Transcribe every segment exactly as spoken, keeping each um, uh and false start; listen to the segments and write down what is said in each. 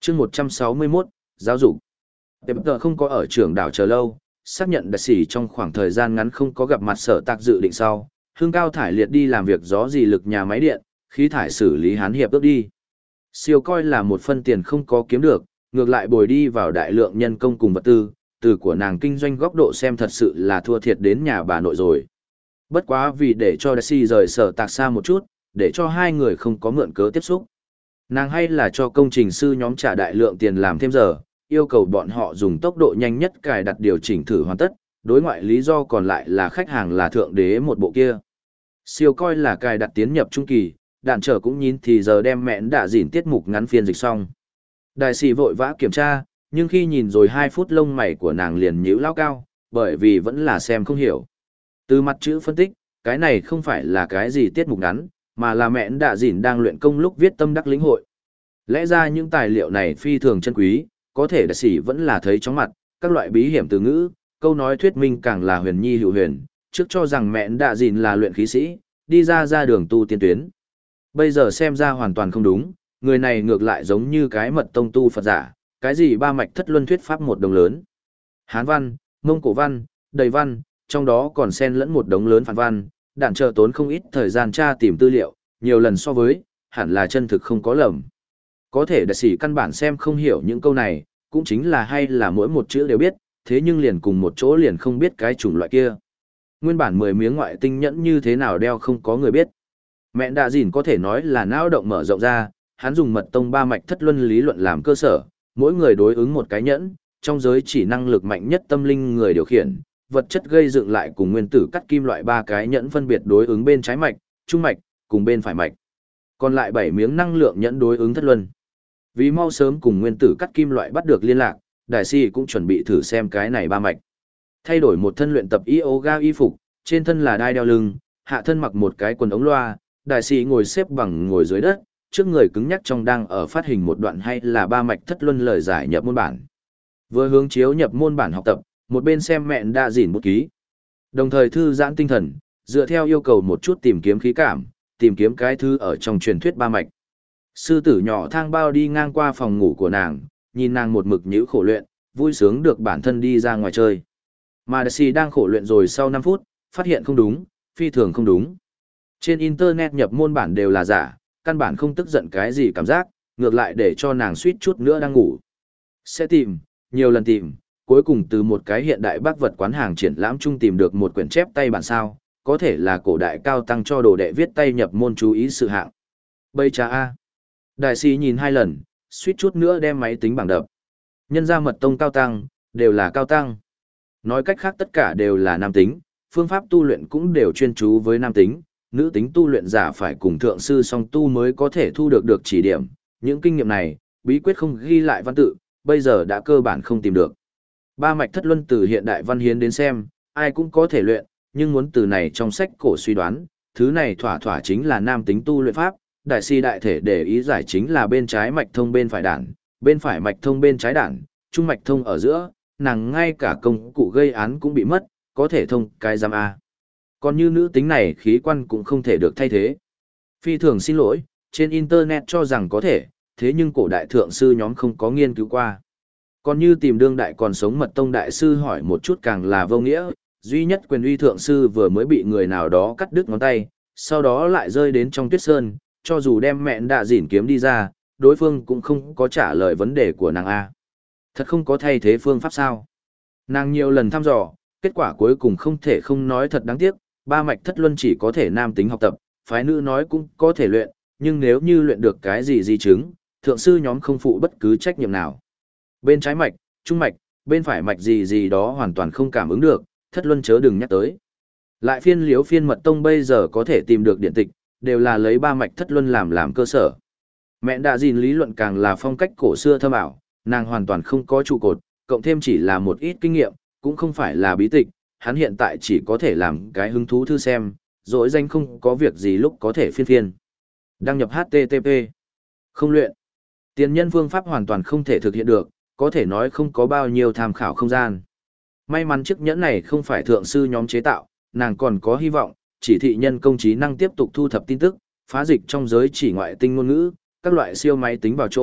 chương một trăm sáu mươi mốt, giáo dục. Tệp tờ không có ở trưởng đảo chờ lâu, xác nhận đại sĩ trong khoảng thời gian ngắn không có gặp mặt sở tạc dự định sau, hương cao thải liệt đi làm việc gió gì lực nhà máy điện, khí thải xử lý hán hiệp ước đi. Siêu coi là một phân tiền không có kiếm được, ngược lại bồi đi vào đại lượng nhân công cùng vật tư, từ của nàng kinh doanh góc độ xem thật sự là thua thiệt đến nhà bà nội rồi. Bất quá vì để cho đại sĩ rời sở tạc xa một chút, để cho hai người không có mượn cớ tiếp xúc. Nàng hay là cho công trình sư nhóm trả đại lượng tiền làm thêm giờ, yêu cầu bọn họ dùng tốc độ nhanh nhất cài đặt điều chỉnh thử hoàn tất, đối ngoại lý do còn lại là khách hàng là thượng đế một bộ kia. Siêu coi là cài đặt tiến nhập trung kỳ, đạn trở cũng nhìn thì giờ đem mẹn đã dỉn tiết mục ngắn phiên dịch xong. Đại sĩ vội vã kiểm tra, nhưng khi nhìn rồi hai phút lông mày của nàng liền nhíu lao cao, bởi vì vẫn là xem không hiểu. Từ mặt chữ phân tích, cái này không phải là cái gì tiết mục ngắn, mà là mẹn đã dỉn đang luyện công lúc viết tâm đắc lĩnh hội. Lẽ ra những tài liệu này phi thường chân quý, có thể đại sĩ vẫn là thấy chóng mặt, các loại bí hiểm từ ngữ, câu nói thuyết minh càng là huyền nhi hữu huyền, trước cho rằng mẹn đã dỉn là luyện khí sĩ, đi ra ra đường tu tiên tuyến. Bây giờ xem ra hoàn toàn không đúng, người này ngược lại giống như cái mật tông tu Phật giả, cái gì ba mạch thất luân thuyết pháp một đồng lớn. Hán văn, Mông Cổ văn, đầy văn, trong đó còn xen lẫn một đống lớn phản văn, đạn trợ tốn không ít thời gian tra tìm tư liệu, nhiều lần so với, hẳn là chân thực không có lầm. Có thể đại sĩ căn bản xem không hiểu những câu này, cũng chính là hay là mỗi một chữ đều biết, thế nhưng liền cùng một chỗ liền không biết cái chủng loại kia. Nguyên bản mười miếng ngoại tinh nhẫn như thế nào đeo không có người biết. Mẹ đạ dìn có thể nói là não động mở rộng ra, hắn dùng mật tông ba mạch thất luân lý luận làm cơ sở, mỗi người đối ứng một cái nhẫn, trong giới chỉ năng lực mạnh nhất tâm linh người điều khiển, vật chất gây dựng lại cùng nguyên tử cắt kim loại ba cái nhẫn phân biệt đối ứng bên trái mạch, trung mạch, cùng bên phải mạch. Còn lại bảy miếng năng lượng nhẫn đối ứng thất luân. Vì mau sớm cùng nguyên tử cắt kim loại bắt được liên lạc, đại sĩ cũng chuẩn bị thử xem cái này ba mạch. Thay đổi một thân luyện tập yoga y phục, trên thân là đai đeo lưng, hạ thân mặc một cái quần ống loa, đại sĩ ngồi xếp bằng ngồi dưới đất, trước người cứng nhắc trong đang ở phát hình một đoạn hay là ba mạch thất luân lời giải nhập môn bản. Vừa hướng chiếu nhập môn bản học tập, một bên xem mẹn đã dỉn bút ký. Đồng thời thư giãn tinh thần, dựa theo yêu cầu một chút tìm kiếm khí cảm, tìm kiếm cái thứ ở trong truyền thuyết ba mạch. Sư tử nhỏ thang bao đi ngang qua phòng ngủ của nàng, nhìn nàng một mực nhíu khổ luyện, vui sướng được bản thân đi ra ngoài chơi. Mà đại sĩ đang khổ luyện rồi sau năm phút, phát hiện không đúng, phi thường không đúng. Trên internet nhập môn bản đều là giả, căn bản không tức giận cái gì cảm giác, ngược lại để cho nàng suýt chút nữa đang ngủ. Sẽ tìm, nhiều lần tìm, cuối cùng từ một cái hiện đại bác vật quán hàng triển lãm chung tìm được một quyển chép tay bản sao, có thể là cổ đại cao tăng cho đồ đệ viết tay nhập môn chú ý sự hạng. Bây cha A. Đại sĩ nhìn hai lần, suýt chút nữa đem máy tính bảng đập. Nhân gia mật tông cao tăng, đều là cao tăng. Nói cách khác tất cả đều là nam tính, phương pháp tu luyện cũng đều chuyên chú với nam tính, nữ tính tu luyện giả phải cùng thượng sư song tu mới có thể thu được được chỉ điểm. Những kinh nghiệm này, bí quyết không ghi lại văn tự, bây giờ đã cơ bản không tìm được. Ba mạch thất luân từ hiện đại văn hiến đến xem, ai cũng có thể luyện, nhưng muốn từ này trong sách cổ suy đoán, thứ này thỏa thỏa chính là nam tính tu luyện pháp, đại si đại thể để ý giải chính là bên trái mạch thông bên phải đản, bên phải mạch thông bên trái đản, trung mạch thông ở giữa, nàng ngay cả công cụ gây án cũng bị mất, có thể thông cái giam A. Còn như nữ tính này khí quan cũng không thể được thay thế. Phi thường xin lỗi, trên internet cho rằng có thể, thế nhưng cổ đại thượng sư nhóm không có nghiên cứu qua. Còn như tìm đương đại còn sống mật tông đại sư hỏi một chút càng là vô nghĩa, duy nhất quyền uy thượng sư vừa mới bị người nào đó cắt đứt ngón tay, sau đó lại rơi đến trong tuyết sơn, cho dù đem mẹn đạ dỉn kiếm đi ra, đối phương cũng không có trả lời vấn đề của nàng A. Thật không có thay thế phương pháp sao. Nàng nhiều lần thăm dò, kết quả cuối cùng không thể không nói thật đáng tiếc, ba mạch thất luân chỉ có thể nam tính học tập, phái nữ nói cũng có thể luyện, nhưng nếu như luyện được cái gì di chứng, thượng sư nhóm không phụ bất cứ trách nhiệm nào. Bên trái mạch, trung mạch, bên phải mạch gì gì đó hoàn toàn không cảm ứng được, thất luân chớ đừng nhắc tới. Lại phiên liếu phiên mật tông bây giờ có thể tìm được điện tịch, đều là lấy ba mạch thất luân làm làm cơ sở. Mẹ đã gìn lý luận càng là phong cách cổ xưa thâm ảo, nàng hoàn toàn không có trụ cột, cộng thêm chỉ là một ít kinh nghiệm, cũng không phải là bí tịch, hắn hiện tại chỉ có thể làm cái hứng thú thư xem, dỗi danh không có việc gì lúc có thể phiên phiên. Đăng nhập hát tê tê pê. Không luyện. Tiền nhân phương pháp hoàn toàn không thể thực hiện được, có thể nói không có bao nhiêu tham khảo không gian. May mắn chiếc nhẫn này không phải thượng sư nhóm chế tạo, nàng còn có hy vọng, chỉ thị nhân công trí năng tiếp tục thu thập tin tức, phá dịch trong giới chỉ ngoại tinh ngôn ngữ, các loại siêu máy tính vào chỗ,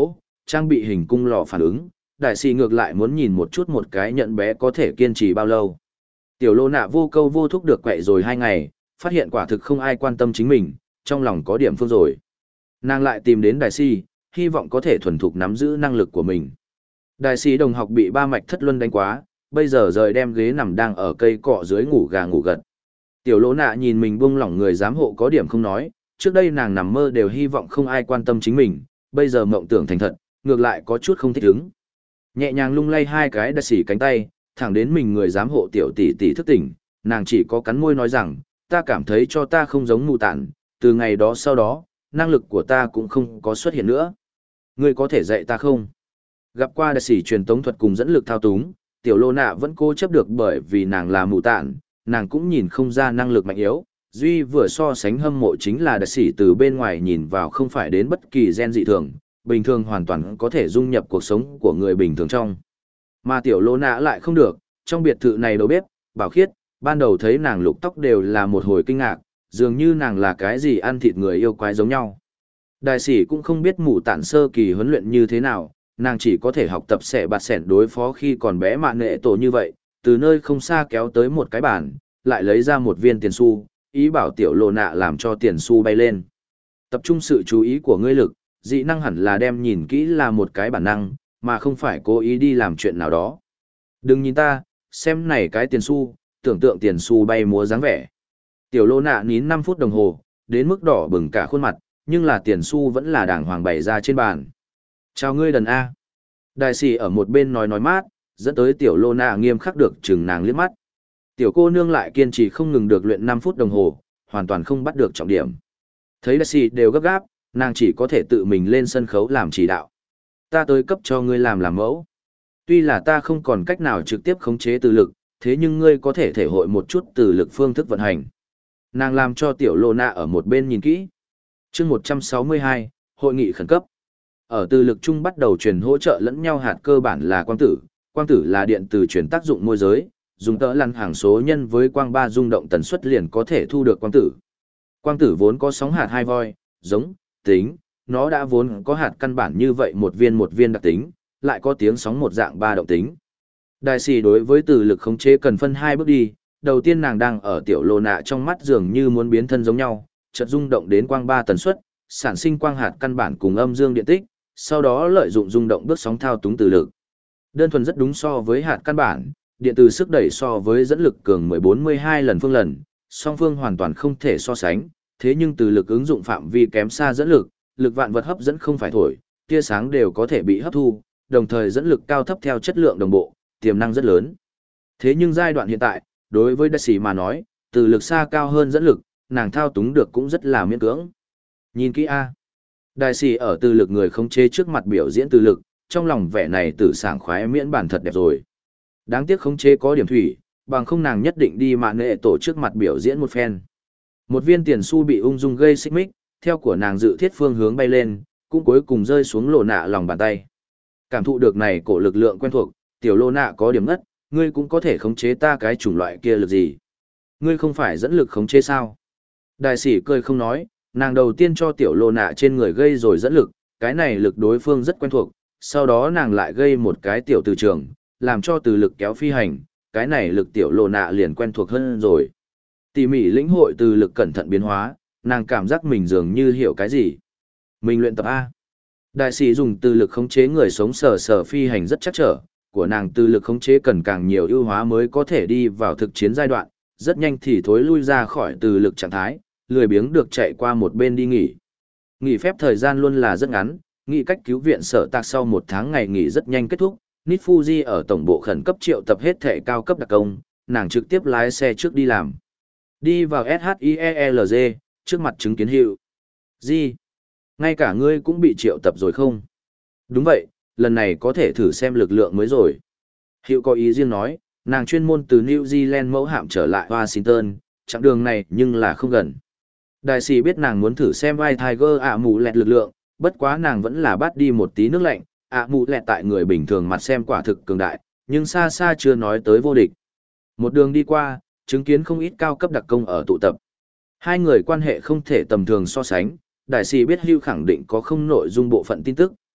trang bị hình cung lò phản ứng, đại sĩ ngược lại muốn nhìn một chút một cái nhận bé có thể kiên trì bao lâu. Tiểu lô nạ vô câu vô thúc được quậy rồi hai ngày, phát hiện quả thực không ai quan tâm chính mình, trong lòng có điểm phương rồi. Nàng lại tìm đến đại sĩ, hy vọng có thể thuần thục nắm giữ năng lực của mình. Đại sĩ đồng học bị ba mạch thất luân đánh quá, bây giờ rời đem ghế nằm đang ở cây cọ dưới ngủ gà ngủ gật. Tiểu lỗ nạ nhìn mình buông lỏng người giám hộ có điểm không nói, trước đây nàng nằm mơ đều hy vọng không ai quan tâm chính mình, bây giờ mộng tưởng thành thật, ngược lại có chút không thích ứng. Nhẹ nhàng lung lay hai cái đặc xỉ cánh tay, thẳng đến mình người giám hộ tiểu tỷ tỷ thức tỉnh, nàng chỉ có cắn môi nói rằng, ta cảm thấy cho ta không giống mù tản, từ ngày đó sau đó, năng lực của ta cũng không có xuất hiện nữa. Ngươi có thể dạy ta không? Gặp qua đặc xỉ truyền tống thuật cùng dẫn lực thao túng, tiểu lô nạ vẫn cố chấp được bởi vì nàng là mù tản, nàng cũng nhìn không ra năng lực mạnh yếu, duy vừa so sánh hâm mộ chính là đặc sĩ từ bên ngoài nhìn vào không phải đến bất kỳ gen dị thường, bình thường hoàn toàn có thể dung nhập cuộc sống của người bình thường trong. Mà tiểu lô nạ lại không được, trong biệt thự này đầu bếp, bảo khiết, ban đầu thấy nàng lục tóc đều là một hồi kinh ngạc, dường như nàng là cái gì ăn thịt người yêu quái giống nhau. Đại sĩ cũng không biết mù tản sơ kỳ huấn luyện như thế nào, nàng chỉ có thể học tập xẻ bạt xẻn đối phó khi còn bé mạn nghệ tổ như vậy, từ nơi không xa kéo tới một cái bàn, lại lấy ra một viên tiền xu, ý bảo tiểu lô nạ làm cho tiền xu bay lên. Tập trung sự chú ý của ngươi lực, dị năng hẳn là đem nhìn kỹ là một cái bản năng, mà không phải cố ý đi làm chuyện nào đó. Đừng nhìn ta, xem này cái tiền xu, tưởng tượng tiền xu bay múa dáng vẻ. Tiểu lô nạ nín năm phút đồng hồ, đến mức đỏ bừng cả khuôn mặt, nhưng là tiền xu vẫn là đàng hoàng bày ra trên bàn. Chào ngươi đần A. Đại sĩ ở một bên nói nói mát, dẫn tới tiểu lô nạ nghiêm khắc được chừng nàng liếc mắt. Tiểu cô nương lại kiên trì không ngừng được luyện năm phút đồng hồ, hoàn toàn không bắt được trọng điểm. Thấy đại sĩ đều gấp gáp, nàng chỉ có thể tự mình lên sân khấu làm chỉ đạo. Ta tới cấp cho ngươi làm làm mẫu. Tuy là ta không còn cách nào trực tiếp khống chế từ lực, thế nhưng ngươi có thể thể hội một chút từ lực phương thức vận hành. Nàng làm cho tiểu lô nạ ở một bên nhìn kỹ. Chương một trăm sáu mươi hai, Hội nghị khẩn cấp. Ở từ lực chung bắt đầu truyền hỗ trợ lẫn nhau hạt cơ bản là quang tử, quang tử là điện từ truyền tác dụng môi giới, dùng tỡ lăn hàng số nhân với quang ba rung động tần suất liền có thể thu được quang tử. Quang tử vốn có sóng hạt hai voi, giống, tính, nó đã vốn có hạt căn bản như vậy một viên một viên đặc tính, lại có tiếng sóng một dạng ba động tính. Đại sĩ đối với từ lực khống chế cần phân hai bước đi, đầu tiên nàng đang ở tiểu lô nạ trong mắt dường như muốn biến thân giống nhau, chợt rung động đến quang ba tần suất, sản sinh quang hạt căn bản cùng âm dương điện tích, sau đó lợi dụng rung động bước sóng thao túng từ lực. Đơn thuần rất đúng so với hạt căn bản, điện từ sức đẩy so với dẫn lực cường mười bốn mười hai lần phương lần, song phương hoàn toàn không thể so sánh, thế nhưng từ lực ứng dụng phạm vi kém xa dẫn lực, lực vạn vật hấp dẫn không phải thổi, tia sáng đều có thể bị hấp thu, đồng thời dẫn lực cao thấp theo chất lượng đồng bộ, tiềm năng rất lớn. Thế nhưng giai đoạn hiện tại, đối với đại sĩ mà nói, từ lực xa cao hơn dẫn lực, nàng thao túng được cũng rất là miễn cưỡng. Nhìn kỹ a. Đại sĩ ở từ lực người khống chế trước mặt biểu diễn từ lực, trong lòng vẻ này tử sảng khoái miễn bản thật đẹp rồi. Đáng tiếc khống chế có điểm thủy, bằng không nàng nhất định đi mạn nghệ tổ trước mặt biểu diễn một phen. Một viên tiền xu bị ung dung gây xích mích, theo của nàng dự thiết phương hướng bay lên, cũng cuối cùng rơi xuống lô nạ lòng bàn tay. Cảm thụ được này cổ lực lượng quen thuộc, tiểu lô nạ có điểm ngất, ngươi cũng có thể khống chế ta cái chủng loại kia lực gì. Ngươi không phải dẫn lực khống chế sao? Đại sĩ cười không nói, nàng đầu tiên cho tiểu lô nạ trên người gây rồi dẫn lực, cái này lực đối phương rất quen thuộc, sau đó nàng lại gây một cái tiểu từ trường, làm cho từ lực kéo phi hành, cái này lực tiểu lô nạ liền quen thuộc hơn rồi. Tỉ mỉ lĩnh hội từ lực cẩn thận biến hóa, nàng cảm giác mình dường như hiểu cái gì. Mình luyện tập A. Đại sĩ dùng từ lực khống chế người sống sờ sờ phi hành rất chắc trở, của nàng từ lực khống chế cần càng nhiều ưu hóa mới có thể đi vào thực chiến giai đoạn, rất nhanh thì thối lui ra khỏi từ lực trạng thái, lười biếng được chạy qua một bên đi nghỉ. Nghỉ phép thời gian luôn là rất ngắn, nghỉ cách cứu viện sở tạc sau một tháng ngày nghỉ rất nhanh kết thúc, Nít Fuji ở tổng bộ khẩn cấp triệu tập hết thể cao cấp đặc công, nàng trực tiếp lái xe trước đi làm. Đi vào ét hát i e lờ giê, trước mặt chứng kiến hiệu. Gì? Ngay cả ngươi cũng bị triệu tập rồi không? Đúng vậy, lần này có thể thử xem lực lượng mới rồi. Hiệu có ý riêng nói, nàng chuyên môn từ New Zealand mẫu hạm trở lại Washington, chặng đường này nhưng là không gần. Đại sĩ biết nàng muốn thử xem vai Tiger ạ mù lẹt lực lượng, bất quá nàng vẫn là bắt đi một tí nước lạnh, ạ mù lẹt tại người bình thường mặt xem quả thực cường đại, nhưng xa xa chưa nói tới vô địch. Một đường đi qua, chứng kiến không ít cao cấp đặc công ở tụ tập. Hai người quan hệ không thể tầm thường so sánh, đại sĩ biết Hugh khẳng định có không nội dung bộ phận tin tức,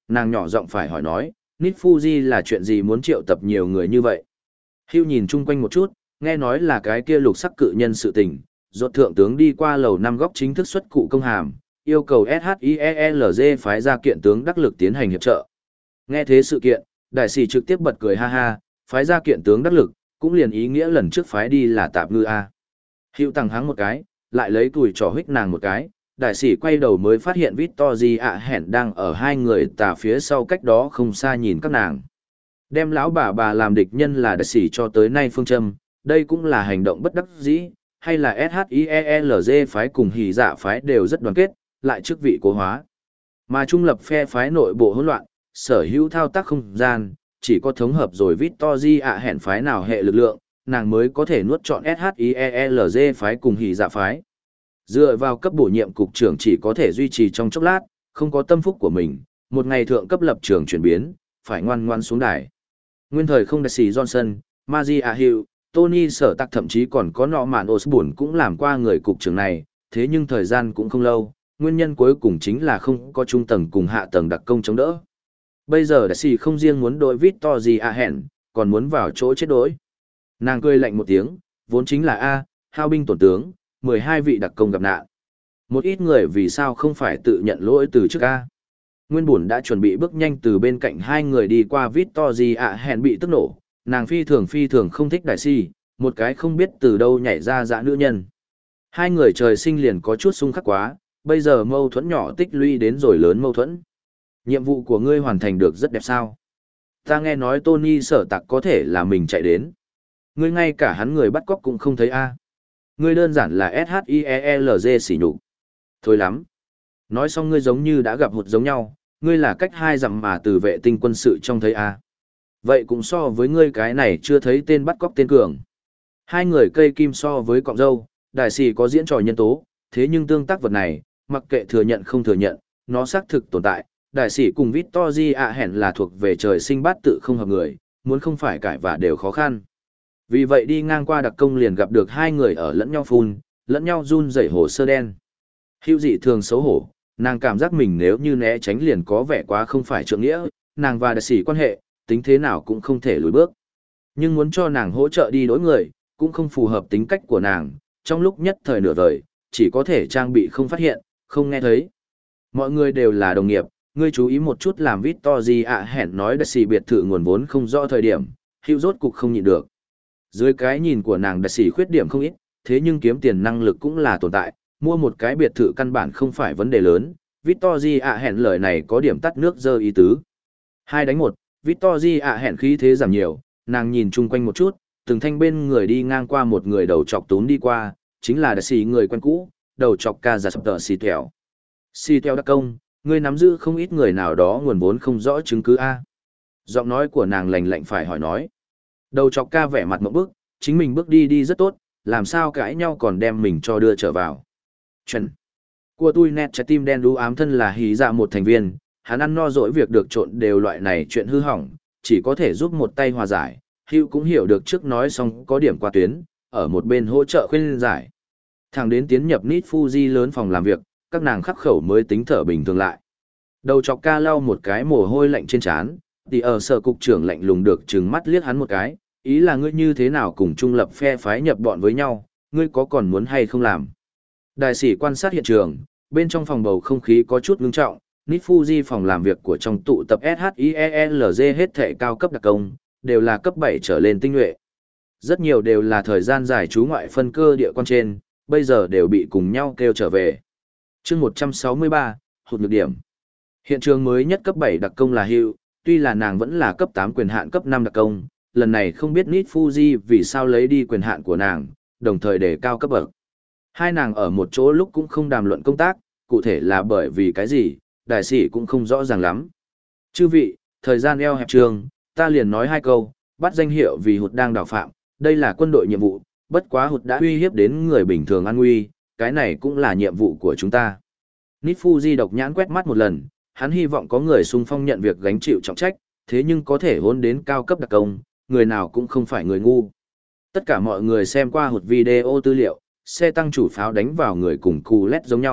nàng nhỏ giọng phải hỏi nói, Nít Fuji là chuyện gì muốn triệu tập nhiều người như vậy? Hưu nhìn chung quanh một chút, nghe nói là cái kia lục sắc cự nhân sự tình, rốt thượng tướng đi qua lầu năm góc chính thức xuất cụ công hàm, yêu cầu ét hát i e lờ giê phái ra kiện tướng đắc lực tiến hành hiệp trợ. Nghe thế sự kiện, đại sĩ trực tiếp bật cười ha ha, phái ra kiện tướng đắc lực, cũng liền ý nghĩa lần trước phái đi là tạp ngư a. Hữu tăng hắng một cái, lại lấy tuổi trò hích nàng một cái, đại sĩ quay đầu mới phát hiện Victory ạ hẹn đang ở hai người tà phía sau cách đó không xa nhìn các nàng. Đem lão bà bà làm địch nhân là đại sĩ cho tới nay phương châm, đây cũng là hành động bất đắc dĩ, hay là ét hát i e lờ giê phái cùng hỉ dạ phái đều rất đoàn kết, lại chức vị cố hóa. Mà trung lập phe phái nội bộ hỗn loạn, sở hữu thao tác không gian, chỉ có thống hợp rồi Victory ạ hẹn phái nào hệ lực lượng, nàng mới có thể nuốt chọn ét hát i e lờ giê phái cùng hỉ dạ phái. Dựa vào cấp bổ nhiệm cục trưởng chỉ có thể duy trì trong chốc lát, không có tâm phúc của mình, một ngày thượng cấp lập trường chuyển biến, phải ngoan ngoan xuống đài. Nguyên thời không đại sĩ Johnson, Magia Hill, Tony Sở Tạc thậm chí còn có nọ mạn Osborne cũng làm qua người cục trưởng này, thế nhưng thời gian cũng không lâu, nguyên nhân cuối cùng chính là không có trung tầng cùng hạ tầng đặc công chống đỡ. Bây giờ đại sĩ không riêng muốn đội Victory A hẹn, còn muốn vào chỗ chết đối. Nàng cười lạnh một tiếng, vốn chính là A, hao binh tổn tướng, mười hai vị đặc công gặp nạn. Một ít người vì sao không phải tự nhận lỗi từ trước A. Nguyên Bổn đã chuẩn bị bước nhanh từ bên cạnh hai người đi qua Victory A hẹn bị tức nổ, nàng phi thường phi thường không thích đại si, một cái không biết từ đâu nhảy ra dã nữ nhân. Hai người trời sinh liền có chút xung khắc quá, bây giờ mâu thuẫn nhỏ tích lũy đến rồi lớn mâu thuẫn. Nhiệm vụ của ngươi hoàn thành được rất đẹp sao. Ta nghe nói Tony Sở Tạc có thể là mình chạy đến. Ngươi ngay cả hắn người bắt cóc cũng không thấy a. Ngươi đơn giản là ét hát i e lờ giê xỉ nhục. Thôi lắm. Nói xong ngươi giống như đã gặp hụt giống nhau, ngươi là cách hai dặm mà từ vệ tinh quân sự trong thấy a. Vậy cũng so với ngươi cái này chưa thấy tên bắt cóc tên cường. Hai người cây kim so với cọng dâu, đại sĩ có diễn trò nhân tố, thế nhưng tương tác vật này, mặc kệ thừa nhận không thừa nhận, nó xác thực tồn tại. Đại sĩ cùng Victory ạ hẹn là thuộc về trời sinh bát tự không hợp người, muốn không phải cãi vả đều khó khăn. Vì vậy đi ngang qua đặc công liền gặp được hai người ở lẫn nhau phun, lẫn nhau run rẩy hồ sơ đen. Hữu dị thường xấu hổ, nàng cảm giác mình nếu như né tránh liền có vẻ quá không phải trượng nghĩa, nàng và đại sĩ quan hệ, tính thế nào cũng không thể lùi bước. Nhưng muốn cho nàng hỗ trợ đi đối người, cũng không phù hợp tính cách của nàng, trong lúc nhất thời nửa vời, chỉ có thể trang bị không phát hiện, không nghe thấy. Mọi người đều là đồng nghiệp, ngươi chú ý một chút làm Victory ạ hẹn nói đại sĩ biệt thự nguồn vốn không rõ thời điểm, Hữu rốt cục không nhịn được. Dưới cái nhìn của nàng đại sĩ khuyết điểm không ít, thế nhưng kiếm tiền năng lực cũng là tồn tại, mua một cái biệt thự căn bản không phải vấn đề lớn, Victory ạ hẹn lời này có điểm tắt nước dơ ý tứ. Hai đánh một, Victory ạ hẹn khí thế giảm nhiều, nàng nhìn chung quanh một chút, từng thanh bên người đi ngang qua một người đầu chọc túm đi qua, chính là đại sĩ người quen cũ, đầu chọc ca giả sập tờ xì theo. Xì theo đặc công, ngươi nắm giữ không ít người nào đó nguồn vốn không rõ chứng cứ A. Giọng nói của nàng lành lạnh phải hỏi nói. Đầu chọc ca vẻ mặt mộng bức, chính mình bước đi đi rất tốt, làm sao cãi nhau còn đem mình cho đưa trở vào. Chuẩn. Của tôi nét trái tim đen đú ám thân là hí dạ một thành viên, hắn ăn no dỗi việc được trộn đều loại này chuyện hư hỏng, chỉ có thể giúp một tay hòa giải. Hữu cũng hiểu được trước nói xong có điểm qua tuyến, ở một bên hỗ trợ khuyên giải. Thằng đến tiến nhập Nít Fuji lớn phòng làm việc, các nàng khắc khẩu mới tính thở bình thường lại. Đầu chọc ca lau một cái mồ hôi lạnh trên trán, thì ở sở cục trưởng lạnh lùng được trừng mắt liếc hắn một cái, ý là ngươi như thế nào cùng trung lập phe phái nhập bọn với nhau, ngươi có còn muốn hay không làm. Đại sĩ quan sát hiện trường, bên trong phòng bầu không khí có chút ngưng trọng, Nít Fuji phòng làm việc của trong tụ tập ét hát i e lờ giê hết thể cao cấp đặc công, đều là cấp bảy trở lên tinh nhuệ. Rất nhiều đều là thời gian dài trú ngoại phân cơ địa quan trên, bây giờ đều bị cùng nhau kêu trở về. Chương một trăm sáu mươi ba, hụt nhược điểm. Hiện trường mới nhất cấp bảy đặc công là Hugh, tuy là nàng vẫn là cấp tám quyền hạn cấp năm đặc công, lần này không biết Nít Fuji vì sao lấy đi quyền hạn của nàng, đồng thời đề cao cấp bậc. Hai nàng ở một chỗ lúc cũng không đàm luận công tác, cụ thể là bởi vì cái gì, đại sĩ cũng không rõ ràng lắm. Chư vị, thời gian eo hẹp trường, ta liền nói hai câu, bắt danh hiệu vì hụt đang đào phạm, đây là quân đội nhiệm vụ, bất quá hụt đã uy hiếp đến người bình thường an nguy, cái này cũng là nhiệm vụ của chúng ta. Nít Fuji độc nhãn quét mắt một lần, hắn hy vọng có người xung phong nhận việc gánh chịu trọng trách, thế nhưng có thể hôn đến cao cấp đặc công, người nào cũng không phải người ngu. Tất cả mọi người xem qua hụt video tư liệu, xe tăng chủ pháo đánh vào người cùng cù lét giống nhau,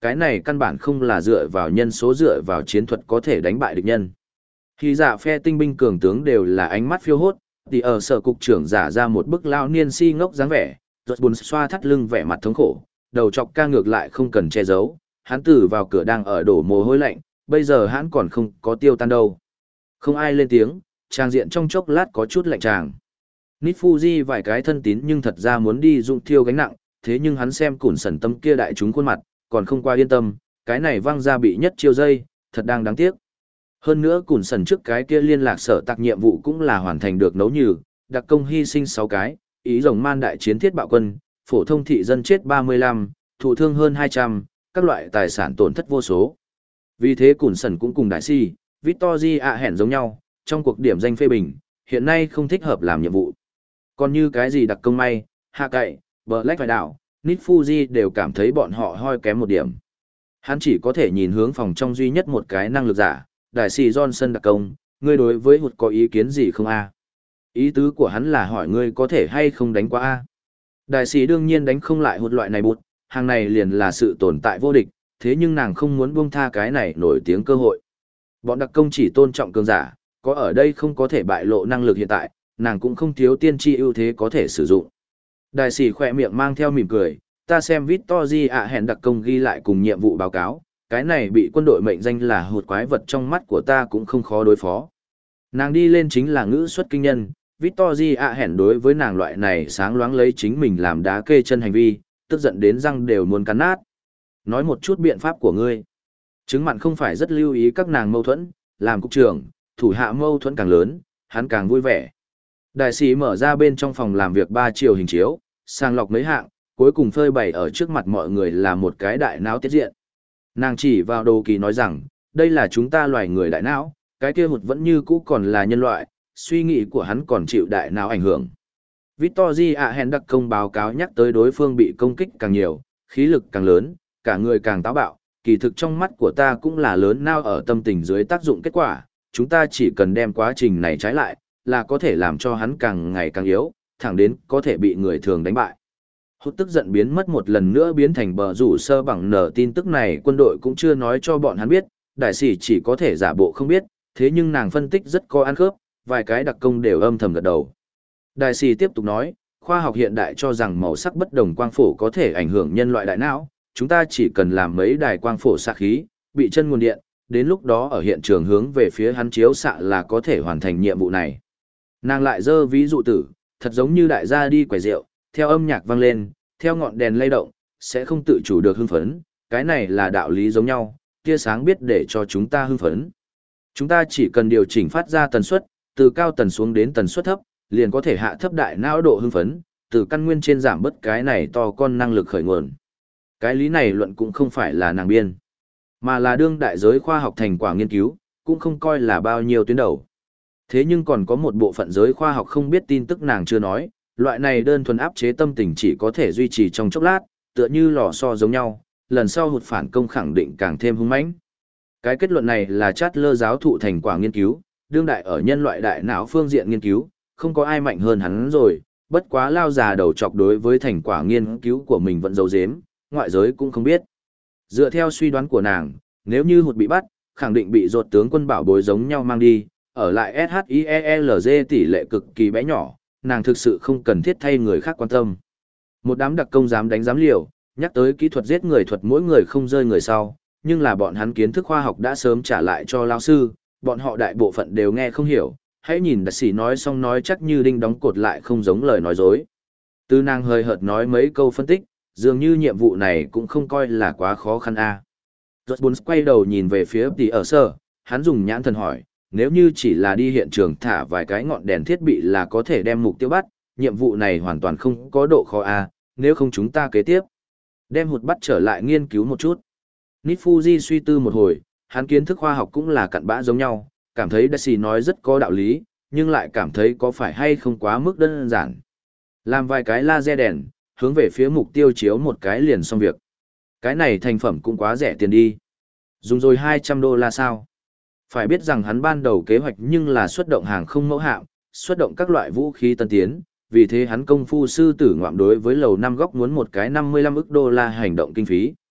cái này căn bản không là dựa vào nhân số dựa vào chiến thuật có thể đánh bại địch nhân. Khi giả phe tinh binh cường tướng đều là ánh mắt phiêu hốt, thì ở sở cục trưởng giả ra một bức lao niên si ngốc dáng vẻ, rốt buồn xoa thắt lưng vẻ mặt thống khổ, đầu chọc ca ngược lại không cần che giấu, hắn từ vào cửa đang ở đổ mồ hôi lạnh, bây giờ hắn còn không có tiêu tan đâu. Không ai lên tiếng, trang diện trong chốc lát có chút lạnh tràng. Nít Fuji vài cái thân tín nhưng thật ra muốn đi dụng thiêu gánh nặng, thế nhưng hắn xem củn sần tâm kia đại chúng khuôn mặt, còn không qua yên tâm, cái này văng ra bị nhất chiêu dây, thật đang đáng tiếc. Hơn nữa củn sần trước cái kia liên lạc sở tạc nhiệm vụ cũng là hoàn thành được nấu nhừ, đặc công hy sinh sáu cái, ý rồng man đại chiến thiết bạo quân, phổ thông thị dân chết ba mươi lăm, thụ thương hơn hai trăm, các loại tài sản tổn thất vô số. Vì thế củn sần cũng cùng đại si, Victory ạ hẹn giống nhau, trong cuộc điểm danh phê bình, hiện nay không thích hợp làm nhiệm vụ. Còn như cái gì đặc công may, hạ cậy, Black phải đảo, Nít Fuji đều cảm thấy bọn họ hoi kém một điểm. Hắn chỉ có thể nhìn hướng phòng trong duy nhất một cái năng lực giả, đại sĩ Johnson đặc công, ngươi đối với hụt có ý kiến gì không a? Ý tứ của hắn là hỏi ngươi có thể hay không đánh qua a? Đại sĩ đương nhiên đánh không lại hụt loại này bụt, hàng này liền là sự tồn tại vô địch, thế nhưng nàng không muốn buông tha cái này nổi tiếng cơ hội. Bọn đặc công chỉ tôn trọng cường giả, có ở đây không có thể bại lộ năng lực hiện tại, nàng cũng không thiếu tiên tri ưu thế có thể sử dụng. Đại sĩ khỏe miệng mang theo mỉm cười, ta xem Victory ạ hẹn đặc công ghi lại cùng nhiệm vụ báo cáo, cái này bị quân đội mệnh danh là hụt quái vật trong mắt của ta cũng không khó đối phó. Nàng đi lên chính là ngữ xuất kinh nhân, Victory ạ hẹn đối với nàng loại này sáng loáng lấy chính mình làm đá kê chân hành vi, tức giận đến răng đều muốn cắn nát. Nói một chút biện pháp của ngươi. Chứng mặn không phải rất lưu ý các nàng mâu thuẫn, làm cục trưởng, thủ hạ mâu thuẫn càng lớn, hắn càng vui vẻ. Đại sĩ mở ra bên trong phòng làm việc ba chiều hình chiếu, sàng lọc mấy hạng, cuối cùng phơi bày ở trước mặt mọi người là một cái đại não tiết diện. Nàng chỉ vào đồ kỳ nói rằng, đây là chúng ta loài người đại não, cái kia hụt vẫn như cũ còn là nhân loại, suy nghĩ của hắn còn chịu đại não ảnh hưởng. Victory ạ hẹn đặc công báo cáo nhắc tới đối phương bị công kích càng nhiều, khí lực càng lớn, cả người càng táo bạo, kỳ thực trong mắt của ta cũng là lớn nao ở tâm tình dưới tác dụng kết quả, chúng ta chỉ cần đem quá trình này trái lại, là có thể làm cho hắn càng ngày càng yếu, thẳng đến có thể bị người thường đánh bại. Hút tức giận biến mất một lần nữa biến thành bờ rủ sơ bằng nở tin tức này quân đội cũng chưa nói cho bọn hắn biết, đại sĩ chỉ có thể giả bộ không biết, thế nhưng nàng phân tích rất có ăn khớp, vài cái đặc công đều âm thầm gật đầu. Đại sĩ tiếp tục nói, khoa học hiện đại cho rằng màu sắc bất đồng quang phổ có thể ảnh hưởng nhân loại đại não, chúng ta chỉ cần làm mấy đài quang phổ xạ khí, bị chân nguồn điện, đến lúc đó ở hiện trường hướng về phía hắn chiếu xạ là có thể hoàn thành nhiệm vụ này. Nàng lại dơ ví dụ tử, thật giống như đại gia đi quẩy rượu, theo âm nhạc vang lên, theo ngọn đèn lay động, sẽ không tự chủ được hưng phấn, cái này là đạo lý giống nhau, tia sáng biết để cho chúng ta hưng phấn. Chúng ta chỉ cần điều chỉnh phát ra tần suất, từ cao tần xuống đến tần suất thấp, liền có thể hạ thấp đại não độ hưng phấn, từ căn nguyên trên giảm bớt cái này to con năng lực khởi nguồn. Cái lý này luận cũng không phải là nàng biên, mà là đương đại giới khoa học thành quả nghiên cứu, cũng không coi là bao nhiêu tuyến đầu. Thế nhưng còn có một bộ phận giới khoa học không biết tin tức nàng chưa nói, loại này đơn thuần áp chế tâm tình chỉ có thể duy trì trong chốc lát, tựa như lò xo giống nhau, lần sau hụt phản công khẳng định càng thêm hung mãnh. Cái kết luận này là chát lơ giáo thụ thành quả nghiên cứu, đương đại ở nhân loại đại não phương diện nghiên cứu, không có ai mạnh hơn hắn rồi, bất quá lao già đầu chọc đối với thành quả nghiên cứu của mình vẫn giấu giếm, ngoại giới cũng không biết. Dựa theo suy đoán của nàng, nếu như hụt bị bắt, khẳng định bị ruột tướng quân bảo bối giống nhau mang đi, ở lại ét hát i e lờ giê tỷ lệ cực kỳ bé nhỏ, nàng thực sự không cần thiết thay người khác quan tâm. Một đám đặc công dám đánh dám liều, nhắc tới kỹ thuật giết người thuật mỗi người không rơi người sau, nhưng là bọn hắn kiến thức khoa học đã sớm trả lại cho lao sư, bọn họ đại bộ phận đều nghe không hiểu, hãy nhìn đặc sĩ nói xong nói chắc như đinh đóng cột lại không giống lời nói dối. Tư nàng hơi hợt nói mấy câu phân tích, dường như nhiệm vụ này cũng không coi là quá khó khăn a. À. Rốt bốn quay đầu nhìn về phía tỷ ở sở, hắn dùng nhãn thần hỏi, nếu như chỉ là đi hiện trường thả vài cái ngọn đèn thiết bị là có thể đem mục tiêu bắt, nhiệm vụ này hoàn toàn không có độ khó a, à, nếu không chúng ta kế tiếp. Đem hụt bắt trở lại nghiên cứu một chút. Nít Fuji suy tư một hồi, hắn kiến thức khoa học cũng là cặn bã giống nhau, cảm thấy Daisy nói rất có đạo lý, nhưng lại cảm thấy có phải hay không quá mức đơn giản. Làm vài cái laser đèn, hướng về phía mục tiêu chiếu một cái liền xong việc. Cái này thành phẩm cũng quá rẻ tiền đi. Dùng rồi hai trăm đô la sao? Phải biết rằng hắn ban đầu kế hoạch nhưng là xuất động hàng không mẫu hạm, xuất động các loại vũ khí tân tiến, vì thế hắn công phu sư tử ngoạm đối với lầu năm góc muốn một cái năm mươi lăm ức đô la hành động kinh phí.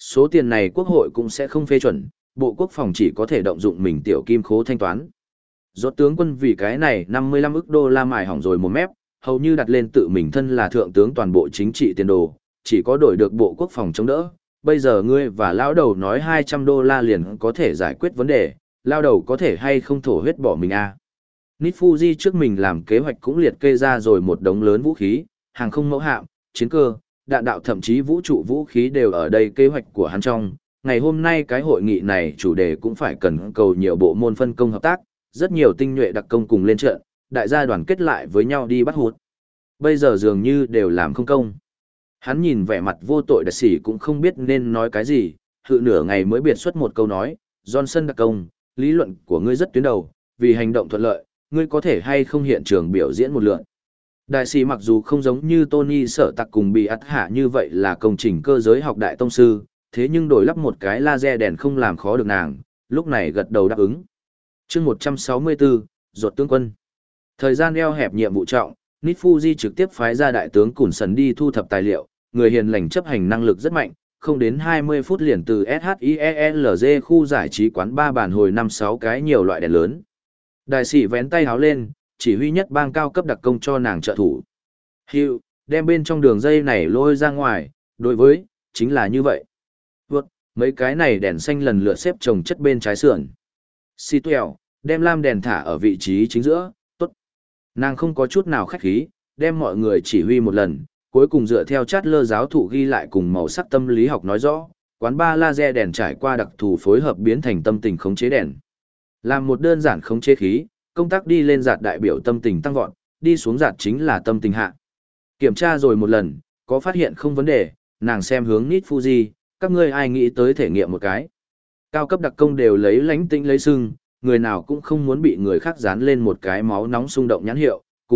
Số tiền này quốc hội cũng sẽ không phê chuẩn, Bộ Quốc phòng chỉ có thể động dụng mình tiểu kim khố thanh toán. Rốt tướng quân vì cái này năm mươi lăm ức đô la mài hỏng rồi một mép, hầu như đặt lên tự mình thân là thượng tướng toàn bộ chính trị tiền đồ, chỉ có đổi được Bộ Quốc phòng chống đỡ. Bây giờ ngươi và lão đầu nói hai trăm đô la liền có thể giải quyết vấn đề, lão đầu có thể hay không thổ huyết bỏ mình à. Nít Fuji trước mình làm kế hoạch cũng liệt kê ra rồi một đống lớn vũ khí, hàng không mẫu hạm, chiến cơ, đạn đạo thậm chí vũ trụ vũ khí đều ở đây kế hoạch của hắn trong. Ngày hôm nay cái hội nghị này chủ đề cũng phải cần cầu nhiều bộ môn phân công hợp tác, rất nhiều tinh nhuệ đặc công cùng lên trận, đại gia đoàn kết lại với nhau đi bắt hút. Bây giờ dường như đều làm không công. Hắn nhìn vẻ mặt vô tội đặc sĩ cũng không biết nên nói cái gì, hự nửa ngày mới biệt xuất một câu nói, Johnson đặc công, lý luận của ngươi rất tuyến đầu, vì hành động thuận lợi, ngươi có thể hay không hiện trường biểu diễn một lượt. Đại sĩ mặc dù không giống như Tony sở tặc cùng bị ắt hạ như vậy là công trình cơ giới học đại tông sư, thế nhưng đổi lắp một cái laser đèn không làm khó được nàng, lúc này gật đầu đáp ứng. chương một trăm sáu mươi bốn, ruột tướng quân. Thời gian eo hẹp nhiệm vụ trọng, Nít Fuji trực tiếp phái ra đại tướng Cùn Sần đi thu thập tài liệu, người hiền lành chấp hành năng lực rất mạnh, không đến hai mươi phút liền từ SHIELZ khu giải trí quán ba bản hồi năm sáu cái nhiều loại đèn lớn. Đại sĩ vén tay háo lên, chỉ huy nhất bang cao cấp đặc công cho nàng trợ thủ. Hiệu, đem bên trong đường dây này lôi ra ngoài, đối với, chính là như vậy. Vượt, mấy cái này đèn xanh lần lượt xếp chồng chất bên trái sườn. Si tuèo, đem lam đèn thả ở vị trí chính giữa, tốt. Nàng không có chút nào khách khí, đem mọi người chỉ huy một lần, cuối cùng dựa theo chát lơ giáo thụ ghi lại cùng màu sắc tâm lý học nói rõ, quán ba laser đèn trải qua đặc thù phối hợp biến thành tâm tình khống chế đèn. Làm một đơn giản khống chế khí, công tác đi lên giạt đại biểu tâm tình tăng vọt, đi xuống giạt chính là tâm tình hạ. Kiểm tra rồi một lần, có phát hiện không vấn đề, nàng xem hướng Nít Fuji, các ngươi ai nghĩ tới thể nghiệm một cái. Cao cấp đặc công đều lấy lánh tĩnh lấy sưng, người nào cũng không muốn bị người khác dán lên một cái máu nóng xung động nhãn hiệu, cùng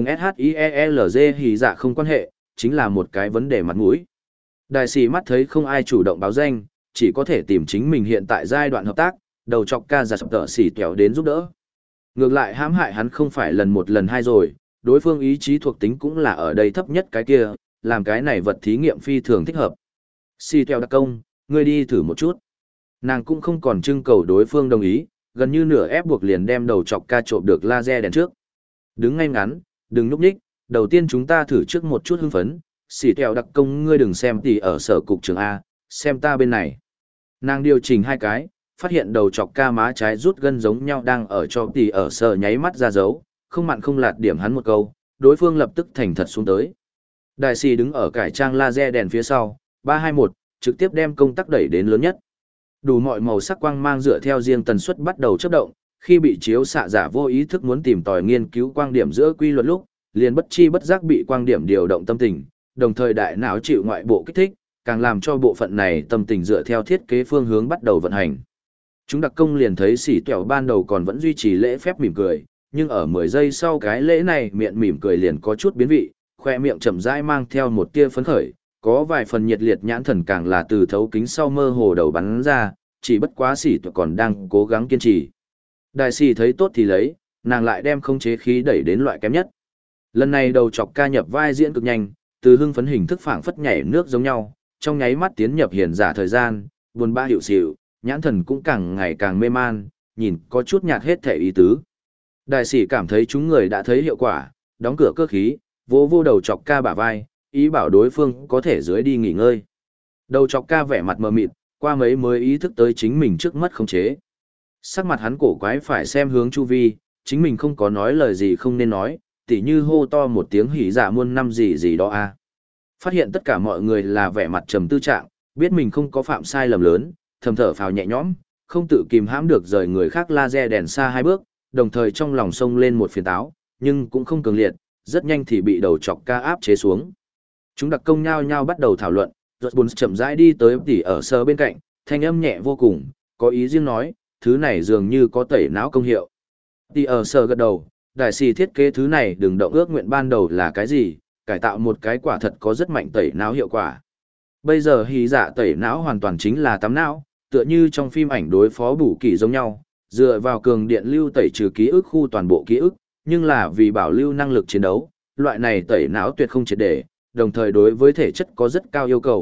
SHIELZ hì dạ không quan hệ, chính là một cái vấn đề mặt mũi. Đại sĩ mắt thấy không ai chủ động báo danh, chỉ có thể tìm chính mình hiện tại giai đoạn hợp tác, đầu chọc ca giả sập tợ xỉ kéo đến giúp đỡ. Ngược lại hãm hại hắn không phải lần một lần hai rồi, đối phương ý chí thuộc tính cũng là ở đây thấp nhất cái kia, làm cái này vật thí nghiệm phi thường thích hợp. Xỉ kéo đặc công, ngươi đi thử một chút. Nàng cũng không còn trưng cầu đối phương đồng ý, gần như nửa ép buộc liền đem đầu chọc ca trộm được laser đèn trước. Đứng ngay ngắn, đừng nhúc nhích, đầu tiên chúng ta thử trước một chút hưng phấn, xỉ kẹo đặc công ngươi đừng xem tỉ ở sở cục trường A, xem ta bên này. Nàng điều chỉnh hai cái, phát hiện đầu chọc ca má trái rút gân giống nhau đang ở cho tỉ ở sở nháy mắt ra dấu, không mặn không lạt điểm hắn một câu, đối phương lập tức thành thật xuống tới. Đại sĩ đứng ở cải trang laser đèn phía sau, ba hai một, trực tiếp đem công tắc đẩy đến lớn nhất. Đủ mọi màu sắc quang mang dựa theo riêng tần suất bắt đầu chớp động, khi bị chiếu xạ giả vô ý thức muốn tìm tòi nghiên cứu quang điểm giữa quy luật lúc, liền bất chi bất giác bị quang điểm điều động tâm tình, đồng thời đại não chịu ngoại bộ kích thích, càng làm cho bộ phận này tâm tình dựa theo thiết kế phương hướng bắt đầu vận hành. Chúng đặc công liền thấy xỉ kẹo ban đầu còn vẫn duy trì lễ phép mỉm cười, nhưng ở mười giây sau cái lễ này miệng mỉm cười liền có chút biến vị, khoe miệng chậm rãi mang theo một tia phấn khởi, có vài phần nhiệt liệt nhãn thần càng là từ thấu kính sau mơ hồ đầu bắn ra, chỉ bất quá xỉ kẹo còn đang cố gắng kiên trì. Đại sĩ thấy tốt thì lấy, nàng lại đem khống chế khí đẩy đến loại kém nhất. Lần này đầu chọc ca nhập vai diễn cực nhanh, từ hưng phấn hình thức phảng phất nhảy nước giống nhau, trong nháy mắt tiến nhập hiền giả thời gian, buồn bã hiệu xỉu, nhãn thần cũng càng ngày càng mê man, nhìn có chút nhạt hết thể ý tứ. Đại sĩ cảm thấy chúng người đã thấy hiệu quả, đóng cửa cơ khí, vỗ vô đầu chọc ca bả vai, ý bảo đối phương có thể dưới đi nghỉ ngơi. Đầu chọc ca vẻ mặt mờ mịt, qua mấy mới ý thức tới chính mình trước mất khống chế. Sắc mặt hắn cổ quái phải xem hướng chu vi, chính mình không có nói lời gì không nên nói, tỉ như hô to một tiếng hỉ dạ muôn năm gì gì đó a. Phát hiện tất cả mọi người là vẻ mặt trầm tư trạng, biết mình không có phạm sai lầm lớn, thầm thở phào nhẹ nhõm, không tự kìm hãm được rời người khác laser đèn xa hai bước, đồng thời trong lòng sông lên một phiền táo, nhưng cũng không cường liệt, rất nhanh thì bị đầu chọc ca áp chế xuống. Chúng đặc công nhao nhao bắt đầu thảo luận, rồi buồn chậm rãi đi tới tỉ ở sơ bên cạnh, thanh âm nhẹ vô cùng, có ý riêng nói, thứ này dường như có tẩy não công hiệu. Tỉ ở sơ gật đầu, đại sĩ thiết kế thứ này đừng động ước nguyện ban đầu là cái gì, cải tạo một cái quả thật có rất mạnh tẩy não hiệu quả. Bây giờ hí dạ tẩy não hoàn toàn chính là tắm não, tựa như trong phim ảnh đối phó bù kỳ giống nhau, dựa vào cường điện lưu tẩy trừ ký ức khu toàn bộ ký ức, nhưng là vì bảo lưu năng lực chiến đấu, loại này tẩy não tuyệt không triệt để, đồng thời đối với thể chất có rất cao yêu cầu,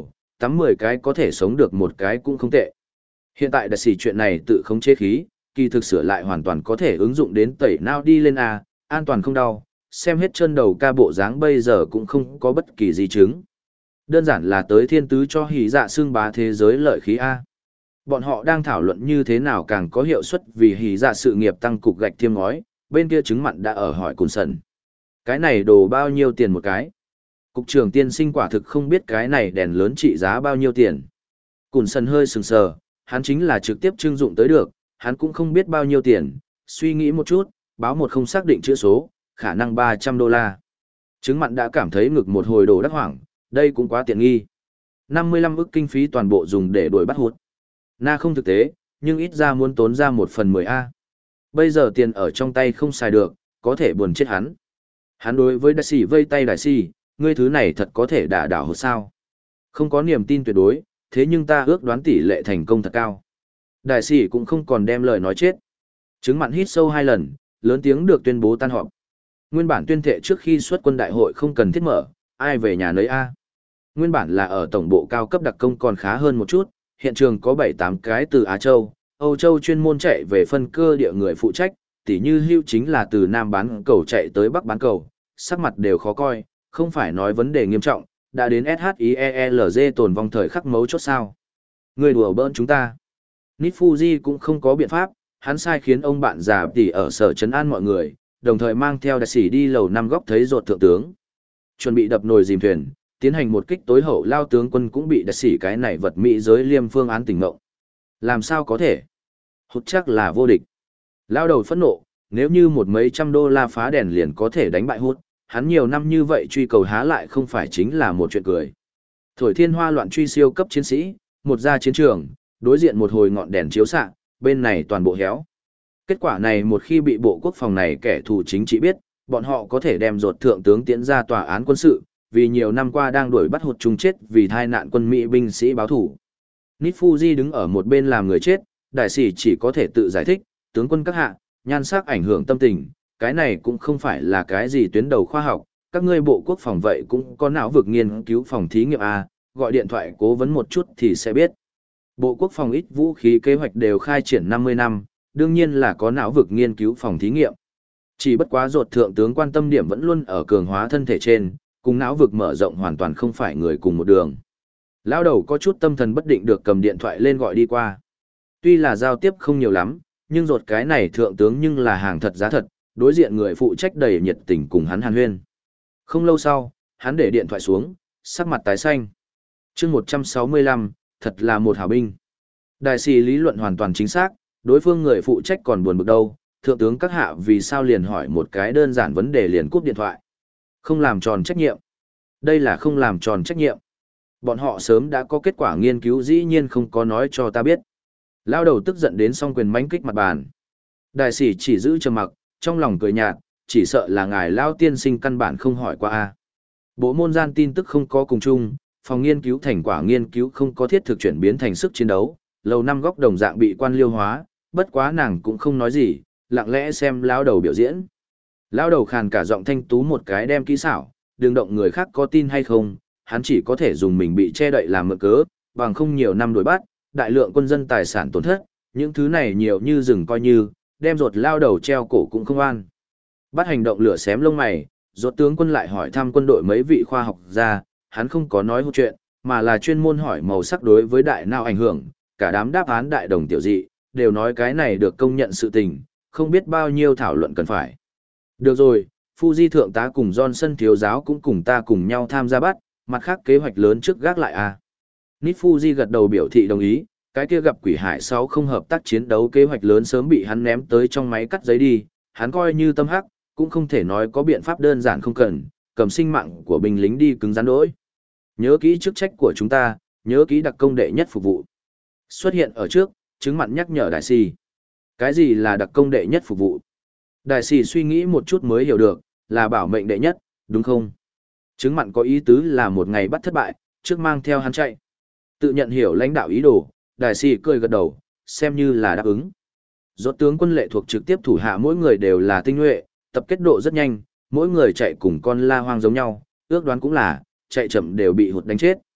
tắm mười cái có thể sống được một cái cũng không tệ. Hiện tại đại sĩ chuyện này tự khống chế khí, kỳ thực sửa lại hoàn toàn có thể ứng dụng đến tẩy não đi lên A, an toàn không đau, xem hết chân đầu ca bộ dáng bây giờ cũng không có bất kỳ di chứng. Đơn giản là tới thiên tứ cho hỉ dạ xương bá thế giới lợi khí A. Bọn họ đang thảo luận như thế nào càng có hiệu suất vì hỉ dạ sự nghiệp tăng cục gạch thiêm ngói, bên kia chứng mặn đã ở hỏi Cùn Sần. Cái này đồ bao nhiêu tiền một cái? Cục trưởng tiên sinh quả thực không biết cái này đèn lớn trị giá bao nhiêu tiền. Cùn Sần hơi sừng sờ, hắn chính là trực tiếp trưng dụng tới được, hắn cũng không biết bao nhiêu tiền, suy nghĩ một chút, báo một không xác định chữ số, khả năng ba trăm đô la. Chứng mặn đã cảm thấy ngực một hồi đồ đắc hoảng, đây cũng quá tiện nghi. năm mươi lăm ức kinh phí toàn bộ dùng để đuổi bắt hút. Na không thực tế, nhưng ít ra muốn tốn ra một phần mười A. Bây giờ tiền ở trong tay không xài được, có thể buồn chết hắn. Hắn đối với đại sĩ vây tay đại sĩ, ngươi thứ này thật có thể đả đảo hụt sao. Không có niềm tin tuyệt đối, thế nhưng ta ước đoán tỷ lệ thành công thật cao. Đại sĩ cũng không còn đem lời nói chết. Chứng mặn hít sâu hai lần, lớn tiếng được tuyên bố tan họp. Nguyên bản tuyên thệ trước khi xuất quân đại hội không cần thiết mở, ai về nhà nấy A. Nguyên bản là ở tổng bộ cao cấp đặc công còn khá hơn một chút, hiện trường có bảy tám cái từ Á Châu, Âu Châu chuyên môn chạy về phân cơ địa người phụ trách, tỉ như Hưu chính là từ Nam bán cầu chạy tới Bắc bán cầu, sắc mặt đều khó coi, không phải nói vấn đề nghiêm trọng, đã đến SHIELZ tồn vong thời khắc mấu chốt sao. Người đùa bỡn chúng ta. Nít Fuji cũng không có biện pháp, hắn sai khiến ông bạn già tỉ ở sở trấn an mọi người, đồng thời mang theo đại sĩ đi lầu năm góc thấy rột thượng tướng. Chuẩn bị đập nồi dìm thuyền, tiến hành một kích tối hậu lao tướng quân cũng bị đại sĩ cái này vật mỹ giới liêm phương án tỉnh ngộng. Làm sao có thể? Hút chắc là vô địch. Lao đầu phẫn nộ, nếu như một mấy trăm đô la phá đèn liền có thể đánh bại hút, hắn nhiều năm như vậy truy cầu há lại không phải chính là một chuyện cười. Thổi thiên hoa loạn truy siêu cấp chiến sĩ, một ra chiến trường, đối diện một hồi ngọn đèn chiếu xạ, bên này toàn bộ héo. Kết quả này một khi bị bộ quốc phòng này kẻ thù chính trị biết, bọn họ có thể đem rột thượng tướng tiễn ra tòa án quân sự, vì nhiều năm qua đang đuổi bắt hụt chung chết vì thai nạn quân Mỹ binh sĩ báo thủ. Nít Fuji đứng ở một bên làm người chết, đại sĩ chỉ có thể tự giải thích, tướng quân các hạ, nhan sắc ảnh hưởng tâm tình, cái này cũng không phải là cái gì tuyến đầu khoa học, các ngươi bộ quốc phòng vậy cũng có não vực nghiên cứu phòng thí nghiệm A, gọi điện thoại cố vấn một chút thì sẽ biết. Bộ quốc phòng ít vũ khí kế hoạch đều khai triển năm mươi năm, đương nhiên là có não vực nghiên cứu phòng thí nghiệm. Chỉ bất quá rột thượng tướng quan tâm điểm vẫn luôn ở cường hóa thân thể trên, cùng não vực mở rộng hoàn toàn không phải người cùng một đường. Lão đầu có chút tâm thần bất định được cầm điện thoại lên gọi đi qua. Tuy là giao tiếp không nhiều lắm, nhưng rột cái này thượng tướng nhưng là hàng thật giá thật, đối diện người phụ trách đầy nhiệt tình cùng hắn hàn huyên. Không lâu sau, hắn để điện thoại xuống, sắc mặt tái xanh. chương một trăm sáu mươi lăm, thật là một hảo binh. Đại sĩ lý luận hoàn toàn chính xác, đối phương người phụ trách còn buồn bực đâu, thượng tướng các hạ vì sao liền hỏi một cái đơn giản vấn đề liền cúp điện thoại. Không làm tròn trách nhiệm. Đây là không làm tròn trách nhiệm. Bọn họ sớm đã có kết quả nghiên cứu dĩ nhiên không có nói cho ta biết. Lao đầu tức giận đến song quyền mánh kích mặt bàn. Đại sĩ chỉ giữ trầm mặc, trong lòng cười nhạt, chỉ sợ là ngài Lao tiên sinh căn bản không hỏi qua a. Bộ môn gian tin tức không có cùng chung, phòng nghiên cứu thành quả nghiên cứu không có thiết thực chuyển biến thành sức chiến đấu, lầu năm góc đồng dạng bị quan liêu hóa, bất quá nàng cũng không nói gì, lặng lẽ xem Lao đầu biểu diễn. Lao đầu khàn cả giọng thanh tú một cái đem kỹ xảo, đừng động người khác có tin hay không, hắn chỉ có thể dùng mình bị che đậy làm mượn cớ, bằng không nhiều năm đuổi bắt, đại lượng quân dân tài sản tổn thất, những thứ này nhiều như rừng coi như, đem rột lao đầu treo cổ cũng không an. Bắt hành động lửa xém lông mày, rột tướng quân lại hỏi thăm quân đội mấy vị khoa học gia, hắn không có nói hữu chuyện, mà là chuyên môn hỏi màu sắc đối với đại nào ảnh hưởng, cả đám đáp án đại đồng tiểu dị, đều nói cái này được công nhận sự tình, không biết bao nhiêu thảo luận cần phải. Được rồi, Fuji thượng tá cùng Johnson thiếu giáo cũng cùng ta cùng nhau tham gia bắt, mặt khác kế hoạch lớn trước gác lại à. Nít Fuji gật đầu biểu thị đồng ý, cái kia gặp quỷ hải sáu không hợp tác chiến đấu kế hoạch lớn sớm bị hắn ném tới trong máy cắt giấy đi, hắn coi như tâm hắc, cũng không thể nói có biện pháp đơn giản không cần, cầm sinh mạng của binh lính đi cứng rắn đỗi. Nhớ kỹ chức trách của chúng ta, nhớ kỹ đặc công đệ nhất phục vụ. Xuất hiện ở trước, chứng mặn nhắc nhở đại sĩ. Cái gì là đặc công đệ nhất phục vụ? Đại sĩ suy nghĩ một chút mới hiểu được, là bảo mệnh đệ nhất, đúng không? Chứng mặn có ý tứ là một ngày bắt thất bại, trước mang theo hắn chạy. Tự nhận hiểu lãnh đạo ý đồ, đại sĩ cười gật đầu, xem như là đáp ứng. Rốt tướng quân lệ thuộc trực tiếp thủ hạ mỗi người đều là tinh nhuệ, tập kết độ rất nhanh, mỗi người chạy cùng con la hoang giống nhau, ước đoán cũng là, chạy chậm đều bị hụt đánh chết.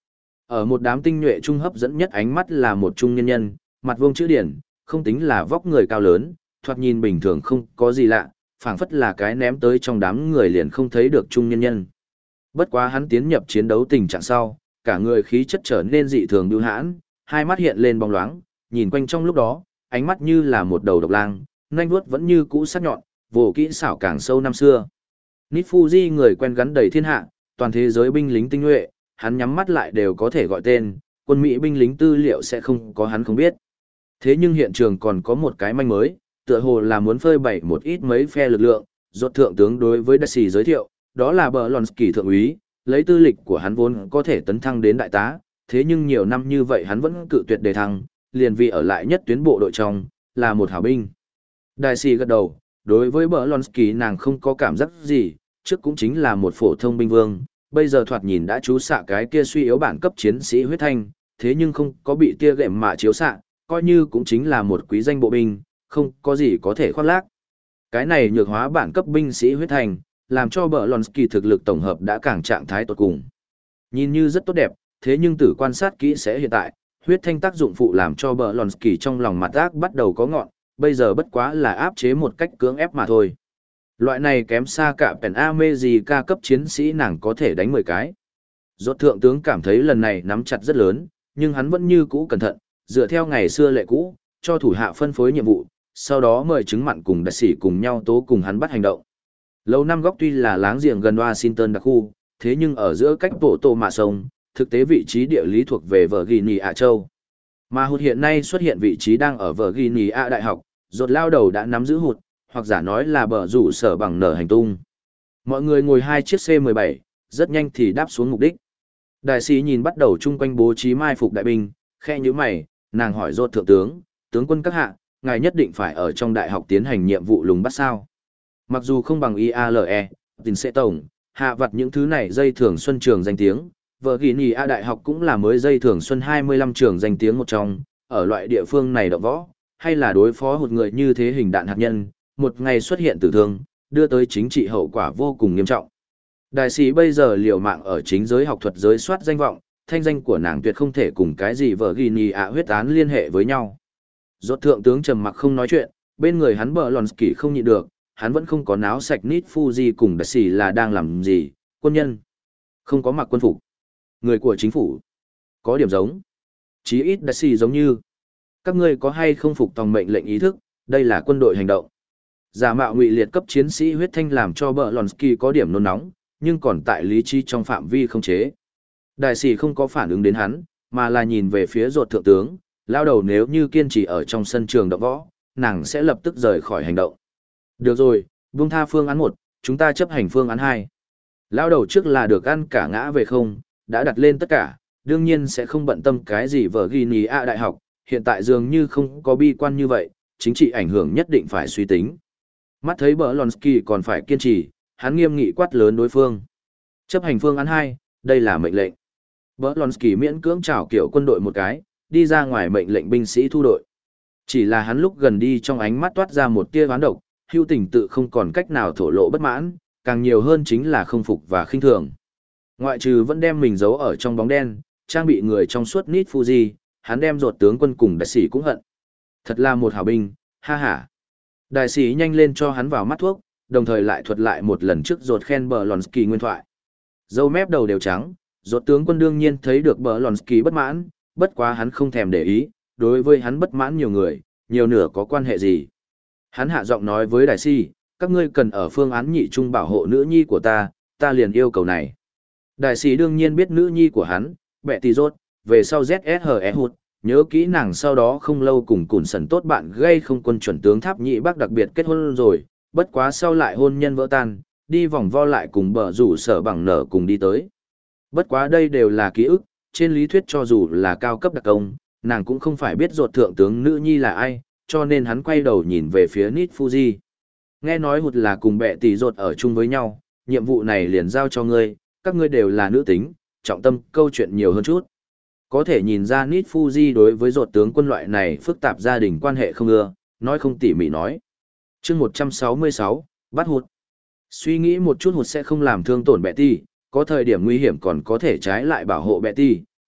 Ở một đám tinh nhuệ trung hấp dẫn nhất ánh mắt là một trung nhân nhân, mặt vuông chữ điển, không tính là vóc người cao lớn, thoạt nhìn bình thường không có gì lạ, phảng phất là cái ném tới trong đám người liền không thấy được trung nhân nhân. Bất quá hắn tiến nhập chiến đấu tình trạng sau, cả người khí chất trở nên dị thường bưu hãn, hai mắt hiện lên bóng loáng, nhìn quanh trong lúc đó, ánh mắt như là một đầu độc lang, nanh vuốt vẫn như cũ sắc nhọn, vồ kỹ xảo càng sâu năm xưa. Nít Fuji người quen gắn đầy thiên hạ, toàn thế giới binh lính tinh nhuệ, hắn nhắm mắt lại đều có thể gọi tên, quân Mỹ binh lính tư liệu sẽ không có hắn không biết. Thế nhưng hiện trường còn có một cái manh mới, tựa hồ là muốn phơi bày một ít mấy phe lực lượng, rốt thượng tướng đối với Daisy giới thiệu, đó là Blonsky thượng úy, lấy tư lịch của hắn vốn có thể tấn thăng đến đại tá, thế nhưng nhiều năm như vậy hắn vẫn cự tuyệt đề thăng, liền vì ở lại nhất tuyến bộ đội trong, là một hảo binh. Daisy gật đầu, đối với Blonsky nàng không có cảm giác gì, trước cũng chính là một phổ thông binh vương, bây giờ thoạt nhìn đã chú xạ cái kia suy yếu bản cấp chiến sĩ huyết thanh, thế nhưng không có bị tia gệm mạ chiếu xạ, coi như cũng chính là một quý danh bộ binh, không có gì có thể khoác lác. Cái này nhược hóa bản cấp binh sĩ huyết thanh, làm cho Blonsky thực lực tổng hợp đã càng trạng thái tốt cùng. Nhìn như rất tốt đẹp, thế nhưng từ quan sát kỹ sẽ hiện tại, huyết thanh tác dụng phụ làm cho Blonsky trong lòng mặt ác bắt đầu có ngọn, bây giờ bất quá là áp chế một cách cưỡng ép mà thôi. Loại này kém xa cả Pen America cấp chiến sĩ nàng có thể đánh mười cái. Rốt thượng tướng cảm thấy lần này nắm chặt rất lớn, nhưng hắn vẫn như cũ cẩn thận, dựa theo ngày xưa lệ cũ, cho thủ hạ phân phối nhiệm vụ, sau đó mời chứng mặn cùng đại sĩ cùng nhau tố cùng hắn bắt hành động. Lầu năm góc tuy là láng giềng gần Washington đặc khu, thế nhưng ở giữa cách bộ tổ mạ sông, thực tế vị trí địa lý thuộc về Virginia châu. Mà hụt hiện nay xuất hiện vị trí đang ở Virginia đại học, rốt lao đầu đã nắm giữ hụt, hoặc giả nói là bờ rủ sở bằng nở hành tung. Mọi người ngồi hai chiếc C mười bảy, rất nhanh thì đáp xuống mục đích. Đại sĩ nhìn bắt đầu chung quanh bố trí mai phục đại binh, khe như mày, nàng hỏi rốt thượng tướng, tướng quân các hạ, ngài nhất định phải ở trong đại học tiến hành nhiệm vụ lùng bắt sao. Mặc dù không bằng i a lờ e, tình sẽ tổng, hạ vặt những thứ này dây thường xuân trường danh tiếng, Virginia đại học cũng là mới dây thường xuân hai mươi lăm trường danh tiếng một trong, ở loại địa phương này động võ, hay là đối phó một người như thế hình đạn hạt nhân, một ngày xuất hiện tử thương, đưa tới chính trị hậu quả vô cùng nghiêm trọng. Đại sĩ bây giờ liều mạng ở chính giới học thuật giới soát danh vọng, thanh danh của nàng tuyệt không thể cùng cái gì Virginia huyết án liên hệ với nhau. Rốt thượng tướng trầm mặc không nói chuyện, bên người hắn Blonsky không nhịn được, hắn vẫn không có náo sạch Nít Fuji cùng đại sĩ là đang làm gì, quân nhân. Không có mặc quân phục. Người của chính phủ. Có điểm giống. Chí ít đại sĩ giống như. Các ngươi có hay không phục tòng mệnh lệnh ý thức, đây là quân đội hành động. Giả mạo ngụy liệt cấp chiến sĩ huyết thanh làm cho Blonsky có điểm nôn nóng, nhưng còn tại lý trí trong phạm vi không chế. Đại sĩ không có phản ứng đến hắn, mà là nhìn về phía rốt thượng tướng, lao đầu nếu như kiên trì ở trong sân trường động võ, nàng sẽ lập tức rời khỏi hành động. Được rồi, buông tha phương án một, chúng ta chấp hành phương án hai. Lao đầu trước là được ăn cả ngã về không, đã đặt lên tất cả, đương nhiên sẽ không bận tâm cái gì Virginia đại học, hiện tại dường như không có bi quan như vậy, chính trị ảnh hưởng nhất định phải suy tính. Mắt thấy Blonsky còn phải kiên trì, hắn nghiêm nghị quát lớn đối phương. Chấp hành phương án hai, đây là mệnh lệnh. Blonsky miễn cưỡng chào kiểu quân đội một cái, đi ra ngoài mệnh lệnh binh sĩ thu đội. Chỉ là hắn lúc gần đi trong ánh mắt toát ra một tia oán độc, hưu tình tự không còn cách nào thổ lộ bất mãn, càng nhiều hơn chính là không phục và khinh thường. Ngoại trừ vẫn đem mình giấu ở trong bóng đen, trang bị người trong suốt Nít Fuji, hắn đem rột tướng quân cùng đại sĩ cũng hận. Thật là một hảo binh, ha ha. Đại sĩ nhanh lên cho hắn vào mắt thuốc, đồng thời lại thuật lại một lần trước rột khen Blonsky nguyên thoại. Dâu mép đầu đều trắng, rột tướng quân đương nhiên thấy được Blonsky bất mãn, bất quá hắn không thèm để ý, đối với hắn bất mãn nhiều người, nhiều nửa có quan hệ gì. Hắn hạ giọng nói với đại sĩ, các ngươi cần ở phương án nhị trung bảo hộ nữ nhi của ta, ta liền yêu cầu này. Đại sĩ đương nhiên biết nữ nhi của hắn, bẹ tì rốt, về sau Z S H E hụt, nhớ kỹ nàng sau đó không lâu cùng cùn sần tốt bạn gây không quân chuẩn tướng tháp nhị bác đặc biệt kết hôn rồi, bất quá sau lại hôn nhân vỡ tan, đi vòng vo lại cùng bờ rủ sở bằng nở cùng đi tới. Bất quá đây đều là ký ức, trên lý thuyết cho dù là cao cấp đặc công, nàng cũng không phải biết rột thượng tướng nữ nhi là ai, cho nên hắn quay đầu nhìn về phía Nít Fuji. Nghe nói hụt là cùng bẹ tỷ rột ở chung với nhau, nhiệm vụ này liền giao cho ngươi, các ngươi đều là nữ tính, trọng tâm câu chuyện nhiều hơn chút. Có thể nhìn ra Nít Fuji đối với rột tướng quân loại này phức tạp gia đình quan hệ không ưa, nói không tỉ mỉ nói. chương một trăm sáu mươi sáu, bắt hụt. Suy nghĩ một chút hụt sẽ không làm thương tổn Betty, có thời điểm nguy hiểm còn có thể trái lại bảo hộ Betty,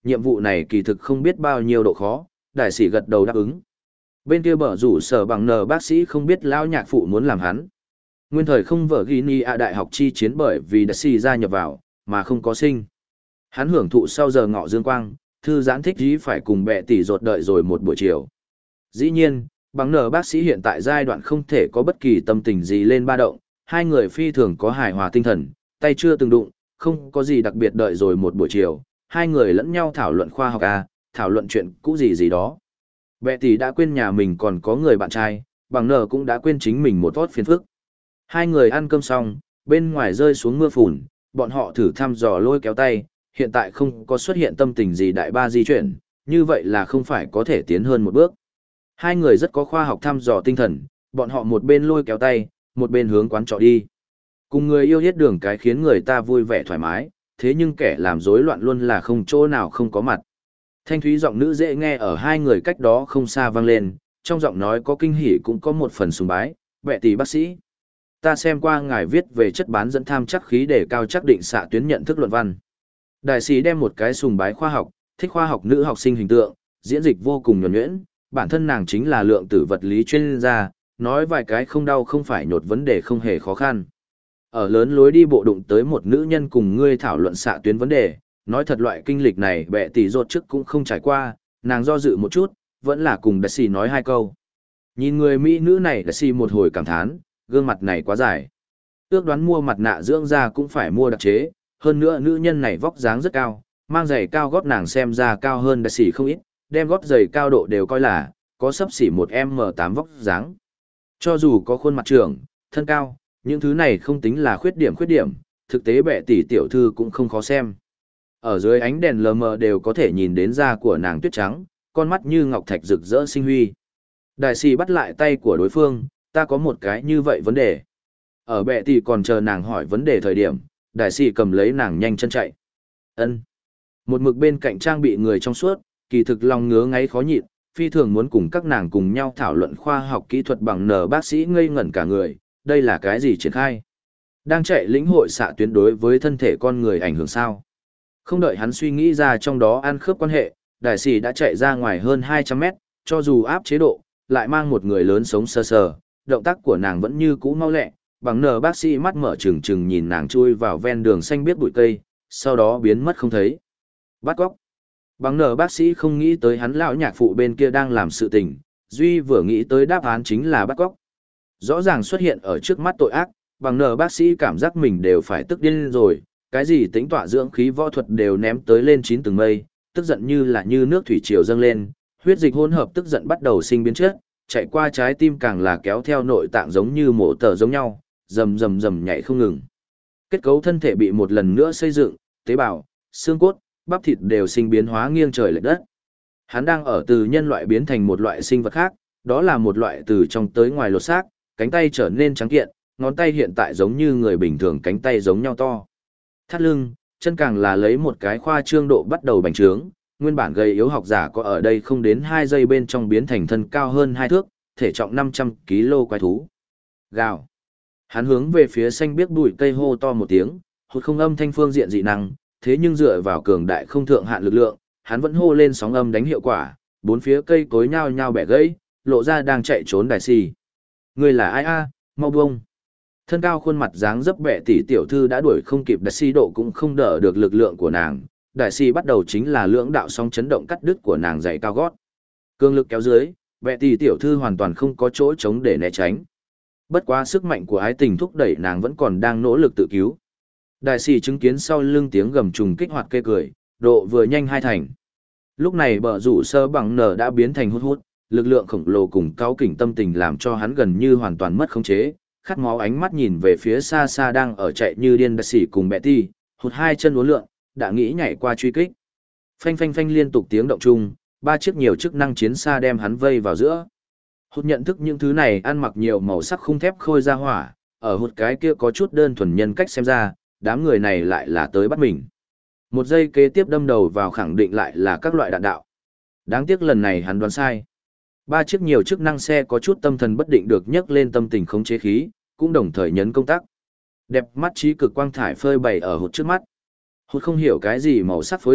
nhiệm vụ này kỳ thực không biết bao nhiêu độ khó, đại sĩ gật đầu đáp ứng. Bên kia bở rủ sở bằng nờ bác sĩ không biết lão nhạc phụ muốn làm hắn. Nguyên thời không vợ ghi ni ạ đại học chi chiến bởi vì đại sĩ gia nhập vào, mà không có sinh. Hắn hưởng thụ sau giờ ngọ dương quang, thư giãn thích dí phải cùng bệ tỷ rột đợi rồi một buổi chiều. Dĩ nhiên, bằng nở bác sĩ hiện tại giai đoạn không thể có bất kỳ tâm tình gì lên ba động, hai người phi thường có hài hòa tinh thần, tay chưa từng đụng, không có gì đặc biệt đợi rồi một buổi chiều, hai người lẫn nhau thảo luận khoa học à, thảo luận chuyện cũ gì gì đó. Bệ tỷ đã quên nhà mình còn có người bạn trai, bằng nở cũng đã quên chính mình một tốt phiền phức. Hai người ăn cơm xong, bên ngoài rơi xuống mưa phùn, bọn họ thử thăm dò lôi kéo tay, hiện tại không có xuất hiện tâm tình gì đại ba di chuyển, như vậy là không phải có thể tiến hơn một bước. Hai người rất có khoa học thăm dò tinh thần, bọn họ một bên lôi kéo tay, một bên hướng quán trọ đi. Cùng người yêu hết đường cái khiến người ta vui vẻ thoải mái, thế nhưng kẻ làm rối loạn luôn là không chỗ nào không có mặt. Thanh thúy giọng nữ dễ nghe ở hai người cách đó không xa vang lên, trong giọng nói có kinh hỉ cũng có một phần sùng bái, "Bệ tỷ bác sĩ, ta xem qua ngài viết về chất bán dẫn tham chắc khí để cao chắc định xạ tuyến nhận thức luận văn." Đại sĩ đem một cái sùng bái khoa học, thích khoa học nữ học sinh hình tượng, diễn dịch vô cùng nhuần nhuyễn, bản thân nàng chính là lượng tử vật lý chuyên gia, nói vài cái không đau không phải nhột vấn đề không hề khó khăn. Ở lớn lối đi bộ đụng tới một nữ nhân cùng ngươi thảo luận xạ tuyến vấn đề, nói thật loại kinh lịch này bệ tỷ rốt trước cũng không trải qua, nàng do dự một chút, vẫn là cùng đại sĩ nói hai câu. Nhìn người mỹ nữ này đại sĩ một hồi cảm thán, gương mặt này quá dài. Ước đoán mua mặt nạ dưỡng da cũng phải mua đặc chế, hơn nữa nữ nhân này vóc dáng rất cao, mang giày cao gót nàng xem ra cao hơn đại sĩ không ít, đem gót giày cao độ đều coi là có xấp xỉ một em tám vóc dáng. Cho dù có khuôn mặt trưởng, thân cao, những thứ này không tính là khuyết điểm khuyết điểm, thực tế bệ tỷ tiểu thư cũng không khó xem. Ở dưới ánh đèn lờ mờ đều có thể nhìn đến da của nàng tuyết trắng, con mắt như ngọc thạch rực rỡ sinh huy. Đại sĩ bắt lại tay của đối phương, ta có một cái như vậy vấn đề. Ở bệ tỷ còn chờ nàng hỏi vấn đề thời điểm, đại sĩ cầm lấy nàng nhanh chân chạy. Ân. Một mực bên cạnh trang bị người trong suốt, kỳ thực lòng ngứa ngáy khó nhịn, phi thường muốn cùng các nàng cùng nhau thảo luận khoa học kỹ thuật bằng nở bác sĩ ngây ngẩn cả người, đây là cái gì triển khai? Đang chạy lĩnh hội xạ tuyến đối với thân thể con người ảnh hưởng sao? Không đợi hắn suy nghĩ ra trong đó ăn khớp quan hệ, đại sĩ đã chạy ra ngoài hơn hai trăm mét, cho dù áp chế độ, lại mang một người lớn sống sờ sờ, động tác của nàng vẫn như cũ mau lẹ, bằng nở bác sĩ mắt mở trừng trừng nhìn nàng chui vào ven đường xanh biếc bụi cây, sau đó biến mất không thấy. Bắt cóc. Bằng nở bác sĩ không nghĩ tới hắn lão nhạc phụ bên kia đang làm sự tình, duy vừa nghĩ tới đáp án chính là bắt cóc. Rõ ràng xuất hiện ở trước mắt tội ác, bằng nở bác sĩ cảm giác mình đều phải tức điên rồi, cái gì tính tọa dưỡng khí võ thuật đều ném tới lên chín tầng mây, tức giận như là như nước thủy triều dâng lên, huyết dịch hỗn hợp tức giận bắt đầu sinh biến chất, chạy qua trái tim càng là kéo theo nội tạng giống như mổ tờ giống nhau, rầm rầm rầm nhảy không ngừng. Kết cấu thân thể bị một lần nữa xây dựng, tế bào, xương cốt, bắp thịt đều sinh biến hóa nghiêng trời lệch đất. Hắn đang ở từ nhân loại biến thành một loại sinh vật khác, đó là một loại từ trong tới ngoài lột xác, cánh tay trở nên trắng kiện, ngón tay hiện tại giống như người bình thường cánh tay giống nhau to. Thắt lưng, chân càng là lấy một cái khoa trương độ bắt đầu bành trướng, nguyên bản gầy yếu học giả có ở đây không đến hai giây bên trong biến thành thân cao hơn hai thước, thể trọng năm trăm ki lô gam quái thú. Gào. Hắn hướng về phía xanh biếc bụi cây hô to một tiếng, hụt không âm thanh phương diện dị năng, thế nhưng dựa vào cường đại không thượng hạn lực lượng, hắn vẫn hô lên sóng âm đánh hiệu quả, bốn phía cây cối nhao nhao bẻ gãy, lộ ra đang chạy trốn đại sĩ. Người là ai a, mau buông. Thân cao khuôn mặt dáng dấp bẻ tỷ tiểu thư đã đuổi không kịp đại sĩ độ cũng không đỡ được lực lượng của nàng, đại sĩ bắt đầu chính là lưỡng đạo sóng chấn động cắt đứt của nàng giày cao gót. Cương lực kéo dưới, bẻ tỷ tiểu thư hoàn toàn không có chỗ chống để né tránh. Bất quá sức mạnh của ái tình thúc đẩy nàng vẫn còn đang nỗ lực tự cứu. Đại sĩ chứng kiến sau lưng tiếng gầm trùng kích hoạt kê cười, độ vừa nhanh hai thành. Lúc này bờ rủ sơ bằng nở đã biến thành hút hút, lực lượng khổng lồ cùng cao kỉnh tâm tình làm cho hắn gần như hoàn toàn mất khống chế, khát máu ánh mắt nhìn về phía xa xa đang ở chạy như điên đại sĩ cùng Betty, hụt hai chân uốn lượn, đã nghĩ nhảy qua truy kích. Phanh phanh phanh liên tục tiếng động chung, ba chiếc nhiều chức năng chiến xa đem hắn vây vào giữa. Hụt nhận thức những thứ này ăn mặc nhiều màu sắc khung thép khôi ra hỏa, ở hụt cái kia có chút đơn thuần nhân cách xem ra, đám người này lại là tới bắt mình. Một giây kế tiếp đâm đầu vào khẳng định lại là các loại đạn đạo. Đáng tiếc lần này hắn đoán sai. Ba chiếc nhiều chức năng xe có chút tâm thần bất định được nhấc lên tâm tình khống chế khí, cũng đồng thời nhấn công tắc. Đẹp mắt trí cực quang thải phơi bày ở hụt trước mắt. Hụt không hiểu cái gì màu sắc phối hợp,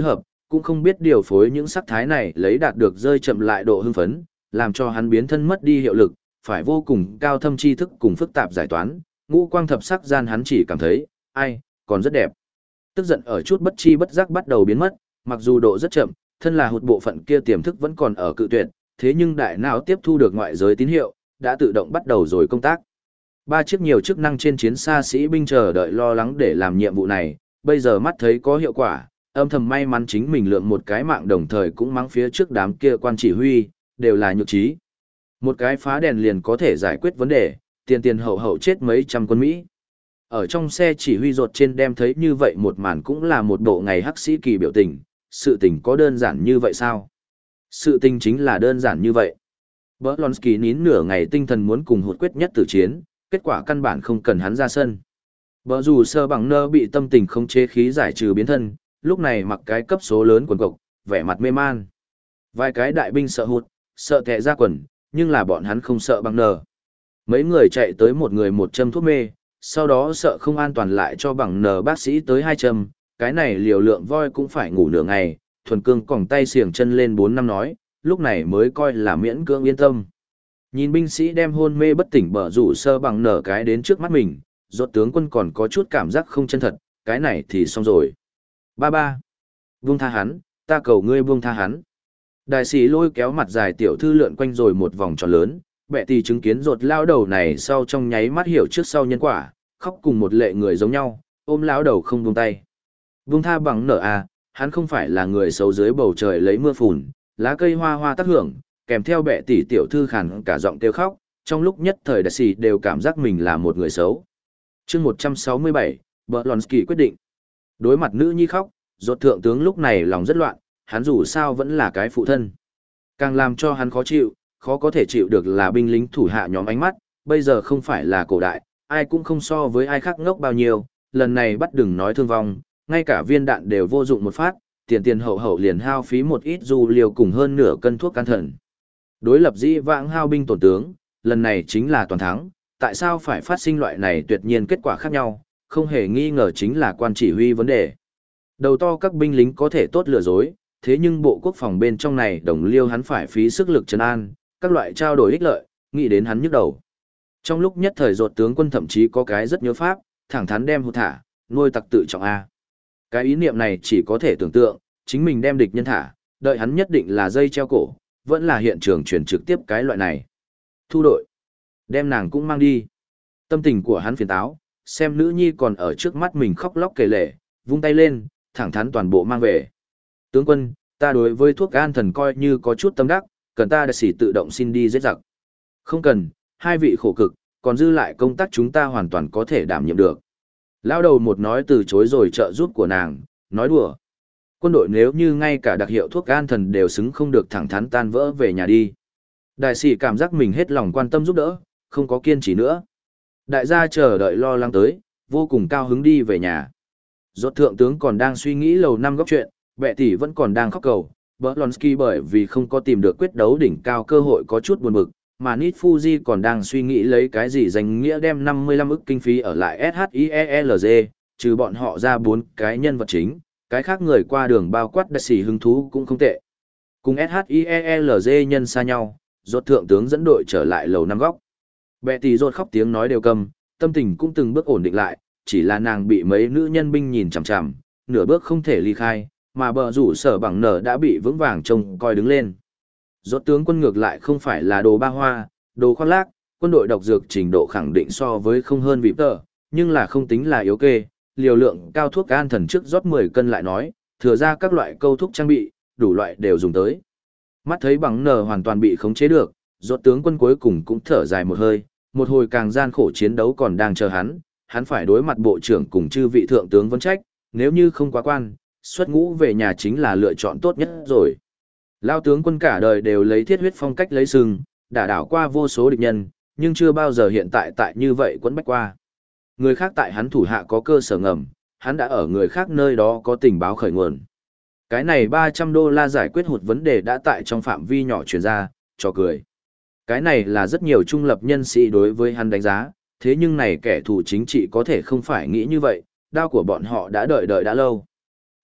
cũng không biết điều phối những sắc thái này lấy đạt được rơi chậm lại độ hưng phấn, làm cho hắn biến thân mất đi hiệu lực, phải vô cùng cao thâm tri thức cùng phức tạp giải toán, ngũ quang thập sắc gian hắn chỉ cảm thấy, ai, còn rất đẹp. Tức giận ở chút bất chi bất giác bắt đầu biến mất, mặc dù độ rất chậm, thân là hụt bộ phận kia tiềm thức vẫn còn ở cự tuyệt, thế nhưng đại não tiếp thu được ngoại giới tín hiệu, đã tự động bắt đầu rồi công tác. Ba chiếc nhiều chức năng trên chiến xa sĩ binh chờ đợi lo lắng để làm nhiệm vụ này, bây giờ mắt thấy có hiệu quả, âm thầm may mắn chính mình lượm một cái mạng đồng thời cũng mắng phía trước đám kia quan chỉ huy, đều là nhược trí. Một cái phá đèn liền có thể giải quyết vấn đề, tiền tiền hậu hậu chết mấy trăm quân Mỹ. Ở trong xe chỉ huy rột trên đem thấy như vậy một màn cũng là một bộ ngày hắc sĩ kỳ biểu tình, sự tình có đơn giản như vậy sao? Sự tình chính là đơn giản như vậy. Berlonsky nín nửa ngày tinh thần muốn cùng hụt quyết nhất tử chiến, kết quả căn bản không cần hắn ra sân. Bờ rủ sơ bằng nơ bị tâm tình không chế khí giải trừ biến thân, lúc này mặc cái cấp số lớn quần cộc, vẻ mặt mê man. Vài cái đại binh sợ hụt, sợ thẹ ra quần, nhưng là bọn hắn không sợ bằng nờ. Mấy người chạy tới một người một châm thuốc mê, sau đó sợ không an toàn lại cho bằng nờ bác sĩ tới hai châm, cái này liều lượng voi cũng phải ngủ nửa ngày, thuần cương còng tay xiềng chân lên bốn năm nói, lúc này mới coi là miễn cưỡng yên tâm. Nhìn binh sĩ đem hôn mê bất tỉnh bờ rủ sơ bằng nở cái đến trước mắt mình, rốt tướng quân còn có chút cảm giác không chân thật, cái này thì xong rồi. Ba ba. Buông tha hắn, ta cầu ngươi buông tha hắn. Đại sĩ lôi kéo mặt dài tiểu thư lượn quanh rồi một vòng tròn lớn, bệ tỷ chứng kiến rột lao đầu này sau trong nháy mắt hiểu trước sau nhân quả, khóc cùng một lệ người giống nhau, ôm lão đầu không buông tay. Buông tha bằng nở à, hắn không phải là người xấu dưới bầu trời lấy mưa phùn, lá cây hoa hoa tác hưởng, kèm theo bệ tỷ tiểu thư khàn cả giọng kêu khóc, trong lúc nhất thời đại sĩ đều cảm giác mình là một người xấu. Chương một trăm sáu mươi bảy, Berlonsky quyết định. Đối mặt nữ nhi khóc, rốt thượng tướng lúc này lòng rất loạn, hắn dù sao vẫn là cái phụ thân. Càng làm cho hắn khó chịu, khó có thể chịu được là binh lính thủ hạ nhóm ánh mắt, bây giờ không phải là cổ đại, ai cũng không so với ai khác ngốc bao nhiêu, lần này bắt đừng nói thương vong, ngay cả viên đạn đều vô dụng một phát, tiền tiền hậu hậu liền hao phí một ít dù liều cùng hơn nửa cân thuốc can thần. Đối lập dĩ vãng hao binh tổn tướng, lần này chính là toàn thắng, tại sao phải phát sinh loại này tuyệt nhiên kết quả khác nhau, không hề nghi ngờ chính là quan chỉ huy vấn đề. Đầu to các binh lính có thể tốt lừa dối, thế nhưng bộ quốc phòng bên trong này đồng liêu hắn phải phí sức lực trấn an, các loại trao đổi ích lợi, nghĩ đến hắn nhức đầu. Trong lúc nhất thời rột tướng quân thậm chí có cái rất nhớ pháp, thẳng thắn đem hụt thả, nuôi tặc tự trọng A. Cái ý niệm này chỉ có thể tưởng tượng, chính mình đem địch nhân thả, đợi hắn nhất định là dây treo cổ, vẫn là hiện trường chuyển trực tiếp cái loại này. Thu đội. Đem nàng cũng mang đi. Tâm tình của hắn phiền táo, xem nữ nhi còn ở trước mắt mình khóc lóc kể lể, vung tay lên, thẳng thắn toàn bộ mang về. Tướng quân, ta đối với thuốc an thần coi như có chút tâm đắc, cần ta đã xỉ tự động xin đi giết giặc. Không cần, hai vị khổ cực, còn dư lại công tác chúng ta hoàn toàn có thể đảm nhiệm được. Lao đầu một nói từ chối rồi trợ giúp của nàng, nói đùa. Quân đội nếu như ngay cả đặc hiệu thuốc an thần đều xứng không được thẳng thắn tan vỡ về nhà đi. Đại sĩ cảm giác mình hết lòng quan tâm giúp đỡ, không có kiên trì nữa. Đại gia chờ đợi lo lắng tới, vô cùng cao hứng đi về nhà. Rốt thượng tướng còn đang suy nghĩ lầu năm góc chuyện, bệ tỷ vẫn còn đang khóc cầu. Berlonsky bởi vì không có tìm được quyết đấu đỉnh cao cơ hội có chút buồn bực, mà Nit Fuji còn đang suy nghĩ lấy cái gì danh nghĩa đem năm mươi lăm ức kinh phí ở lại ét hát i e lờ giê, trừ bọn họ ra bốn cái nhân vật chính, cái khác người qua đường bao quát đại sĩ hứng thú cũng không tệ. Cùng ét hát i e lờ giê nhân xa nhau, rốt thượng tướng dẫn đội trở lại lầu năm góc. Bệ tỷ rốt khóc tiếng nói đều cầm, tâm tình cũng từng bước ổn định lại, chỉ là nàng bị mấy nữ nhân binh nhìn chằm chằm, nửa bước không thể ly khai, mà bờ rủ sở bằng nở đã bị vững vàng trông coi đứng lên. Rốt tướng quân ngược lại không phải là đồ ba hoa, đồ khoác lác, quân đội độc dược trình độ khẳng định so với không hơn vịp tờ, nhưng là không tính là yếu kê, liều lượng cao thuốc an thần trước rót mười cân lại nói, thừa ra các loại câu thuốc trang bị, đủ loại đều dùng tới. Mắt thấy bằng nở hoàn toàn bị khống chế được, rốt tướng quân cuối cùng cũng thở dài một hơi, một hồi càng gian khổ chiến đấu còn đang chờ hắn, hắn phải đối mặt bộ trưởng cùng chư vị thượng tướng vấn trách, nếu như không quá quan, xuất ngũ về nhà chính là lựa chọn tốt nhất rồi. Lao tướng quân cả đời đều lấy thiết huyết phong cách lấy sừng, đả đảo qua vô số địch nhân, nhưng chưa bao giờ hiện tại tại như vậy quấn bách qua. Người khác tại hắn thủ hạ có cơ sở ngầm, hắn đã ở người khác nơi đó có tình báo khởi nguồn. Cái này ba trăm đô la giải quyết hụt vấn đề đã tại trong phạm vi nhỏ truyền ra, cho cười. Cái này là rất nhiều trung lập nhân sĩ đối với hắn đánh giá, thế nhưng này kẻ thù chính trị có thể không phải nghĩ như vậy, đao của bọn họ đã đợi đợi đã lâu.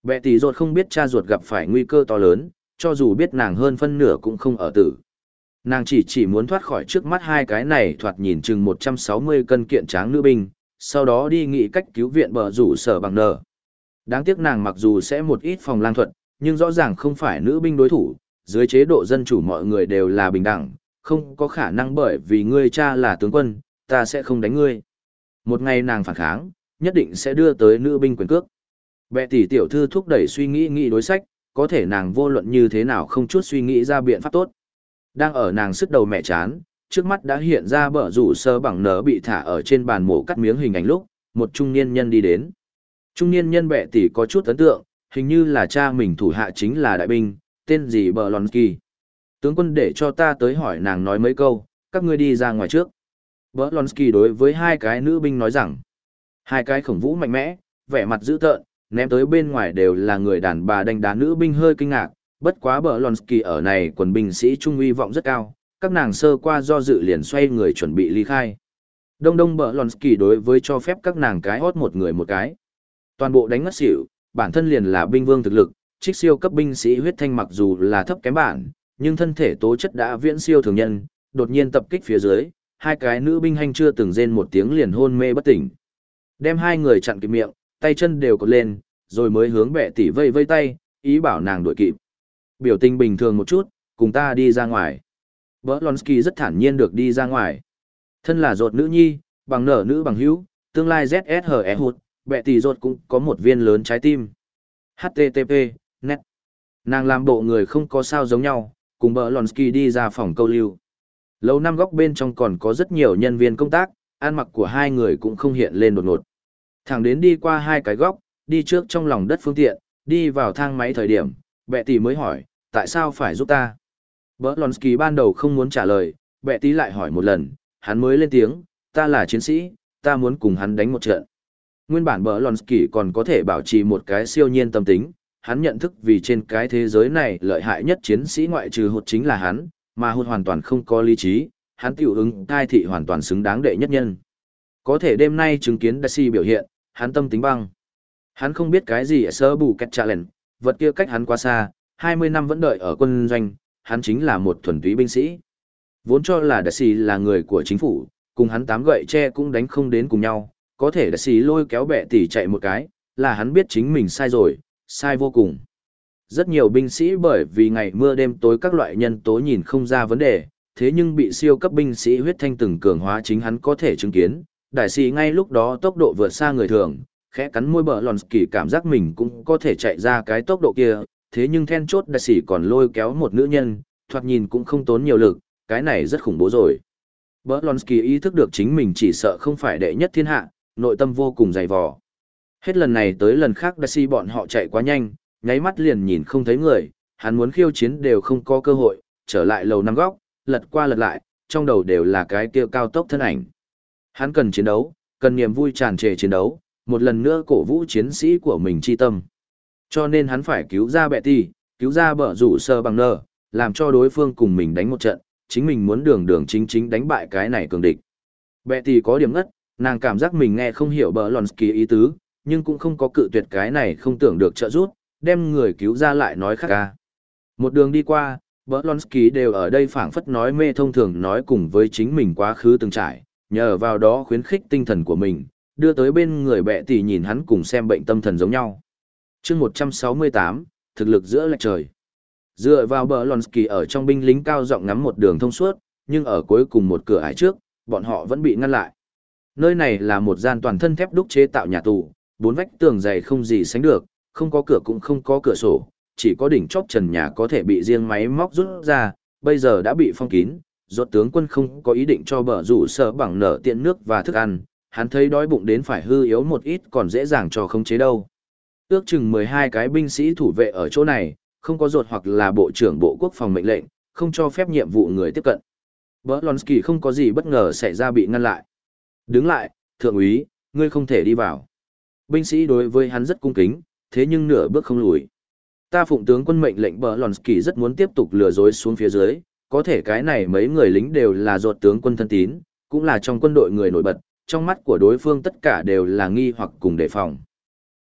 Bệ tỷ ruột không biết cha ruột gặp phải nguy cơ to lớn, cho dù biết nàng hơn phân nửa cũng không ở tử. Nàng chỉ chỉ muốn thoát khỏi trước mắt hai cái này thoạt nhìn chừng một trăm sáu mươi cân kiện tráng nữ binh, sau đó đi nghĩ cách cứu viện bờ rủ sở bằng nở. Đáng tiếc nàng mặc dù sẽ một ít phòng lang thuật, nhưng rõ ràng không phải nữ binh đối thủ, dưới chế độ dân chủ mọi người đều là bình đẳng, không có khả năng bởi vì ngươi cha là tướng quân, ta sẽ không đánh ngươi. Một ngày nàng phản kháng, nhất định sẽ đưa tới nữ binh quyền cước. Bệ tỷ tiểu thư thúc đẩy suy nghĩ nghĩ đối sách, có thể nàng vô luận như thế nào không chút suy nghĩ ra biện pháp tốt. Đang ở nàng sức đầu mẹ chán, trước mắt đã hiện ra bờ rủ sơ bằng nở bị thả ở trên bàn mổ cắt miếng hình ảnh lúc, một trung niên nhân đi đến. Trung niên nhân bệ tỷ có chút ấn tượng, hình như là cha mình thủ hạ chính là đại binh, tên gì bờ Lonsky. Tướng quân để cho ta tới hỏi nàng nói mấy câu, các ngươi đi ra ngoài trước. Bờ Lonsky đối với hai cái nữ binh nói rằng, hai cái khổng vũ mạnh mẽ, vẻ mặt dữ tợn, ném tới bên ngoài đều là người đàn bà đánh đá nữ binh hơi kinh ngạc, bất quá bờ Lonsky ở này quần binh sĩ trung uy vọng rất cao, các nàng sơ qua do dự liền xoay người chuẩn bị ly khai. Đông đông bờ Lonsky đối với cho phép các nàng cái hót một người một cái. Toàn bộ đánh ngất xỉu, bản thân liền là binh vương thực lực, trích siêu cấp binh sĩ huyết thanh mặc dù là thấp kém bản, nhưng thân thể tố chất đã viễn siêu thường nhân, đột nhiên tập kích phía dưới, hai cái nữ binh hành chưa từng rên một tiếng liền hôn mê bất tỉnh. Đem hai người chặn kịp miệng, tay chân đều cột lên, rồi mới hướng bệ tỷ vây vây tay, ý bảo nàng đuổi kịp. Biểu tình bình thường một chút, cùng ta đi ra ngoài. Berlonsky rất thản nhiên được đi ra ngoài. Thân là ruột nữ nhi, bằng nở nữ bằng hữu, tương lai Z S H E hụt, bệ tỷ ruột cũng có một viên lớn trái tim. H T T P, net. Nàng làm bộ người không có sao giống nhau, cùng Berlonsky đi ra phòng câu lưu. Lầu năm góc bên trong còn có rất nhiều nhân viên công tác, ăn mặc của hai người cũng không hiện lên đột ngột. Thẳng đến đi qua hai cái góc, đi trước trong lòng đất phương tiện, đi vào thang máy thời điểm, bệ tỷ mới hỏi, tại sao phải giúp ta? Berlonsky ban đầu không muốn trả lời, bệ tỷ lại hỏi một lần, hắn mới lên tiếng, ta là chiến sĩ, ta muốn cùng hắn đánh một trận. Nguyên bản Berlonsky còn có thể bảo trì một cái siêu nhiên tâm tính, hắn nhận thức vì trên cái thế giới này lợi hại nhất chiến sĩ ngoại trừ hụt chính là hắn, mà hụt hoàn toàn không có lý trí, hắn tiểu ứng cai thị hoàn toàn xứng đáng đệ nhất nhân. Có thể đêm nay chứng kiến Daisy biểu hiện, hắn tâm tính băng. Hắn không biết cái gì sơ bù cách challenge, vật kia cách hắn quá xa, hai mươi năm vẫn đợi ở quân doanh, hắn chính là một thuần túy binh sĩ. Vốn cho là Daisy là người của chính phủ, cùng hắn tám gậy tre cũng đánh không đến cùng nhau, có thể Daisy lôi kéo bệ tỷ chạy một cái, là hắn biết chính mình sai rồi, sai vô cùng. Rất nhiều binh sĩ bởi vì ngày mưa đêm tối các loại nhân tố nhìn không ra vấn đề, thế nhưng bị siêu cấp binh sĩ huyết thanh từng cường hóa chính hắn có thể chứng kiến, đại sĩ ngay lúc đó tốc độ vượt xa người thường, khẽ cắn môi bờ Lonsky cảm giác mình cũng có thể chạy ra cái tốc độ kia, thế nhưng then chốt đại sĩ còn lôi kéo một nữ nhân, thoạt nhìn cũng không tốn nhiều lực, cái này rất khủng bố rồi. Bờ Lonsky ý thức được chính mình chỉ sợ không phải đệ nhất thiên hạ, nội tâm vô cùng dày vò. Hết lần này tới lần khác đại sĩ bọn họ chạy quá nhanh, nháy mắt liền nhìn không thấy người, hắn muốn khiêu chiến đều không có cơ hội, trở lại lầu năm góc, lật qua lật lại, trong đầu đều là cái kia cao tốc thân ảnh. Hắn cần chiến đấu, cần niềm vui tràn trề chiến đấu, một lần nữa cổ vũ chiến sĩ của mình chi tâm. Cho nên hắn phải cứu ra bệ tỷ, cứu ra bờ rủ sơ bằng nơ, làm cho đối phương cùng mình đánh một trận, chính mình muốn đường đường chính chính đánh bại cái này cường địch. Bệ tỷ có điểm ngất, nàng cảm giác mình nghe không hiểu bờ Lonsky ý tứ, nhưng cũng không có cự tuyệt cái này không tưởng được trợ giúp, đem người cứu ra lại nói khác ca. Một đường đi qua, Berlonsky đều ở đây phảng phất nói mê thông thường nói cùng với chính mình quá khứ từng trải, nhờ vào đó khuyến khích tinh thần của mình, đưa tới bên người bệ tỷ nhìn hắn cùng xem bệnh tâm thần giống nhau. Chương một trăm sáu mươi tám, thực lực giữa lệch trời. Dựa vào Berlonsky ở trong binh lính cao giọng ngắm một đường thông suốt, nhưng ở cuối cùng một cửa ải trước, bọn họ vẫn bị ngăn lại. Nơi này là một gian toàn thân thép đúc chế tạo nhà tù, bốn vách tường dày không gì sánh được, không có cửa cũng không có cửa sổ, chỉ có đỉnh chóp trần nhà có thể bị riêng máy móc rút ra, bây giờ đã bị phong kín. Rốt tướng quân không có ý định cho bờ rủ sở bằng nở tiện nước và thức ăn, hắn thấy đói bụng đến phải hư yếu một ít còn dễ dàng cho khống chế đâu. Ước chừng mười hai cái binh sĩ thủ vệ ở chỗ này, không có rột hoặc là bộ trưởng bộ quốc phòng mệnh lệnh, không cho phép nhiệm vụ người tiếp cận. Berlonsky không có gì bất ngờ xảy ra bị ngăn lại. Đứng lại, thượng úy, ngươi không thể đi vào. Binh sĩ đối với hắn rất cung kính, thế nhưng nửa bước không lùi. Ta phụng tướng quân mệnh lệnh Berlonsky rất muốn tiếp tục lừa dối xuống phía dưới, có thể cái này mấy người lính đều là ruột tướng quân thân tín, cũng là trong quân đội người nổi bật, trong mắt của đối phương tất cả đều là nghi hoặc cùng đề phòng.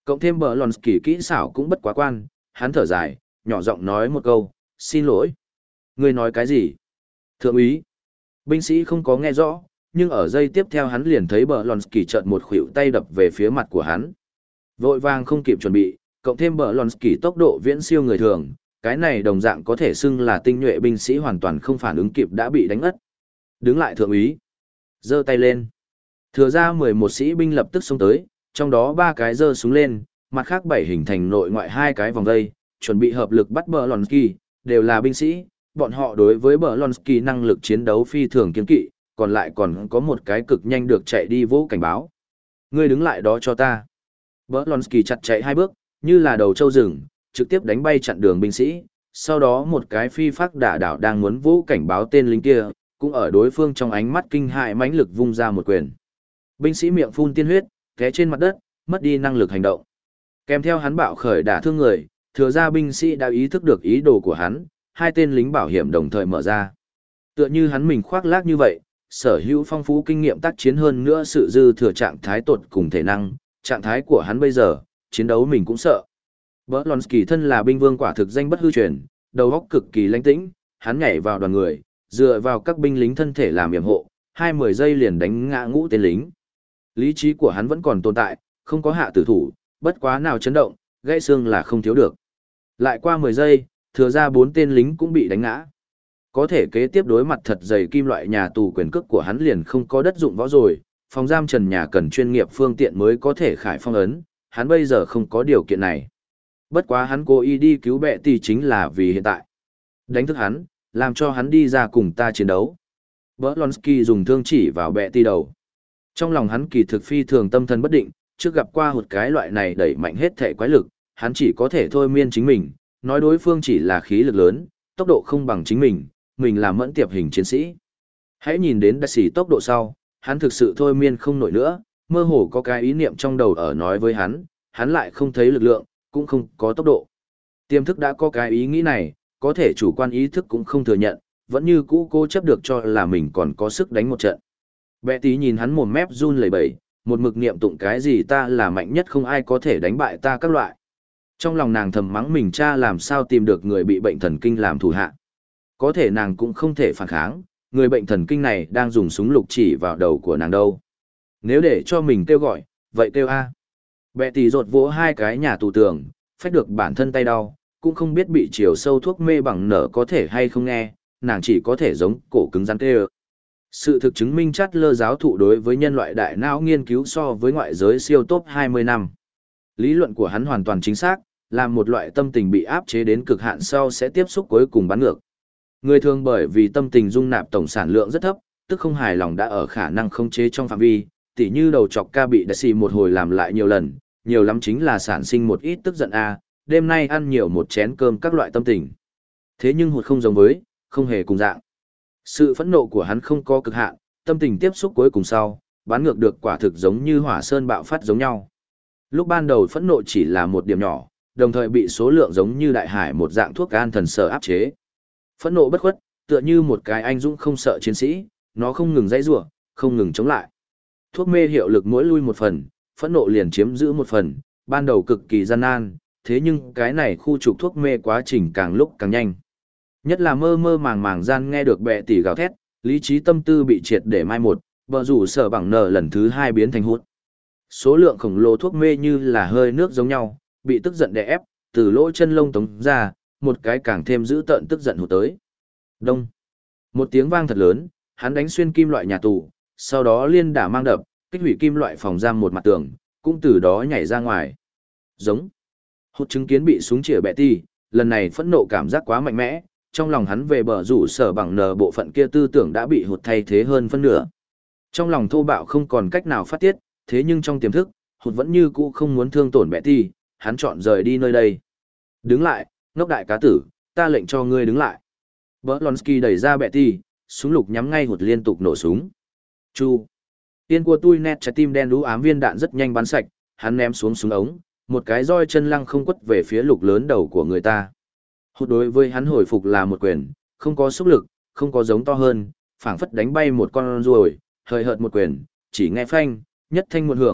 Cộng thêm bờ lòn kỳ kỹ xảo cũng bất quá quan, hắn thở dài, nhỏ giọng nói một câu, xin lỗi. Ngươi nói cái gì? Thượng úy. Binh sĩ không có nghe rõ, nhưng ở giây tiếp theo hắn liền thấy bờ lòn kỳ chợt một khuỷu tay đập về phía mặt của hắn. Vội vàng không kịp chuẩn bị, cộng thêm bờ lòn kỳ tốc độ viễn siêu người thường, cái này đồng dạng có thể xưng là tinh nhuệ binh sĩ hoàn toàn không phản ứng kịp đã bị đánh ngất. Đứng lại thượng úy. Giơ tay lên. Thừa ra mười một sĩ binh lập tức xông tới, trong đó ba cái giơ súng lên, mặt khác bảy hình thành nội ngoại hai cái vòng vây, chuẩn bị hợp lực bắt bờ lòn kỳ, đều là binh sĩ, bọn họ đối với bờ lòn kỳ năng lực chiến đấu phi thường kiên kỵ, còn lại còn có một cái cực nhanh được chạy đi vỗ cảnh báo. Ngươi đứng lại đó cho ta. Bờ lòn kỳ chặt chạy hai bước, như là đầu trâu rừng, trực tiếp đánh bay chặn đường binh sĩ, sau đó một cái phi phác đả đảo đang muốn vỗ cảnh báo tên lính kia, cũng ở đối phương trong ánh mắt kinh hại mãnh lực vung ra một quyền. Binh sĩ miệng phun tiên huyết, té trên mặt đất, mất đi năng lực hành động. Kèm theo hắn bạo khởi đả thương người, thừa ra binh sĩ đã ý thức được ý đồ của hắn, hai tên lính bảo hiểm đồng thời mở ra. Tựa như hắn mình khoác lác như vậy, sở hữu phong phú kinh nghiệm tác chiến hơn nữa sự dư thừa trạng thái tột cùng thể năng, trạng thái của hắn bây giờ, chiến đấu mình cũng sợ. Berlonsky thân là binh vương quả thực danh bất hư truyền, đầu óc cực kỳ lãnh tĩnh, hắn nhảy vào đoàn người, dựa vào các binh lính thân thể làm yểm hộ, hai mươi giây liền đánh ngã ngũ tên lính. Lý trí của hắn vẫn còn tồn tại, không có hạ tử thủ, bất quá nào chấn động, gãy xương là không thiếu được. Lại qua mười giây, thừa ra bốn tên lính cũng bị đánh ngã. Có thể kế tiếp đối mặt thật dày kim loại nhà tù quyền cước của hắn liền không có đất dụng võ rồi, phòng giam trần nhà cần chuyên nghiệp phương tiện mới có thể khải phong ấn, hắn bây giờ không có điều kiện này. Bất quá hắn cố ý đi cứu bệ tỷ chính là vì hiện tại. Đánh thức hắn, làm cho hắn đi ra cùng ta chiến đấu. Berlonsky dùng thương chỉ vào bệ tỷ đầu. Trong lòng hắn kỳ thực phi thường tâm thần bất định, trước gặp qua một cái loại này đẩy mạnh hết thể quái lực, hắn chỉ có thể thôi miên chính mình, nói đối phương chỉ là khí lực lớn, tốc độ không bằng chính mình, mình là mẫn tiệp hình chiến sĩ. Hãy nhìn đến đặc sĩ tốc độ sau, hắn thực sự thôi miên không nổi nữa, mơ hồ có cái ý niệm trong đầu ở nói với hắn, hắn lại không thấy lực lượng, cũng không có tốc độ. Tiềm thức đã có cái ý nghĩ này, có thể chủ quan ý thức cũng không thừa nhận, vẫn như cũ cố chấp được cho là mình còn có sức đánh một trận. Bệ tí nhìn hắn mồm mép run lẩy bẩy, một mực niệm tụng cái gì ta là mạnh nhất không ai có thể đánh bại ta các loại. Trong lòng nàng thầm mắng mình cha làm sao tìm được người bị bệnh thần kinh làm thủ hạ. Có thể nàng cũng không thể phản kháng, người bệnh thần kinh này đang dùng súng lục chỉ vào đầu của nàng đâu. Nếu để cho mình kêu gọi, vậy kêu A. Bệ tỷ rột vỗ hai cái nhà tù tường, phách được bản thân tay đau, cũng không biết bị chiều sâu thuốc mê bằng nở có thể hay không nghe, nàng chỉ có thể giống cổ cứng rắn tê ơ. Sự thực chứng minh chát lơ giáo thụ đối với nhân loại đại não nghiên cứu so với ngoại giới siêu top hai mươi năm. Lý luận của hắn hoàn toàn chính xác, là một loại tâm tình bị áp chế đến cực hạn sau sẽ tiếp xúc cuối cùng bắn ngược. Người thường bởi vì tâm tình dung nạp tổng sản lượng rất thấp, tức không hài lòng đã ở khả năng khống chế trong phạm vi, tỉ như đầu chọc ca bị đại xì một hồi làm lại nhiều lần, nhiều lắm chính là sản sinh một ít tức giận a, đêm nay ăn nhiều một chén cơm các loại tâm tình. Thế nhưng hụt không giống với, không hề cùng dạng. Sự phẫn nộ của hắn không có cực hạn, tâm tình tiếp xúc cuối cùng sau, bán ngược được quả thực giống như hỏa sơn bạo phát giống nhau. Lúc ban đầu phẫn nộ chỉ là một điểm nhỏ, đồng thời bị số lượng giống như đại hải một dạng thuốc an thần sở áp chế. Phẫn nộ bất khuất, tựa như một cái anh dũng không sợ chiến sĩ, nó không ngừng dãy rủa, không ngừng chống lại. Thuốc mê hiệu lực mỗi lui một phần, phẫn nộ liền chiếm giữ một phần, ban đầu cực kỳ gian nan, thế nhưng cái này khu trục thuốc mê quá trình càng lúc càng nhanh. Nhất là mơ mơ màng màng gian nghe được bệ tỷ gào thét, lý trí tâm tư bị triệt để mai một, bờ rủ sở bằng nở lần thứ hai biến thành hút. Số lượng khổng lồ thuốc mê như là hơi nước giống nhau, bị tức giận đè ép, từ lỗ chân lông tống ra, một cái càng thêm dữ tợn tức giận hụt tới. Đông. Một tiếng vang thật lớn, hắn đánh xuyên kim loại nhà tù, sau đó liên đả mang đập, kích hủy kim loại phòng giam một mặt tường, cũng từ đó nhảy ra ngoài. Giống. Hụt chứng kiến bị súng chĩa bệ tỷ, lần này phẫn nộ cảm giác quá mạnh mẽ, trong lòng hắn về bờ rủ sở bằng nờ bộ phận kia tư tưởng đã bị hụt thay thế hơn phân nửa. Trong lòng thô bạo không còn cách nào phát tiết, thế nhưng trong tiềm thức, hụt vẫn như cũ không muốn thương tổn bệ tỷ, hắn chọn rời đi nơi đây. Đứng lại, ngốc đại cá tử, ta lệnh cho ngươi đứng lại. Berlonsky đẩy ra bệ tỷ, súng lục nhắm ngay hụt liên tục nổ súng. Chu. Tiên của tôi nét trái tim đen đú ám viên đạn rất nhanh bắn sạch, hắn ném xuống súng ống, một cái roi chân lăng không quất về phía lục lớn đầu của người ta. Hụt đối với hắn hồi phục là một quyền, không có xúc lực, không có giống to hơn, phảng phất đánh bay một con ruồi, hơi hợt một quyền, chỉ nghe phanh, nhất thanh một hưởng,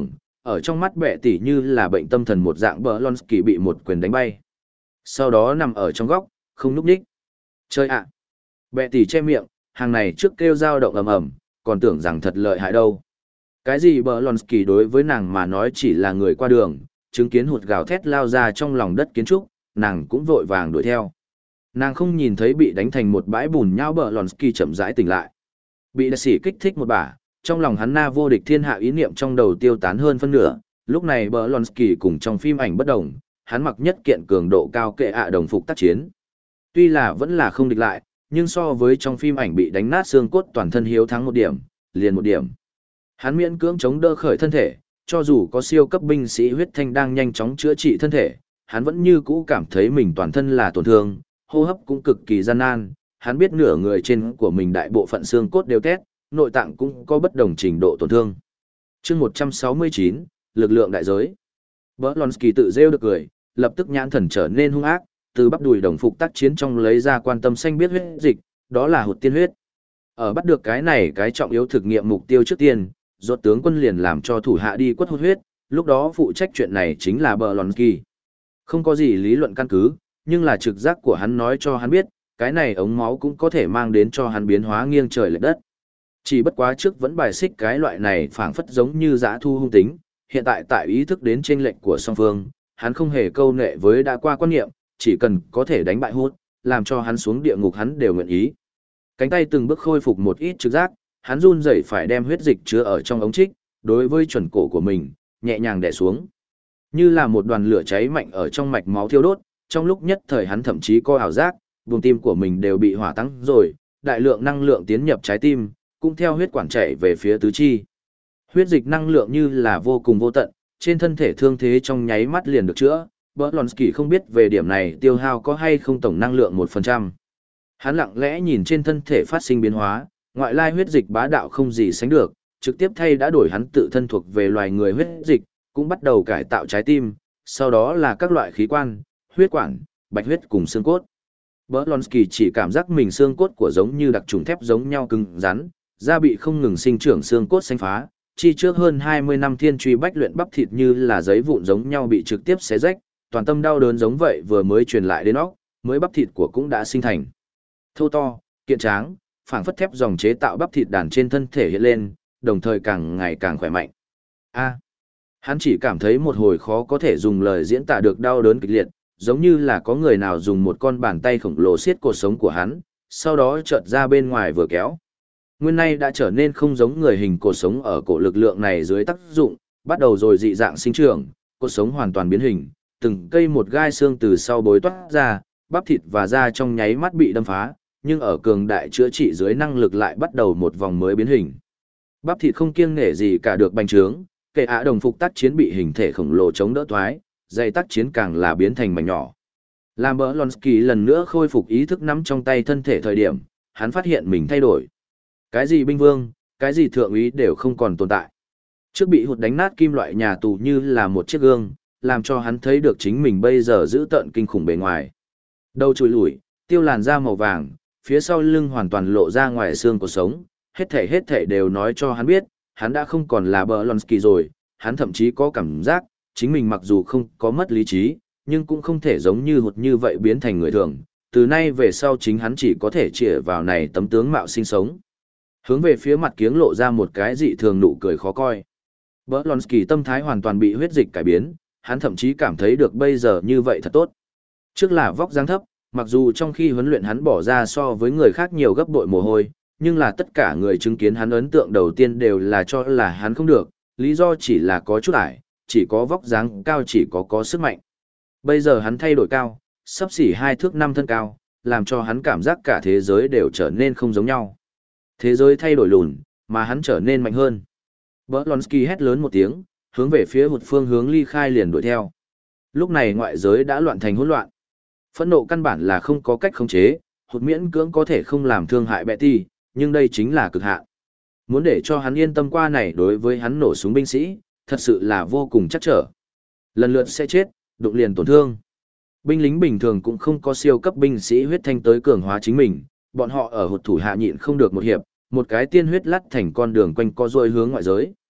Ở trong mắt bệ tỷ như là bệnh tâm thần một dạng, Blonsky bị một quyền đánh bay. Sau đó nằm ở trong góc, không núp đích. Chơi ạ! Bệ tỷ che miệng, hàng này trước kêu dao động ầm ầm, còn tưởng rằng thật lợi hại đâu. Cái gì Blonsky đối với nàng mà nói chỉ là người qua đường, chứng kiến hụt gào thét lao ra trong lòng đất kiến trúc, nàng cũng vội vàng đuổi theo. Nàng không nhìn thấy bị đánh thành một bãi bùn nhau Blonsky chậm rãi tỉnh lại. Bị đại sĩ kích thích một bả, trong lòng hắn na vô địch thiên hạ ý niệm trong đầu tiêu tán hơn phân nửa. Lúc này Blonsky cùng trong phim ảnh bất đồng, hắn mặc nhất kiện cường độ cao kệ ạ đồng phục tác chiến. Tuy là vẫn là không địch lại, nhưng so với trong phim ảnh bị đánh nát xương cốt toàn thân hiếu thắng một điểm, liền một điểm. Hắn miễn cưỡng chống đỡ khởi thân thể, cho dù có siêu cấp binh sĩ huyết thanh đang nhanh chóng chữa trị thân thể, hắn vẫn như cũ cảm thấy mình toàn thân là tổn thương, hô hấp cũng cực kỳ gian nan. Hắn biết nửa người trên của mình đại bộ phận xương cốt đều tét, nội tạng cũng có bất đồng trình độ tổn thương. Chương một trăm sáu mươi chín, lực lượng đại giới. Blonsky tự rêu được cười, lập tức nhãn thần trở nên hung ác, từ bắp đùi đồng phục tác chiến trong lấy ra quan tâm xanh biết huyết dịch, đó là hụt tiên huyết. Ở bắt được cái này cái trọng yếu thực nghiệm mục tiêu trước tiên, rốt tướng quân liền làm cho thủ hạ đi quất hút huyết, lúc đó phụ trách chuyện này chính là Blonsky. Không có gì lý luận căn cứ, nhưng là trực giác của hắn nói cho hắn biết, cái này ống máu cũng có thể mang đến cho hắn biến hóa nghiêng trời lệch đất. Chỉ bất quá trước vẫn bài xích cái loại này phảng phất giống như dã thu hung tính, hiện tại tại ý thức đến chênh lệch của song phương, hắn không hề câu nệ với đã qua quan niệm, chỉ cần có thể đánh bại hút, làm cho hắn xuống địa ngục hắn đều nguyện ý. Cánh tay từng bước khôi phục một ít trực giác, hắn run rẩy phải đem huyết dịch chứa ở trong ống trích, đối với chuẩn cổ của mình, nhẹ nhàng đè xuống. Như là một đoàn lửa cháy mạnh ở trong mạch máu thiêu đốt, trong lúc nhất thời hắn thậm chí có ảo giác, vùng tim của mình đều bị hỏa tăng rồi, đại lượng năng lượng tiến nhập trái tim, cũng theo huyết quản chảy về phía tứ chi. Huyết dịch năng lượng như là vô cùng vô tận, trên thân thể thương thế trong nháy mắt liền được chữa. Blonsky không biết về điểm này tiêu hao có hay không tổng năng lượng một phần trăm. Hắn lặng lẽ nhìn trên thân thể phát sinh biến hóa, ngoại lai huyết dịch bá đạo không gì sánh được, trực tiếp thay đã đổi hắn tự thân thuộc về loài người huyết dịch, cũng bắt đầu cải tạo trái tim, sau đó là các loại khí quan, huyết quản, bạch huyết cùng xương cốt. Blonsky chỉ cảm giác mình xương cốt của giống như đặc trùng thép giống nhau cứng rắn, da bị không ngừng sinh trưởng xương cốt xanh phá, chi trước hơn hai mươi năm thiên truy bách luyện bắp thịt như là giấy vụn giống nhau bị trực tiếp xé rách, toàn tâm đau đớn giống vậy vừa mới truyền lại đến óc, mới bắp thịt của cũng đã sinh thành. Thô to, kiện tráng, phảng phất thép dòng chế tạo bắp thịt đàn trên thân thể hiện lên, đồng thời càng ngày càng khỏe mạnh. A, hắn chỉ cảm thấy một hồi khó có thể dùng lời diễn tả được đau đớn kịch liệt, giống như là có người nào dùng một con bàn tay khổng lồ siết cột sống của hắn, sau đó chợt ra bên ngoài vừa kéo. Nguyên nay đã trở nên không giống người hình cột sống ở cổ lực lượng này dưới tác dụng, bắt đầu rồi dị dạng sinh trưởng, cột sống hoàn toàn biến hình, từng cây một gai xương từ sau bối toát ra, bắp thịt và da trong nháy mắt bị đâm phá, nhưng ở cường đại chữa trị dưới năng lực lại bắt đầu một vòng mới biến hình. Bắp thịt không kiêng nể gì cả được bành trướng, kệ ạ đồng phục tác chiến bị hình thể khổng lồ chống đỡ thoái, dây tác chiến càng là biến thành mảnh nhỏ. Làm Blonsky lần nữa khôi phục ý thức nắm trong tay thân thể thời điểm, hắn phát hiện mình thay đổi. Cái gì binh vương, cái gì thượng úy đều không còn tồn tại. Trước bị hụt đánh nát kim loại nhà tù như là một chiếc gương, làm cho hắn thấy được chính mình bây giờ giữ tợn kinh khủng bề ngoài. Đầu chùi lủi, tiêu làn da màu vàng, phía sau lưng hoàn toàn lộ ra ngoài xương của sống, hết thể hết thể đều nói cho hắn biết, hắn đã không còn là Blonsky rồi, hắn thậm chí có cảm giác, chính mình mặc dù không có mất lý trí, nhưng cũng không thể giống như hụt như vậy biến thành người thường, từ nay về sau chính hắn chỉ có thể chĩa vào này tấm tướng mạo sinh sống. Hướng về phía mặt kiếng lộ ra một cái dị thường nụ cười khó coi. Blonsky tâm thái hoàn toàn bị huyết dịch cải biến, hắn thậm chí cảm thấy được bây giờ như vậy thật tốt. Trước là vóc dáng thấp, mặc dù trong khi huấn luyện hắn bỏ ra so với người khác nhiều gấp bội mồ hôi, nhưng là tất cả người chứng kiến hắn ấn tượng đầu tiên đều là cho là hắn không được, lý do chỉ là có chút ải, chỉ có vóc dáng cao chỉ có có sức mạnh. Bây giờ hắn thay đổi cao, sắp xỉ hai thước năm thân cao, làm cho hắn cảm giác cả thế giới đều trở nên không giống nhau. Thế giới thay đổi lùn, mà hắn trở nên mạnh hơn. Blonsky hét lớn một tiếng, hướng về phía hụt phương hướng ly khai liền đuổi theo. Lúc này ngoại giới đã loạn thành hỗn loạn. Phẫn nộ căn bản là không có cách khống chế, hụt miễn cưỡng có thể không làm thương hại Betty, nhưng đây chính là cực hạn. Muốn để cho hắn yên tâm qua này đối với hắn nổ súng binh sĩ, thật sự là vô cùng chắc trở. Lần lượt sẽ chết, đụng liền tổn thương. Binh lính bình thường cũng không có siêu cấp binh sĩ huyết thanh tới cường hóa chính mình, bọn họ ở hụt thủ hạ nhịn không được một hiệp, một cái tiên huyết lắt thành con đường quanh co rôi hướng ngoại giới.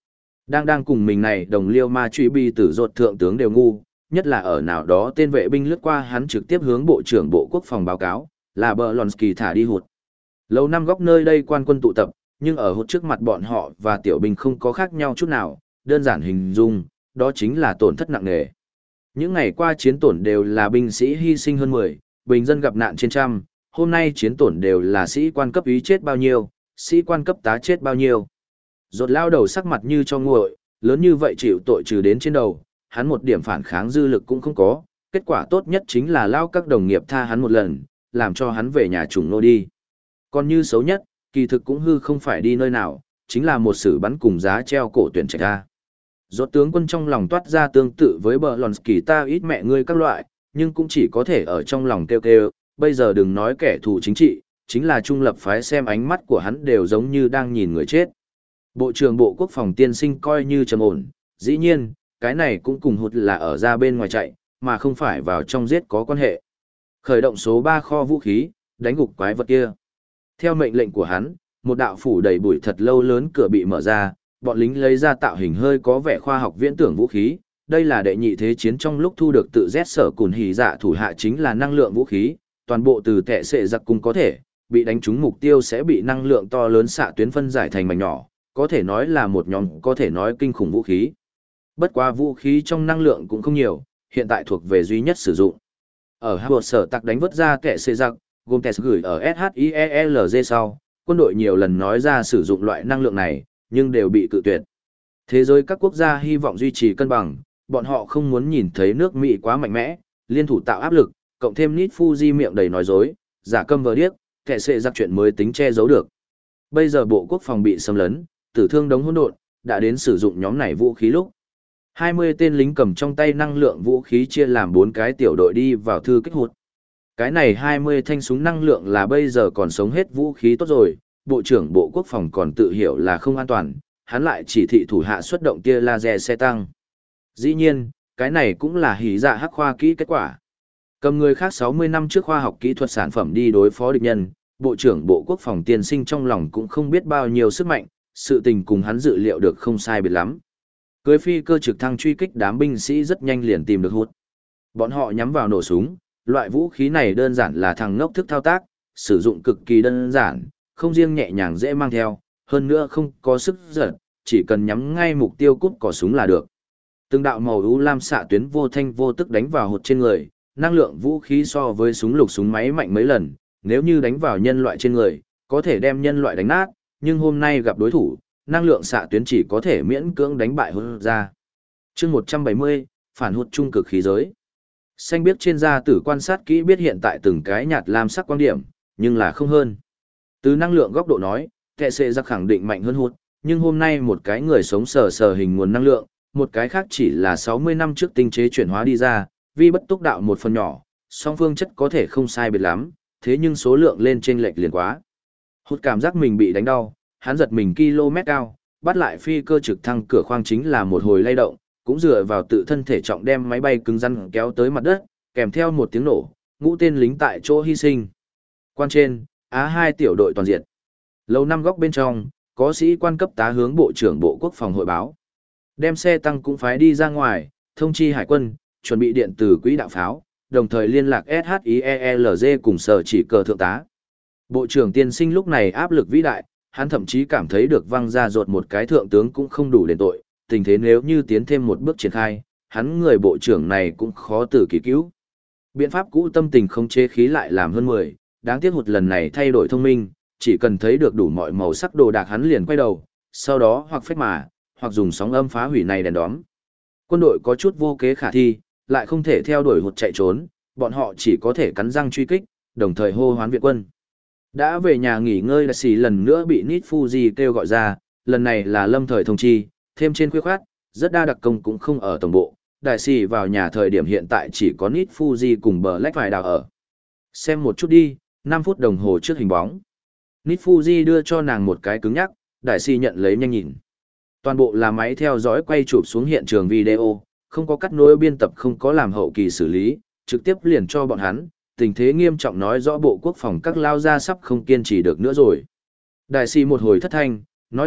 Đang đang cùng mình này đồng liêu ma truy bi tử rột thượng tướng đều ngu, nhất là ở nào đó tên vệ binh lướt qua hắn trực tiếp hướng Bộ trưởng Bộ Quốc phòng báo cáo, là Berlonsky thả đi hụt. Lâu năm góc nơi đây quan quân tụ tập, nhưng ở hụt trước mặt bọn họ và tiểu binh không có khác nhau chút nào, đơn giản hình dung, đó chính là tổn thất nặng nề. Những ngày qua chiến tổn đều là binh sĩ hy sinh hơn mười, bình dân gặp nạn trên trăm, hôm nay chiến tổn đều là sĩ quan cấp úy chết bao nhiêu, sĩ quan cấp tá chết bao nhiêu. Rột lao đầu sắc mặt như cho nguội, lớn như vậy chịu tội trừ đến trên đầu, hắn một điểm phản kháng dư lực cũng không có, kết quả tốt nhất chính là lao các đồng nghiệp tha hắn một lần, làm cho hắn về nhà trùng nô đi. Còn như xấu nhất, kỳ thực cũng hư không phải đi nơi nào, chính là một sự bắn cùng giá treo cổ tuyển trạch ra. Rốt tướng quân trong lòng toát ra tương tự với bờ lòn kỳ ta ít mẹ ngươi các loại, nhưng cũng chỉ có thể ở trong lòng kêu kêu, bây giờ đừng nói kẻ thù chính trị, chính là trung lập phái xem ánh mắt của hắn đều giống như đang nhìn người chết. Bộ trưởng Bộ Quốc phòng tiên sinh coi như trầm ổn, dĩ nhiên, cái này cũng cùng hụt là ở ra bên ngoài chạy, mà không phải vào trong giết có quan hệ. Khởi động số ba kho vũ khí, đánh gục quái vật kia. Theo mệnh lệnh của hắn, một đạo phủ đầy bụi thật lâu lớn cửa bị mở ra, bọn lính lấy ra tạo hình hơi có vẻ khoa học viễn tưởng vũ khí. Đây là đệ nhị thế chiến trong lúc thu được tự rét sở cùn hỉ dạ thủ hạ chính là năng lượng vũ khí, toàn bộ từ tệ sệ giặc cung có thể, bị đánh trúng mục tiêu sẽ bị năng lượng to lớn xạ tuyến phân giải thành mảnh nhỏ, có thể nói là một nhóm có thể nói kinh khủng vũ khí. Bất quá vũ khí trong năng lượng cũng không nhiều, hiện tại thuộc về duy nhất sử dụng. Ở Harvard sở tặc đánh vứt ra kẻ xê giặc, gồm kẻ gửi ở ét hát i e lờ giê sau, quân đội nhiều lần nói ra sử dụng loại năng lượng này, nhưng đều bị cự tuyệt. Thế giới các quốc gia hy vọng duy trì cân bằng, bọn họ không muốn nhìn thấy nước Mỹ quá mạnh mẽ, liên thủ tạo áp lực, cộng thêm Nít Fuji miệng đầy nói dối, giả câm vờ điếc, kẻ xê giặc chuyện mới tính che giấu được. Bây giờ Bộ Quốc phòng bị xâm lấn, tử thương đống hỗn độn, đã đến sử dụng nhóm này vũ khí lúc. hai mươi tên lính cầm trong tay năng lượng vũ khí chia làm bốn cái tiểu đội đi vào thư kích hụt. Cái này hai mươi thanh súng năng lượng là bây giờ còn sống hết vũ khí tốt rồi, Bộ trưởng Bộ Quốc phòng còn tự hiểu là không an toàn, hắn lại chỉ thị thủ hạ xuất động tia laser xe tăng. Dĩ nhiên, cái này cũng là hỉ dạ hắc khoa kỹ kết quả. Cầm người khác sáu mươi năm trước khoa học kỹ thuật sản phẩm đi đối phó địch nhân, Bộ trưởng Bộ Quốc phòng tiên sinh trong lòng cũng không biết bao nhiêu sức mạnh, sự tình cùng hắn dự liệu được không sai biệt lắm. Cưới phi cơ trực thăng truy kích đám binh sĩ rất nhanh liền tìm được hút. Bọn họ nhắm vào nổ súng, loại vũ khí này đơn giản là thằng ngốc thức thao tác, sử dụng cực kỳ đơn giản, không riêng nhẹ nhàng dễ mang theo, hơn nữa không có sức giật, chỉ cần nhắm ngay mục tiêu cút cò súng là được. Từng đạo màu u lam xạ tuyến vô thanh vô tức đánh vào hụt trên người, năng lượng vũ khí so với súng lục súng máy mạnh mấy lần, nếu như đánh vào nhân loại trên người, có thể đem nhân loại đánh nát, nhưng hôm nay gặp đối thủ, năng lượng xạ tuyến chỉ có thể miễn cưỡng đánh bại hụt ra. Chương một trăm bảy mươi, phản hụt trung cực khí giới. Xanh biết trên da tử quan sát kỹ biết hiện tại từng cái nhạt lam sắc quan điểm, nhưng là không hơn. Từ năng lượng góc độ nói, kẻ sẽ ra khẳng định mạnh hơn hụt, nhưng hôm nay một cái người sống sờ sờ hình nguồn năng lượng, một cái khác chỉ là sáu mươi năm trước tinh chế chuyển hóa đi ra, vì bất túc đạo một phần nhỏ, song phương chất có thể không sai biệt lắm, thế nhưng số lượng lên trên lệch liền quá. Hụt cảm giác mình bị đánh đau, hắn giật mình km cao, bắt lại phi cơ trực thăng cửa khoang chính là một hồi lay động, cũng dựa vào tự thân thể trọng đem máy bay cứng rắn kéo tới mặt đất, kèm theo một tiếng nổ, ngũ tên lính tại chỗ hy sinh. Quan trên, Á hai tiểu đội toàn diệt. Lầu năm góc bên trong, có sĩ quan cấp tá hướng Bộ trưởng Bộ Quốc phòng hội báo. Đem xe tăng cũng phái đi ra ngoài, thông chi hải quân, chuẩn bị điện tử quỹ đạo pháo, đồng thời liên lạc ét hát i e lờ giê cùng sở chỉ cờ thượng tá. Bộ trưởng tiên sinh lúc này áp lực vĩ đại, hắn thậm chí cảm thấy được văng ra ruột một cái thượng tướng cũng không đủ đền tội, tình thế nếu như tiến thêm một bước triển khai, hắn người bộ trưởng này cũng khó từ kỳ cứu. Biện pháp cũ tâm tình không chế khí lại làm hơn mười, đáng tiếc hụt lần này thay đổi thông minh, chỉ cần thấy được đủ mọi màu sắc đồ đạc hắn liền quay đầu, sau đó hoặc phách mà, hoặc dùng sóng âm phá hủy này đèn đóm. Quân đội có chút vô kế khả thi, lại không thể theo đuổi hụt chạy trốn, bọn họ chỉ có thể cắn răng truy kích, đồng thời hô hoán viện quân. Đã về nhà nghỉ ngơi, đại sĩ lần nữa bị Nít Fuji kêu gọi ra, lần này là lâm thời thông chi, thêm trên khuya khoát, rất đa đặc công cũng không ở tổng bộ, đại sĩ vào nhà thời điểm hiện tại chỉ có Nít Fuji cùng bờ lách vài đào ở. Xem một chút đi, năm phút đồng hồ trước hình bóng. Nít Fuji đưa cho nàng một cái cứng nhắc, đại sĩ nhận lấy nhanh nhìn. Toàn bộ là máy theo dõi quay chụp xuống hiện trường video, không có cắt nối biên tập, không có làm hậu kỳ xử lý, trực tiếp liền cho bọn hắn, tình thế nghiêm trọng nói rõ Bộ Quốc phòng các lao ra sắp không kiên trì được nữa rồi. Đại sĩ một hồi thất thanh, nói thật,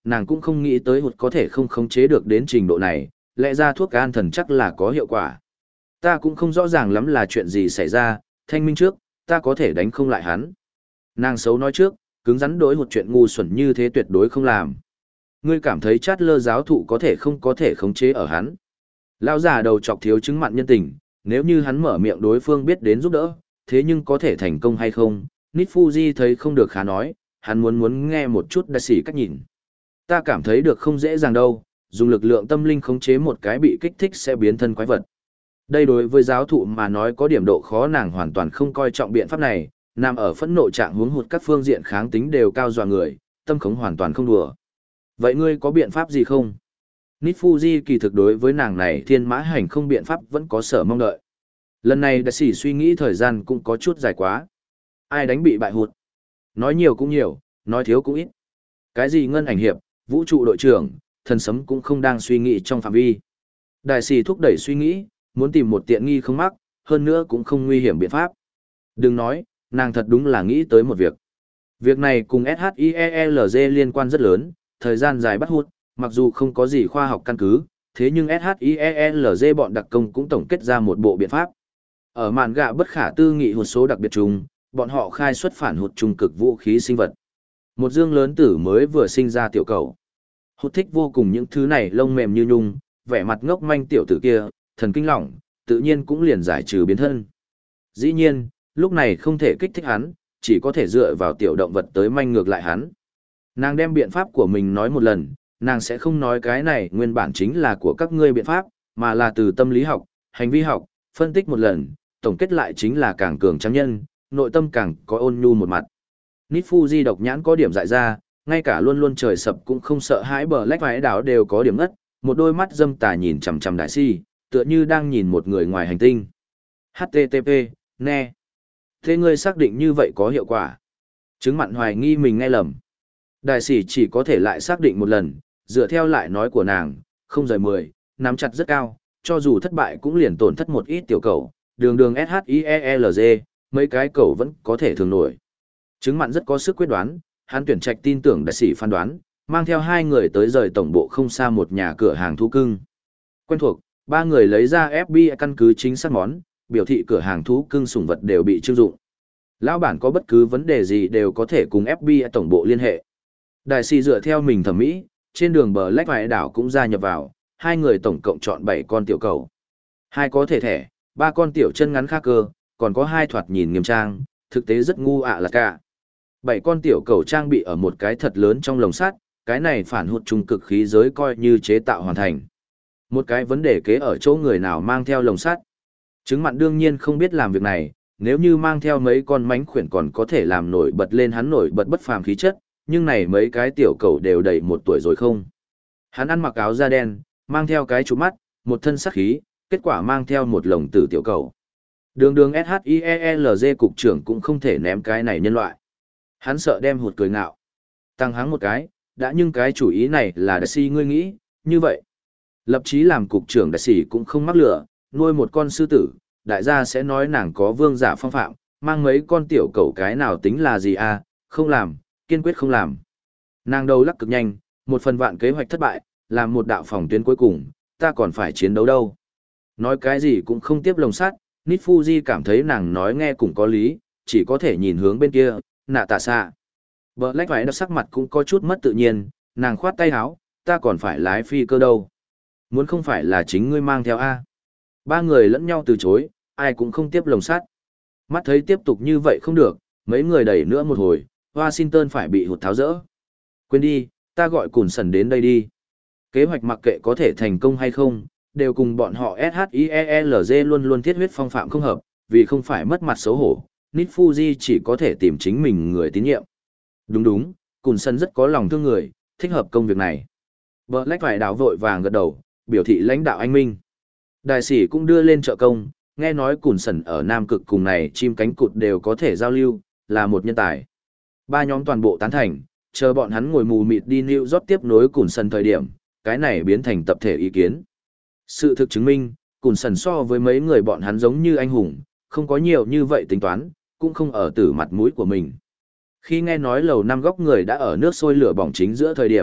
nàng cũng không nghĩ tới hụt có thể không khống chế được đến trình độ này, lẽ ra thuốc an thần chắc là có hiệu quả. Ta cũng không rõ ràng lắm là chuyện gì xảy ra, thanh minh trước, ta có thể đánh không lại hắn. Nàng xấu nói trước, cứng rắn đối một chuyện ngu xuẩn như thế tuyệt đối không làm. Ngươi cảm thấy chát lơ giáo thụ có thể không có thể khống chế ở hắn. Lão già đầu chọc thiếu chứng mặn nhân tình, nếu như hắn mở miệng đối phương biết đến giúp đỡ, thế nhưng có thể thành công hay không, Nít Fuji thấy không được khá nói, hắn muốn muốn nghe một chút đại sĩ cách nhìn. Ta cảm thấy được không dễ dàng đâu, dùng lực lượng tâm linh khống chế một cái bị kích thích sẽ biến thân quái vật. Đây đối với giáo thụ mà nói có điểm độ khó, nàng hoàn toàn không coi trọng biện pháp này, nằm ở phẫn nộ trạng huống hụt các phương diện kháng tính đều cao dọa người, tâm khống hoàn toàn không đùa. Vậy ngươi có biện pháp gì không? Nít Fuji kỳ thực đối với nàng này thiên mã hành không biện pháp vẫn có sở mong đợi. Lần này đại sĩ suy nghĩ thời gian cũng có chút dài quá. Ai đánh bị bại hụt? Nói nhiều cũng nhiều, nói thiếu cũng ít. Cái gì ngân ảnh hiệp, vũ trụ đội trưởng, thần sấm cũng không đang suy nghĩ trong phạm vi. Đại sĩ thúc đẩy suy nghĩ, muốn tìm một tiện nghi không mắc, hơn nữa cũng không nguy hiểm biện pháp. Đừng nói, nàng thật đúng là nghĩ tới một việc. Việc này cùng ét hát i e lờ giê liên quan rất lớn, thời gian dài bắt hút, mặc dù không có gì khoa học căn cứ, thế nhưng ét hát i e lờ giê bọn đặc công cũng tổng kết ra một bộ biện pháp. Ở màn gạ bất khả tư nghị hụt số đặc biệt chung, bọn họ khai xuất phản hụt trung cực vũ khí sinh vật. Một dương lớn tử mới vừa sinh ra tiểu cầu. Hụt thích vô cùng những thứ này lông mềm như nhung, vẻ mặt ngốc manh tiểu tử kia, thần kinh lỏng, tự nhiên cũng liền giải trừ biến thân. Dĩ nhiên, lúc này không thể kích thích hắn, chỉ có thể dựa vào tiểu động vật tới manh ngược lại hắn. Nàng đem biện pháp của mình nói một lần, nàng sẽ không nói cái này nguyên bản chính là của các ngươi biện pháp, mà là từ tâm lý học, hành vi học, phân tích một lần, tổng kết lại chính là càng cường trắng nhân, nội tâm càng có ôn nhu một mặt. Nít Fuji độc nhãn có điểm dại ra, ngay cả luôn luôn trời sập cũng không sợ hãi bờ lách vãi đảo đều có điểm ngất, một đôi mắt dâm tà nhìn chằm chằm đại si, tựa như đang nhìn một người ngoài hành tinh. hát tê tê pê, nè. Thế ngươi xác định như vậy có hiệu quả? Chứng mặn hoài nghi mình nghe lầm. Đại sĩ chỉ có thể lại xác định một lần, dựa theo lại nói của nàng, không rời mười, nắm chặt rất cao, cho dù thất bại cũng liền tổn thất một ít tiểu cầu, đường đường ét hát i e lờ giê, mấy cái cầu vẫn có thể thường nổi. Chứng mặn rất có sức quyết đoán, hắn tuyển trạch tin tưởng đại sĩ phán đoán, mang theo hai người tới rời tổng bộ không xa một nhà cửa hàng thú cưng. Quen thuộc, ba người lấy ra ép bê i căn cứ chính xác món, biểu thị cửa hàng thú cưng sủng vật đều bị trưng dụng. Lão bản có bất cứ vấn đề gì đều có thể cùng ép bê i tổng bộ liên hệ. Đại sĩ dựa theo mình thẩm mỹ, trên đường bờ lách vải đảo cũng gia nhập vào, hai người tổng cộng chọn bảy con tiểu cầu. Hai có thể thẻ, ba con tiểu chân ngắn khác cơ, còn có hai thoạt nhìn nghiêm trang, thực tế rất ngu ạ là cả. Bảy con tiểu cầu trang bị ở một cái thật lớn trong lồng sắt, cái này phản hụt trung cực khí giới coi như chế tạo hoàn thành. Một cái vấn đề kế ở chỗ người nào mang theo lồng sắt. Chứng mặn đương nhiên không biết làm việc này, nếu như mang theo mấy con mánh khuyển còn có thể làm nổi bật lên hắn nổi bật bất phàm khí chất, nhưng này mấy cái tiểu cầu đều đầy một tuổi rồi không. Hắn ăn mặc áo da đen, mang theo cái chụp mắt, một thân sắc khí, kết quả mang theo một lồng tử tiểu cầu. Đường đường ét hát i e lờ giê cục trưởng cũng không thể ném cái này nhân loại. Hắn sợ đem hụt cười ngạo. Tăng hắng một cái, đã nhưng cái chủ ý này là đại sĩ ngươi nghĩ, như vậy. Lập chí làm cục trưởng đại sĩ cũng không mắc lửa, nuôi một con sư tử, đại gia sẽ nói nàng có vương giả phong phạm, mang mấy con tiểu cầu cái nào tính là gì à, không làm, kiên quyết không làm. Nàng đầu lắc cực nhanh, một phần vạn kế hoạch thất bại, làm một đạo phòng tuyến cuối cùng, ta còn phải chiến đấu đâu. Nói cái gì cũng không tiếp lồng sắt, Nít Fuji cảm thấy nàng nói nghe cũng có lý, chỉ có thể nhìn hướng bên kia, nạ tạ xạ. Bờ lách váy đập sắc mặt cũng có chút mất tự nhiên, nàng khoát tay áo, ta còn phải lái phi cơ đâu. Muốn không phải là chính ngươi mang theo A. Ba người lẫn nhau từ chối, ai cũng không tiếp lồng sắt. Mắt thấy tiếp tục như vậy không được, mấy người đẩy nữa một hồi, Washington phải bị hụt tháo rỡ. Quên đi, ta gọi Cùn Sần đến đây đi. Kế hoạch mặc kệ có thể thành công hay không, đều cùng bọn họ ét hát i e lờ giê luôn luôn thiết huyết phong phạm không hợp, vì không phải mất mặt xấu hổ, Nít Fuji chỉ có thể tìm chính mình người tín nhiệm. Đúng đúng, Cùn Sần rất có lòng thương người, thích hợp công việc này. Black phải đảo vội vàng gật đầu, biểu thị lãnh đạo anh minh. Đại sĩ cũng đưa lên trợ công, nghe nói Cùn Sần ở Nam Cực cùng này chim cánh cụt đều có thể giao lưu, là một nhân tài. Ba nhóm toàn bộ tán thành, chờ bọn hắn ngồi mù mịt đi New York tiếp nối Cùn Sần thời điểm, cái này biến thành tập thể ý kiến. Sự thực chứng minh, Cùn Sần so với mấy người bọn hắn giống như anh hùng, không có nhiều như vậy tính toán, cũng không ở tử mặt mũi của mình. Khi nghe nói lầu năm góc người đã ở nước sôi lửa bỏng chính giữa thời điểm,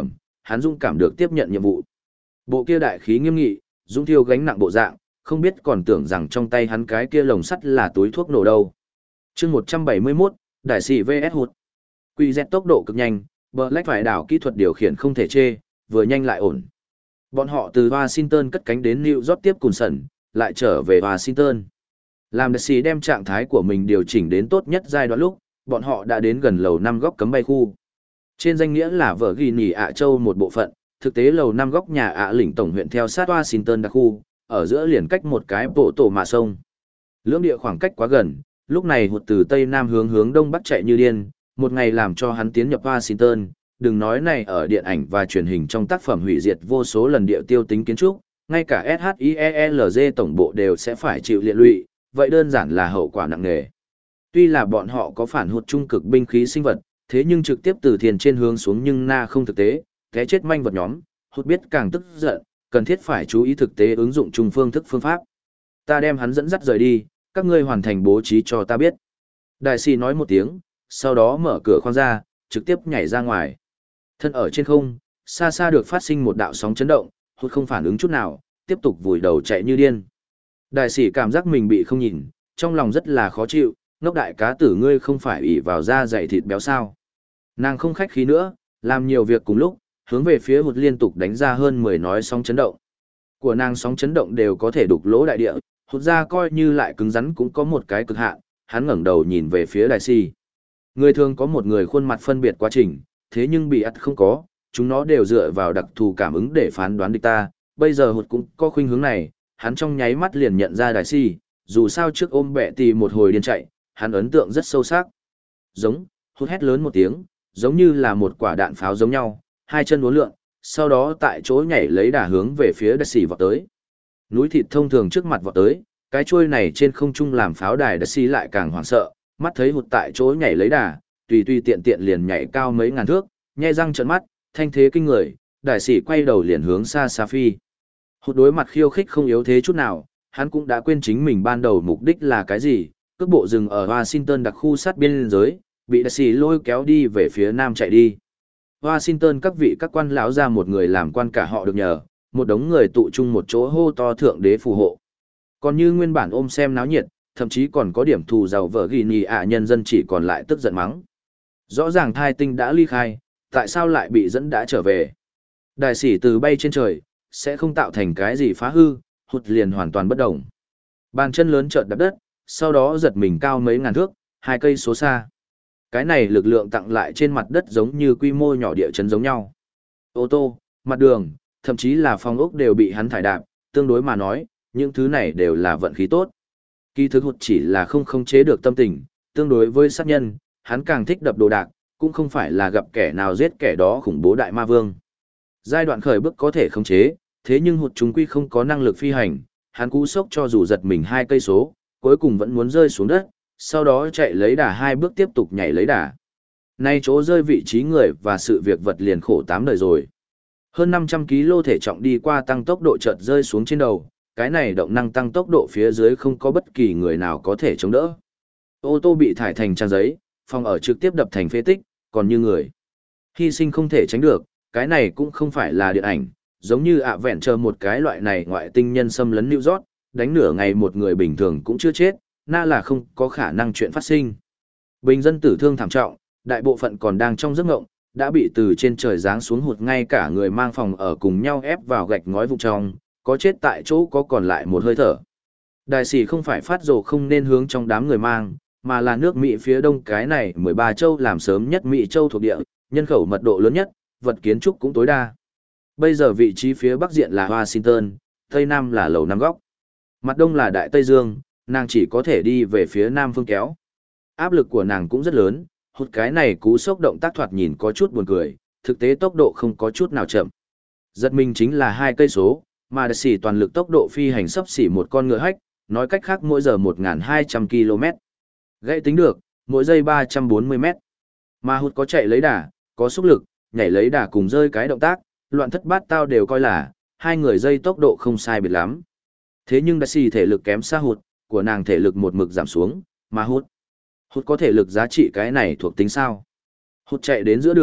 hắn dũng cảm được tiếp nhận nhiệm vụ. Bộ kia đại khí nghiêm nghị, dũng thiêu gánh nặng bộ dạng, không biết còn tưởng rằng trong tay hắn cái kia lồng sắt là túi thuốc nổ đâu. Chương một trăm bảy mươi mốt, đại sĩ vê ét hụt. Quy Z tốc độ cực nhanh, Black phải đảo kỹ thuật điều khiển không thể chê, vừa nhanh lại ổn. Bọn họ từ Washington cất cánh đến New York tiếp cùng sẩn, lại trở về Washington. Làm đại sĩ đem trạng thái của mình điều chỉnh đến tốt nhất giai đoạn lúc, bọn họ đã đến gần lầu năm góc cấm bay khu. Trên danh nghĩa là vở ghi nỉ ạ châu một bộ phận, thực tế lầu năm góc nhà ạ lĩnh tổng huyện theo sát Washington đặc khu, ở giữa liền cách một cái bộ tổ mạ sông. Lưỡng địa khoảng cách quá gần, lúc này hụt từ tây nam hướng hướng đông bắc chạy như điên, một ngày làm cho hắn tiến nhập Washington, đừng nói này ở điện ảnh và truyền hình trong tác phẩm hủy diệt vô số lần địa tiêu tính kiến trúc, ngay cả ét hát i e lờ giê tổng bộ đều sẽ phải chịu liệt lụy, vậy đơn giản là hậu quả nặng nề. Tuy là bọn họ có phản hụt trung cực binh khí sinh vật, thế nhưng trực tiếp từ thiền trên hướng xuống nhưng na không thực tế, té chết manh vật nhóm, hụt biết càng tức giận, cần thiết phải chú ý thực tế ứng dụng chung phương thức phương pháp. Ta đem hắn dẫn dắt rời đi, các ngươi hoàn thành bố trí cho ta biết. Đại sĩ nói một tiếng, sau đó mở cửa khoang ra, trực tiếp nhảy ra ngoài. Thân ở trên không, xa xa được phát sinh một đạo sóng chấn động, hụt không phản ứng chút nào, tiếp tục vùi đầu chạy như điên. Đại sĩ cảm giác mình bị không nhìn, trong lòng rất là khó chịu, ngốc đại cá tử ngươi không phải ỷ vào da dày thịt béo sao. Nàng không khách khí nữa, làm nhiều việc cùng lúc, hướng về phía hụt liên tục đánh ra hơn mười nói sóng chấn động. Của nàng sóng chấn động đều có thể đục lỗ đại địa, hụt ra coi như lại cứng rắn cũng có một cái cực hạn, hắn ngẩng đầu nhìn về phía đại sĩ. Người thường có một người khuôn mặt phân biệt quá trình, thế nhưng bị ắt không có, chúng nó đều dựa vào đặc thù cảm ứng để phán đoán địch ta, bây giờ hụt cũng có khuynh hướng này, hắn trong nháy mắt liền nhận ra đại sĩ, dù sao trước ôm bẹ tì một hồi điên chạy, hắn ấn tượng rất sâu sắc. Giống, hụt hét lớn một tiếng, giống như là một quả đạn pháo giống nhau, hai chân uốn lượn, sau đó tại chỗ nhảy lấy đà hướng về phía đại sĩ vọt tới. Núi thịt thông thường trước mặt vọt tới, cái chuôi này trên không trung làm pháo đài đại sĩ lại càng hoảng sợ, mắt thấy hụt tại chỗ nhảy lấy đà, tùy tùy tiện tiện liền nhảy cao mấy ngàn thước, nhe răng trợn mắt, thanh thế kinh người, đại sĩ quay đầu liền hướng xa xa phi. Hụt đối mặt khiêu khích không yếu thế chút nào, hắn cũng đã quên chính mình ban đầu mục đích là cái gì, cước bộ dừng ở Washington đặc khu sát biên giới, bị đại sĩ lôi kéo đi về phía nam chạy đi. Washington các vị các quan lão ra một người làm quan cả họ được nhờ, một đống người tụ chung một chỗ hô to thượng đế phù hộ. Còn như nguyên bản ôm xem náo nhiệt, thậm chí còn có điểm thù giàu vợ ghi nhì ạ nhân dân chỉ còn lại tức giận mắng. Rõ ràng thai tinh đã ly khai, tại sao lại bị dẫn đã trở về? Đại sĩ từ bay trên trời, sẽ không tạo thành cái gì phá hư, hụt liền hoàn toàn bất động. Bàn chân lớn chợt đập đất, sau đó giật mình cao mấy ngàn thước, hai cây số xa. Cái này lực lượng tặng lại trên mặt đất giống như quy mô nhỏ địa chấn giống nhau. Ô tô, mặt đường, thậm chí là phòng ốc đều bị hắn thải đạp, tương đối mà nói, những thứ này đều là vận khí tốt. Kỳ thực hụt chỉ là không khống chế được tâm tình, tương đối với sát nhân, hắn càng thích đập đồ đạc, cũng không phải là gặp kẻ nào giết kẻ đó khủng bố đại ma vương. Giai đoạn khởi bước có thể khống chế, thế nhưng hụt chúng quy không có năng lực phi hành, hắn cú sốc cho dù giật mình hai cây số, cuối cùng vẫn muốn rơi xuống đất, sau đó chạy lấy đà hai bước tiếp tục nhảy lấy đà. Nay chỗ rơi vị trí người và sự việc vật liền khổ tám đời rồi. Hơn năm trăm ki lô thể trọng đi qua tăng tốc độ chợt rơi xuống trên đầu, cái này động năng tăng tốc độ phía dưới không có bất kỳ người nào có thể chống đỡ. Ô tô bị thải thành trang giấy, phòng ở trực tiếp đập thành phế tích, còn như người. Hy sinh không thể tránh được, cái này cũng không phải là điện ảnh, giống như ạ vẹn chờ một cái loại này ngoại tinh nhân xâm lấn New York, đánh nửa ngày một người bình thường cũng chưa chết, na là không có khả năng chuyện phát sinh. Bình dân tử thương thảm trọng, đại bộ phận còn đang trong giấc ngộng, đã bị từ trên trời giáng xuống hụt ngay cả người mang phòng ở cùng nhau ép vào gạch ngói vụ trong, có chết tại chỗ có còn lại một hơi thở. Đại sĩ không phải phát rồ không nên hướng trong đám người mang, mà là nước Mỹ phía đông cái này mười ba châu làm sớm nhất Mỹ châu thuộc địa, nhân khẩu mật độ lớn nhất, vật kiến trúc cũng tối đa. Bây giờ vị trí phía bắc diện là Washington, tây nam là lầu năm góc. Mặt đông là Đại Tây Dương, nàng chỉ có thể đi về phía nam phương kéo. Áp lực của nàng cũng rất lớn, hụt cái này cú sốc động tác thoạt nhìn có chút buồn cười, thực tế tốc độ không có chút nào chậm. Giật mình chính là hai cây số, mà đại sĩ toàn lực tốc độ phi hành sấp xỉ một con ngựa hách, nói cách khác mỗi giờ một nghìn hai trăm ki lô mét. Gãy tính được, mỗi giây ba trăm bốn mươi mét. Mà hụt có chạy lấy đà, có xúc lực, nhảy lấy đà cùng rơi cái động tác, loạn thất bát tao đều coi là, hai người dây tốc độ không sai biệt lắm. Thế nhưng đại sĩ thể lực kém xa hụt, của nàng thể lực một mực giảm xuống, mà hụt. Hụt có thể lực giá trị cái này thuộc tính sao? Hụt chạy đến giữa đường,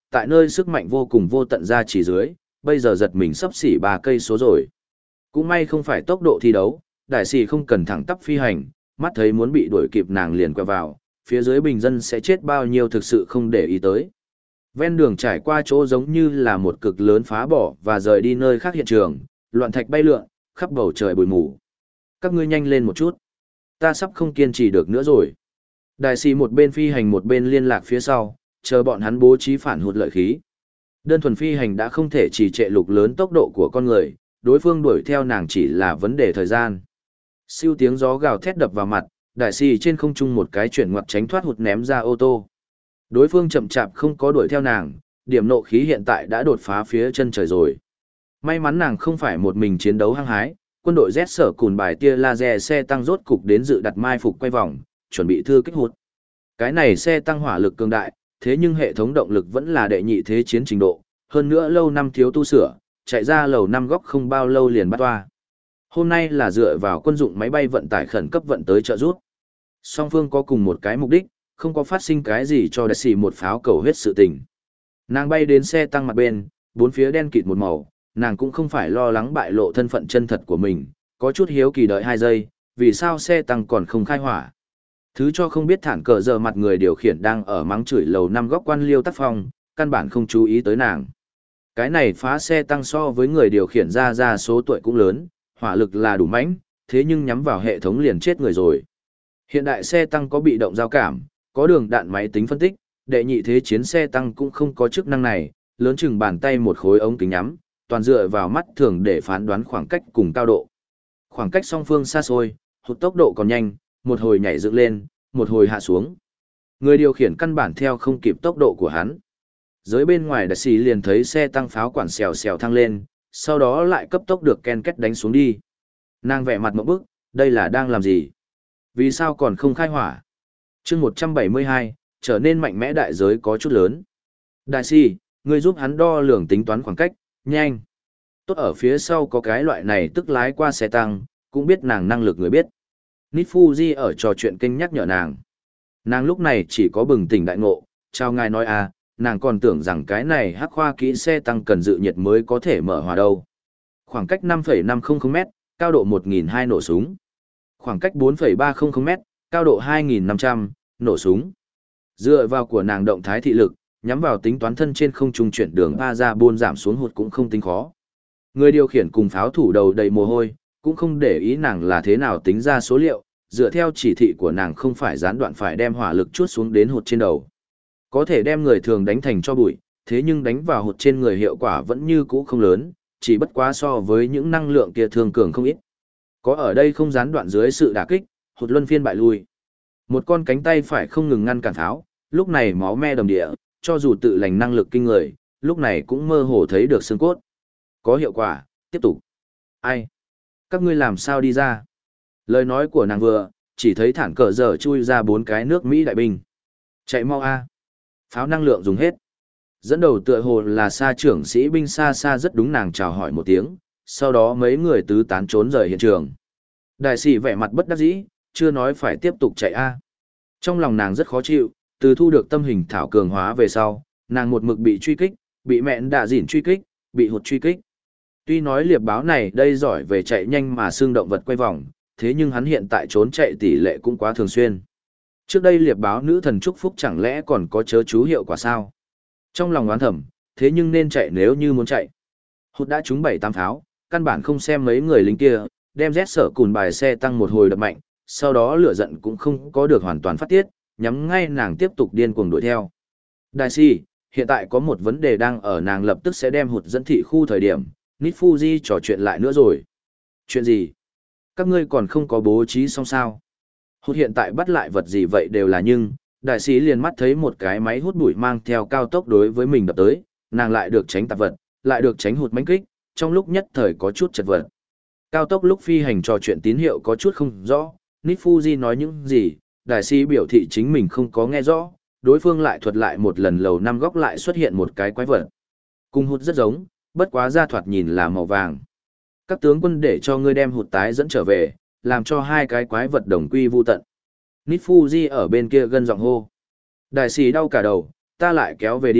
tại nơi sức mạnh vô cùng vô tận ra chỉ dưới, bây giờ giật mình sắp xỉ ba cây số rồi. Cũng may không phải tốc độ thi đấu, đại sĩ không cần thẳng tắp phi hành, mắt thấy muốn bị đuổi kịp nàng liền quẹo vào, phía dưới bình dân sẽ chết bao nhiêu thực sự không để ý tới. Ven đường trải qua chỗ giống như là một cực lớn phá bỏ và rời đi nơi khác hiện trường, loạn thạch bay lượn, khắp bầu trời bụi mù. Các ngươi nhanh lên một chút. Ta sắp không kiên trì được nữa rồi. Đại sĩ một bên phi hành một bên liên lạc phía sau, chờ bọn hắn bố trí phản hụt lợi khí. Đơn thuần phi hành đã không thể trì trệ lục lớn tốc độ của con người, đối phương đuổi theo nàng chỉ là vấn đề thời gian. Siêu tiếng gió gào thét đập vào mặt, đại sĩ trên không trung một cái chuyển ngoặt tránh thoát hụt ném ra ô tô. Đối phương chậm chạp không có đuổi theo nàng, điểm nộ khí hiện tại đã đột phá phía chân trời rồi. May mắn nàng không phải một mình chiến đấu hăng hái, quân đội Z sở cùn bài tia laser xe tăng rốt cục đến dự đặt mai phục quay vòng, chuẩn bị thư kích hụt. Cái này xe tăng hỏa lực cường đại, thế nhưng hệ thống động lực vẫn là đệ nhị thế chiến trình độ, hơn nữa lâu năm thiếu tu sửa, chạy ra lầu năm góc không bao lâu liền bắt toa. Hôm nay là dựa vào quân dụng máy bay vận tải khẩn cấp vận tới trợ rút. Song phương có cùng một cái mục đích, không có phát sinh cái gì cho đại sĩ một pháo cầu huyết sự tình. Nàng bay đến xe tăng mặt bên, bốn phía đen kịt một màu, nàng cũng không phải lo lắng bại lộ thân phận chân thật của mình, có chút hiếu kỳ đợi hai giây, vì sao xe tăng còn không khai hỏa. Thứ cho không biết thản cờ giờ mặt người điều khiển đang ở mắng chửi lầu năm góc quan liêu tác phong, căn bản không chú ý tới nàng. Cái này phá xe tăng so với người điều khiển ra ra số tuổi cũng lớn, hỏa lực là đủ mãnh, thế nhưng nhắm vào hệ thống liền chết người rồi. Hiện đại xe tăng có bị động giao cảm, có đường đạn máy tính phân tích, đệ nhị thế chiến xe tăng cũng không có chức năng này, lớn chừng bàn tay một khối ống kính nhắm, toàn dựa vào mắt thường để phán đoán khoảng cách cùng cao độ. Khoảng cách song phương xa xôi, hụt tốc độ còn nhanh, một hồi nhảy dựng lên, một hồi hạ xuống. Người điều khiển căn bản theo không kịp tốc độ của hắn. Dưới bên ngoài đại sĩ liền thấy xe tăng pháo quản xèo xèo thăng lên, sau đó lại cấp tốc được ken kết đánh xuống đi. Nàng vẻ mặt ngộp bức, đây là đang làm gì? Vì sao còn không khai hỏa? chương một trăm bảy mươi hai, trở nên mạnh mẽ đại giới có chút lớn. Đại sĩ, người giúp hắn đo lường tính toán khoảng cách, nhanh. Tốt ở phía sau có cái loại này tức lái qua xe tăng, cũng biết nàng năng lực người biết. Nít Fuji ở trò chuyện kinh nhắc nhở nàng. Nàng lúc này chỉ có bừng tỉnh đại ngộ, chào ngài nói à, nàng còn tưởng rằng cái này hắc khoa kỹ xe tăng cần dự nhiệt mới có thể mở hòa đâu. Khoảng cách năm phẩy năm không không mét, cao độ một nghìn hai trăm nổ súng. Khoảng cách bốn phẩy ba không không mét, cao độ hai nghìn năm trăm, nổ súng. Dựa vào của nàng động thái thị lực, nhắm vào tính toán thân trên không trung chuyển đường A ra buôn giảm xuống hụt cũng không tính khó. Người điều khiển cùng pháo thủ đầu đầy mồ hôi, cũng không để ý nàng là thế nào tính ra số liệu, dựa theo chỉ thị của nàng không phải gián đoạn phải đem hỏa lực chuốt xuống đến hụt trên đầu. Có thể đem người thường đánh thành cho bụi, thế nhưng đánh vào hụt trên người hiệu quả vẫn như cũ không lớn, chỉ bất quá so với những năng lượng kia thường cường không ít. Có ở đây không gián đoạn dưới sự đả kích, hụt luân phiên bại lui. Một con cánh tay phải không ngừng ngăn cản tháo, lúc này máu me đầm địa, cho dù tự lành năng lực kinh người, lúc này cũng mơ hồ thấy được xương cốt. Có hiệu quả, tiếp tục. Ai? Các ngươi làm sao đi ra? Lời nói của nàng vừa, chỉ thấy thản cờ giờ chui ra bốn cái nước Mỹ đại binh. Chạy mau a! Pháo năng lượng dùng hết. Dẫn đầu tựa hồ là xa trưởng sĩ binh xa xa rất đúng nàng chào hỏi một tiếng, sau đó mấy người tứ tán trốn rời hiện trường. Đại sĩ vẻ mặt bất đắc dĩ, chưa nói phải tiếp tục chạy a. Trong lòng nàng rất khó chịu, từ thu được tâm hình thảo cường hóa về sau, nàng một mực bị truy kích, bị mẹn đạ dỉn truy kích, bị hụt truy kích. Tuy nói liệp báo này đây giỏi về chạy nhanh mà xương động vật quay vòng, thế nhưng hắn hiện tại trốn chạy tỷ lệ cũng quá thường xuyên. Trước đây liệp báo nữ thần chúc phúc chẳng lẽ còn có chớ chú hiệu quả sao? Trong lòng oán thầm, thế nhưng nên chạy nếu như muốn chạy. Hụt đã trúng bảy tám pháo, căn bản không xem mấy người lính kia, đem Z sở cùn bài xe tăng một hồi đập mạnh, sau đó lửa giận cũng không có được hoàn toàn phát tiết, nhắm ngay nàng tiếp tục điên cuồng đuổi theo. Đại sĩ, hiện tại có một vấn đề đang ở nàng lập tức sẽ đem hụt dẫn thị khu thời điểm, Nít Fuji trò chuyện lại nữa rồi. Chuyện gì? Các ngươi còn không có bố trí xong sao? Hụt hiện tại bắt lại vật gì vậy đều là nhưng, đại sĩ liền mắt thấy một cái máy hút bụi mang theo cao tốc đối với mình đập tới, nàng lại được tránh tạp vật, lại được tránh hụt mãnh kích, trong lúc nhất thời có chút chật vật. Cao tốc lúc phi hành trò chuyện tín hiệu có chút không rõ, Nít Fuji nói những gì, đại sĩ biểu thị chính mình không có nghe rõ, đối phương lại thuật lại một lần lầu năm góc lại xuất hiện một cái quái vật. Cùng hụt rất giống, bất quá ra thoạt nhìn là màu vàng. Các tướng quân để cho ngươi đem hụt tái dẫn trở về, làm cho hai cái quái vật đồng quy vu tận. Nít Fuji ở bên kia gân giọng hô. Đại sĩ đau cả đầu, ta lại kéo về đi,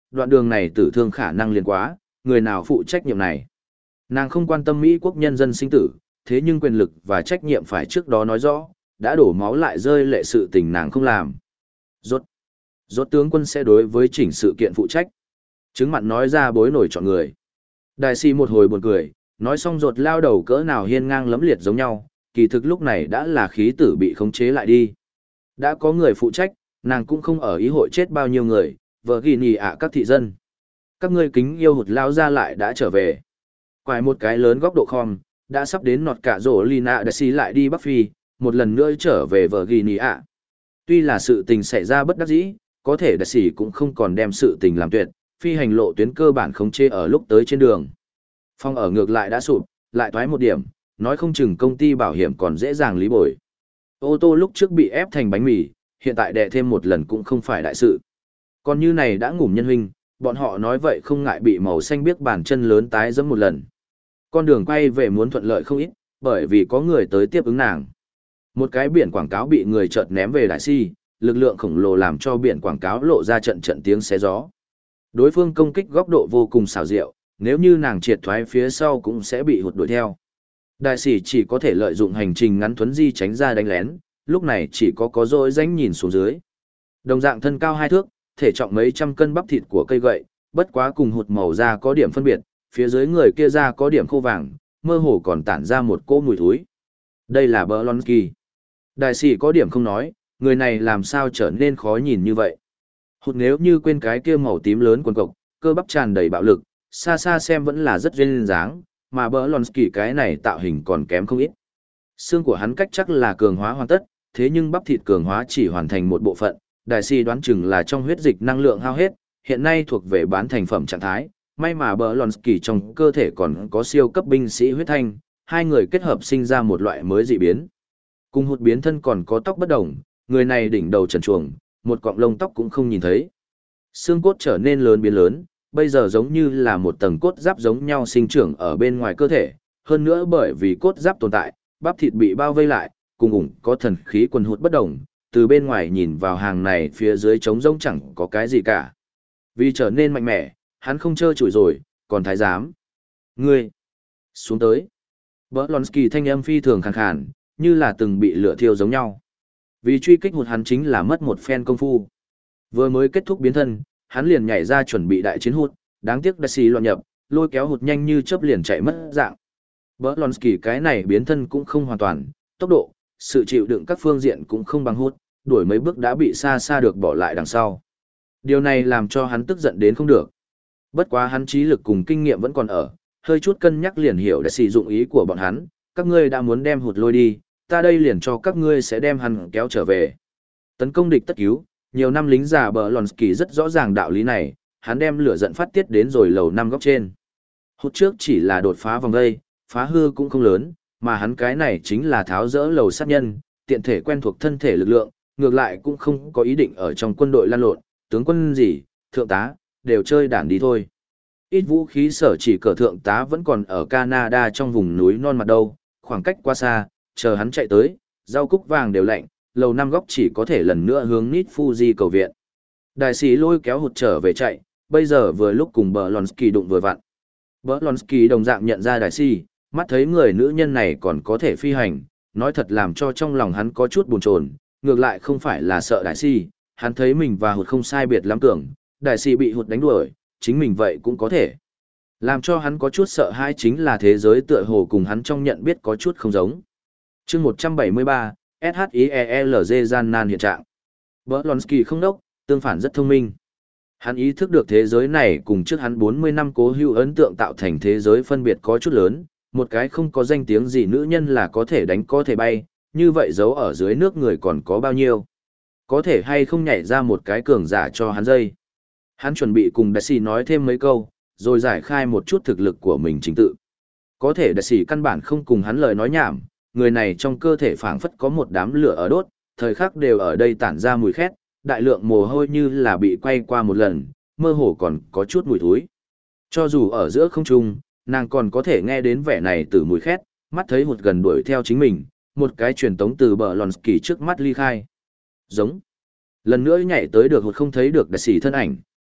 đoạn đường này tử thương khả năng liền quá, người nào phụ trách nhiệm này. Nàng không quan tâm Mỹ quốc nhân dân sinh tử, thế nhưng quyền lực và trách nhiệm phải trước đó nói rõ, đã đổ máu lại rơi lệ sự tình nàng không làm. Rốt. Rốt tướng quân sẽ đối với chỉnh sự kiện phụ trách. Chứng mặn nói ra bối nổi chọn người. Đại sĩ một hồi buồn cười, nói xong rột lao đầu cỡ nào hiên ngang lấm liệt giống nhau, kỳ thực lúc này đã là khí tử bị khống chế lại đi. Đã có người phụ trách, nàng cũng không ở ý hội chết bao nhiêu người, vợ ghi nhì ạ các thị dân. Các ngươi kính yêu hụt lao ra lại đã trở về. Quài một cái lớn góc độ khom, đã sắp đến nọt cả rổ Lina Đại sĩ lại đi Bắc Phi, một lần nữa trở về vợ ghi nhì ạ. Tuy là sự tình xảy ra bất đắc dĩ, có thể Đại sĩ cũng không còn đem sự tình làm tuyệt, phi hành lộ tuyến cơ bản khống chế ở lúc tới trên đường. Phong ở ngược lại đã sụp, lại thoái một điểm, nói không chừng công ty bảo hiểm còn dễ dàng lý bồi. Ô tô lúc trước bị ép thành bánh mì, hiện tại đè thêm một lần cũng không phải đại sự. Còn như này đã ngủm nhân huynh, bọn họ nói vậy không ngại bị màu xanh biếc bàn chân lớn tái dẫm một lần. Con đường quay về muốn thuận lợi không ít, bởi vì có người tới tiếp ứng nàng. Một cái biển quảng cáo bị người chợt ném về đại si, lực lượng khổng lồ làm cho biển quảng cáo lộ ra trận trận tiếng xé gió. Đối phương công kích góc độ vô cùng xảo diệu, nếu như nàng triệt thoái phía sau cũng sẽ bị hụt đuổi theo. Đại sĩ chỉ có thể lợi dụng hành trình ngắn thuấn di tránh ra đánh lén, lúc này chỉ có có dỗi danh nhìn xuống dưới. Đồng dạng thân cao hai thước, thể trọng mấy trăm cân bắp thịt của cây gậy, bất quá cùng hụt màu da có điểm phân biệt, phía dưới người kia da có điểm khô vàng, mơ hồ còn tản ra một cỗ mùi thối. Đây là Berlonsky. Đại sĩ có điểm không nói, người này làm sao trở nên khó nhìn như vậy. Hụt nếu như quên cái kia màu tím lớn quần cộc, cơ bắp tràn đầy bạo lực, xa xa xem vẫn là rất duyên dáng, mà Berlonsky cái này tạo hình còn kém không ít. Xương của hắn cách chắc là cường hóa hoàn tất, thế nhưng bắp thịt cường hóa chỉ hoàn thành một bộ phận, đại sĩ đoán chừng là trong huyết dịch năng lượng hao hết, hiện nay thuộc về bán thành phẩm trạng thái, may mà Berlonsky trong cơ thể còn có siêu cấp binh sĩ huyết thanh, hai người kết hợp sinh ra một loại mới dị biến. Cùng hụt biến thân còn có tóc bất đồng, người này đỉnh đầu trần truồng, một cọng lông tóc cũng không nhìn thấy. Xương cốt trở nên lớn biến lớn, bây giờ giống như là một tầng cốt giáp giống nhau sinh trưởng ở bên ngoài cơ thể, hơn nữa bởi vì cốt giáp tồn tại, bắp thịt bị bao vây lại, cùng ủng có thần khí quần hụt bất đồng, từ bên ngoài nhìn vào hàng này phía dưới trống rỗng chẳng có cái gì cả. Vì trở nên mạnh mẽ, hắn không trơ trụi rồi, còn thái giám. Ngươi! Xuống tới! Berlonsky thanh âm phi thường khàn khàn, như là từng bị lửa thiêu giống nhau. Vì truy kích hụt hắn chính là mất một phen công phu. Vừa mới kết thúc biến thân, hắn liền nhảy ra chuẩn bị đại chiến hụt, đáng tiếc đại sĩ loạn nhập, lôi kéo hụt nhanh như chớp liền chạy mất dạng. Berlonsky cái này biến thân cũng không hoàn toàn, tốc độ, sự chịu đựng các phương diện cũng không bằng hụt, đuổi mấy bước đã bị xa xa được bỏ lại đằng sau. Điều này làm cho hắn tức giận đến không được. Bất quá hắn trí lực cùng kinh nghiệm vẫn còn ở, hơi chút cân nhắc liền hiểu đại sĩ dụng ý của bọn hắn, các ngươi đã muốn đem hụt lôi đi, ta đây liền cho các ngươi sẽ đem hắn kéo trở về. Tấn công địch tất cứu, nhiều năm lính già Berlonsky rất rõ ràng đạo lý này, hắn đem lửa giận phát tiết đến rồi lầu năm góc trên. Hụt trước chỉ là đột phá vòng vây, phá hư cũng không lớn, mà hắn cái này chính là tháo rỡ lầu sát nhân, tiện thể quen thuộc thân thể lực lượng, ngược lại cũng không có ý định ở trong quân đội lan lộn, tướng quân gì, thượng tá, đều chơi đản đi thôi. Ít vũ khí sở chỉ cờ thượng tá vẫn còn ở Canada trong vùng núi non mặt đâu, khoảng cách quá xa, chờ hắn chạy tới, rau cúc vàng đều lạnh, lầu năm góc chỉ có thể lần nữa hướng Nít Fuji cầu viện. Đại sĩ lôi kéo hụt trở về chạy, bây giờ vừa lúc cùng Berlonsky đụng vừa vặn. Berlonsky đồng dạng nhận ra đại sĩ, mắt thấy người nữ nhân này còn có thể phi hành, nói thật làm cho trong lòng hắn có chút buồn chồn, ngược lại không phải là sợ đại sĩ, hắn thấy mình và hụt không sai biệt lắm tưởng, đại sĩ bị hụt đánh đuổi, chính mình vậy cũng có thể. Làm cho hắn có chút sợ hãi chính là thế giới tựa hồ cùng hắn trong nhận biết có chút không giống. Chương một trăm bảy mươi ba, ét hát i e lờ giê gian nan hiện trạng. Berlonsky không đốc, tương phản rất thông minh. Hắn ý thức được thế giới này cùng trước hắn bốn mươi năm cố hữu ấn tượng tạo thành thế giới phân biệt có chút lớn, một cái không có danh tiếng gì nữ nhân là có thể đánh có thể bay, như vậy giấu ở dưới nước người còn có bao nhiêu. Có thể hay không nhảy ra một cái cường giả cho hắn dây. Hắn chuẩn bị cùng đại sĩ nói thêm mấy câu, rồi giải khai một chút thực lực của mình chính tự. Có thể đại sĩ căn bản không cùng hắn lời nói nhảm, người này trong cơ thể phảng phất có một đám lửa ở đốt, thời khắc đều ở đây tản ra mùi khét, đại lượng mồ hôi như là bị quay qua một lần, mơ hồ còn có chút mùi thối. Cho dù ở giữa không trung, nàng còn có thể nghe đến vẻ này từ mùi khét, mắt thấy hụt gần đuổi theo chính mình, một cái truyền tống từ Berlonsky trước mắt ly khai. Giống. Lần nữa nhảy tới được hụt không thấy được đại sĩ thân ảnh,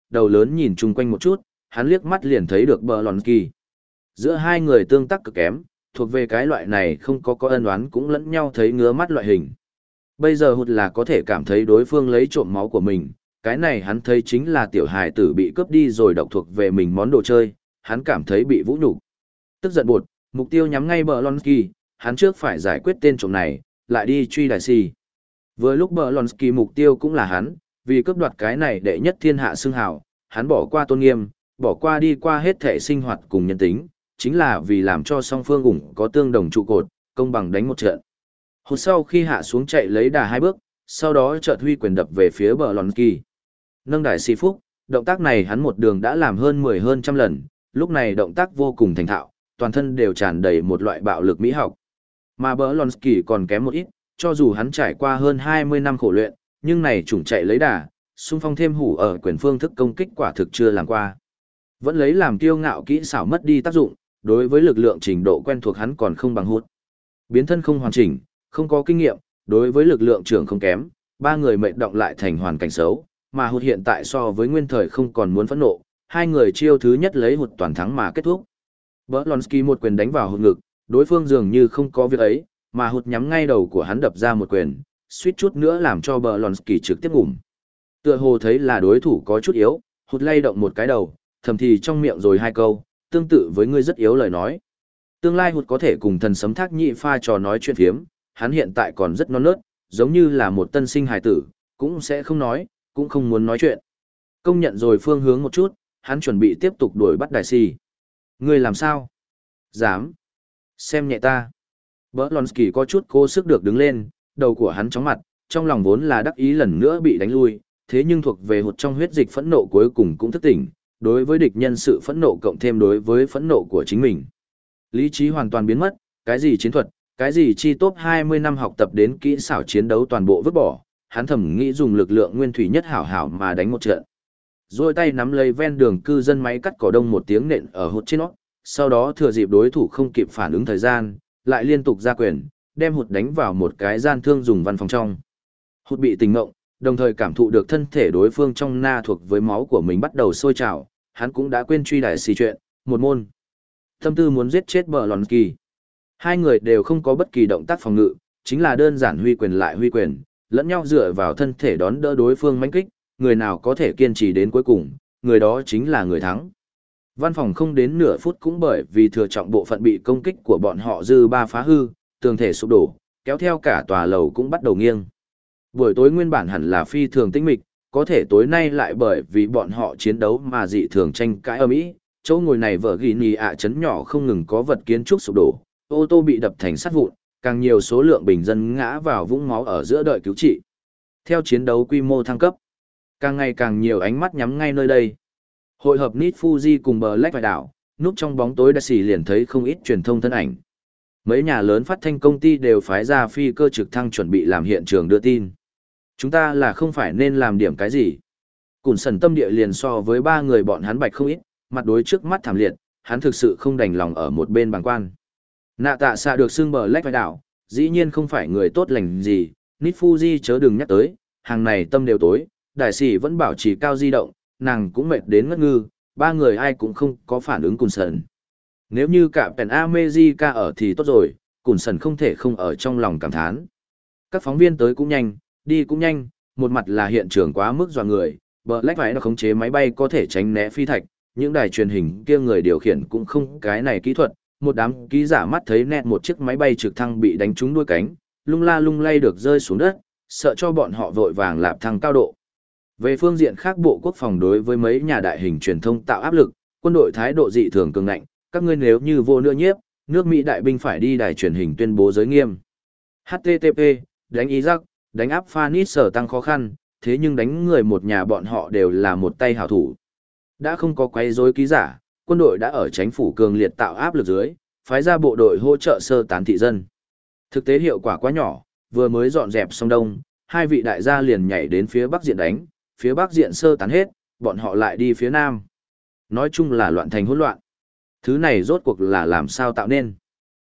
đầu lớn nhìn chung quanh một chút, hắn liếc mắt liền thấy được Blonsky. Giữa hai người tương tác cực kém, thuộc về cái loại này không có có ân oán cũng lẫn nhau thấy ngứa mắt loại hình. Bây giờ hụt là có thể cảm thấy đối phương lấy trộm máu của mình, cái này hắn thấy chính là tiểu hài tử bị cướp đi rồi độc thuộc về mình món đồ chơi, hắn cảm thấy bị vũ nhục. Tức giận bột, mục tiêu nhắm ngay Blonsky, hắn trước phải giải quyết tên trộm này, lại đi truy đại si. Vừa lúc Blonsky mục tiêu cũng là hắn, vì cướp đoạt cái này đệ nhất thiên hạ xưng hào, hắn bỏ qua tôn nghiêm, bỏ qua đi qua hết thể sinh hoạt cùng nhân tính, chính là vì làm cho song phương ủng có tương đồng trụ cột, công bằng đánh một trận. Hụt sau khi hạ xuống chạy lấy đà hai bước, sau đó chợt huy quyền đập về phía Blonsky. Nâng đài si phúc, động tác này hắn một đường đã làm hơn mười hơn trăm lần, lúc này động tác vô cùng thành thạo, toàn thân đều tràn đầy một loại bạo lực mỹ học. Mà Blonsky còn kém một ít, cho dù hắn trải qua hơn hai mươi năm khổ luyện, nhưng này chủng chạy lấy đà, xung phong thêm hủ ở quyền phương thức công kích quả thực chưa làm qua. Vẫn lấy làm kiêu ngạo kỹ xảo mất đi tác dụng, đối với lực lượng trình độ quen thuộc hắn còn không bằng hút. Biến thân không hoàn chỉnh, không có kinh nghiệm, đối với lực lượng trưởng không kém, ba người mệnh động lại thành hoàn cảnh xấu, mà hụt hiện tại so với nguyên thời không còn muốn phẫn nộ, hai người chiêu thứ nhất lấy hụt toàn thắng mà kết thúc. Blonsky một quyền đánh vào hụt ngực, đối phương dường như không có việc ấy, mà hụt nhắm ngay đầu của hắn đập ra một quyền, suýt chút nữa làm cho Blonsky trực tiếp ngủm. Tựa hồ thấy là đối thủ có chút yếu, hụt lay động một cái đầu, thầm thì trong miệng rồi hai câu, tương tự với ngươi rất yếu lời nói. Tương lai hụt có thể cùng thần sấm thác nhị pha trò nói chuyện phiếm, hắn hiện tại còn rất non nớt, giống như là một tân sinh hài tử, cũng sẽ không nói, cũng không muốn nói chuyện. Công nhận rồi phương hướng một chút, hắn chuẩn bị tiếp tục đuổi bắt đại si. Ngươi làm sao? Dám. Xem nhẹ ta. Blonsky có chút cố sức được đứng lên, đầu của hắn chóng mặt, trong lòng vốn là đắc ý lần nữa bị đánh lui, thế nhưng thuộc về hụt trong huyết dịch phẫn nộ cuối cùng cũng thức tỉnh, đối với địch nhân sự phẫn nộ cộng thêm đối với phẫn nộ của chính mình. Lý trí hoàn toàn biến mất, cái gì chiến thuật, cái gì chi top hai mươi năm học tập đến kỹ xảo chiến đấu toàn bộ vứt bỏ, hắn thầm nghĩ dùng lực lượng nguyên thủy nhất hảo hảo mà đánh một trận. Rồi tay nắm lấy ven đường cư dân máy cắt cỏ đông một tiếng nện ở hụt trên nó, sau đó thừa dịp đối thủ không kịp phản ứng thời gian, lại liên tục ra quyền, đem hụt đánh vào một cái gian thương dùng văn phòng trong. Hụt bị tỉnh ngộng, đồng thời cảm thụ được thân thể đối phương trong na thuộc với máu của mình bắt đầu sôi trào, hắn cũng đã quên truy đài xì chuyện, một môn. Tâm tư muốn giết chết Blonsky. Hai người đều không có bất kỳ động tác phòng ngự, chính là đơn giản huy quyền lại huy quyền, lẫn nhau dựa vào thân thể đón đỡ đối phương mãnh kích, người nào có thể kiên trì đến cuối cùng, người đó chính là người thắng. Văn phòng không đến nửa phút cũng bởi vì thừa trọng bộ phận bị công kích của bọn họ dư ba phá hư, tường thể sụp đổ, kéo theo cả tòa lầu cũng bắt đầu nghiêng. Buổi tối nguyên bản hẳn là phi thường tĩnh mịch, có thể tối nay lại bởi vì bọn họ chiến đấu mà dị thường tranh cãi ầm ĩ, chỗ ngồi này vợ ghi nhì ạ chấn nhỏ không ngừng có vật kiến trúc sụp đổ, ô tô bị đập thành sắt vụn, càng nhiều số lượng bình dân ngã vào vũng máu ở giữa đợi cứu trị. Theo chiến đấu quy mô thăng cấp, càng ngày càng nhiều ánh mắt nhắm ngay nơi đây. Hội hợp Nit Fuji cùng Black vài đảo, núp trong bóng tối đã xỉ liền thấy không ít truyền thông thân ảnh. Mấy nhà lớn phát thanh công ty đều phái ra phi cơ trực thăng chuẩn bị làm hiện trường đưa tin. Chúng ta là không phải nên làm điểm cái gì. Cùn sần tâm địa liền so với ba người bọn hắn bạch không ít, mặt đối trước mắt thảm liệt, hắn thực sự không đành lòng ở một bên bàng quan. Nạ tạ xạ được xưng Black vài đảo, dĩ nhiên không phải người tốt lành gì, Nit Fuji chớ đừng nhắc tới, hàng này tâm đều tối, đại sĩ vẫn bảo trì cao di động, nàng cũng mệt đến ngất ngư, ba người ai cũng không có phản ứng Cùn sần. Nếu như cả Pen America ở thì tốt rồi, Cùn sần không thể không ở trong lòng cảm thán. Các phóng viên tới cũng nhanh, đi cũng nhanh, một mặt là hiện trường quá mức dọa người, Black phải nó khống chế máy bay có thể tránh né phi thạch, những đài truyền hình kia người điều khiển cũng không cái này kỹ thuật, một đám ký giả mắt thấy nét một chiếc máy bay trực thăng bị đánh trúng đuôi cánh, lung la lung lay được rơi xuống đất, sợ cho bọn họ vội vàng lạp thăng cao độ. Về phương diện khác Bộ Quốc phòng đối với mấy nhà đại hình truyền thông tạo áp lực, quân đội thái độ dị thường cường ngạnh, các ngươi nếu như vô nữa nhiếp, nước Mỹ đại binh phải đi đài truyền hình tuyên bố giới nghiêm. hát tê tê pê, đánh Iraq, đánh áp Phanis sở tăng khó khăn, thế nhưng đánh người một nhà bọn họ đều là một tay hảo thủ. Đã không có quấy rối ký giả, quân đội đã ở chính phủ cường liệt tạo áp lực dưới, phái ra bộ đội hỗ trợ sơ tán thị dân. Thực tế hiệu quả quá nhỏ, vừa mới dọn dẹp xong đông, hai vị đại gia liền nhảy đến phía bắc diện đánh, phía bắc diện sơ tán hết, bọn họ lại đi phía nam. Nói chung là loạn thành hỗn loạn. Thứ này rốt cuộc là làm sao tạo nên?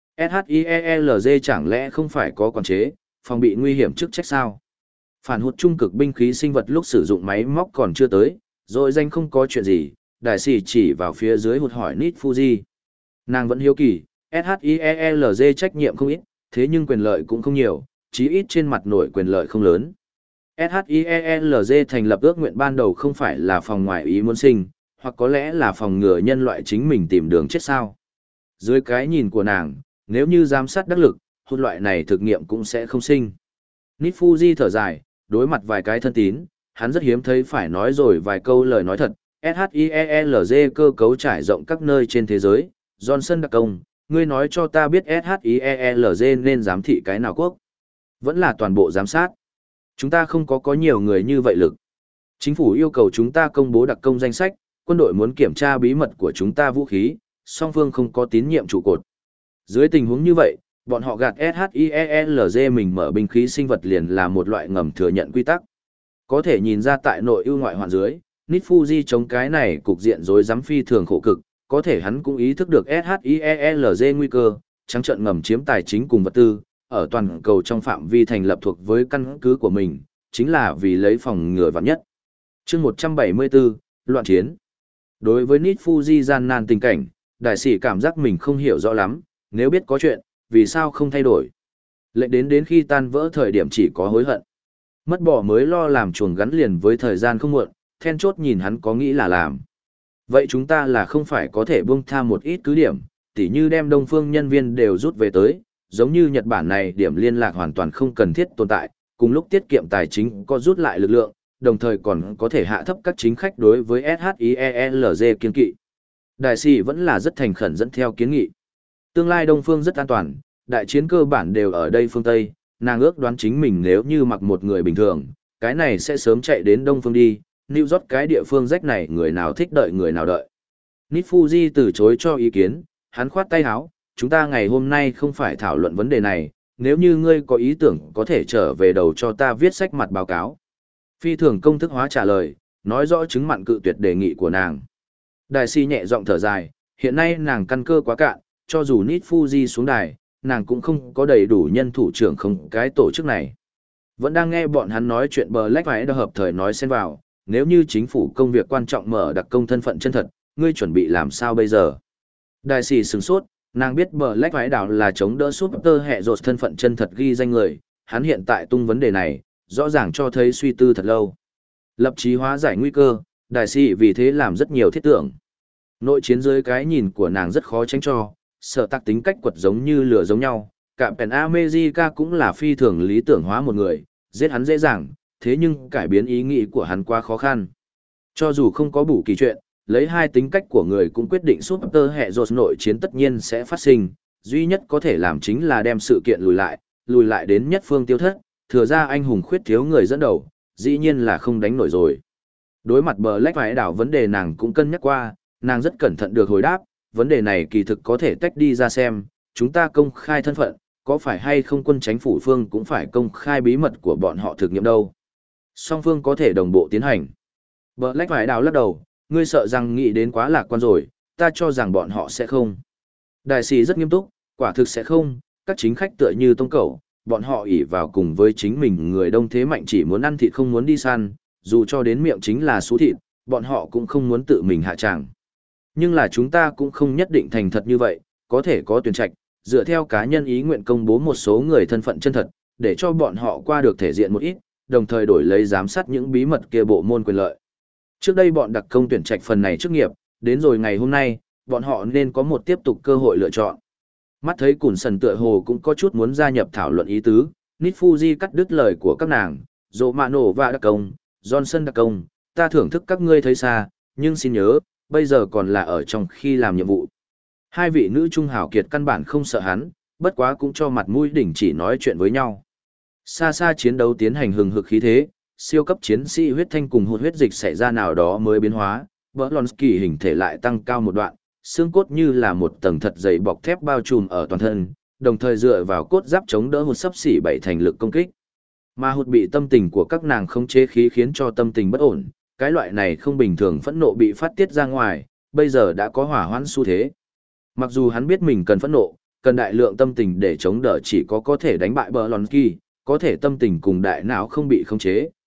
SHIELZ chẳng lẽ không phải có quản chế, phòng bị nguy hiểm chức trách sao? Phản hụt trung cực binh khí sinh vật lúc sử dụng máy móc còn chưa tới, Rồi danh không có chuyện gì, đại sĩ chỉ vào phía dưới hụt hỏi Nít Fuji. Nàng vẫn hiếu kỳ, ét hát i e lờ giê trách nhiệm không ít, thế nhưng quyền lợi cũng không nhiều, chí ít trên mặt nổi quyền lợi không lớn. ét hát i e lờ giê thành lập ước nguyện ban đầu không phải là phòng ngoại ý muốn sinh, hoặc có lẽ là phòng ngừa nhân loại chính mình tìm đường chết sao. Dưới cái nhìn của nàng, nếu như giám sát đắc lực, hôn loại này thực nghiệm cũng sẽ không sinh. Nít Fuji thở dài, đối mặt vài cái thân tín, hắn rất hiếm thấy phải nói rồi vài câu lời nói thật. ét hát i e lờ giê cơ cấu trải rộng các nơi trên thế giới. Johnson đặc công, ngươi nói cho ta biết ét hát i e lờ giê nên giám thị cái nào quốc? Vẫn là toàn bộ giám sát. Chúng ta không có có nhiều người như vậy lực. Chính phủ yêu cầu chúng ta công bố đặc công danh sách, quân đội muốn kiểm tra bí mật của chúng ta vũ khí, song phương không có tín nhiệm trụ cột. Dưới tình huống như vậy, bọn họ gạt ét hát i e lờ giê mình mở binh khí sinh vật liền là một loại ngầm thừa nhận quy tắc. Có thể nhìn ra tại nội ưu ngoại hoạn dưới, Nít Fuji chống cái này cục diện rối rắm phi thường khổ cực, có thể hắn cũng ý thức được ét hát i e lờ giê nguy cơ, trắng trợn ngầm chiếm tài chính cùng vật tư, ở toàn cầu trong phạm vi thành lập thuộc với căn cứ của mình, chính là vì lấy phòng ngừa vạn nhất. Chương một trăm bảy mươi tư, loạn chiến. Đối với Nít Fuji gian nan tình cảnh, đại sĩ cảm giác mình không hiểu rõ lắm, nếu biết có chuyện, vì sao không thay đổi. Lệnh đến đến khi tan vỡ thời điểm chỉ có hối hận. Mất bỏ mới lo làm chuồng gắn liền với thời gian không muộn, then chốt nhìn hắn có nghĩ là làm. Vậy chúng ta là không phải có thể buông tha một ít cứ điểm, tỉ như đem đông phương nhân viên đều rút về tới, giống như Nhật Bản này điểm liên lạc hoàn toàn không cần thiết tồn tại, cùng lúc tiết kiệm tài chính có rút lại lực lượng, đồng thời còn có thể hạ thấp các chính khách đối với ét hát i e lờ giê kiên kỵ. Đại sĩ vẫn là rất thành khẩn dẫn theo kiến nghị. Tương lai Đông Phương rất an toàn, đại chiến cơ bản đều ở đây phương Tây, nàng ước đoán chính mình nếu như mặc một người bình thường, cái này sẽ sớm chạy đến Đông Phương đi, New York cái địa phương rách này người nào thích đợi người nào đợi. Nít Fuji từ chối cho ý kiến, hắn khoát tay áo, chúng ta ngày hôm nay không phải thảo luận vấn đề này, nếu như ngươi có ý tưởng có thể trở về đầu cho ta viết sách mặt báo cáo. Phi thường công thức hóa trả lời, nói rõ chứng mặn cự tuyệt đề nghị của nàng. Đại sĩ nhẹ giọng thở dài, hiện nay nàng căn cơ quá cạn, cho dù Nít Fuji xuống đài, nàng cũng không có đầy đủ nhân thủ trưởng không cái tổ chức này. Vẫn đang nghe bọn hắn nói chuyện Black phải đã hợp thời nói xen vào, nếu như chính phủ công việc quan trọng mở đặc công thân phận chân thật, ngươi chuẩn bị làm sao bây giờ? Đại sĩ sửng sốt, nàng biết Black phải đảo là chống đỡ suốt tơ hệ rột thân phận chân thật ghi danh người, hắn hiện tại tung vấn đề này, rõ ràng cho thấy suy tư thật lâu. Lập chí hóa giải nguy cơ, đại sĩ vì thế làm rất nhiều thiết tưởng. Nội chiến dưới cái nhìn của nàng rất khó tránh cho, sợ tắc tính cách quật giống như lửa giống nhau, cả Pen America cũng là phi thường lý tưởng hóa một người, giết hắn dễ dàng, thế nhưng cải biến ý nghĩ của hắn quá khó khăn. Cho dù không có bù kỳ chuyện, lấy hai tính cách của người cũng quyết định suốt tơ hệ rột nội chiến tất nhiên sẽ phát sinh, duy nhất có thể làm chính là đem sự kiện lùi lại, lùi lại đến nhất phương tiêu thất, thừa ra anh hùng khuyết thiếu người dẫn đầu, dĩ nhiên là không đánh nổi rồi. Đối mặt bờ lách phải đảo vấn đề nàng cũng cân nhắc qua, nàng rất cẩn thận được hồi đáp, vấn đề này kỳ thực có thể tách đi ra xem, chúng ta công khai thân phận, có phải hay không quân chánh phủ phương cũng phải công khai bí mật của bọn họ thực nghiệm đâu. Song phương có thể đồng bộ tiến hành. Bờ lách phải đảo lắc đầu, ngươi sợ rằng nghĩ đến quá lạc quan rồi, ta cho rằng bọn họ sẽ không. Đại sĩ rất nghiêm túc, quả thực sẽ không, các chính khách tựa như tông cẩu, bọn họ ỷ vào cùng với chính mình người đông thế mạnh chỉ muốn ăn thịt không muốn đi săn, dù cho đến miệng chính là số thịt, bọn họ cũng không muốn tự mình hạ tràng. Nhưng là chúng ta cũng không nhất định thành thật như vậy, có thể có tuyển trạch, dựa theo cá nhân ý nguyện công bố một số người thân phận chân thật, để cho bọn họ qua được thể diện một ít, đồng thời đổi lấy giám sát những bí mật kia bộ môn quyền lợi. Trước đây bọn đặc công tuyển trạch phần này chức nghiệp, đến rồi ngày hôm nay, bọn họ nên có một tiếp tục cơ hội lựa chọn. Mắt thấy Cùn Sần tựa hồ cũng có chút muốn gia nhập thảo luận ý tứ, Nít Fuji cắt đứt lời của các nàng, Dỗ Mạ Nổ và đặc công, Johnson đặc công, ta thưởng thức các ngươi thấy xa, nhưng xin nhớ, bây giờ còn là ở trong khi làm nhiệm vụ. Hai vị nữ trung hảo kiệt căn bản không sợ hắn, bất quá cũng cho mặt mũi đỉnh chỉ nói chuyện với nhau. Xa xa chiến đấu tiến hành hừng hực khí thế, siêu cấp chiến sĩ huyết thanh cùng hụt huyết dịch xảy ra nào đó mới biến hóa, Blonsky hình thể lại tăng cao một đoạn, xương cốt như là một tầng thật dày bọc thép bao trùm ở toàn thân, đồng thời dựa vào cốt giáp chống đỡ hụt sấp xỉ bảy thành lực công kích. Mà hụt bị tâm tình của các nàng không chế khí khiến cho tâm tình bất ổn, cái loại này không bình thường phẫn nộ bị phát tiết ra ngoài, bây giờ đã có hỏa hoãn xu thế. Mặc dù hắn biết mình cần phẫn nộ, cần đại lượng tâm tình để chống đỡ chỉ có có thể đánh bại Blonsky, có thể tâm tình cùng đại não không bị khống chế,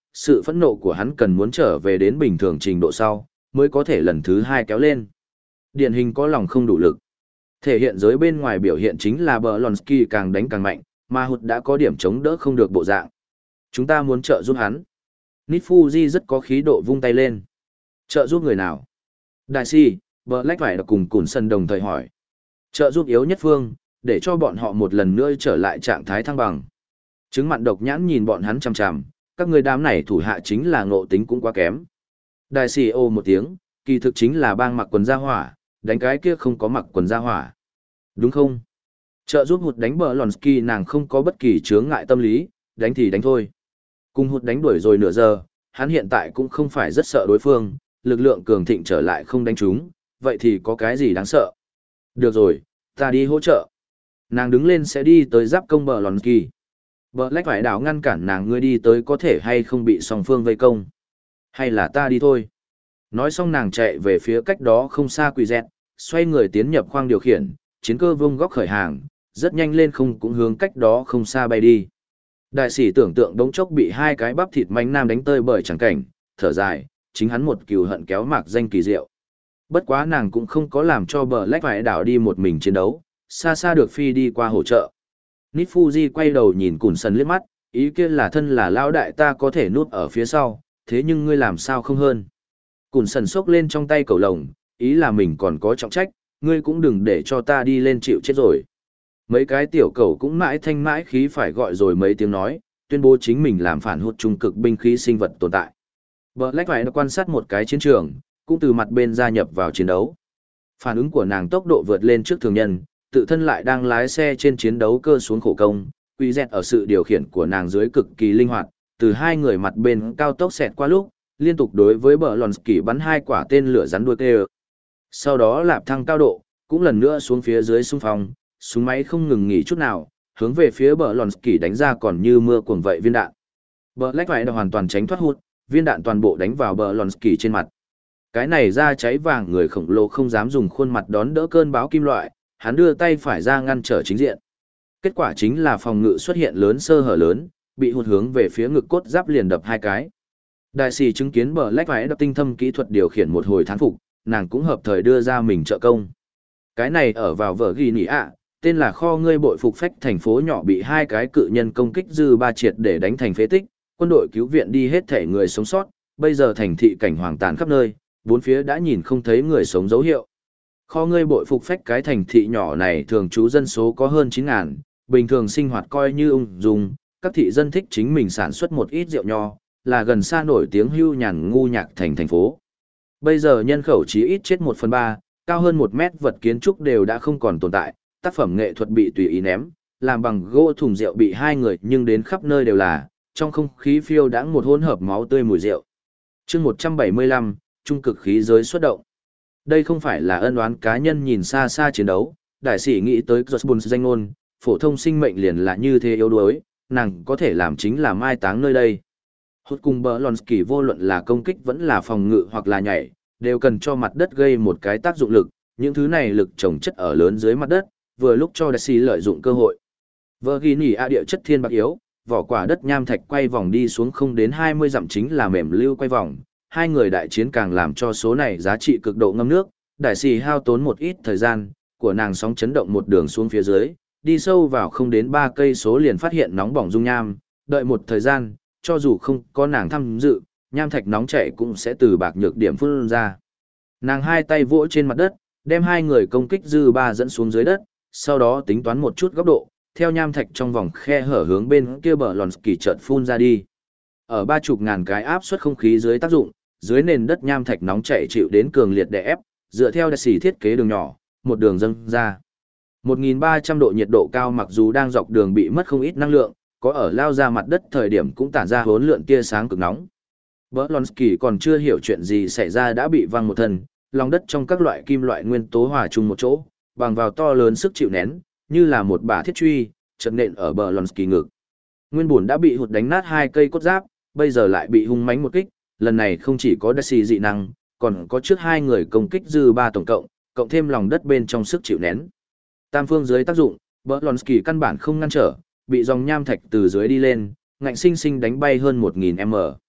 sự phẫn nộ của hắn cần muốn trở về đến bình thường trình độ sau, mới có thể lần thứ hai kéo lên. Điển hình có lòng không đủ lực. Thể hiện giới bên ngoài biểu hiện chính là Blonsky càng đánh càng mạnh, mà hụt đã có điểm chống đỡ không được bộ dạng. Chúng ta muốn trợ giúp hắn. Nít Fuji rất có khí độ vung tay lên. Trợ giúp người nào? Đại si, Black phải cùng Cùn Sân đồng thời hỏi. Trợ giúp yếu nhất phương, để cho bọn họ một lần nữa trở lại trạng thái thăng bằng. Chứng mặn độc nhãn nhìn bọn hắn chằm chằm, các người đám này thủ hạ chính là ngộ tính cũng quá kém. Đại si ô một tiếng, kỳ thực chính là bang mặc quần gia hỏa, đánh cái kia không có mặc quần gia hỏa. Đúng không? Trợ giúp hụt đánh bờ Lonsky nàng không có bất kỳ chướng ngại tâm lý, đánh thì đánh thôi. Cùng hụt đánh đuổi rồi nửa giờ, hắn hiện tại cũng không phải rất sợ đối phương, lực lượng cường thịnh trở lại không đánh chúng, vậy thì có cái gì đáng sợ. Được rồi, ta đi hỗ trợ. Nàng đứng lên sẽ đi tới giáp công bờ Lonsky. Bờ lách phải đảo ngăn cản nàng, ngươi đi tới có thể hay không bị song phương vây công. Hay là ta đi thôi. Nói xong nàng chạy về phía cách đó không xa quỳ dẹt, xoay người tiến nhập khoang điều khiển, chiến cơ vung góc khởi hàng, rất nhanh lên không cũng hướng cách đó không xa bay đi. Đại sĩ tưởng tượng đống chốc bị hai cái bắp thịt manh nam đánh tơi bởi chẳng cảnh, thở dài, chính hắn một cừu hận kéo mạc danh kỳ diệu. Bất quá nàng cũng không có làm cho bờ lách phải đảo đi một mình chiến đấu, xa xa được phi đi qua hỗ trợ. Nít Fuji quay đầu nhìn Cùn Sân liếc mắt, ý kia là thân là lão đại ta có thể núp ở phía sau, thế nhưng ngươi làm sao không hơn. Cùn Sân xốc lên trong tay cầu lồng, ý là mình còn có trọng trách, ngươi cũng đừng để cho ta đi lên chịu chết rồi. Mấy cái tiểu cầu cũng mãi thanh mãi khí phải gọi rồi mấy tiếng nói, tuyên bố chính mình làm phản hụt trung cực binh khí sinh vật tồn tại. Black phải quan sát một cái chiến trường, cũng từ mặt bên gia nhập vào chiến đấu. Phản ứng của nàng tốc độ vượt lên trước thường nhân, tự thân lại đang lái xe trên chiến đấu cơ xuống khổ công, quy dẹt ở sự điều khiển của nàng dưới cực kỳ linh hoạt, từ hai người mặt bên cao tốc xẹt qua lúc, liên tục đối với bờ Lonsky bắn hai quả tên lửa rắn đuôi tê. Sau đó lạp thăng cao độ, cũng lần nữa xuống phía dưới xung phong, súng máy không ngừng nghỉ chút nào, hướng về phía bờ Lonsky đánh ra còn như mưa cuồng vậy viên đạn. Bờ Lách phải hoàn toàn tránh thoát hụt, viên đạn toàn bộ đánh vào bờ Lonsky trên mặt. Cái này ra cháy vàng người khổng lồ không dám dùng khuôn mặt đón đỡ cơn bão kim loại, hắn đưa tay phải ra ngăn trở chính diện. Kết quả chính là phòng ngự xuất hiện lớn sơ hở lớn, bị hụt hướng về phía ngực cốt giáp liền đập hai cái. Đại sĩ chứng kiến bờ Lách phải đập tinh thâm kỹ thuật điều khiển một hồi thán phục, nàng cũng hợp thời đưa ra mình trợ công. Cái này ở vào vở ghi nỉ ạ, tên là kho ngươi bội phục phách thành phố nhỏ bị hai cái cự nhân công kích dư ba triệt để đánh thành phế tích, quân đội cứu viện đi hết thể người sống sót, bây giờ thành thị cảnh hoàng tàn khắp nơi, bốn phía đã nhìn không thấy người sống dấu hiệu. Kho ngươi bội phục phách cái thành thị nhỏ này thường trú dân số có hơn chín ngàn, bình thường sinh hoạt coi như ung dung, các thị dân thích chính mình sản xuất một ít rượu nho, là gần xa nổi tiếng hưu nhàn ngu nhạc thành thành phố. Bây giờ nhân khẩu chí ít chết một phần ba, cao hơn một mét vật kiến trúc đều đã không còn tồn tại, tác phẩm nghệ thuật bị tùy ý ném, làm bằng gỗ thùng rượu bị hai người nhưng đến khắp nơi đều là, trong không khí phiêu đãng một hỗn hợp máu tươi mùi rượu. Chương một trăm bảy mươi lăm, trung cực khí giới xuất động. Đây không phải là ân oán cá nhân nhìn xa xa chiến đấu, đại sĩ nghĩ tới Josbun danh ngôn, phổ thông sinh mệnh liền là như thế yếu đuối, nàng có thể làm chính là mai táng nơi đây. Hút cùng bờ Lonsky vô luận là công kích vẫn là phòng ngự hoặc là nhảy, đều cần cho mặt đất gây một cái tác dụng lực, những thứ này lực trồng chất ở lớn dưới mặt đất, vừa lúc cho Daisy lợi dụng cơ hội. Virginia địa chất thiên bạc yếu, vỏ quả đất nham thạch quay vòng đi xuống không đến hai mươi dặm chính là mềm lưu quay vòng, hai người đại chiến càng làm cho số này giá trị cực độ ngâm nước, Daisy hao tốn một ít thời gian, của nàng sóng chấn động một đường xuống phía dưới, đi sâu vào không đến ba cây số liền phát hiện nóng bỏng dung nham, đợi một thời gian, cho dù không có nàng tham dự, nham thạch nóng chảy cũng sẽ từ bạc nhược điểm phun ra. Nàng hai tay vỗ trên mặt đất, đem hai người công kích dư ba dẫn xuống dưới đất, sau đó tính toán một chút góc độ, theo nham thạch trong vòng khe hở hướng bên kia bờ Lonsky chợt phun ra đi. Ở ba chục ngàn cái áp suất không khí dưới tác dụng, dưới nền đất nham thạch nóng chảy chịu đến cường liệt đè ép, dựa theo Daisy thiết kế đường nhỏ, một đường dâng ra. một nghìn ba trăm độ nhiệt độ cao mặc dù đang dọc đường bị mất không ít năng lượng, có ở lao ra mặt đất thời điểm cũng tản ra hỗn lượn tia sáng cực nóng. Blonsky còn chưa hiểu chuyện gì xảy ra đã bị văng một thân, lòng đất trong các loại kim loại nguyên tố hòa chung một chỗ, bằng vào to lớn sức chịu nén, như là một bả thiết truy, chật nện ở Blonsky ngực. Nguyên bổn đã bị hụt đánh nát hai cây cốt giáp, bây giờ lại bị hung mãnh một kích, lần này không chỉ có Daisy dị năng, còn có trước hai người công kích dư ba tổng cộng, cộng thêm lòng đất bên trong sức chịu nén. Tam phương dưới tác dụng, Blonsky căn bản không ngăn trở, bị dòng nham thạch từ dưới đi lên, ngạnh sinh sinh đánh bay hơn một nghìn mét.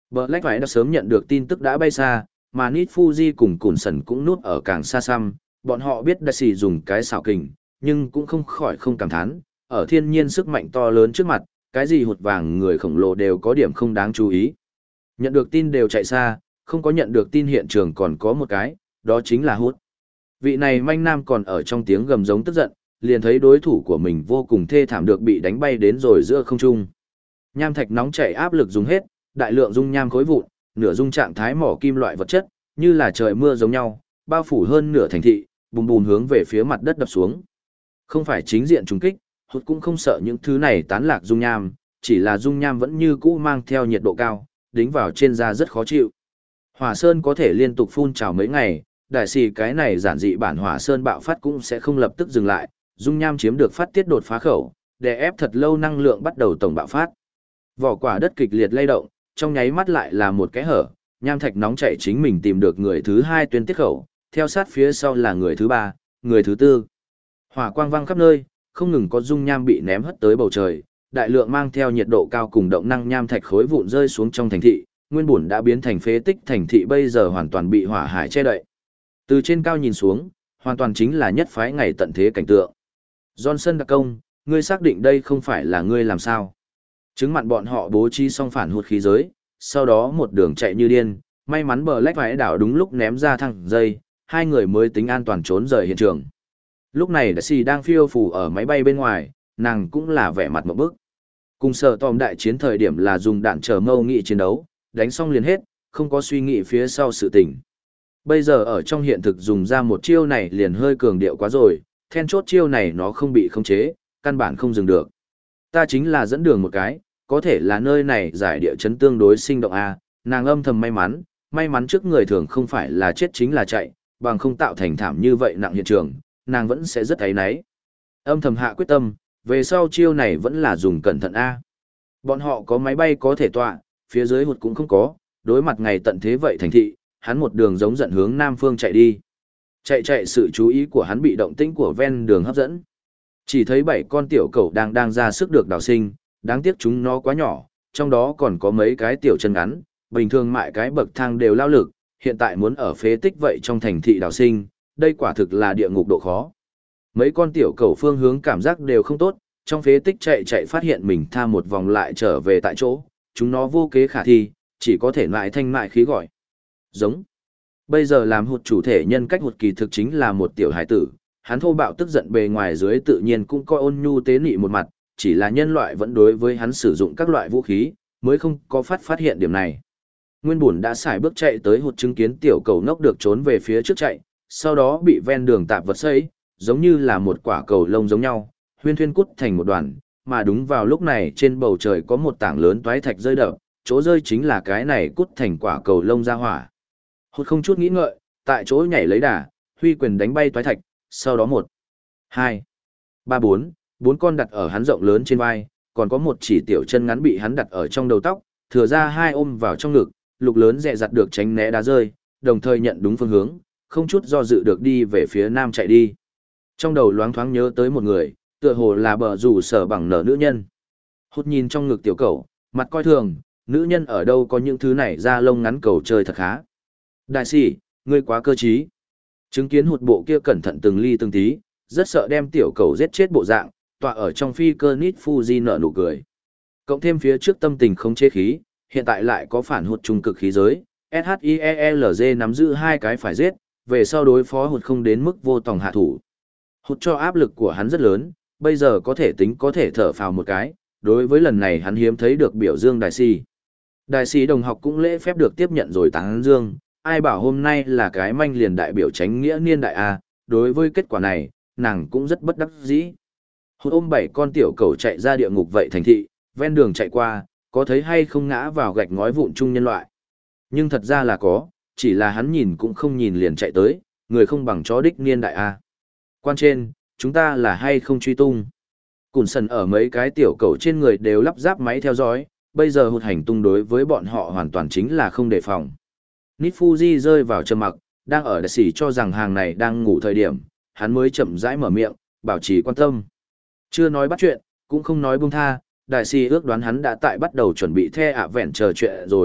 Black phải đã sớm nhận được tin tức đã bay xa, mà Nit Fuji cùng Cùn Sần cũng núp ở càng xa xăm, bọn họ biết đại sĩ dùng cái xảo kình, nhưng cũng không khỏi không cảm thán, ở thiên nhiên sức mạnh to lớn trước mặt, cái gì hụt vàng người khổng lồ đều có điểm không đáng chú ý. Nhận được tin đều chạy xa, không có nhận được tin hiện trường còn có một cái, đó chính là hút. Vị này manh nam còn ở trong tiếng gầm giống tức giận, liền thấy đối thủ của mình vô cùng thê thảm được bị đánh bay đến rồi giữa không trung. Nham thạch nóng chảy áp lực dùng hết, đại lượng dung nham khối vụn, nửa dung trạng thái mỏ kim loại vật chất, như là trời mưa giống nhau, bao phủ hơn nửa thành thị, bùm bùm hướng về phía mặt đất đập xuống. Không phải chính diện trùng kích, hụt cũng không sợ những thứ này tán lạc dung nham, chỉ là dung nham vẫn như cũ mang theo nhiệt độ cao, đính vào trên da rất khó chịu. Hỏa sơn có thể liên tục phun trào mấy ngày, đại sĩ cái này giản dị bản hỏa sơn bạo phát cũng sẽ không lập tức dừng lại, dung nham chiếm được phát tiết đột phá khẩu, để ép thật lâu năng lượng bắt đầu tổng bạo phát. Vỏ quả đất kịch liệt lay động, trong nháy mắt lại là một cái hở, nham thạch nóng chảy chính mình tìm được người thứ hai tuyến tiết khẩu, theo sát phía sau là người thứ ba, người thứ tư. Hỏa quang vang khắp nơi, không ngừng có dung nham bị ném hất tới bầu trời, đại lượng mang theo nhiệt độ cao cùng động năng nham thạch khối vụn rơi xuống trong thành thị, nguyên bổn đã biến thành phế tích thành thị bây giờ hoàn toàn bị hỏa hải che đậy. Từ trên cao nhìn xuống, hoàn toàn chính là nhất phái ngày tận thế cảnh tượng. Johnson đặc công, ngươi xác định đây không phải là ngươi làm sao? Chứng mặn bọn họ bố trí xong phản hụt khí giới, sau đó một đường chạy như điên, may mắn bờ lách vãi đảo đúng lúc ném ra thẳng dây, hai người mới tính an toàn trốn rời hiện trường. Lúc này đại sĩ đang phiêu phù ở máy bay bên ngoài, nàng cũng là vẻ mặt một bức. Cùng sở tòm đại chiến thời điểm là dùng đạn chờ mâu nghị chiến đấu, đánh xong liền hết, không có suy nghĩ phía sau sự tình. Bây giờ ở trong hiện thực dùng ra một chiêu này liền hơi cường điệu quá rồi, then chốt chiêu này nó không bị khống chế, căn bản không dừng được. Ta chính là dẫn đường một cái, có thể là nơi này giải địa chấn tương đối sinh động A, nàng âm thầm may mắn, may mắn trước người thường không phải là chết chính là chạy, bằng không tạo thành thảm như vậy nặng hiện trường, nàng vẫn sẽ rất áy náy. Âm thầm hạ quyết tâm, về sau chiêu này vẫn là dùng cẩn thận A. Bọn họ có máy bay có thể tọa, phía dưới hụt cũng không có, đối mặt ngày tận thế vậy thành thị, hắn một đường giống giận hướng nam phương chạy đi. Chạy chạy sự chú ý của hắn bị động tĩnh của ven đường hấp dẫn. Chỉ thấy bảy con tiểu cẩu đang đang ra sức được đào sinh, đáng tiếc chúng nó quá nhỏ, trong đó còn có mấy cái tiểu chân ngắn, bình thường mại cái bậc thang đều lao lực, hiện tại muốn ở phế tích vậy trong thành thị đào sinh, đây quả thực là địa ngục độ khó. Mấy con tiểu cẩu phương hướng cảm giác đều không tốt, trong phế tích chạy chạy phát hiện mình tha một vòng lại trở về tại chỗ, chúng nó vô kế khả thi, chỉ có thể lại thanh mại khí gọi. Giống. Bây giờ làm hụt chủ thể nhân cách hụt kỳ thực chính là một tiểu hải tử, hắn thô bạo tức giận bề ngoài dưới tự nhiên cũng coi ôn nhu tế nị một mặt, chỉ là nhân loại vẫn đối với hắn sử dụng các loại vũ khí, mới không có phát phát hiện điểm này. Nguyên bổn đã xài bước chạy tới hụt chứng kiến tiểu cầu nốc được trốn về phía trước chạy, sau đó bị ven đường tạp vật xây, giống như là một quả cầu lông giống nhau, huyên thuyên cút thành một đoàn, mà đúng vào lúc này trên bầu trời có một tảng lớn toái thạch rơi đập, chỗ rơi chính là cái này cút thành quả cầu lông ra hỏa. Hụt không chút nghĩ ngợi, tại chỗ nhảy lấy đà, huy quyền đánh bay toái thạch, sau đó một, hai, ba bốn, bốn con đặt ở hắn rộng lớn trên vai, còn có một chỉ tiểu chân ngắn bị hắn đặt ở trong đầu tóc, thừa ra hai ôm vào trong ngực, lục lớn dẹ dặt được tránh né đá rơi, đồng thời nhận đúng phương hướng, không chút do dự được đi về phía nam chạy đi. Trong đầu loáng thoáng nhớ tới một người, tựa hồ là bờ rủ sở bằng nở nữ nhân. Hút nhìn trong ngực tiểu cầu, mặt coi thường, nữ nhân ở đâu có những thứ này ra lông ngắn cầu chơi thật khá. Đại sĩ, ngươi quá cơ trí. Chứng kiến hụt bộ kia cẩn thận từng ly từng tí, rất sợ đem tiểu cầu giết chết bộ dạng, tọa ở trong phi cơ Nit Fuji nở nụ cười. Cộng thêm phía trước tâm tình không chế khí, hiện tại lại có phản hụt trung cực khí giới, ét hát i e lờ giê nắm giữ hai cái phải giết, về sau đối phó hụt không đến mức vô tòng hạ thủ. Hụt cho áp lực của hắn rất lớn, bây giờ có thể tính có thể thở phào một cái, đối với lần này hắn hiếm thấy được biểu dương đại sĩ. Đại sĩ đồng học cũng lễ phép được tiếp nhận rồi tán dương, ai bảo hôm nay là cái manh liền đại biểu tránh nghĩa niên đại A, đối với kết quả này, nàng cũng rất bất đắc dĩ. Hụt ôm bảy con tiểu cầu chạy ra địa ngục vậy thành thị, ven đường chạy qua, có thấy hay không ngã vào gạch ngói vụn chung nhân loại. Nhưng thật ra là có, chỉ là hắn nhìn cũng không nhìn liền chạy tới, người không bằng chó đích niên đại A. Quan trên, chúng ta là hay không truy tung. Cùn sần ở mấy cái tiểu cầu trên người đều lắp ráp máy theo dõi, bây giờ hụt hành tung đối với bọn họ hoàn toàn chính là không đề phòng. Nit Fuji rơi vào trầm mặc, đang ở đại sĩ cho rằng hàng này đang ngủ thời điểm, hắn mới chậm rãi mở miệng, bảo trì quan tâm. Chưa nói bắt chuyện, cũng không nói buông tha, đại sĩ ước đoán hắn đã tại bắt đầu chuẩn bị the ạ vẹn chờ chuyện rồi,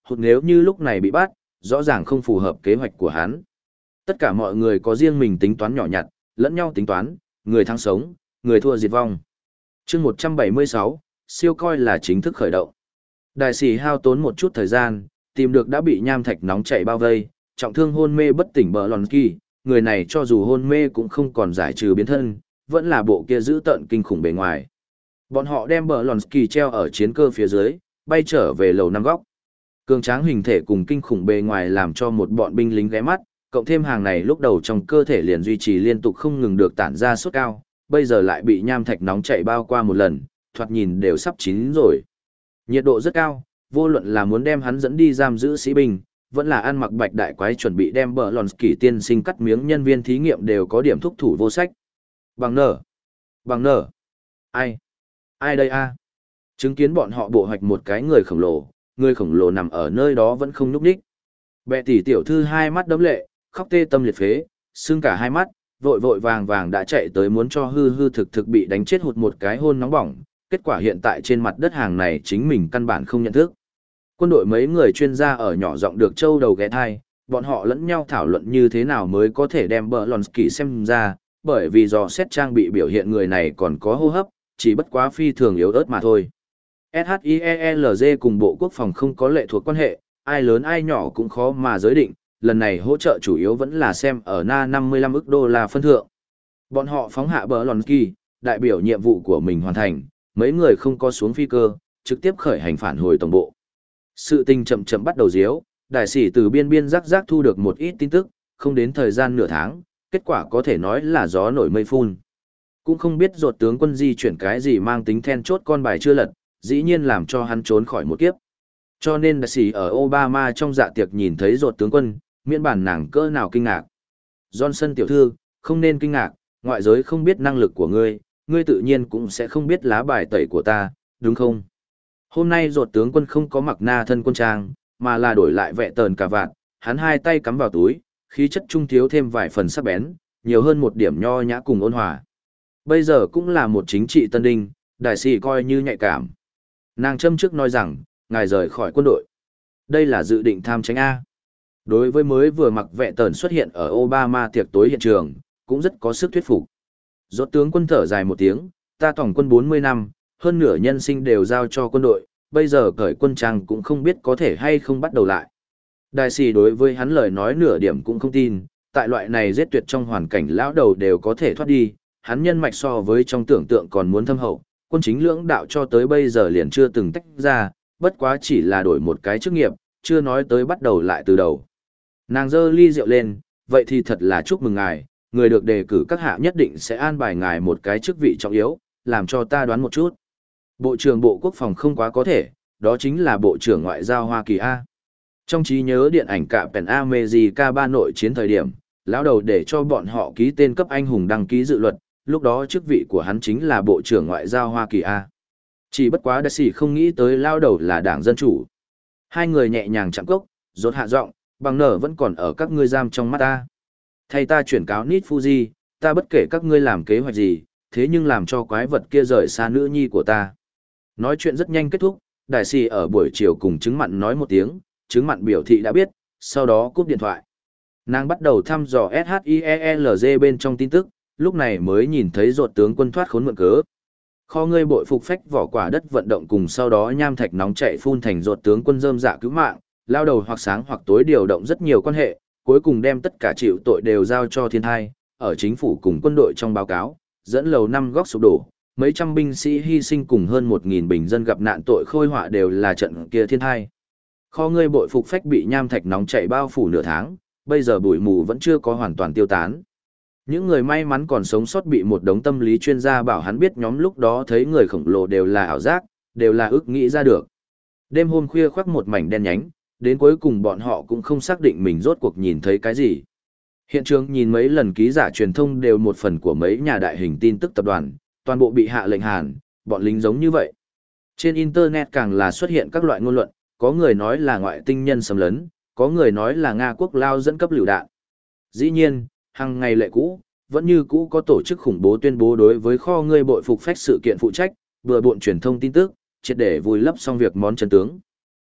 hụt nếu như lúc này bị bắt, rõ ràng không phù hợp kế hoạch của hắn. Tất cả mọi người có riêng mình tính toán nhỏ nhặt, lẫn nhau tính toán, người thắng sống, người thua diệt vong. chương một trăm bảy mươi sáu, siêu coi là chính thức khởi động. Đại sĩ hao tốn một chút thời gian, tìm được đã bị nham thạch nóng chảy bao vây, trọng thương hôn mê bất tỉnh Blonsky, người này cho dù hôn mê cũng không còn giải trừ biến thân, vẫn là bộ kia giữ tợn kinh khủng bề ngoài. Bọn họ đem Blonsky treo ở chiến cơ phía dưới, bay trở về lầu năm góc. Cường tráng hình thể cùng kinh khủng bề ngoài làm cho một bọn binh lính ghé mắt, cộng thêm hàng này lúc đầu trong cơ thể liền duy trì liên tục không ngừng được tản ra sốt cao, bây giờ lại bị nham thạch nóng chảy bao qua một lần, thoạt nhìn đều sắp chín rồi. Nhiệt độ rất cao, vô luận là muốn đem hắn dẫn đi giam giữ sĩ binh, vẫn là ăn mặc bạch đại quái chuẩn bị đem Blonsky tiên sinh cắt miếng nhân viên thí nghiệm đều có điểm thúc thủ vô sách. Bằng nở. Bằng nở. Ai? Ai đây a? Chứng kiến bọn họ bộ hoạch một cái người khổng lồ, người khổng lồ nằm ở nơi đó vẫn không nhúc nhích. Bệ tỷ tiểu thư hai mắt đẫm lệ, khóc tê tâm liệt phế, sưng cả hai mắt, vội vội vàng vàng đã chạy tới muốn cho hư hư thực thực bị đánh chết hụt một cái hôn nóng bỏng, kết quả hiện tại trên mặt đất hàng này chính mình căn bản không nhận thức. Quân đội mấy người chuyên gia ở nhỏ giọng được châu đầu ghé thai, bọn họ lẫn nhau thảo luận như thế nào mới có thể đem Blonsky xem ra, bởi vì do xét trang bị biểu hiện người này còn có hô hấp, chỉ bất quá phi thường yếu ớt mà thôi. SHIELZ cùng Bộ Quốc phòng không có lệ thuộc quan hệ, ai lớn ai nhỏ cũng khó mà giới định, lần này hỗ trợ chủ yếu vẫn là xem ở na năm mươi lăm ức đô la phân thượng. Bọn họ phóng hạ Blonsky, đại biểu nhiệm vụ của mình hoàn thành, mấy người không có xuống phi cơ, trực tiếp khởi hành phản hồi tổng bộ. Sự tình chậm chậm bắt đầu diếu, đại sĩ từ biên biên rắc rắc thu được một ít tin tức, không đến thời gian nửa tháng, kết quả có thể nói là gió nổi mây phun. Cũng không biết ruột tướng quân di chuyển cái gì mang tính then chốt con bài chưa lật, dĩ nhiên làm cho hắn trốn khỏi một kiếp. Cho nên đại sĩ ở Obama trong dạ tiệc nhìn thấy ruột tướng quân, miễn bản nàng cỡ nào kinh ngạc. Johnson tiểu thư, không nên kinh ngạc, ngoại giới không biết năng lực của ngươi, ngươi tự nhiên cũng sẽ không biết lá bài tẩy của ta, đúng không? Hôm nay ruột tướng quân không có mặc na thân quân trang, mà là đổi lại vẹ tờn cà vạt, hắn hai tay cắm vào túi, khí chất trung thiếu thêm vài phần sắc bén, nhiều hơn một điểm nho nhã cùng ôn hòa. Bây giờ cũng là một chính trị tân đinh, đại sĩ coi như nhạy cảm. Nàng châm trước nói rằng, ngài rời khỏi quân đội. Đây là dự định tham tránh A. Đối với mới vừa mặc vẹ tờn xuất hiện ở Obama tiệc tối hiện trường, cũng rất có sức thuyết phục. Rốt tướng quân thở dài một tiếng, ta tổng quân bốn mươi năm, hơn nửa nhân sinh đều giao cho quân đội, bây giờ cởi quân trang cũng không biết có thể hay không bắt đầu lại. Đại sĩ đối với hắn lời nói nửa điểm cũng không tin, tại loại này giết tuyệt trong hoàn cảnh lão đầu đều có thể thoát đi, hắn nhân mạch so với trong tưởng tượng còn muốn thâm hậu, quân chính lưỡng đạo cho tới bây giờ liền chưa từng tách ra, bất quá chỉ là đổi một cái chức nghiệp, chưa nói tới bắt đầu lại từ đầu. Nàng giơ ly rượu lên, vậy thì thật là chúc mừng ngài, người được đề cử các hạ nhất định sẽ an bài ngài một cái chức vị trọng yếu, làm cho ta đoán một chút. Bộ trưởng Bộ Quốc phòng không quá có thể, đó chính là Bộ trưởng Ngoại giao Hoa Kỳ A. Trong trí nhớ điện ảnh cả Pen America ba nội chiến thời điểm, lão đầu để cho bọn họ ký tên cấp anh hùng đăng ký dự luật, lúc đó chức vị của hắn chính là Bộ trưởng Ngoại giao Hoa Kỳ A. Chỉ bất quá đại sĩ không nghĩ tới lão đầu là đảng Dân Chủ. Hai người nhẹ nhàng chạm cốc, rốt hạ giọng, bằng nở vẫn còn ở các ngươi giam trong mắt ta. Thay ta chuyển cáo Nít Fuji, ta bất kể các ngươi làm kế hoạch gì, thế nhưng làm cho quái vật kia rời xa nữ nhi của ta. Nói chuyện rất nhanh kết thúc, đại sĩ ở buổi chiều cùng chứng mặn nói một tiếng, chứng mặn biểu thị đã biết, sau đó cúp điện thoại. Nàng bắt đầu thăm dò SHIELZ bên trong tin tức, lúc này mới nhìn thấy ruột tướng quân thoát khốn mượn cớ. Kho ngươi bội phục phách vỏ quả đất vận động cùng sau đó nham thạch nóng chạy phun thành ruột tướng quân rơm dạ cứu mạng, lao đầu hoặc sáng hoặc tối điều động rất nhiều quan hệ, cuối cùng đem tất cả chịu tội đều giao cho thiên thai, ở chính phủ cùng quân đội trong báo cáo, dẫn lầu năm góc sụp đổ, mấy trăm binh sĩ hy sinh cùng hơn một nghìn bình dân gặp nạn tội khôi họa đều là trận kia thiên thai. Kho ngươi bội phục phách bị nham thạch nóng chạy bao phủ nửa tháng, bây giờ bụi mù vẫn chưa có hoàn toàn tiêu tán. Những người may mắn còn sống sót bị một đống tâm lý chuyên gia bảo hắn biết nhóm lúc đó thấy người khổng lồ đều là ảo giác, đều là ước nghĩ ra được. Đêm hôm khuya khoác một mảnh đen nhánh, đến cuối cùng bọn họ cũng không xác định mình rốt cuộc nhìn thấy cái gì. Hiện trường nhìn mấy lần ký giả truyền thông đều một phần của mấy nhà đại hình tin tức tập đoàn, toàn bộ bị hạ lệnh hàn, bọn lính giống như vậy. Trên Internet càng là xuất hiện các loại ngôn luận, có người nói là ngoại tinh nhân xâm lấn, có người nói là Nga quốc lao dẫn cấp lựu đạn. Dĩ nhiên, hàng ngày lệ cũ, vẫn như cũ có tổ chức khủng bố tuyên bố đối với kho ngươi bội phục phách sự kiện phụ trách, vừa bộn truyền thông tin tức, triệt để vùi lấp xong việc món chân tướng.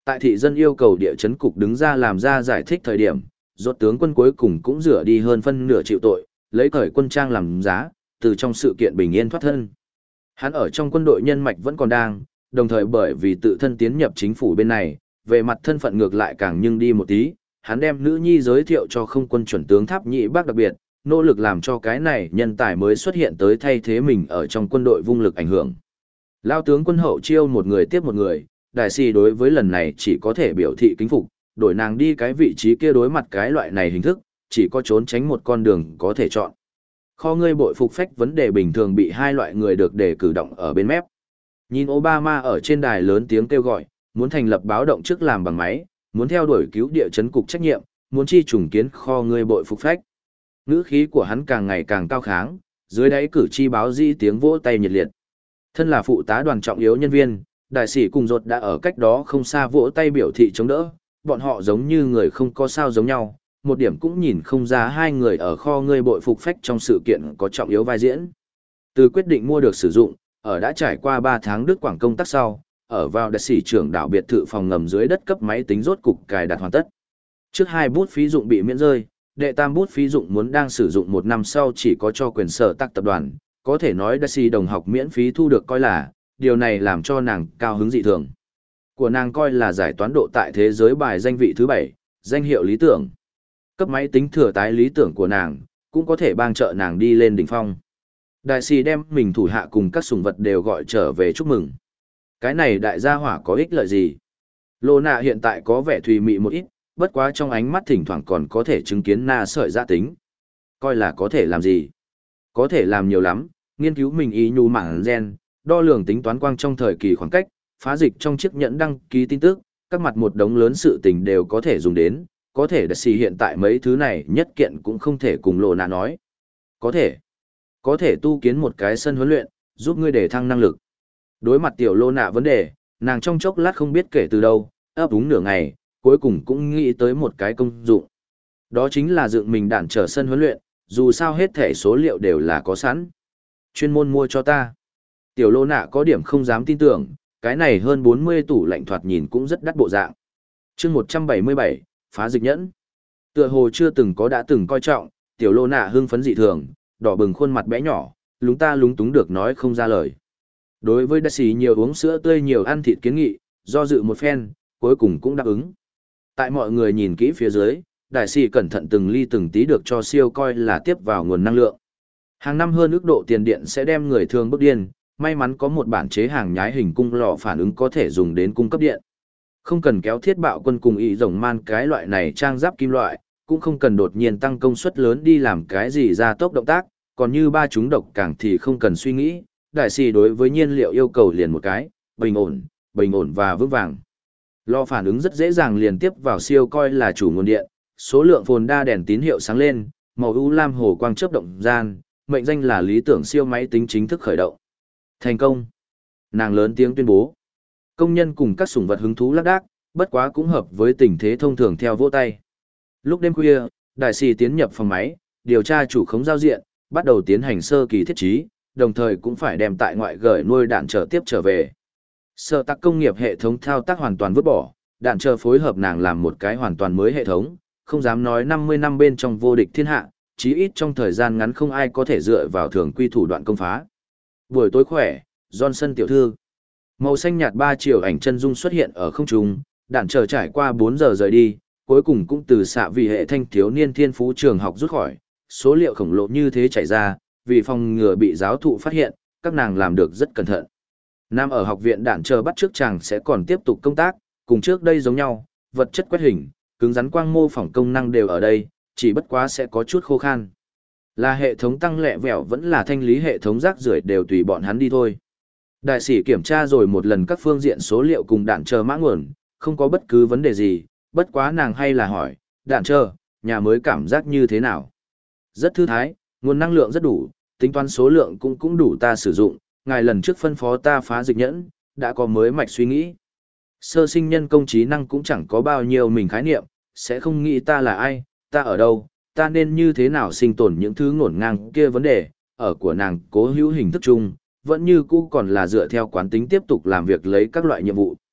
Tại thị dân yêu cầu địa chấn cục đứng ra làm ra giải thích thời điểm, rốt tướng quân cuối cùng cũng rửa đi hơn phân nửa chịu tội, lấy cởi quân trang làm giá, từ trong sự kiện bình yên thoát thân. Hắn ở trong quân đội nhân mạch vẫn còn đang, đồng thời bởi vì tự thân tiến nhập chính phủ bên này, về mặt thân phận ngược lại càng nhưng đi một tí, hắn đem nữ nhi giới thiệu cho không quân chuẩn tướng Tháp Nhị Bác đặc biệt, nỗ lực làm cho cái này nhân tài mới xuất hiện tới thay thế mình ở trong quân đội vung lực ảnh hưởng. Lao tướng quân hậu chiêu một người tiếp một người, đại sĩ đối với lần này chỉ có thể biểu thị kính phục, đổi nàng đi cái vị trí kia đối mặt cái loại này hình thức, chỉ có trốn tránh một con đường có thể chọn. Kho ngươi bội phục phách vấn đề bình thường bị hai loại người được để cử động ở bên mép. Nhìn Obama ở trên đài lớn tiếng kêu gọi, muốn thành lập báo động trước làm bằng máy, muốn theo đuổi cứu địa chấn cục trách nhiệm, muốn chi trùng kiến kho ngươi bội phục phách. Ngữ khí của hắn càng ngày càng cao kháng, dưới đáy cử tri báo dĩ tiếng vỗ tay nhiệt liệt. Thân là phụ tá đoàn trọng yếu nhân viên, đại sĩ cùng rột đã ở cách đó không xa vỗ tay biểu thị chống đỡ, bọn họ giống như người không có sao giống nhau, một điểm cũng nhìn không ra hai người ở kho ngươi bội phục phách trong sự kiện có trọng yếu vai diễn. Từ quyết định mua được sử dụng, ở đã trải qua ba tháng Đức Quảng công tác sau, ở vào đại sĩ trưởng đảo biệt thự phòng ngầm dưới đất cấp máy tính rốt cục cài đặt hoàn tất. Trước hai bút phí dụng bị miễn rơi, đệ tam bút phí dụng muốn đang sử dụng một năm sau chỉ có cho quyền sở tác tập đoàn, có thể nói đại sĩ đồng học miễn phí thu được coi là, điều này làm cho nàng cao hứng dị thường. Của nàng coi là giải toán độ tại thế giới bài danh vị thứ bảy, danh hiệu lý tưởng. Cấp máy tính thừa tái lý tưởng của nàng, cũng có thể bang trợ nàng đi lên đỉnh phong. Đại sĩ đem mình thủ hạ cùng các sủng vật đều gọi trở về chúc mừng. Cái này đại gia hỏa có ích lợi gì? Lô nạ hiện tại có vẻ thùy mị một ít, bất quá trong ánh mắt thỉnh thoảng còn có thể chứng kiến na sợi gia tính. Coi là có thể làm gì? Có thể làm nhiều lắm, nghiên cứu mình ý nhu mảng gen, đo lường tính toán quang trong thời kỳ khoảng cách, phá dịch trong chiếc nhẫn đăng ký tin tức, các mặt một đống lớn sự tình đều có thể dùng đến, có thể đại sĩ hiện tại mấy thứ này nhất kiện cũng không thể cùng lộ nạ nói. Có thể, có thể tu kiến một cái sân huấn luyện, giúp ngươi để thăng năng lực. Đối mặt tiểu lô nạ vấn đề, nàng trong chốc lát không biết kể từ đâu, ấp úng nửa ngày, cuối cùng cũng nghĩ tới một cái công dụng. Đó chính là dựng mình đạn trở sân huấn luyện, dù sao hết thể số liệu đều là có sẵn. Chuyên môn mua cho ta. Tiểu lô nạ có điểm không dám tin tưởng, cái này hơn bốn mươi tủ lạnh thoạt nhìn cũng rất đắt bộ dạng. chương một trăm bảy mươi bảy, phá dịch nhẫn. Tựa hồ chưa từng có đã từng coi trọng, tiểu lô nạ hưng phấn dị thường, đỏ bừng khuôn mặt bé nhỏ, lúng ta lúng túng được nói không ra lời. Đối với đại sĩ nhiều uống sữa tươi nhiều ăn thịt kiến nghị, do dự một phen, cuối cùng cũng đáp ứng. Tại mọi người nhìn kỹ phía dưới, đại sĩ cẩn thận từng ly từng tí được cho siêu coi là tiếp vào nguồn năng lượng. Hàng năm hơn ước độ tiền điện sẽ đem người thường bức điên, may mắn có một bản chế hàng nhái hình cung lò phản ứng có thể dùng đến cung cấp điện. Không cần kéo thiết bạo quân cùng ý rồng man cái loại này trang giáp kim loại, cũng không cần đột nhiên tăng công suất lớn đi làm cái gì ra tốc động tác, còn như ba chúng độc càng thì không cần suy nghĩ, đại sĩ đối với nhiên liệu yêu cầu liền một cái, bình ổn, bình ổn và vững vàng. Lò phản ứng rất dễ dàng liền tiếp vào siêu coi là chủ nguồn điện, số lượng phồn đa đèn tín hiệu sáng lên, màu u lam hồ quang chớp động gian, mệnh danh là lý tưởng siêu máy tính chính thức khởi động. Thành công. Nàng lớn tiếng tuyên bố. Công nhân cùng các sủng vật hứng thú lác đác, bất quá cũng hợp với tình thế thông thường theo vỗ tay. Lúc đêm khuya, đại sĩ tiến nhập phòng máy, điều tra chủ khống giao diện, bắt đầu tiến hành sơ kỳ thiết trí, đồng thời cũng phải đem tại ngoại gửi nuôi đạn trở tiếp trở về. Sở tác công nghiệp hệ thống thao tác hoàn toàn vứt bỏ, đạn chờ phối hợp nàng làm một cái hoàn toàn mới hệ thống, không dám nói năm mươi năm bên trong vô địch thiên hạ, chí ít trong thời gian ngắn không ai có thể dựa vào thường quy thủ đoạn công phá. Buổi tối khỏe, Johnson tiểu thư. Màu xanh nhạt ba chiều ảnh chân dung xuất hiện ở không trung, đạn chờ trải qua bốn giờ rời đi, cuối cùng cũng từ xạ vì hệ thanh thiếu niên thiên phú trường học rút khỏi, số liệu khổng lồ như thế chảy ra, vì phòng ngừa bị giáo thụ phát hiện, các nàng làm được rất cẩn thận. Nam ở học viện đạn chờ bắt trước chàng sẽ còn tiếp tục công tác, cùng trước đây giống nhau, vật chất quét hình, cứng rắn quang mô phỏng công năng đều ở đây, chỉ bất quá sẽ có chút khô khan. Là hệ thống tăng lẹ vẹo vẫn là thanh lý hệ thống rác rưởi đều tùy bọn hắn đi thôi. Đại sĩ kiểm tra rồi một lần các phương diện số liệu cùng đạn chờ mã nguồn, không có bất cứ vấn đề gì, bất quá nàng hay là hỏi, đạn chờ, nhà mới cảm giác như thế nào? Rất thư thái, nguồn năng lượng rất đủ, tính toán số lượng cũng cũng đủ ta sử dụng, ngài lần trước phân phó ta phá dịch nhẫn, đã có mới mạch suy nghĩ. Sơ sinh nhân công trí năng cũng chẳng có bao nhiêu mình khái niệm, sẽ không nghĩ ta là ai, ta ở đâu, ta nên như thế nào sinh tồn những thứ ngổn ngang kia vấn đề, ở của nàng cố hữu hình thức chung, vẫn như cũ còn là dựa theo quán tính tiếp tục làm việc lấy các loại nhiệm vụ.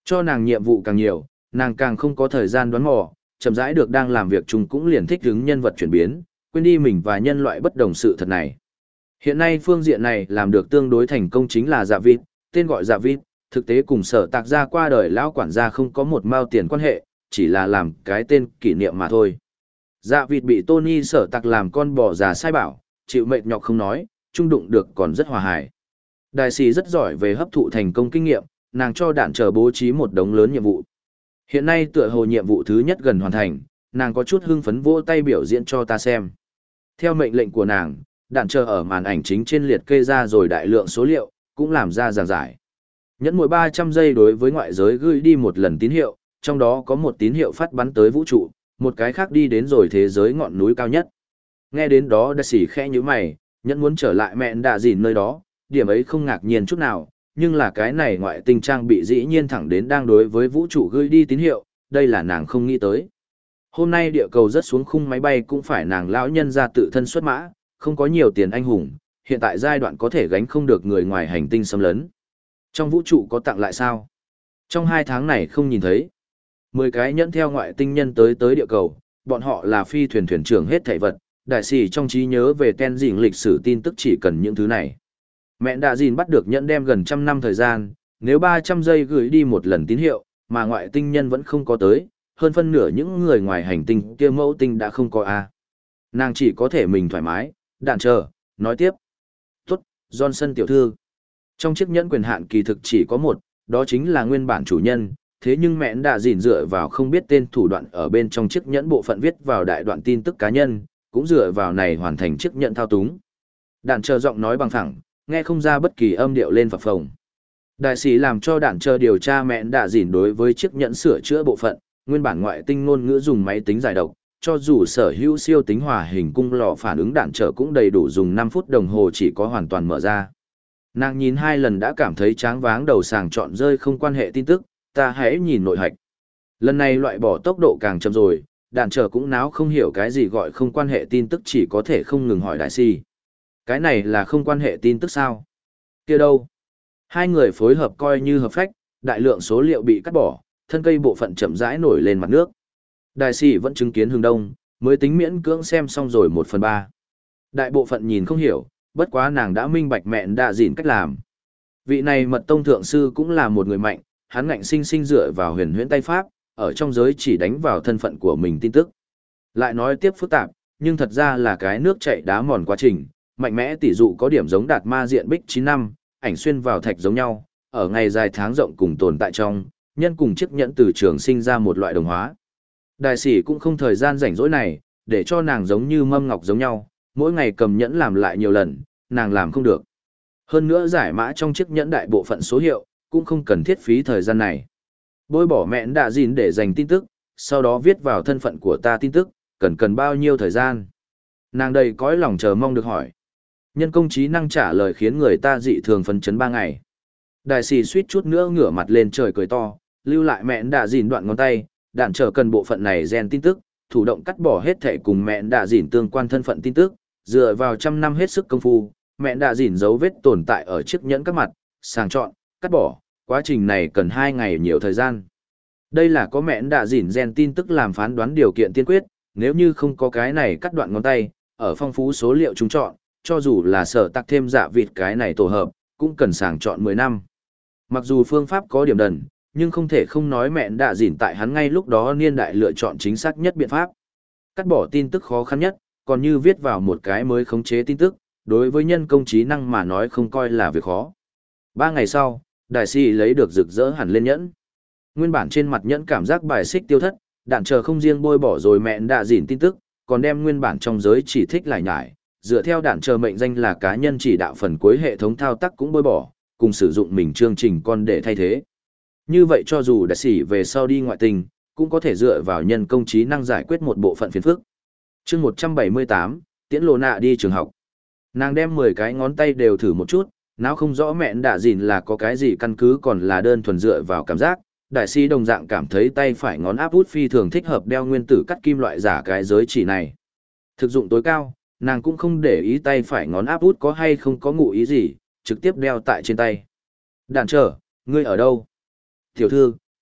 Cho nàng nhiệm vụ càng nhiều, nàng càng không có thời gian đoán mò, chậm rãi được đang làm việc chung cũng liền thích ứng nhân vật chuyển biến, quên đi mình và nhân loại bất đồng sự thật này. Hiện nay phương diện này làm được tương đối thành công chính là Dạ Vịt, tên gọi Dạ Vịt, thực tế cùng Sở Tạc gia qua đời lão quản gia không có một mao tiền quan hệ, chỉ là làm cái tên kỷ niệm mà thôi. Dạ Vịt bị Tony Sở Tạc làm con bò già sai bảo, chịu mệt nhọc không nói, trung đụng được còn rất hòa hài. Đại sĩ rất giỏi về hấp thụ thành công kinh nghiệm, nàng cho đạn chờ bố trí một đống lớn nhiệm vụ. Hiện nay tựa hồ nhiệm vụ thứ nhất gần hoàn thành, nàng có chút hưng phấn vỗ tay biểu diễn cho ta xem. Theo mệnh lệnh của nàng, đạn chờ ở màn ảnh chính trên liệt kê ra rồi đại lượng số liệu, cũng làm ra giảng giải. Nhẫn mỗi ba trăm giây đối với ngoại giới gửi đi một lần tín hiệu, trong đó có một tín hiệu phát bắn tới vũ trụ, một cái khác đi đến rồi thế giới ngọn núi cao nhất. Nghe đến đó đại sĩ khẽ như mày, nhẫn muốn trở lại mẹn đạ dìn nơi đó, điểm ấy không ngạc nhiên chút nào, nhưng là cái này ngoại tinh trang bị dĩ nhiên thẳng đến đang đối với vũ trụ gửi đi tín hiệu, đây là nàng không nghĩ tới. Hôm nay địa cầu rớt xuống khung máy bay cũng phải nàng lão nhân ra tự thân xuất mã, không có nhiều tiền anh hùng, hiện tại giai đoạn có thể gánh không được người ngoài hành tinh xâm lấn. Trong vũ trụ có tặng lại sao? Trong hai tháng này không nhìn thấy. Mười cái nhẫn theo ngoại tinh nhân tới tới địa cầu, bọn họ là phi thuyền thuyền trưởng hết thảy vật, đại sĩ trong trí nhớ về ten dình lịch sử tin tức chỉ cần những thứ này. Mẹ đã dìn bắt được nhẫn đem gần trăm năm thời gian, nếu ba trăm giây gửi đi một lần tín hiệu, mà ngoại tinh nhân vẫn không có tới, hơn phân nửa những người ngoài hành tinh kia mẫu tinh đã không có a. Nàng chỉ có thể mình thoải mái, đạn chờ, nói tiếp. Tốt, Johnson tiểu thư. Trong chiếc nhẫn quyền hạn kỳ thực chỉ có một, đó chính là nguyên bản chủ nhân, thế nhưng mẹ đã dìn dựa vào không biết tên thủ đoạn ở bên trong chiếc nhẫn bộ phận viết vào đại đoạn tin tức cá nhân, cũng dựa vào này hoàn thành chiếc nhẫn thao túng. Đạn chờ giọng nói bằng thẳng, nghe không ra bất kỳ âm điệu lên phập phồng. Đại sĩ làm cho đạn chờ điều tra mẹ đã dìn đối với chiếc nhẫn sửa chữa bộ phận, nguyên bản ngoại tinh ngôn ngữ dùng máy tính giải độc, cho dù sở hữu siêu tính hòa hình cung lò phản ứng đạn trở cũng đầy đủ dùng năm phút đồng hồ chỉ có hoàn toàn mở ra. Nàng nhìn hai lần đã cảm thấy tráng váng đầu sàng chọn rơi không quan hệ tin tức, ta hãy nhìn nội hạch. Lần này loại bỏ tốc độ càng chậm rồi, đạn trở cũng náo không hiểu cái gì gọi không quan hệ tin tức, chỉ có thể không ngừng hỏi đại si. Cái này là không quan hệ tin tức sao? Kia đâu? Hai người phối hợp coi như hợp phách, đại lượng số liệu bị cắt bỏ, thân cây bộ phận chậm rãi nổi lên mặt nước. Đại sĩ vẫn chứng kiến hướng đông, mới tính miễn cưỡng xem xong rồi một phần ba. Đại bộ phận nhìn không hiểu, bất quá nàng đã minh bạch mẹn đã dìn cách làm. Vị này mật tông thượng sư cũng là một người mạnh, hắn ngạnh sinh sinh dựa vào huyền huyễn tay pháp, ở trong giới chỉ đánh vào thân phận của mình tin tức. Lại nói tiếp phức tạp, nhưng thật ra là cái nước chảy đá mòn quá trình, mạnh mẽ tỷ dụ có điểm giống đạt ma diện bích chín năm, ảnh xuyên vào thạch giống nhau, ở ngày dài tháng rộng cùng tồn tại trong, nhân cùng chiếc nhẫn từ trường sinh ra một loại đồng hóa. Đại sĩ cũng không thời gian rảnh rỗi này, để cho nàng giống như mâm ngọc giống nhau, mỗi ngày cầm nhẫn làm lại nhiều lần, nàng làm không được. Hơn nữa giải mã trong chiếc nhẫn đại bộ phận số hiệu, cũng không cần thiết phí thời gian này. Bôi bỏ mẹn đã dìn để dành tin tức, sau đó viết vào thân phận của ta tin tức, cần cần bao nhiêu thời gian. Nàng đầy cõi lòng chờ mong được hỏi. Nhân công trí năng trả lời khiến người ta dị thường phấn chấn ba ngày. Đại sĩ suýt chút nữa ngửa mặt lên trời cười to, lưu lại mẹn đã dìn đoạn ngón tay, đạn trở cần bộ phận này gen tin tức, thủ động cắt bỏ hết thể cùng mẹn đã dìn tương quan thân phận tin tức, dựa vào trăm năm hết sức công phu, mẹn đã dìn dấu vết tồn tại ở chiếc nhẫn các mặt, sàng chọn, cắt bỏ, quá trình này cần hai ngày nhiều thời gian. Đây là có mẹn đã dìn gen tin tức làm phán đoán điều kiện tiên quyết, nếu như không có cái này cắt đoạn ngón tay, ở phong phú số liệu chúng chọn, cho dù là sở tắc thêm dạ vịt cái này tổ hợp, cũng cần sàng chọn mười năm. Mặc dù phương pháp có điểm đần, nhưng không thể không nói mẹn đã dìn tại hắn ngay lúc đó niên đại lựa chọn chính xác nhất biện pháp. Cắt bỏ tin tức khó khăn nhất, còn như viết vào một cái mới khống chế tin tức, đối với nhân công trí năng mà nói không coi là việc khó. Ba ngày sau, đại sĩ lấy được rực rỡ hẳn lên nhẫn. Nguyên bản trên mặt nhẫn cảm giác bài xích tiêu thất, đạn chờ không riêng bôi bỏ rồi mẹn đã dìn tin tức, còn đem nguyên bản trong giới chỉ thích lại nhải, dựa theo đạn chờ mệnh danh là cá nhân chỉ đạo phần cuối hệ thống thao tác cũng bôi bỏ, cùng sử dụng mình chương trình con để thay thế. Như vậy cho dù đại sĩ về sau đi ngoại tình, cũng có thể dựa vào nhân công trí năng giải quyết một bộ phận phiền phức. Chương một trăm bảy mươi tám, tiễn Lộ Nạ đi trường học. Nàng đem mười cái ngón tay đều thử một chút, não không rõ mẹn đã dìn là có cái gì căn cứ còn là đơn thuần dựa vào cảm giác. Đại sĩ đồng dạng cảm thấy tay phải ngón áp út phi thường thích hợp đeo nguyên tử cắt kim loại giả cái giới chỉ này. Thực dụng tối cao, nàng cũng không để ý tay phải ngón áp út có hay không có ngụ ý gì, trực tiếp đeo tại trên tay. Đạn trở, ngươi ở đâu? Tiểu thư,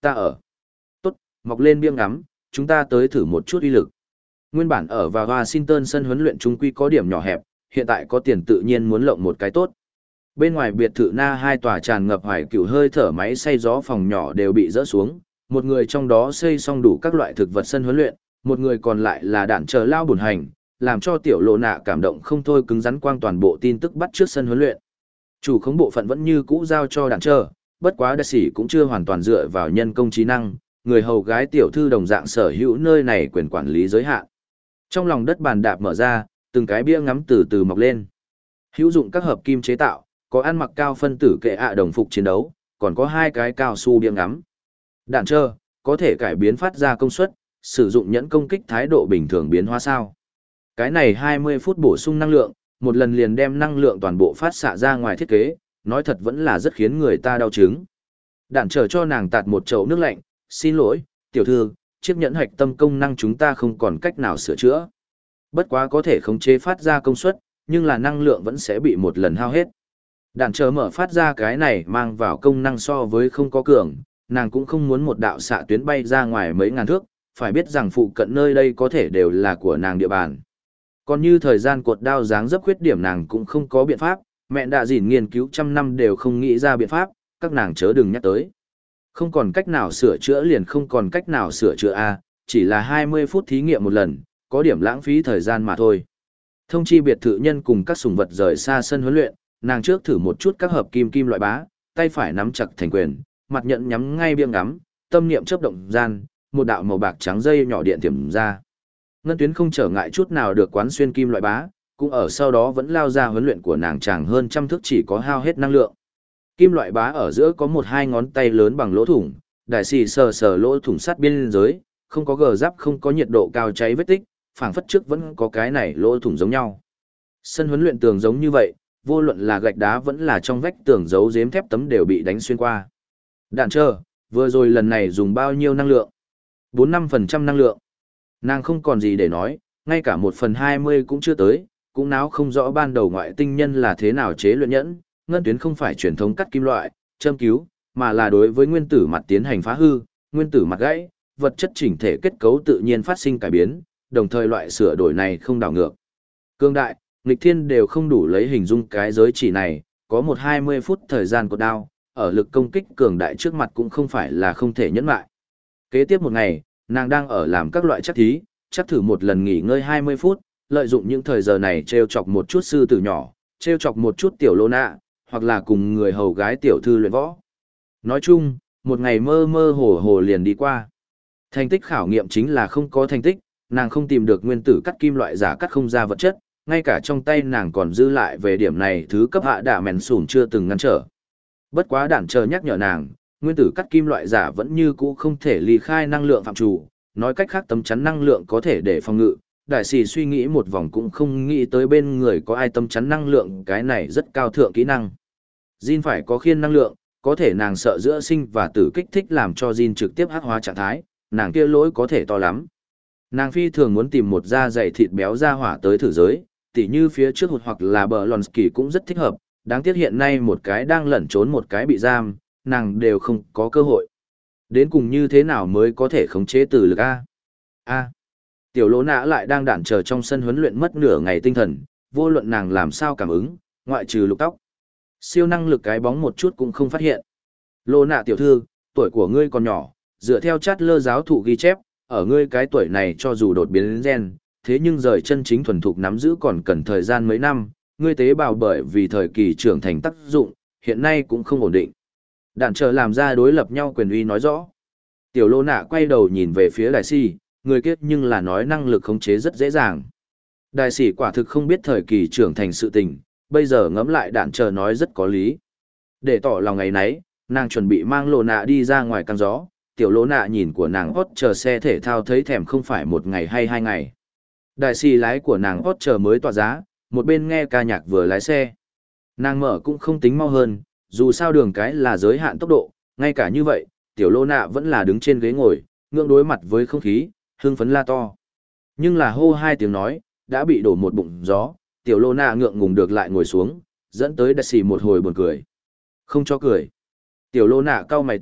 Ta ở. Tốt, mọc lên biếng ngắm, chúng ta tới thử một chút uy lực. Nguyên bản ở vào Washington sân huấn luyện trung quy có điểm nhỏ hẹp, hiện tại có tiền tự nhiên muốn lộng một cái tốt. Bên ngoài biệt thự Na hai tòa tràn ngập hoài cựu hơi thở máy xay gió phòng nhỏ đều bị dỡ xuống, một người trong đó xây xong đủ các loại thực vật sân huấn luyện, một người còn lại là đạn chờ lao bổn hành, làm cho tiểu lộ nạ cảm động không thôi cứng rắn quang toàn bộ tin tức bắt trước sân huấn luyện. Chủ khống bộ phận vẫn như cũ giao cho đạn chờ, bất quá đại sĩ cũng chưa hoàn toàn dựa vào nhân công trí năng, người hầu gái tiểu thư đồng dạng sở hữu nơi này quyền quản lý giới hạn. Trong lòng đất bàn đạp mở ra, từng cái bia ngắm từ từ mọc lên. Hữu dụng các hợp kim chế tạo, có ăn mặc cao phân tử kệ ạ đồng phục chiến đấu, còn có hai cái cao su bia ngắm. Đạn trơ, có thể cải biến phát ra công suất, sử dụng nhẫn công kích thái độ bình thường biến hóa sao. Cái này hai mươi phút bổ sung năng lượng, một lần liền đem năng lượng toàn bộ phát xạ ra ngoài thiết kế, nói thật vẫn là rất khiến người ta đau chứng. Đạn trở cho nàng tạt một chậu nước lạnh, xin lỗi, tiểu thư, chiếc nhẫn hạch tâm công năng chúng ta không còn cách nào sửa chữa. Bất quá có thể khống chế phát ra công suất, nhưng là năng lượng vẫn sẽ bị một lần hao hết. Đạn chờ mở phát ra cái này mang vào công năng so với không có cường, nàng cũng không muốn một đạo xạ tuyến bay ra ngoài mấy ngàn thước, phải biết rằng phụ cận nơi đây có thể đều là của nàng địa bàn. Còn như thời gian cột đao dáng dấp khuyết điểm nàng cũng không có biện pháp, mẹ đã dỉn nghiên cứu trăm năm đều không nghĩ ra biện pháp, các nàng chớ đừng nhắc tới. Không còn cách nào sửa chữa liền không còn cách nào sửa chữa A, chỉ là hai mươi phút thí nghiệm một lần, có điểm lãng phí thời gian mà thôi. Thông chi biệt thự nhân cùng các sùng vật rời xa sân huấn luyện, nàng trước thử một chút các hợp kim kim loại bá, tay phải nắm chặt thành quyền, mặt nhận nhắm ngay biếng ngắm, tâm niệm chớp động gian, một đạo màu bạc trắng dây nhỏ điện tiềm ra. Ngân tuyến không trở ngại chút nào được quán xuyên kim loại bá, cũng ở sau đó vẫn lao ra huấn luyện của nàng chàng hơn trăm thước chỉ có hao hết năng lượng. Kim loại bá ở giữa có một hai ngón tay lớn bằng lỗ thủng, đại xì sờ sờ lỗ thủng sắt biên giới, không có gờ giáp không có nhiệt độ cao cháy vết tích, phảng phất trước vẫn có cái này lỗ thủng giống nhau. Sân huấn luyện tường giống như vậy, vô luận là gạch đá vẫn là trong vách tường giấu giếm thép tấm đều bị đánh xuyên qua. Đạn chờ, vừa rồi lần này dùng bao nhiêu năng lượng? bốn mươi lăm phần trăm năng lượng. Nàng không còn gì để nói, ngay cả một phần hai mươi cũng chưa tới, cũng náo không rõ ban đầu ngoại tinh nhân là thế nào chế luyện nhẫn, ngân tuyến không phải truyền thống cắt kim loại, châm cứu, mà là đối với nguyên tử mặt tiến hành phá hư, nguyên tử mặt gãy, vật chất chỉnh thể kết cấu tự nhiên phát sinh cải biến, đồng thời loại sửa đổi này không đảo ngược. Cương đại, nghịch thiên đều không đủ lấy hình dung cái giới chỉ này, có một hai mươi phút thời gian cột đao, ở lực công kích cường đại trước mặt cũng không phải là không thể nhẫn lại. Kế tiếp một ngày, nàng đang ở làm các loại chắc thí, chắc thử một lần nghỉ ngơi hai mươi phút, lợi dụng những thời giờ này treo chọc một chút sư tử nhỏ, treo chọc một chút tiểu lô nạ, hoặc là cùng người hầu gái tiểu thư luyện võ. Nói chung, một ngày mơ mơ hồ hồ liền đi qua. Thành tích khảo nghiệm chính là không có thành tích, nàng không tìm được nguyên tử cắt kim loại giả cắt không ra vật chất, ngay cả trong tay nàng còn dư lại về điểm này thứ cấp hạ đạ mèn sủn chưa từng ngăn trở. Bất quá đạn chờ nhắc nhở nàng, nguyên tử cắt kim loại giả vẫn như cũ không thể ly khai năng lượng phạm trù, nói cách khác tấm chắn năng lượng có thể để phòng ngự. Đại sĩ suy nghĩ một vòng cũng không nghĩ tới bên người có ai tấm chắn năng lượng, cái này rất cao thượng kỹ năng. Jin phải có khiên năng lượng, có thể nàng sợ giữa sinh và tử kích thích làm cho Jin trực tiếp hắc hóa trạng thái, nàng kia lỗi có thể to lắm. Nàng phi thường muốn tìm một da dày thịt béo ra hỏa tới thử giới, tỉ như phía trước hụt hoặc là bờ Lonsky cũng rất thích hợp, đáng tiếc hiện nay một cái đang lẩn trốn một cái bị giam, nàng đều không có cơ hội. Đến cùng như thế nào mới có thể khống chế từ lực A? A. Tiểu lỗ nã lại đang đạn chờ trong sân huấn luyện mất nửa ngày tinh thần, vô luận nàng làm sao cảm ứng, ngoại trừ lục tóc. Siêu năng lực cái bóng một chút cũng không phát hiện. Lô nạ tiểu thư, tuổi của ngươi còn nhỏ, dựa theo chát lơ giáo thụ ghi chép, ở ngươi cái tuổi này cho dù đột biến gen, thế nhưng rời chân chính thuần thục nắm giữ còn cần thời gian mấy năm, ngươi tế bào bởi vì thời kỳ trưởng thành tác dụng, hiện nay cũng không ổn định. Đạn chờ làm ra đối lập nhau quyền uy nói rõ. Tiểu lô nạ quay đầu nhìn về phía đại sĩ, người kết nhưng là nói năng lực khống chế rất dễ dàng. Đại sĩ quả thực không biết thời kỳ trưởng thành sự tình, bây giờ ngẫm lại đạn chờ nói rất có lý. Để tỏ lòng ngày nấy, nàng chuẩn bị mang lô nạ đi ra ngoài căng gió, tiểu lô nạ nhìn của nàng hot chờ xe thể thao thấy thèm không phải một ngày hay hai ngày. Đại sĩ lái của nàng hot chờ mới tỏa giá, một bên nghe ca nhạc vừa lái xe. Nàng mở cũng không tính mau hơn, dù sao đường cái là giới hạn tốc độ, ngay cả như vậy, tiểu lô nạ vẫn là đứng trên ghế ngồi, ngưỡng đối mặt với không khí, hưng phấn la to. Nhưng là hô hai tiếng nói, đã bị đổ một bụng gió, tiểu lô nạ ngượng ngùng được lại ngồi xuống, dẫn tới đại sĩ một hồi buồn cười. Không cho cười. Tiểu lô nạ cau mày tóc,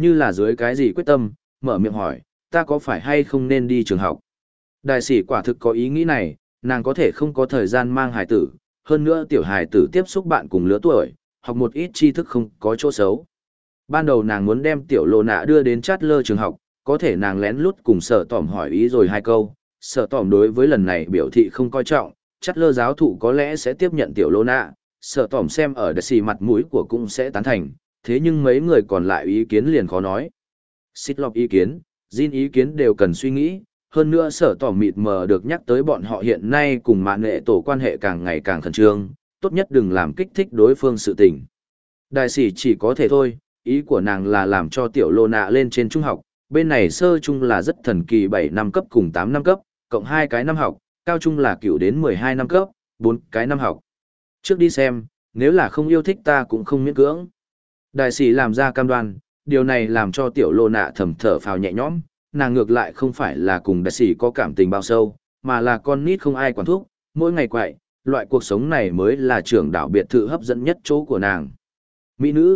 như là dưới cái gì quyết tâm, mở miệng hỏi, ta có phải hay không nên đi trường học? Đại sĩ quả thực có ý nghĩ này, nàng có thể không có thời gian mang hài tử, hơn nữa tiểu hài tử tiếp xúc bạn cùng lứa tuổi, học một ít tri thức không có chỗ xấu. Ban đầu nàng muốn đem tiểu lô nạ đưa đến chát lơ trường học, có thể nàng lén lút cùng sở tỏm hỏi ý rồi hai câu, sở tỏm đối với lần này biểu thị không coi trọng, chát lơ giáo thụ có lẽ sẽ tiếp nhận tiểu lô nạ, sở tỏm xem ở đại sĩ mặt mũi của cũng sẽ tán thành, thế nhưng mấy người còn lại ý kiến liền khó nói. Xích lọc ý kiến, Jin ý kiến đều cần suy nghĩ, hơn nữa sở tỏ mịt mờ được nhắc tới bọn họ hiện nay cùng mạng nghệ tổ quan hệ càng ngày càng khẩn trương, tốt nhất đừng làm kích thích đối phương sự tình. Đại sĩ chỉ có thể thôi, ý của nàng là làm cho tiểu lô nạ lên trên trung học, bên này sơ trung là rất thần kỳ bảy năm cấp cùng tám năm cấp, cộng hai cái năm học, cao trung là cựu đến mười hai năm cấp, bốn cái năm học. Trước đi xem, nếu là không yêu thích ta cũng không miễn cưỡng. Đại sĩ làm ra cam đoan, điều này làm cho tiểu lô nạ thầm thở phào nhẹ nhõm, nàng ngược lại không phải là cùng đại sĩ có cảm tình bao sâu, mà là con nít không ai quản thúc, mỗi ngày quậy, loại cuộc sống này mới là trưởng đảo biệt thự hấp dẫn nhất chỗ của nàng. Mỹ nữ,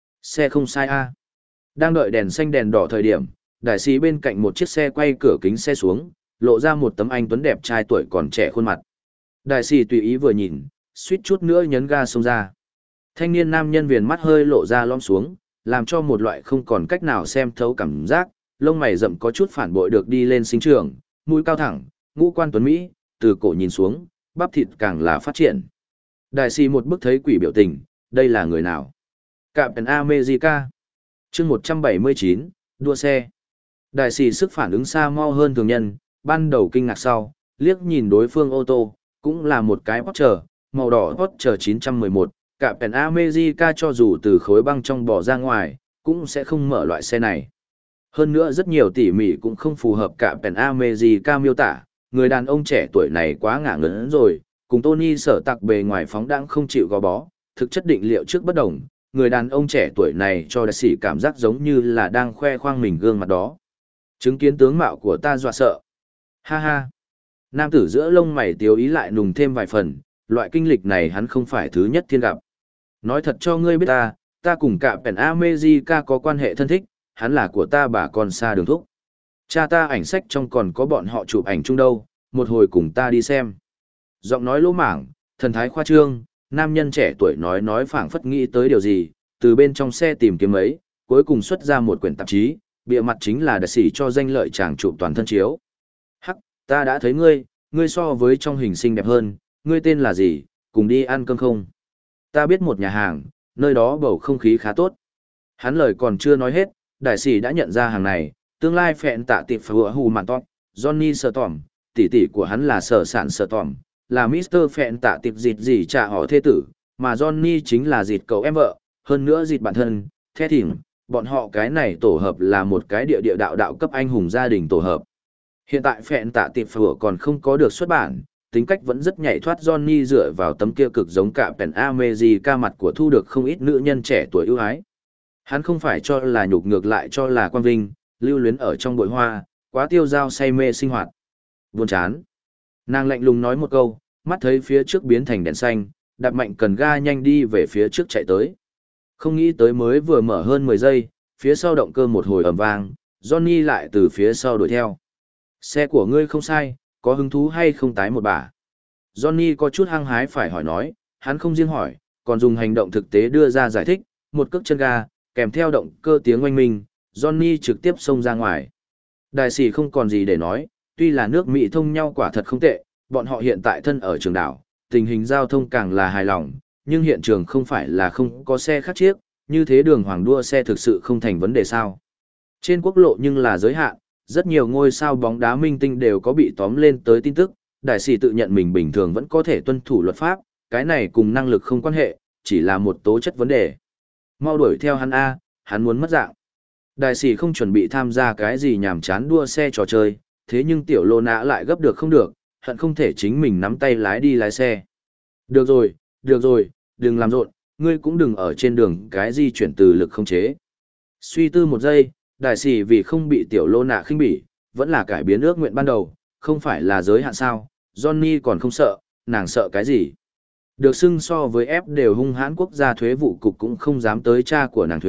xe không sai a. Đang đợi đèn xanh đèn đỏ thời điểm, đại sĩ bên cạnh một chiếc xe quay cửa kính xe xuống, lộ ra một tấm anh tuấn đẹp trai tuổi còn trẻ khuôn mặt. Đại sĩ tùy ý vừa nhìn, suýt chút nữa nhấn ga xông ra. Thanh niên nam nhân viền mắt hơi lộ ra lõm xuống, làm cho một loại không còn cách nào xem thấu cảm giác, lông mày rậm có chút phản bội được đi lên sinh trưởng, mũi cao thẳng, ngũ quan tuấn Mỹ, từ cổ nhìn xuống, bắp thịt càng là phát triển. Đại sĩ một bức thấy quỷ biểu tình, đây là người nào? Captain America. Chương một trăm bảy mươi chín, đua xe. Đại sĩ sức phản ứng xa mau hơn thường nhân, ban đầu kinh ngạc sau, liếc nhìn đối phương ô tô, cũng là một cái Porsche, màu đỏ Porsche chín trăm mười một, Captain America cho dù từ khối băng trong bỏ ra ngoài, cũng sẽ không mở loại xe này. Hơn nữa rất nhiều tỉ mỉ cũng không phù hợp Captain America miêu tả, người đàn ông trẻ tuổi này quá ngả ngớn rồi, cùng Tony sở tặc bề ngoài phóng đãng không chịu gò bó, thực chất định liệu trước bất đồng, người đàn ông trẻ tuổi này cho đại sĩ cảm giác giống như là đang khoe khoang mình gương mặt đó. Chứng kiến tướng mạo của ta dọa sợ. Ha ha. Nam tử giữa lông mày tiếu ý lại nùng thêm vài phần, loại kinh lịch này hắn không phải thứ nhất thiên gặp. Nói thật cho ngươi biết ta, ta cùng Captain America có quan hệ thân thích, hắn là của ta bà con xa đường thúc. Cha ta ảnh sách trong còn có bọn họ chụp ảnh chung đâu, một hồi cùng ta đi xem. Giọng nói lỗ mảng, thần thái khoa trương, nam nhân trẻ tuổi nói nói phảng phất nghĩ tới điều gì, từ bên trong xe tìm kiếm ấy, cuối cùng xuất ra một quyển tạp chí, bìa mặt chính là đại sĩ cho danh lợi chàng chụp toàn thân chiếu. Hắc, ta đã thấy ngươi, ngươi so với trong hình xinh đẹp hơn, ngươi tên là gì, cùng đi ăn cơm không? Ta biết một nhà hàng, nơi đó bầu không khí khá tốt. Hắn lời còn chưa nói hết, đại sĩ đã nhận ra hàng này, tương lai phẹn tạ tiệp phở hù mạn tóc, Johnny Sở Tỏm, tỷ tỷ của hắn là sở sản Sở Tỏm, là mít tơ phẹn tạ tiệp dịt gì trả họ thê tử, mà Johnny chính là dịt cậu em vợ, hơn nữa dịt bản thân, thế thỉnh, bọn họ cái này tổ hợp là một cái địa địa đạo đạo cấp anh hùng gia đình tổ hợp. Hiện tại phẹn tạ tiệp phở còn không có được xuất bản, tính cách vẫn rất nhảy thoát Johnny dựa vào tấm kia cực giống cả Pen America mặt của thu được không ít nữ nhân trẻ tuổi ưu ái. Hắn không phải cho là nhục ngược lại cho là quang vinh, lưu luyến ở trong bụi hoa, quá tiêu dao say mê sinh hoạt. Buồn chán. Nàng lạnh lùng nói một câu, mắt thấy phía trước biến thành đèn xanh, đạp mạnh cần ga nhanh đi về phía trước chạy tới. Không nghĩ tới mới vừa mở hơn mười giây, phía sau động cơ một hồi ầm vang, Johnny lại từ phía sau đuổi theo. Xe của ngươi không sai, có hứng thú hay không tái một bả? Johnny có chút hăng hái phải hỏi nói, hắn không riêng hỏi, còn dùng hành động thực tế đưa ra giải thích, một cước chân ga, kèm theo động cơ tiếng oanh minh, Johnny trực tiếp xông ra ngoài. Đại sĩ không còn gì để nói, tuy là nước Mỹ thông nhau quả thật không tệ, bọn họ hiện tại thân ở trường đảo, tình hình giao thông càng là hài lòng, nhưng hiện trường không phải là không có xe khác chiếc, như thế đường hoàng đua xe thực sự không thành vấn đề sao. Trên quốc lộ nhưng là giới hạn, rất nhiều ngôi sao bóng đá minh tinh đều có bị tóm lên tới tin tức, đại sĩ tự nhận mình bình thường vẫn có thể tuân thủ luật pháp, cái này cùng năng lực không quan hệ, chỉ là một tố chất vấn đề. Mau đuổi theo hắn A, hắn muốn mất dạng. Đại sĩ không chuẩn bị tham gia cái gì nhàm chán đua xe trò chơi, thế nhưng tiểu lô nã lại gấp được không được, hận không thể chính mình nắm tay lái đi lái xe. Được rồi, được rồi, đừng làm rộn, ngươi cũng đừng ở trên đường cái di chuyển từ lực không chế. Suy tư một giây, đại sĩ vì không bị tiểu lô nạ khinh bỉ, vẫn là cải biến ước nguyện ban đầu, không phải là giới hạn sao, Johnny còn không sợ, nàng sợ cái gì. Được xưng so với ép đều hung hãn quốc gia thuế vụ cục cũng không dám tới cha của nàng thuế,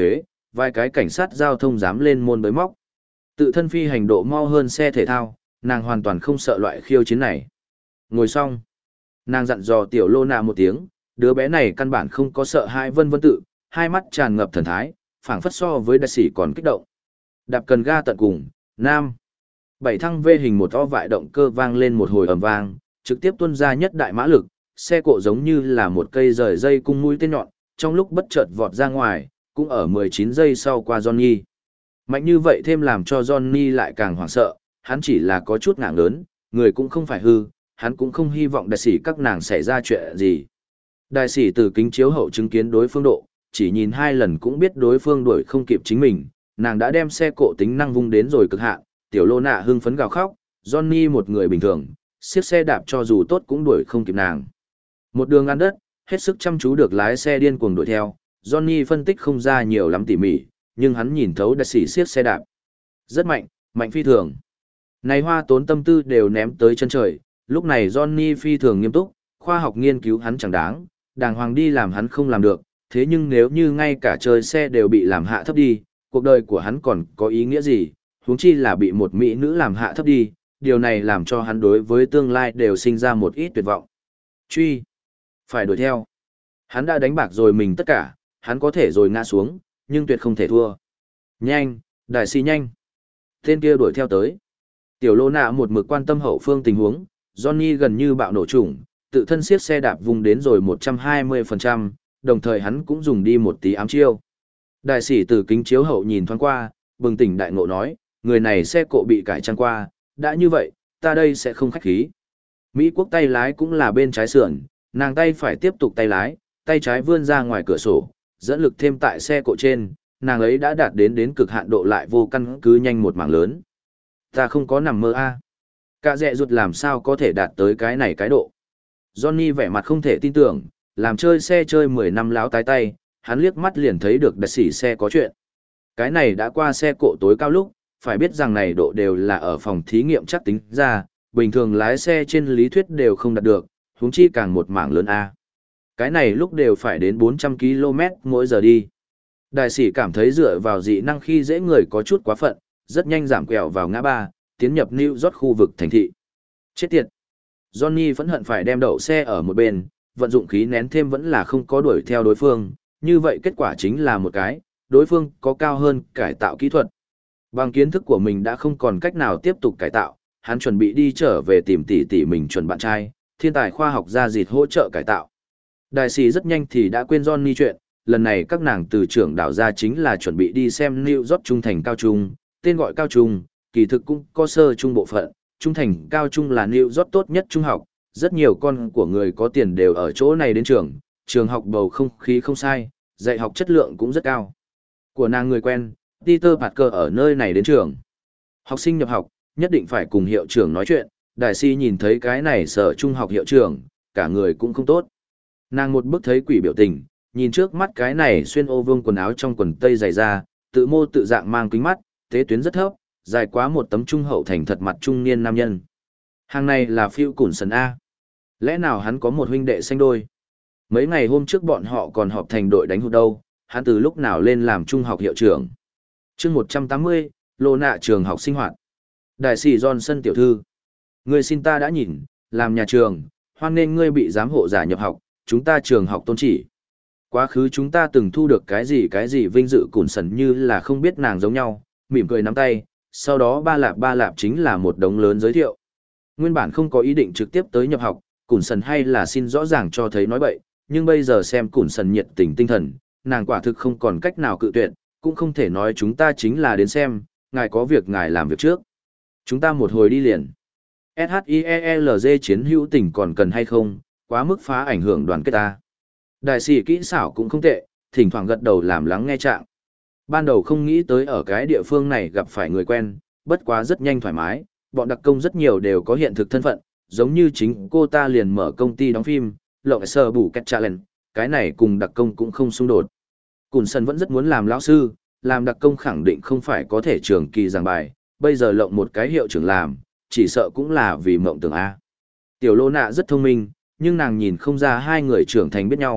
vài cái cảnh sát giao thông dám lên môn bới móc. Tự thân phi hành độ mau hơn xe thể thao, nàng hoàn toàn không sợ loại khiêu chiến này. Ngồi xong, nàng dặn dò tiểu lô nạ một tiếng, đứa bé này căn bản không có sợ hãi vân vân tự, hai mắt tràn ngập thần thái, phảng phất so với đại sĩ còn kích động. Đạp cần ga tận cùng, nam. Bảy thăng vê hình một o vại động cơ vang lên một hồi ầm vang, trực tiếp tuôn ra nhất đại mã lực, xe cộ giống như là một cây rời dây cung mũi tên nhọn, trong lúc bất chợt vọt ra ngoài, cũng ở mười chín giây sau qua Johnny. Mạnh như vậy thêm làm cho Johnny lại càng hoảng sợ, hắn chỉ là có chút ngạng lớn, người cũng không phải hư, hắn cũng không hy vọng đại sĩ các nàng xảy ra chuyện gì. Đại sĩ từ kính chiếu hậu chứng kiến đối phương độ, chỉ nhìn hai lần cũng biết đối phương đuổi không kịp chính mình, nàng đã đem xe cộ tính năng vung đến rồi cực hạn, tiểu lô nạ hưng phấn gào khóc, Johnny một người bình thường, siết xe đạp cho dù tốt cũng đuổi không kịp nàng. Một đường ăn đất, hết sức chăm chú được lái xe điên cuồng đuổi theo, Johnny phân tích không ra nhiều lắm tỉ mỉ, nhưng hắn nhìn thấu đại sĩ siết xe đạp. Rất mạnh, mạnh phi thường. Này hoa tốn tâm tư đều ném tới chân trời, lúc này Johnny phi thường nghiêm túc, khoa học nghiên cứu hắn chẳng đáng, đàng hoàng đi làm hắn không làm được, thế nhưng nếu như ngay cả chơi xe đều bị làm hạ thấp đi, cuộc đời của hắn còn có ý nghĩa gì, huống chi là bị một mỹ nữ làm hạ thấp đi, điều này làm cho hắn đối với tương lai đều sinh ra một ít tuyệt vọng. Truy, phải đuổi theo. Hắn đã đánh bạc rồi mình tất cả, hắn có thể rồi ngã xuống, nhưng tuyệt không thể thua. Nhanh, đại sĩ nhanh. Tên kia đuổi theo tới. Tiểu lô nạ một mực quan tâm hậu phương tình huống, Johnny gần như bạo nổ chủng, tự thân siết xe đạp vùng đến rồi một trăm hai mươi phần trăm, đồng thời hắn cũng dùng đi một tí ám chiêu. Đại sĩ từ kính chiếu hậu nhìn thoáng qua, bừng tỉnh đại ngộ nói, người này xe cộ bị cải trang qua, đã như vậy, ta đây sẽ không khách khí. Mỹ quốc tay lái cũng là bên trái sườn, nàng tay phải tiếp tục tay lái, tay trái vươn ra ngoài cửa sổ, dẫn lực thêm tại xe cộ trên, nàng ấy đã đạt đến đến cực hạn độ lại vô căn cứ nhanh một mảng lớn. Ta không có nằm mơ a. Cả dẹ ruột làm sao có thể đạt tới cái này cái độ. Johnny vẻ mặt không thể tin tưởng, làm chơi xe chơi mười năm láo tái tay, hắn liếc mắt liền thấy được đặc sĩ xe có chuyện. Cái này đã qua xe cộ tối cao lúc, phải biết rằng này độ đều là ở phòng thí nghiệm chắc tính ra, bình thường lái xe trên lý thuyết đều không đạt được, huống chi càng một mảng lớn A. Cái này lúc đều phải đến bốn trăm ki lô mét mỗi giờ đi. Đại sĩ cảm thấy dựa vào dị năng khi dễ người có chút quá phận, rất nhanh giảm quẹo vào ngã ba, tiến nhập New York khu vực thành thị. Chết tiệt! Johnny phẫn hận phải đem đậu xe ở một bên, vận dụng khí nén thêm vẫn là không có đuổi theo đối phương, như vậy kết quả chính là một cái, đối phương có cao hơn cải tạo kỹ thuật. Bằng kiến thức của mình đã không còn cách nào tiếp tục cải tạo, hắn chuẩn bị đi trở về tìm tỷ tỷ mình chuẩn bạn trai, thiên tài khoa học gia dịt hỗ trợ cải tạo. Đại sĩ rất nhanh thì đã quên Johnny chuyện, lần này các nàng từ trưởng đảo ra chính là chuẩn bị đi xem New York trung thành cao trung, tên gọi cao trung, kỳ thực cũng có sơ trung bộ phận, trung thành cao trung là New York tốt nhất trung học, rất nhiều con của người có tiền đều ở chỗ này đến trường, trường học bầu không khí không sai, dạy học chất lượng cũng rất cao. Của nàng người quen, Peter Parker ở nơi này đến trường. Học sinh nhập học, nhất định phải cùng hiệu trưởng nói chuyện, đại sĩ nhìn thấy cái này sở trung học hiệu trưởng, cả người cũng không tốt. Nàng một bức thấy quỷ biểu tình, nhìn trước mắt cái này xuyên ô vương quần áo trong quần tây dày da, tự mô tự dạng mang kính mắt, tế tuyến rất thấp, dài quá một tấm trung hậu thành thật mặt trung niên nam nhân. Hàng này là Phil Coulson A. Lẽ nào hắn có một huynh đệ xanh đôi? Mấy ngày hôm trước bọn họ còn họp thành đội đánh hụt đâu, hắn từ lúc nào lên làm trung học hiệu trưởng. chương một trăm tám mươi, lô nạ trường học sinh hoạt. Đại sĩ Johnson tiểu thư. Ngươi xin ta đã nhìn, làm nhà trường, hoan nên ngươi bị giám hộ giả nhập học, chúng ta trường học tôn chỉ. Quá khứ chúng ta từng thu được cái gì cái gì vinh dự cùn sần như là không biết nàng giống nhau, mỉm cười nắm tay, sau đó ba lạp ba lạp chính là một đống lớn giới thiệu. Nguyên bản không có ý định trực tiếp tới nhập học, cùn sần hay là xin rõ ràng cho thấy nói bậy, nhưng bây giờ xem cùn sần nhiệt tình tinh thần, nàng quả thực không còn cách nào cự tuyệt, cũng không thể nói chúng ta chính là đến xem, ngài có việc ngài làm việc trước. Chúng ta một hồi đi liền. ét hát i e lờ giê chiến hữu tình còn cần hay không, quá mức phá ảnh hưởng đoàn kết ta. Đại sĩ kỹ xảo cũng không tệ, thỉnh thoảng gật đầu làm lắng nghe trạng. Ban đầu không nghĩ tới ở cái địa phương này gặp phải người quen, bất quá rất nhanh thoải mái, bọn đặc công rất nhiều đều có hiện thực thân phận, giống như chính cô ta liền mở công ty đóng phim, lộng sờ bù kết challenge, cái này cùng đặc công cũng không xung đột. Cùn sân vẫn rất muốn làm lão sư, làm đặc công khẳng định không phải có thể trường kỳ giảng bài, bây giờ lộng một cái hiệu trưởng làm, chỉ sợ cũng là vì mộng tưởng A. Tiểu lô nạ rất thông minh, nhưng nàng nhìn không ra hai người trưởng thành biết nhau,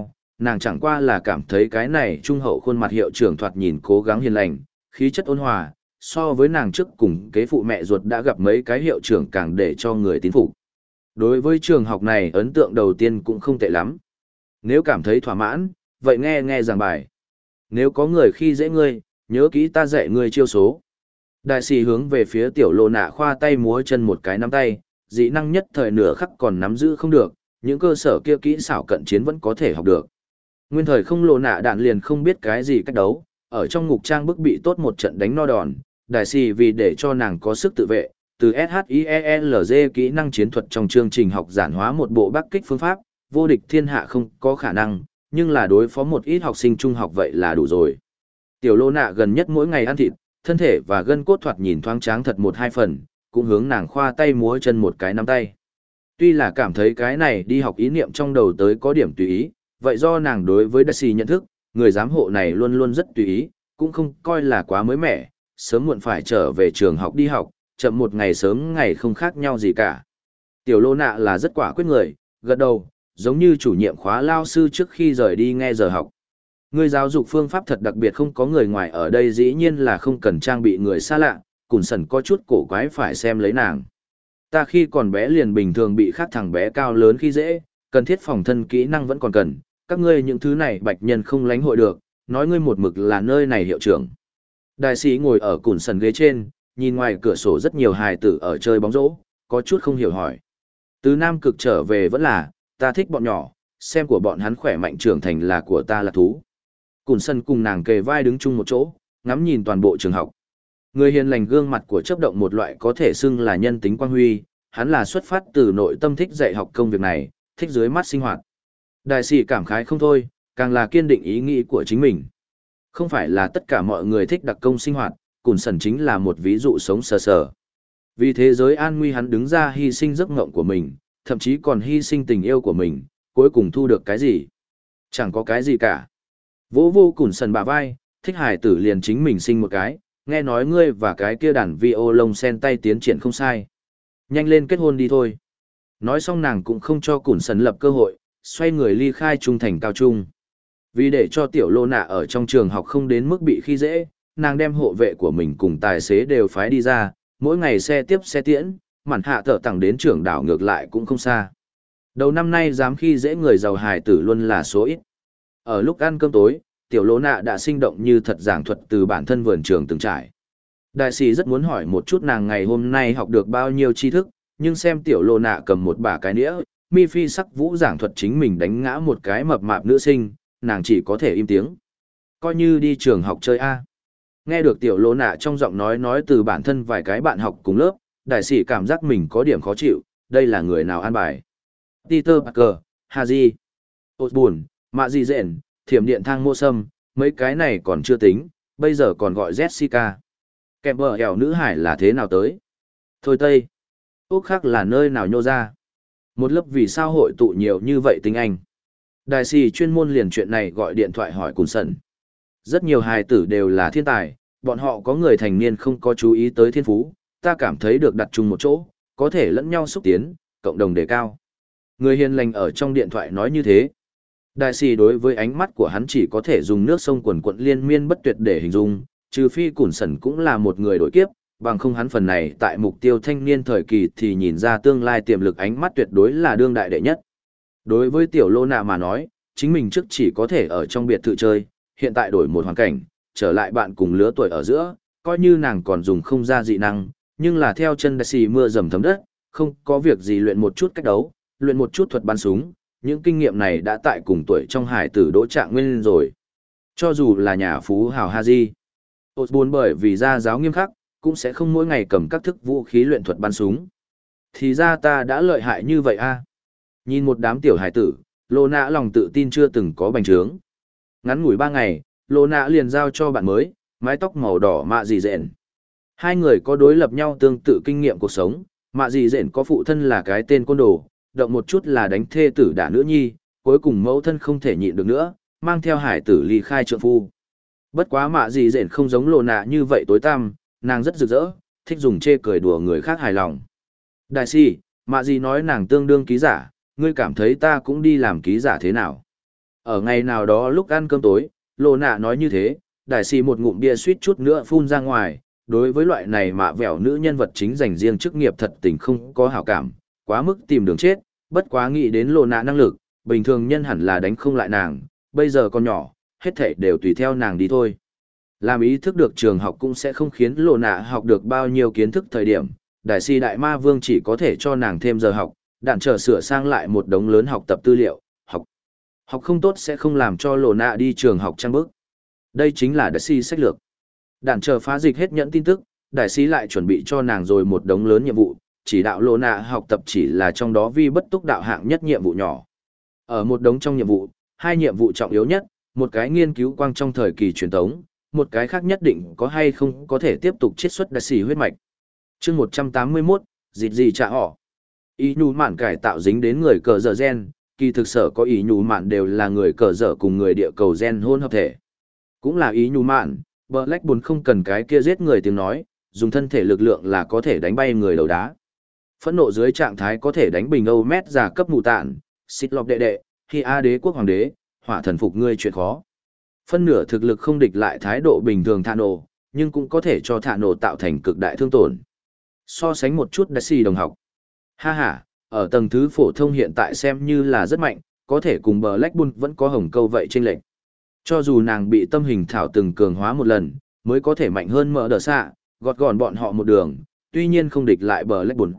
nàng chẳng qua là cảm thấy cái này trung hậu khuôn mặt hiệu trưởng thoạt nhìn cố gắng hiền lành, khí chất ôn hòa, so với nàng trước cùng kế phụ mẹ ruột đã gặp mấy cái hiệu trưởng càng để cho người tín phục. Đối với trường học này ấn tượng đầu tiên cũng không tệ lắm. Nếu cảm thấy thỏa mãn, vậy nghe nghe giảng bài. Nếu có người khi dễ ngươi, nhớ kỹ ta dạy ngươi chiêu số. Đại sĩ hướng về phía tiểu Lô Nạ khoa tay múa chân một cái nắm tay, dị năng nhất thời nửa khắc còn nắm giữ không được, những cơ sở kia kỹ xảo cận chiến vẫn có thể học được. Nguyên thời không Lô Nạ đạn liền không biết cái gì cách đấu, ở trong ngục trang bức bị tốt một trận đánh no đòn, đại sĩ vì để cho nàng có sức tự vệ, từ SHIELZ kỹ năng chiến thuật trong chương trình học giản hóa một bộ bắc kích phương pháp, vô địch thiên hạ không có khả năng, nhưng là đối phó một ít học sinh trung học vậy là đủ rồi. Tiểu Lô Nạ gần nhất mỗi ngày ăn thịt, thân thể và gân cốt thoạt nhìn thoáng tráng thật một hai phần, cũng hướng nàng khoa tay múa chân một cái nắm tay. Tuy là cảm thấy cái này đi học ý niệm trong đầu tới có điểm tùy ý, vậy do nàng đối với Daisy nhận thức, người giám hộ này luôn luôn rất tùy ý, cũng không coi là quá mới mẻ, sớm muộn phải trở về trường học đi học, chậm một ngày sớm ngày không khác nhau gì cả. Tiểu Lô Nạ là rất quả quyết người, gật đầu, giống như chủ nhiệm khóa lao sư trước khi rời đi nghe giờ học. Người giáo dục phương pháp thật đặc biệt, không có người ngoài ở đây dĩ nhiên là không cần trang bị người xa lạ, Cùn Sần có chút cổ quái phải xem lấy nàng. Ta khi còn bé liền bình thường bị khác thằng bé cao lớn khi dễ, cần thiết phòng thân kỹ năng vẫn còn cần, các ngươi những thứ này bạch nhân không lánh hội được, nói ngươi một mực là nơi này hiệu trưởng. Đại sĩ ngồi ở Cùn Sần ghế trên, nhìn ngoài cửa sổ rất nhiều hài tử ở chơi bóng rổ, có chút không hiểu hỏi. Từ Nam Cực trở về vẫn là, ta thích bọn nhỏ, xem của bọn hắn khỏe mạnh trưởng thành là của ta là thú. Cùn Sân cùng nàng kề vai đứng chung một chỗ, ngắm nhìn toàn bộ trường học. Người hiền lành gương mặt của chấp động một loại có thể xưng là nhân tính quang huy, hắn là xuất phát từ nội tâm thích dạy học công việc này, thích dưới mắt sinh hoạt. Đại sĩ cảm khái không thôi, càng là kiên định ý nghĩ của chính mình. Không phải là tất cả mọi người thích đặc công sinh hoạt, Cùn Sần chính là một ví dụ sống sờ sờ. Vì thế giới an nguy hắn đứng ra hy sinh giấc mộng của mình, thậm chí còn hy sinh tình yêu của mình, cuối cùng thu được cái gì? Chẳng có cái gì cả. Vỗ vô Cùn Sần bả vai, thích hài tử liền chính mình sinh một cái, nghe nói ngươi và cái kia đàn vi ô lông sen tay tiến triển không sai. Nhanh lên kết hôn đi thôi. Nói xong nàng cũng không cho Cùn Sần lập cơ hội, xoay người ly khai trung thành cao trung. Vì để cho tiểu Lô Nạ ở trong trường học không đến mức bị khi dễ, nàng đem hộ vệ của mình cùng tài xế đều phái đi ra, mỗi ngày xe tiếp xe tiễn, mặn hạ thở tặng đến trường đảo ngược lại cũng không xa. Đầu năm nay dám khi dễ người giàu hài tử luôn là số ít. Ở lúc ăn cơm tối, tiểu Lô Nạ đã sinh động như thật giảng thuật từ bản thân vườn trường từng trải. Đại sĩ rất muốn hỏi một chút nàng ngày hôm nay học được bao nhiêu tri thức, nhưng xem tiểu Lô Nạ cầm một bả cái nĩa, mi phi sắc vũ giảng thuật chính mình đánh ngã một cái mập mạp nữ sinh, nàng chỉ có thể im tiếng. Coi như đi trường học chơi A. Nghe được tiểu Lô Nạ trong giọng nói nói từ bản thân vài cái bạn học cùng lớp, đại sĩ cảm giác mình có điểm khó chịu, đây là người nào an bài. Peter Parker, Haji, Osborn, Mạ Dị Dện, Thiểm Điện Thang Mô Sâm, mấy cái này còn chưa tính, bây giờ còn gọi Jessica. Kèm bờ hẻo nữ hải là thế nào tới? Thôi Tây. Úc khác là nơi nào nhô ra? Một lớp vì sao hội tụ nhiều như vậy tiếng Anh? Đại sĩ chuyên môn liền chuyện này gọi điện thoại hỏi Cùn Sần. Rất nhiều hài tử đều là thiên tài, bọn họ có người thành niên không có chú ý tới thiên phú, ta cảm thấy được đặt chung một chỗ, có thể lẫn nhau xúc tiến, cộng đồng đề cao. Người hiền lành ở trong điện thoại nói như thế. Đại sĩ đối với ánh mắt của hắn chỉ có thể dùng nước sông quần quận liên miên bất tuyệt để hình dung, trừ phi Cùn Sần cũng là một người đổi kiếp, bằng không hắn phần này tại mục tiêu thanh niên thời kỳ thì nhìn ra tương lai tiềm lực ánh mắt tuyệt đối là đương đại đệ nhất. Đối với tiểu Lô Nạ mà nói, chính mình trước chỉ có thể ở trong biệt thự chơi, hiện tại đổi một hoàn cảnh, trở lại bạn cùng lứa tuổi ở giữa, coi như nàng còn dùng không ra dị năng, nhưng là theo chân đại sĩ mưa dầm thấm đất, không có việc gì luyện một chút cách đấu, luyện một chút thuật bắn súng, những kinh nghiệm này đã tại cùng tuổi trong hải tử đỗ trạng nguyên rồi. Cho dù là nhà phú hào Haji, Osborn bởi vì gia giáo nghiêm khắc, cũng sẽ không mỗi ngày cầm các thức vũ khí luyện thuật bắn súng. Thì ra ta đã lợi hại như vậy a. Nhìn một đám tiểu hải tử, Lô Nạ lòng tự tin chưa từng có bành trướng. Ngắn ngủi ba ngày, Lô Nạ liền giao cho bạn mới, mái tóc màu đỏ Mạ Dị Dện. Hai người có đối lập nhau tương tự kinh nghiệm cuộc sống, Mạ Dị Dện có phụ thân là cái tên côn đồ, động một chút là đánh thê tử đả nữ nhi, cuối cùng mẫu thân không thể nhịn được nữa, mang theo hải tử ly khai trượng phu. Bất quá Mạ Dị Dện không giống Lô Nạ như vậy tối tăm, nàng rất rực rỡ, thích dùng chê cười đùa người khác hài lòng. Đại sĩ, Mạ Dị nói nàng tương đương ký giả, ngươi cảm thấy ta cũng đi làm ký giả thế nào? Ở ngày nào đó lúc ăn cơm tối, Lô Nạ nói như thế, đại sĩ một ngụm bia suýt chút nữa phun ra ngoài, đối với loại này mạ vẻo nữ nhân vật chính dành riêng chức nghiệp thật tình không có hảo cảm, quá mức tìm đường chết, bất quá nghĩ đến Lô Nạ năng lực, bình thường nhân hẳn là đánh không lại nàng, bây giờ còn nhỏ, hết thảy đều tùy theo nàng đi thôi. Làm ý thức được trường học cũng sẽ không khiến Lô Nạ học được bao nhiêu kiến thức thời điểm, đại sĩ đại ma vương chỉ có thể cho nàng thêm giờ học, đạn trở sửa sang lại một đống lớn học tập tư liệu, học. Học không tốt sẽ không làm cho Lô Nạ đi trường học trang bức. Đây chính là đại sĩ sách lược. Đạn chờ phá dịch hết nhẫn tin tức, đại sĩ lại chuẩn bị cho nàng rồi một đống lớn nhiệm vụ, chỉ đạo Lô Nạ học tập chỉ là trong đó vi bất túc đạo hạng nhất nhiệm vụ nhỏ. Ở một đống trong nhiệm vụ, hai nhiệm vụ trọng yếu nhất, một cái nghiên cứu quang trong thời kỳ truyền thống, một cái khác nhất định có hay không có thể tiếp tục chiết xuất đại sĩ huyết mạch. Chương một trăm tám mươi mốt, dịt gì trả họ. Ý nhù mạn cải tạo dính đến người cờ dở gen, kỳ thực sở có ý nhù mạn đều là người cờ dở cùng người địa cầu gen hôn hợp thể. Cũng là ý nhù mạn, Black buồn không cần cái kia giết người tiếng nói, dùng thân thể lực lượng là có thể đánh bay người đầu đá. Phẫn nộ dưới trạng thái có thể đánh bình Âu mét giả cấp mù tạn, xịt lọc đệ đệ, khi A đế quốc hoàng đế, hỏa thần phục ngươi chuyện khó. Phân nửa thực lực không địch lại thái độ bình thường thạ nổ, nhưng cũng có thể cho thạ nổ tạo thành cực đại thương tổn. So sánh một chút đại sĩ đồng học. Ha ha, ở tầng thứ phổ thông hiện tại xem như là rất mạnh, có thể cùng Black Bull vẫn có hồng câu vậy trên lệnh. Cho dù nàng bị tâm hình thảo từng cường hóa một lần, mới có thể mạnh hơn mở đờ xạ, gọt gòn bọn họ một đường, tuy nhiên không địch lại Black Bull.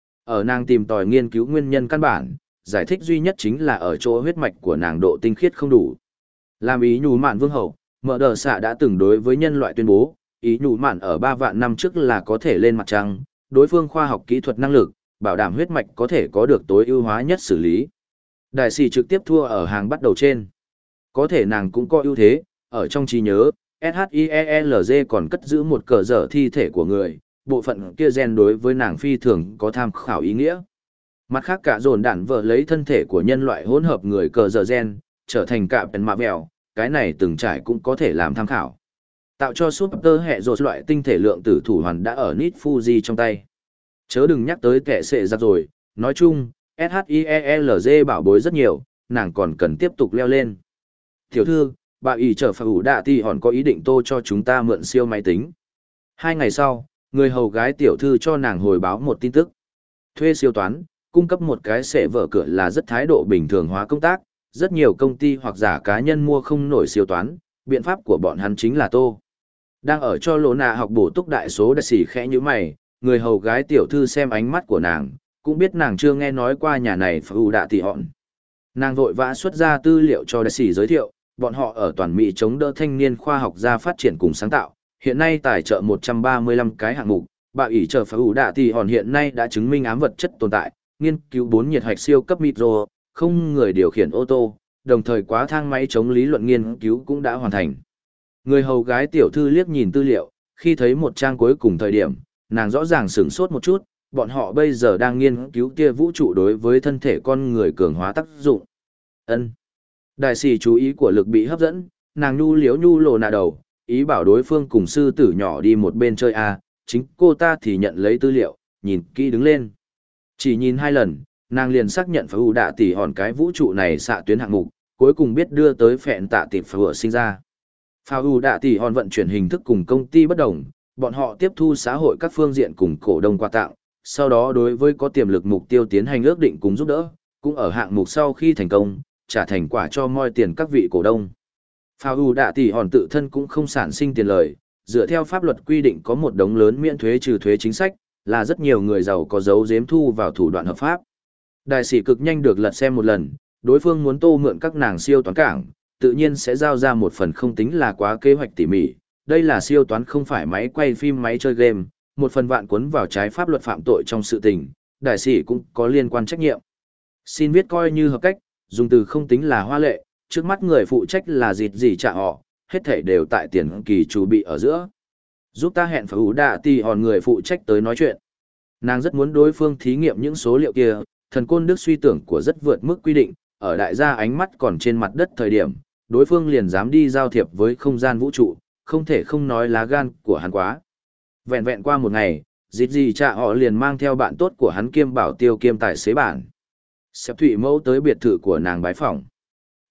Ở nàng tìm tòi nghiên cứu nguyên nhân căn bản, giải thích duy nhất chính là ở chỗ huyết mạch của nàng độ tinh khiết không đủ. Làm ý nhù mạn vương hậu, mở đờ xạ đã từng đối với nhân loại tuyên bố, ý nhù mạn ở ba vạn năm trước là có thể lên mặt trăng, đối phương khoa học kỹ thuật năng lực, bảo đảm huyết mạch có thể có được tối ưu hóa nhất xử lý. Đại sĩ trực tiếp thua ở hàng bắt đầu trên. Có thể nàng cũng có ưu thế, ở trong trí nhớ, SHIELZ còn cất giữ một cờ dở thi thể của người, bộ phận kia gen đối với nàng phi thường có tham khảo ý nghĩa. Mặt khác cả dồn đản vợ lấy thân thể của nhân loại hỗn hợp người cờ dở gen, trở thành cả bèn mạ vẹo, cái này từng trải cũng có thể làm tham khảo. Tạo cho super hệ rột loại tinh thể lượng tử thủ hoàn đã ở Nit Fuji trong tay. Chớ đừng nhắc tới kẻ sệ giặc rồi, nói chung, SHIELZ bảo bối rất nhiều, nàng còn cần tiếp tục leo lên. Tiểu thư, bà ý trở phải ủ đạ thì hòn có ý định tô cho chúng ta mượn siêu máy tính. Hai ngày sau, người hầu gái tiểu thư cho nàng hồi báo một tin tức. Thuê siêu toán, cung cấp một cái sệ vở cửa là rất thái độ bình thường hóa công tác, rất nhiều công ty hoặc giả cá nhân mua không nổi siêu toán, biện pháp của bọn hắn chính là tô. Đang ở cho Lô Nạ học bổ túc đại số đại sĩ khẽ như mày, người hầu gái tiểu thư xem ánh mắt của nàng, cũng biết nàng chưa nghe nói qua nhà này phải ủ đạ tỷ hòn. Nàng vội vã xuất ra tư liệu cho đại sĩ giới thiệu, bọn họ ở toàn Mỹ chống đỡ thanh niên khoa học gia phát triển cùng sáng tạo, hiện nay tài trợ một trăm ba mươi lăm cái hạng mục, bà ỷ chờ phải ủ đạ tỷ hòn hiện nay đã chứng minh ám vật chất tồn tại, nghiên cứu bốn nhiệt hạch siêu cấp micro, không người điều khiển ô tô, đồng thời quá thang máy chống lý luận nghiên cứu cũng đã hoàn thành. Người hầu gái tiểu thư liếc nhìn tư liệu, khi thấy một trang cuối cùng thời điểm, nàng rõ ràng sửng sốt một chút, bọn họ bây giờ đang nghiên cứu tia vũ trụ đối với thân thể con người cường hóa tác dụng. Ân. Đại sĩ chú ý của lực bị hấp dẫn, nàng nhu liếu nhu lồ nạ đầu, ý bảo đối phương cùng sư tử nhỏ đi một bên chơi a, chính cô ta thì nhận lấy tư liệu, nhìn kỹ đứng lên. Chỉ nhìn hai lần, nàng liền xác nhận phải ủ đạ tỷ hòn cái vũ trụ này xạ tuyến hạng mục, cuối cùng biết đưa tới phẹn tạ tịp phở sinh ra. Phao ủ đạ tỷ hòn vận chuyển hình thức cùng công ty bất đồng, bọn họ tiếp thu xã hội các phương diện cùng cổ đông quà tặng, sau đó đối với có tiềm lực mục tiêu tiến hành ước định cùng giúp đỡ, cũng ở hạng mục sau khi thành công, trả thành quả cho moi tiền các vị cổ đông. Phao ủ đạ tỷ hòn tự thân cũng không sản sinh tiền lời, dựa theo pháp luật quy định có một đống lớn miễn thuế trừ thuế chính sách, là rất nhiều người giàu có dấu giếm thu vào thủ đoạn hợp pháp. Đại sĩ cực nhanh được lật xem một lần, đối phương muốn tô mượn các nàng siêu toán cảng, tự nhiên sẽ giao ra một phần không tính là quá kế hoạch tỉ mỉ. Đây là siêu toán không phải máy quay phim máy chơi game, một phần vạn cuốn vào trái pháp luật phạm tội trong sự tình, đại sĩ cũng có liên quan trách nhiệm. Xin viết coi như hợp cách, dùng từ không tính là hoa lệ, trước mắt người phụ trách là dịt gì trả họ, hết thảy đều tại tiền kỳ chuẩn bị ở giữa. Giúp ta hẹn phải ủ đạ tỷ hòn người phụ trách tới nói chuyện. Nàng rất muốn đối phương thí nghiệm những số liệu kia, thần côn đức suy tưởng của rất vượt mức quy định, ở đại gia ánh mắt còn trên mặt đất thời điểm, đối phương liền dám đi giao thiệp với không gian vũ trụ, không thể không nói lá gan của hắn quá. Vẹn vẹn qua một ngày, dịp gì cha họ liền mang theo bạn tốt của hắn kiêm bảo tiêu kiêm tài xế bản. Xếp thủy mẫu tới biệt thự của nàng bái phỏng.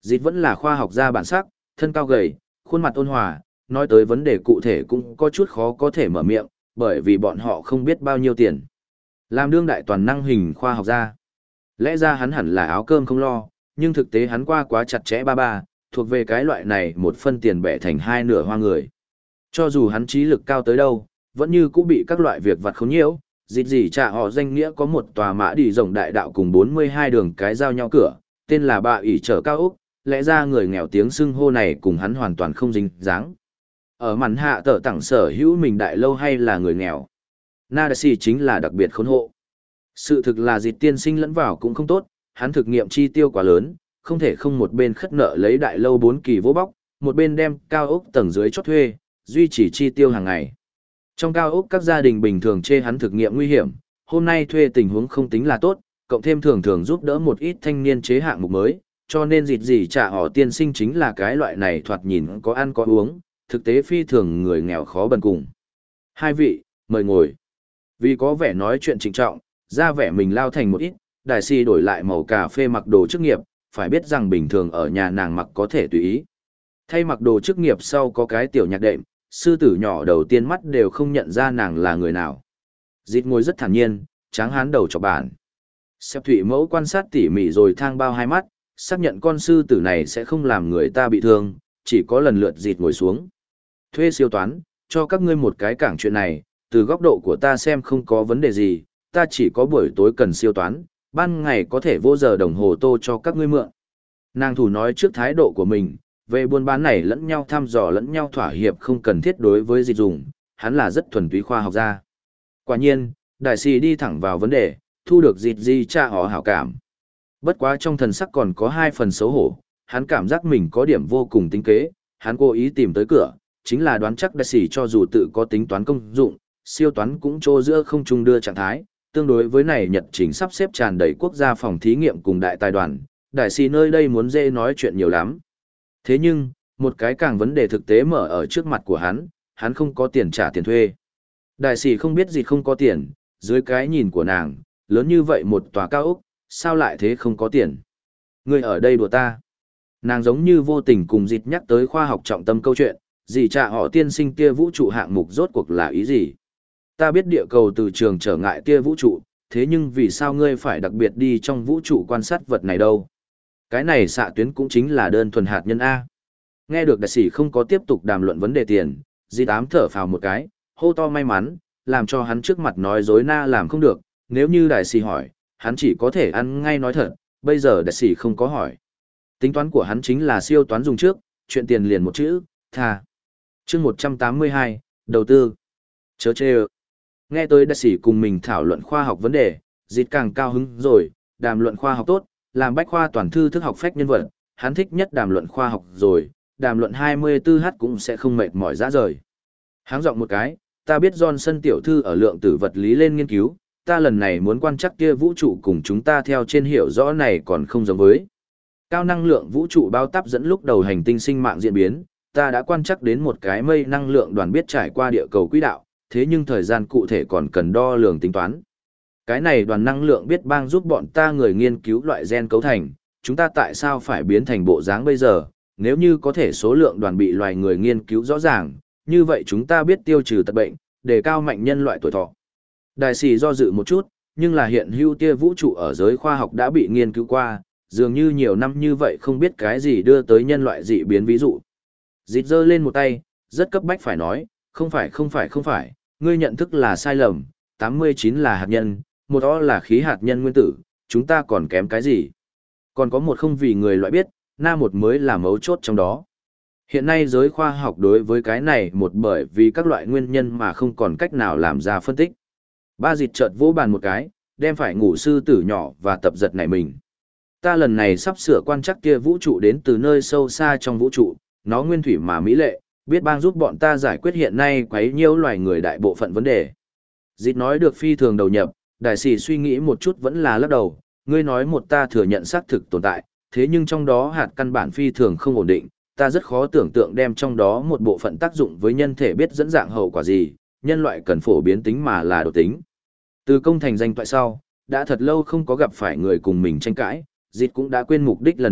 Dịch vẫn là khoa học gia bản sắc, thân cao gầy, khuôn mặt ôn hòa, nói tới vấn đề cụ thể cũng có chút khó có thể mở miệng, bởi vì bọn họ không biết bao nhiêu tiền. Làm đương đại toàn năng hình khoa học gia. Lẽ ra hắn hẳn là áo cơm không lo, nhưng thực tế hắn qua quá chặt chẽ ba ba, thuộc về cái loại này một phân tiền bẻ thành hai nửa hoa người. Cho dù hắn trí lực cao tới đâu, vẫn như cũng bị các loại việc vặt khốn nhiễu, dịp gì trả họ danh nghĩa có một tòa mã đi rồng đại đạo cùng bốn mươi hai đường cái giao nhau cửa, tên là bà ỷ trở cao Úc, lẽ ra người nghèo tiếng xưng hô này cùng hắn hoàn toàn không dính dáng. Ở màn hạ tờ tặng sở hữu mình đại lâu hay là người nghèo. Nadasi chính là đặc biệt khốn hộ. Sự thực là dịp tiên sinh lẫn vào cũng không tốt, hắn thực nghiệm chi tiêu quá lớn, không thể không một bên khất nợ lấy đại lâu bốn kỳ vô bóc, một bên đem cao ốc tầng dưới chót thuê, duy trì chi tiêu hàng ngày. Trong cao ốc các gia đình bình thường chê hắn thực nghiệm nguy hiểm, hôm nay thuê tình huống không tính là tốt, cộng thêm thường thường giúp đỡ một ít thanh niên chế hạng mục mới, cho nên dịt gì trả họ tiên sinh chính là cái loại này thoạt nhìn có ăn có uống, thực tế phi thường người nghèo khó bần cùng. Hai vị, mời ngồi. Vì có vẻ nói chuyện trịnh trọng, ra vẻ mình lao thành một ít, đại si đổi lại màu cà phê mặc đồ chức nghiệp, phải biết rằng bình thường ở nhà nàng mặc có thể tùy ý. Thay mặc đồ chức nghiệp sau có cái tiểu nhạc đệm, sư tử nhỏ đầu tiên mắt đều không nhận ra nàng là người nào. Dịt ngồi rất thản nhiên, tráng hán đầu cho bản. Xếp thủy mẫu quan sát tỉ mỉ rồi thang bao hai mắt, xác nhận con sư tử này sẽ không làm người ta bị thương, chỉ có lần lượt dịt ngồi xuống. Thuê siêu toán, cho các ngươi một cái cảng chuyện này, từ góc độ của ta xem không có vấn đề gì, ta chỉ có buổi tối cần siêu toán, ban ngày có thể vô giờ đồng hồ tô cho các ngươi mượn. Nàng thủ nói trước thái độ của mình, về buôn bán này lẫn nhau thăm dò lẫn nhau thỏa hiệp không cần thiết đối với dịch dùng, hắn là rất thuần túy khoa học gia. Quả nhiên, đại sĩ đi thẳng vào vấn đề, thu được dịch gì cha họ hảo cảm. Bất quá trong thần sắc còn có hai phần xấu hổ, hắn cảm giác mình có điểm vô cùng tính kế, hắn cố ý tìm tới cửa, chính là đoán chắc đại sĩ cho dù tự có tính toán công dụng, siêu toán cũng trô giữa không trung đưa trạng thái, tương đối với này nhật trình sắp xếp tràn đầy quốc gia phòng thí nghiệm cùng đại tài đoàn, đại sĩ nơi đây muốn dễ nói chuyện nhiều lắm. Thế nhưng, một cái càng vấn đề thực tế mở ở trước mặt của hắn, hắn không có tiền trả tiền thuê. Đại sĩ không biết gì không có tiền, dưới cái nhìn của nàng, lớn như vậy một tòa cao ốc, sao lại thế không có tiền? Người ở đây đùa ta. Nàng giống như vô tình cùng dịt nhắc tới khoa học trọng tâm câu chuyện, gì trả họ tiên sinh tia vũ trụ hạng mục rốt cuộc là ý gì? Ta biết địa cầu từ trường trở ngại tia vũ trụ, thế nhưng vì sao ngươi phải đặc biệt đi trong vũ trụ quan sát vật này đâu? Cái này xạ tuyến cũng chính là đơn thuần hạt nhân A. Nghe được đại sĩ không có tiếp tục đàm luận vấn đề tiền, dì tám thở phào một cái, hô to may mắn, làm cho hắn trước mặt nói dối na làm không được, nếu như đại sĩ hỏi, hắn chỉ có thể ăn ngay nói thật, bây giờ đại sĩ không có hỏi. Tính toán của hắn chính là siêu toán dùng trước, chuyện tiền liền một chữ, thà. chương một trăm tám mươi hai, đầu tư. Chớ chê ơ. Nghe tới đại sĩ cùng mình thảo luận khoa học vấn đề, dịt càng cao hứng rồi, đàm luận khoa học tốt, làm bách khoa toàn thư thức học phách nhân vật, hắn thích nhất đàm luận khoa học rồi, đàm luận hai mươi tư h cũng sẽ không mệt mỏi dã rời. Háng giọng một cái, ta biết Johnson tiểu thư ở lượng tử vật lý lên nghiên cứu, ta lần này muốn quan trắc kia vũ trụ cùng chúng ta theo trên hiểu rõ này còn không giống với. Cao năng lượng vũ trụ bao táp dẫn lúc đầu hành tinh sinh mạng diễn biến, ta đã quan trắc đến một cái mây năng lượng đoàn biết trải qua địa cầu quỹ đạo, thế nhưng thời gian cụ thể còn cần đo lường tính toán. Cái này đoàn năng lượng biết bang giúp bọn ta người nghiên cứu loại gen cấu thành, chúng ta tại sao phải biến thành bộ dáng bây giờ, nếu như có thể số lượng đoàn bị loài người nghiên cứu rõ ràng, như vậy chúng ta biết tiêu trừ tật bệnh, đề cao mạnh nhân loại tuổi thọ. Đại sĩ do dự một chút, nhưng là hiện hữu tia vũ trụ ở giới khoa học đã bị nghiên cứu qua, dường như nhiều năm như vậy không biết cái gì đưa tới nhân loại dị biến ví dụ. Dịt giơ lên một tay, rất cấp bách phải nói, không phải không phải không phải, ngươi nhận thức là sai lầm, tám mươi chín là hạt nhân, một đó là khí hạt nhân nguyên tử, chúng ta còn kém cái gì? Còn có một không vì người loại biết, na một mới là mấu chốt trong đó. Hiện nay giới khoa học đối với cái này một bởi vì các loại nguyên nhân mà không còn cách nào làm ra phân tích. Ba dịt chợt vỗ bàn một cái, đem phải ngủ sư tử nhỏ và tập giật nảy mình. Ta lần này sắp sửa quan trắc kia vũ trụ đến từ nơi sâu xa trong vũ trụ, nó nguyên thủy mà mỹ lệ, biết bang giúp bọn ta giải quyết hiện nay quấy nhiễu loài người đại bộ phận vấn đề. Dịt nói được phi thường đầu nhập, đại sĩ suy nghĩ một chút vẫn là lắc đầu, ngươi nói một ta thừa nhận xác thực tồn tại, thế nhưng trong đó hạt căn bản phi thường không ổn định, ta rất khó tưởng tượng đem trong đó một bộ phận tác dụng với nhân thể biết dẫn dạng hậu quả gì, nhân loại cần phổ biến tính mà là đột tính. Từ công thành danh toại sau, đã thật lâu không có gặp phải người cùng mình tranh cãi, Dịt cũng đã quên mục đích lần này,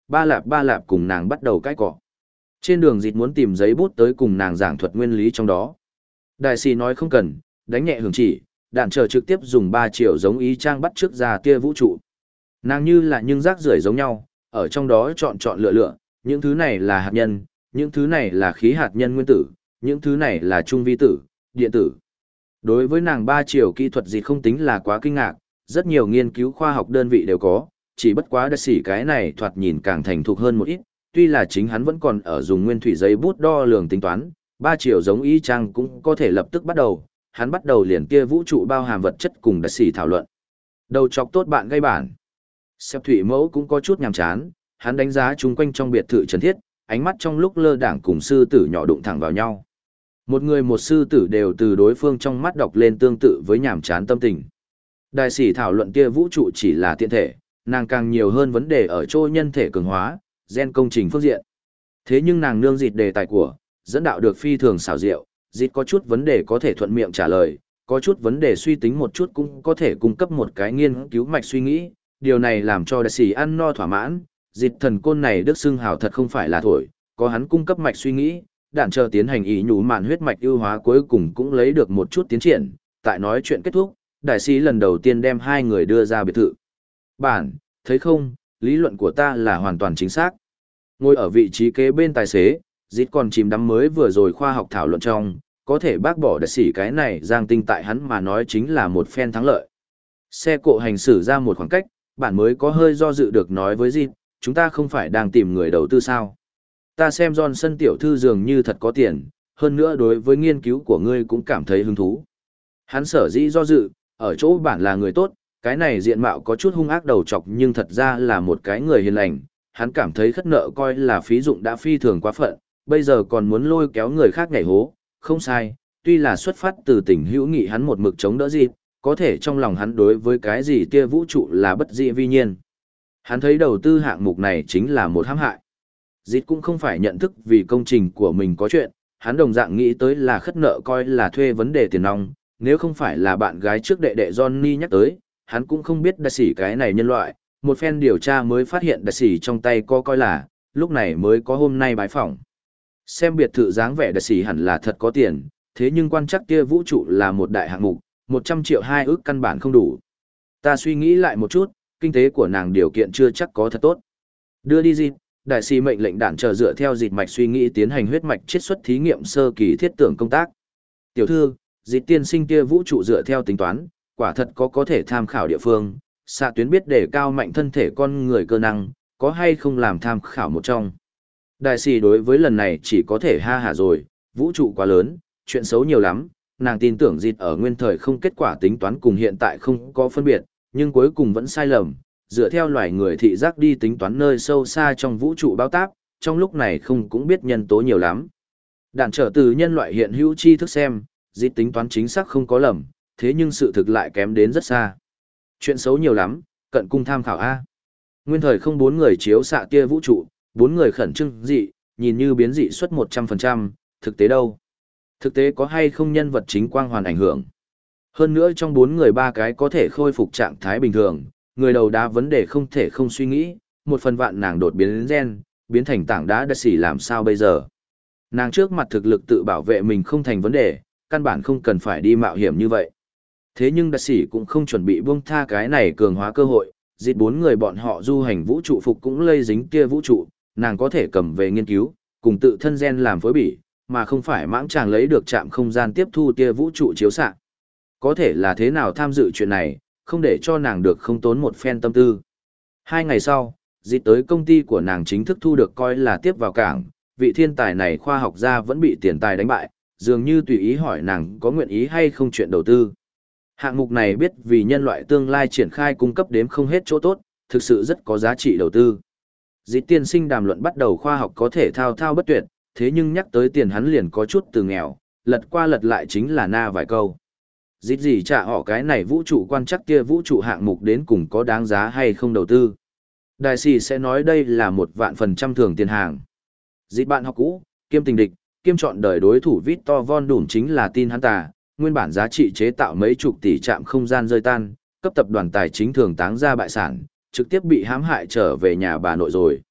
ba lạp ba lạp cùng nàng bắt đầu cãi cọ. Trên đường dịt muốn tìm giấy bút tới cùng nàng giảng thuật nguyên lý trong đó. Đại sĩ nói không cần, đánh nhẹ hưởng chỉ, đạn chờ trực tiếp dùng ba triệu giống ý trang bắt trước ra tia vũ trụ. Nàng như là những rác rưởi giống nhau, ở trong đó chọn chọn lựa lựa, những thứ này là hạt nhân, những thứ này là khí hạt nhân nguyên tử, những thứ này là trung vi tử, điện tử. Đối với nàng ba chiều kỹ thuật gì không tính là quá kinh ngạc, rất nhiều nghiên cứu khoa học đơn vị đều có, chỉ bất quá đặc sĩ cái này thoạt nhìn càng thành thục hơn một ít, tuy là chính hắn vẫn còn ở dùng nguyên thủy giấy bút đo lường tính toán, ba chiều giống y chang cũng có thể lập tức bắt đầu, hắn bắt đầu liền kia vũ trụ bao hàm vật chất cùng đặc sĩ thảo luận. Đầu chọc tốt bạn gây bản. Xếp thủy mẫu cũng có chút nhàm chán, hắn đánh giá chung quanh trong biệt thự trần thiết, ánh mắt trong lúc lơ đảng cùng sư tử nhỏ đụng thẳng vào nhau. Một người một sư tử đều từ đối phương trong mắt đọc lên tương tự với nhàm chán tâm tình. Đại sĩ thảo luận kia vũ trụ chỉ là tiện thể, nàng càng nhiều hơn vấn đề ở chỗ nhân thể cường hóa, gen công trình phương diện. Thế nhưng nàng nương dịt đề tài của, dẫn đạo được phi thường xảo diệu, dịt có chút vấn đề có thể thuận miệng trả lời, có chút vấn đề suy tính một chút cũng có thể cung cấp một cái nghiên cứu mạch suy nghĩ, điều này làm cho đại sĩ ăn no thỏa mãn, dịt thần côn này đức xưng hào thật không phải là thổi, có hắn cung cấp mạch suy nghĩ, đạn chờ tiến hành ý nhủ mạn huyết mạch ưu hóa cuối cùng cũng lấy được một chút tiến triển, tại nói chuyện kết thúc, đại sĩ lần đầu tiên đem hai người đưa ra biệt thự. Bản, thấy không, lý luận của ta là hoàn toàn chính xác. Ngồi ở vị trí kế bên tài xế, dít còn chìm đắm mới vừa rồi khoa học thảo luận trong, có thể bác bỏ đại sĩ cái này giang tinh tại hắn mà nói chính là một phen thắng lợi. Xe cộ hành xử ra một khoảng cách, bản mới có hơi do dự được nói với dít, chúng ta không phải đang tìm người đầu tư sao. Ta xem Johnson tiểu thư dường như thật có tiền, hơn nữa đối với nghiên cứu của ngươi cũng cảm thấy hứng thú. Hắn sở dĩ do dự, ở chỗ bản là người tốt, cái này diện mạo có chút hung ác đầu chọc nhưng thật ra là một cái người hiền lành, hắn cảm thấy khất nợ coi là phí dụng đã phi thường quá phận, bây giờ còn muốn lôi kéo người khác nhảy hố, không sai, tuy là xuất phát từ tình hữu nghị hắn một mực chống đỡ gì, có thể trong lòng hắn đối với cái gì tia vũ trụ là bất dị vi nhiên. Hắn thấy đầu tư hạng mục này chính là một hãm hại. Dít cũng không phải nhận thức vì công trình của mình có chuyện, hắn đồng dạng nghĩ tới là khất nợ coi là thuê vấn đề tiền nong, nếu không phải là bạn gái trước đệ đệ Johnny nhắc tới, hắn cũng không biết đại sĩ cái này nhân loại, một phen điều tra mới phát hiện đại sĩ trong tay có coi là, lúc này mới có hôm nay bái phỏng. Xem biệt thự dáng vẻ đại sĩ hẳn là thật có tiền, thế nhưng quan chắc kia vũ trụ là một đại hạng mục, một trăm triệu hai ước căn bản không đủ. Ta suy nghĩ lại một chút, kinh tế của nàng điều kiện chưa chắc có thật tốt. Đưa đi dịp, đại sĩ mệnh lệnh đạn chờ dựa theo dịp mạch suy nghĩ tiến hành huyết mạch chiết xuất thí nghiệm sơ kỳ thiết tưởng công tác. Tiểu thư, dịp tiên sinh kia vũ trụ dựa theo tính toán, quả thật có có thể tham khảo địa phương, xạ tuyến biết để cao mạnh thân thể con người cơ năng, có hay không làm tham khảo một trong. Đại sĩ đối với lần này chỉ có thể ha hả rồi, vũ trụ quá lớn, chuyện xấu nhiều lắm, nàng tin tưởng dịp ở nguyên thời không kết quả tính toán cùng hiện tại không có phân biệt, nhưng cuối cùng vẫn sai lầm, dựa theo loài người thị giác đi tính toán nơi sâu xa trong vũ trụ bao táp, trong lúc này không cũng biết nhân tố nhiều lắm. Đạn trở từ nhân loại hiện hữu tri thức xem, dịp tính toán chính xác không có lầm, thế nhưng sự thực lại kém đến rất xa. Chuyện xấu nhiều lắm, cận cung tham khảo A. Nguyên thời không bốn người chiếu xạ tia vũ trụ, bốn người khẩn trương dị, nhìn như biến dị suất một trăm phần trăm, thực tế đâu? Thực tế có hay không nhân vật chính quang hoàn ảnh hưởng? Hơn nữa trong bốn người ba cái có thể khôi phục trạng thái bình thường, người đầu đá vấn đề không thể không suy nghĩ, một phần vạn nàng đột biến đến gen, biến thành tảng đá đất xỉ làm sao bây giờ? Nàng trước mặt thực lực tự bảo vệ mình không thành vấn đề, căn bản không cần phải đi mạo hiểm như vậy. Thế nhưng đặc sĩ cũng không chuẩn bị buông tha cái này cường hóa cơ hội, dịp bốn người bọn họ du hành vũ trụ phục cũng lây dính tia vũ trụ, nàng có thể cầm về nghiên cứu, cùng tự thân gen làm phối bỉ, mà không phải mãng chàng lấy được trạm không gian tiếp thu tia vũ trụ chiếu xạ. Có thể là thế nào tham dự chuyện này, không để cho nàng được không tốn một phen tâm tư. Hai ngày sau, dịp tới công ty của nàng chính thức thu được coi là tiếp vào cảng, vị thiên tài này khoa học gia vẫn bị tiền tài đánh bại, dường như tùy ý hỏi nàng có nguyện ý hay không chuyện đầu tư. Hạng mục này biết vì nhân loại tương lai triển khai cung cấp đếm không hết chỗ tốt, thực sự rất có giá trị đầu tư. Dịp tiên sinh đàm luận bắt đầu khoa học có thể thao thao bất tuyệt, thế nhưng nhắc tới tiền hắn liền có chút từ nghèo, lật qua lật lại chính là na vài câu. Dịp gì trả họ cái này vũ trụ quan chắc kia vũ trụ hạng mục đến cùng có đáng giá hay không đầu tư. Đại sĩ sẽ nói đây là một vạn phần trăm thường tiền hàng. Dịp bạn học cũ, kiêm tình địch, kiêm chọn đời đối thủ Victor Von Doom chính là tin hắn ta, nguyên bản giá trị chế tạo mấy chục tỷ trạm không gian rơi tan, cấp tập đoàn tài chính thường táng ra bại sản, trực tiếp bị hãm hại trở về nhà bà nội rồi.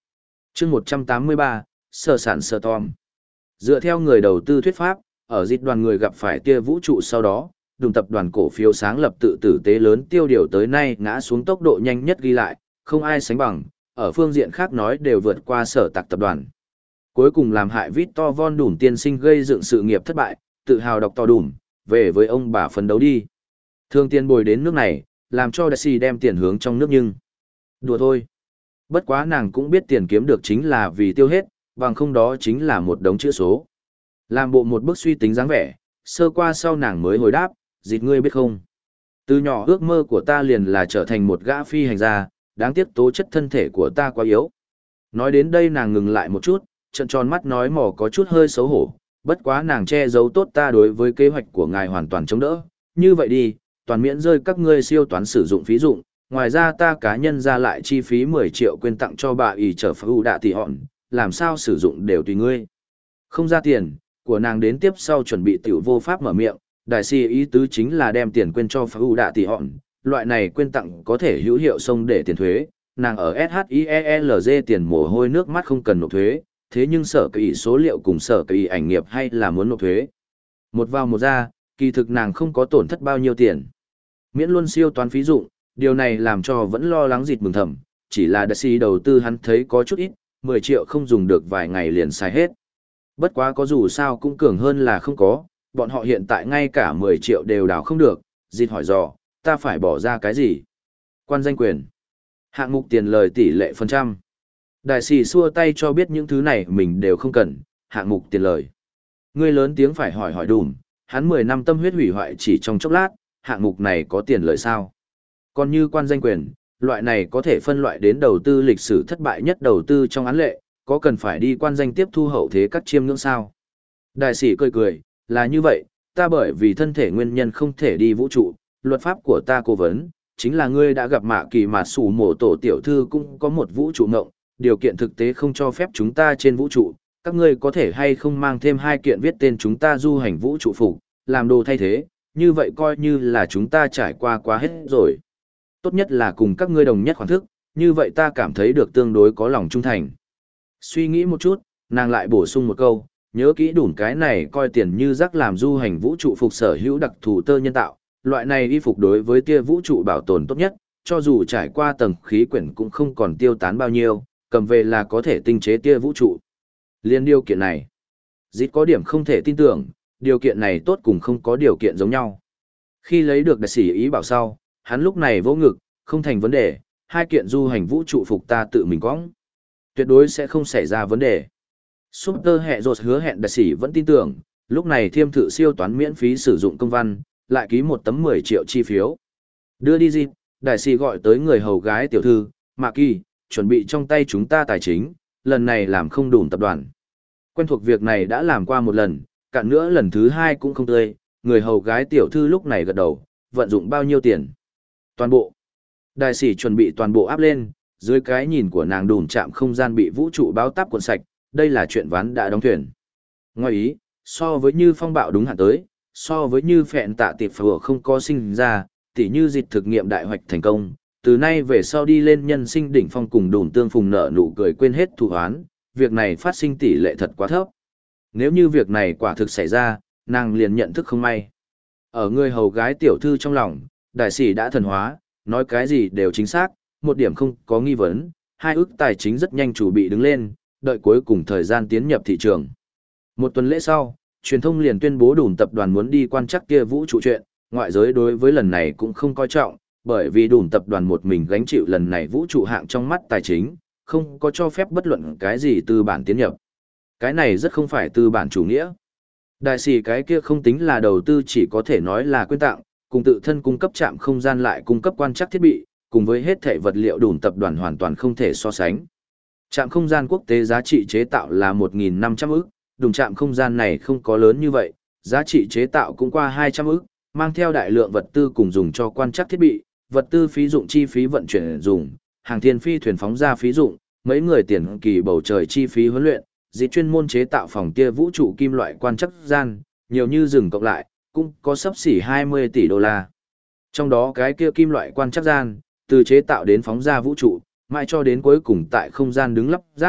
chương một trăm tám mươi ba, Sở sản Sở Tom. Dựa theo người đầu tư thuyết pháp, ở dịch đoàn người gặp phải tia vũ trụ sau đó, đùng tập đoàn cổ phiếu sáng lập tự tử tế lớn tiêu điều tới nay ngã xuống tốc độ nhanh nhất ghi lại, không ai sánh bằng, ở phương diện khác nói đều vượt qua sở tạc tập đoàn. Cuối cùng làm hại Victor Von Đủm tiên sinh gây dựng sự nghiệp thất bại, tự hào đọc to đủm, về với ông bà phấn đấu đi. Thương tiền bồi đến nước này, làm cho Daisy đem tiền hướng trong nước nhưng. Đùa thôi. Bất quá nàng cũng biết tiền kiếm được chính là vì tiêu hết, bằng không đó chính là một đống chữ số. Làm bộ một bức suy tính dáng vẻ, sơ qua sau nàng mới hồi đáp, dịt ngươi biết không. Từ nhỏ ước mơ của ta liền là trở thành một gã phi hành gia, đáng tiếc tố chất thân thể của ta quá yếu. Nói đến đây nàng ngừng lại một chút, trận tròn mắt nói mò có chút hơi xấu hổ, bất quá nàng che giấu tốt ta đối với kế hoạch của ngài hoàn toàn chống đỡ. Như vậy đi, toàn miễn rơi các ngươi siêu toán sử dụng phí dụng, ngoài ra ta cá nhân ra lại chi phí mười triệu quyên tặng cho bà ỷ trở phu đạ tỷ hòn, làm sao sử dụng đều tùy ngươi. Không ra tiền, của nàng đến tiếp sau chuẩn bị tiểu vô pháp mở miệng, đại si ý tứ chính là đem tiền quên cho phu đạ tỷ hòn, loại này quyên tặng có thể hữu hiệu xông để tiền thuế, nàng ở ét hát i e lờ giê tiền mồ hôi nước mắt không cần nộp thuế, thế nhưng sở kỳ số liệu cùng sở kỳ ảnh nghiệp hay là muốn nộp thuế. Một vào một ra, kỳ thực nàng không có tổn thất bao nhiêu tiền. Miễn luôn siêu toán phí dụng, điều này làm cho vẫn lo lắng dịt mừng thầm, chỉ là đại si đầu tư hắn thấy có chút ít, mười triệu không dùng được vài ngày liền xài hết. Bất quá có dù sao cũng cường hơn là không có, bọn họ hiện tại ngay cả mười triệu đều đào không được, dịt hỏi dò, ta phải bỏ ra cái gì? Quan danh quyền. Hạng mục tiền lời tỷ lệ phần trăm. Đại sĩ xua tay cho biết những thứ này mình đều không cần, hạng mục tiền lời. Ngươi lớn tiếng phải hỏi hỏi đùm, hắn mười năm tâm huyết hủy hoại chỉ trong chốc lát, hạng mục này có tiền lợi sao? Còn như quan danh quyền, loại này có thể phân loại đến đầu tư lịch sử thất bại nhất đầu tư trong án lệ, có cần phải đi quan danh tiếp thu hậu thế các chiêm ngưỡng sao? Đại sĩ cười cười, là như vậy, ta bởi vì thân thể nguyên nhân không thể đi vũ trụ, luật pháp của ta cố vấn, chính là ngươi đã gặp mạ kỳ mà sủ mổ tổ tiểu thư cũng có một vũ trụ ngộng, điều kiện thực tế không cho phép chúng ta trên vũ trụ, các ngươi có thể hay không mang thêm hai kiện viết tên chúng ta du hành vũ trụ phục, làm đồ thay thế, như vậy coi như là chúng ta trải qua quá hết rồi. Tốt nhất là cùng các ngươi đồng nhất khoản thức, như vậy ta cảm thấy được tương đối có lòng trung thành. Suy nghĩ một chút, nàng lại bổ sung một câu, nhớ kỹ đủ cái này coi tiền như rác làm du hành vũ trụ phục sở hữu đặc thù tơ nhân tạo, loại này y phục đối với tia vũ trụ bảo tồn tốt nhất, cho dù trải qua tầng khí quyển cũng không còn tiêu tán bao nhiêu, cầm về là có thể tinh chế tia vũ trụ. Liên điều kiện này, dít có điểm không thể tin tưởng, điều kiện này tốt cùng không có điều kiện giống nhau. Khi lấy được đại sĩ ý bảo sau, hắn lúc này vỗ ngực, không thành vấn đề, hai kiện du hành vũ trụ phục ta tự mình cõng. Tuyệt đối sẽ không xảy ra vấn đề. Super hệ rột hứa hẹn đại sĩ vẫn tin tưởng, lúc này thiêm thử siêu toán miễn phí sử dụng công văn, lại ký một tấm mười triệu chi phiếu. Đưa đi dịp, đại sĩ gọi tới người hầu gái tiểu thư, Mạc Kỳ, chuẩn bị trong tay chúng ta tài chính, lần này làm không đủ tập đoàn. Quen thuộc việc này đã làm qua một lần, cạn nữa lần thứ hai cũng không tươi, người hầu gái tiểu thư lúc này gật đầu, vận dụng bao nhiêu tiền. Toàn bộ. Đại sĩ chuẩn bị toàn bộ áp lên, dưới cái nhìn của nàng đùm chạm không gian bị vũ trụ báo táp cuộn sạch, đây là chuyện ván đã đóng thuyền. Ngoài ý, so với như phong bạo đúng hạn tới, so với như phẹn tạ tiệp phở không có sinh ra, tỉ như dịch thực nghiệm đại hoạch thành công, từ nay về sau đi lên nhân sinh đỉnh phong cùng đùm tương phùng nợ nụ cười quên hết thù hoán, việc này phát sinh tỷ lệ thật quá thấp. Nếu như việc này quả thực xảy ra, nàng liền nhận thức không may. Ở người hầu gái tiểu thư trong lòng, đại sĩ đã thần hóa, nói cái gì đều chính xác, một điểm không có nghi vấn, hai ước tài chính rất nhanh chủ bị đứng lên, đợi cuối cùng thời gian tiến nhập thị trường. Một tuần lễ sau, truyền thông liền tuyên bố đùm tập đoàn muốn đi quan trắc kia vũ trụ chuyện, ngoại giới đối với lần này cũng không coi trọng, bởi vì đùm tập đoàn một mình gánh chịu lần này vũ trụ hạng trong mắt tài chính, không có cho phép bất luận cái gì tư bản tiến nhập. Cái này rất không phải tư bản chủ nghĩa. Đại sĩ cái kia không tính là đầu tư, chỉ có thể nói là quyên tặng, cùng tự thân cung cấp trạm không gian lại cung cấp quan trắc thiết bị, cùng với hết thảy vật liệu đùm tập đoàn hoàn toàn không thể so sánh. Trạm không gian quốc tế giá trị chế tạo là một nghìn năm trăm ức, đùm trạm không gian này không có lớn như vậy, giá trị chế tạo cũng qua hai trăm ức, mang theo đại lượng vật tư cùng dùng cho quan trắc thiết bị, vật tư phí dụng chi phí vận chuyển dùng, hàng thiên phi thuyền phóng ra phí dụng, mấy người tiền kỳ bầu trời chi phí huấn luyện, dịch chuyên môn chế tạo phòng tia vũ trụ kim loại quan trắc gian, nhiều như rừng cộng lại, cũng có sấp xỉ hai mươi tỷ đô la. Trong đó cái kia kim loại quan trắc gian, từ chế tạo đến phóng ra vũ trụ, mãi cho đến cuối cùng tại không gian đứng lắp ráp,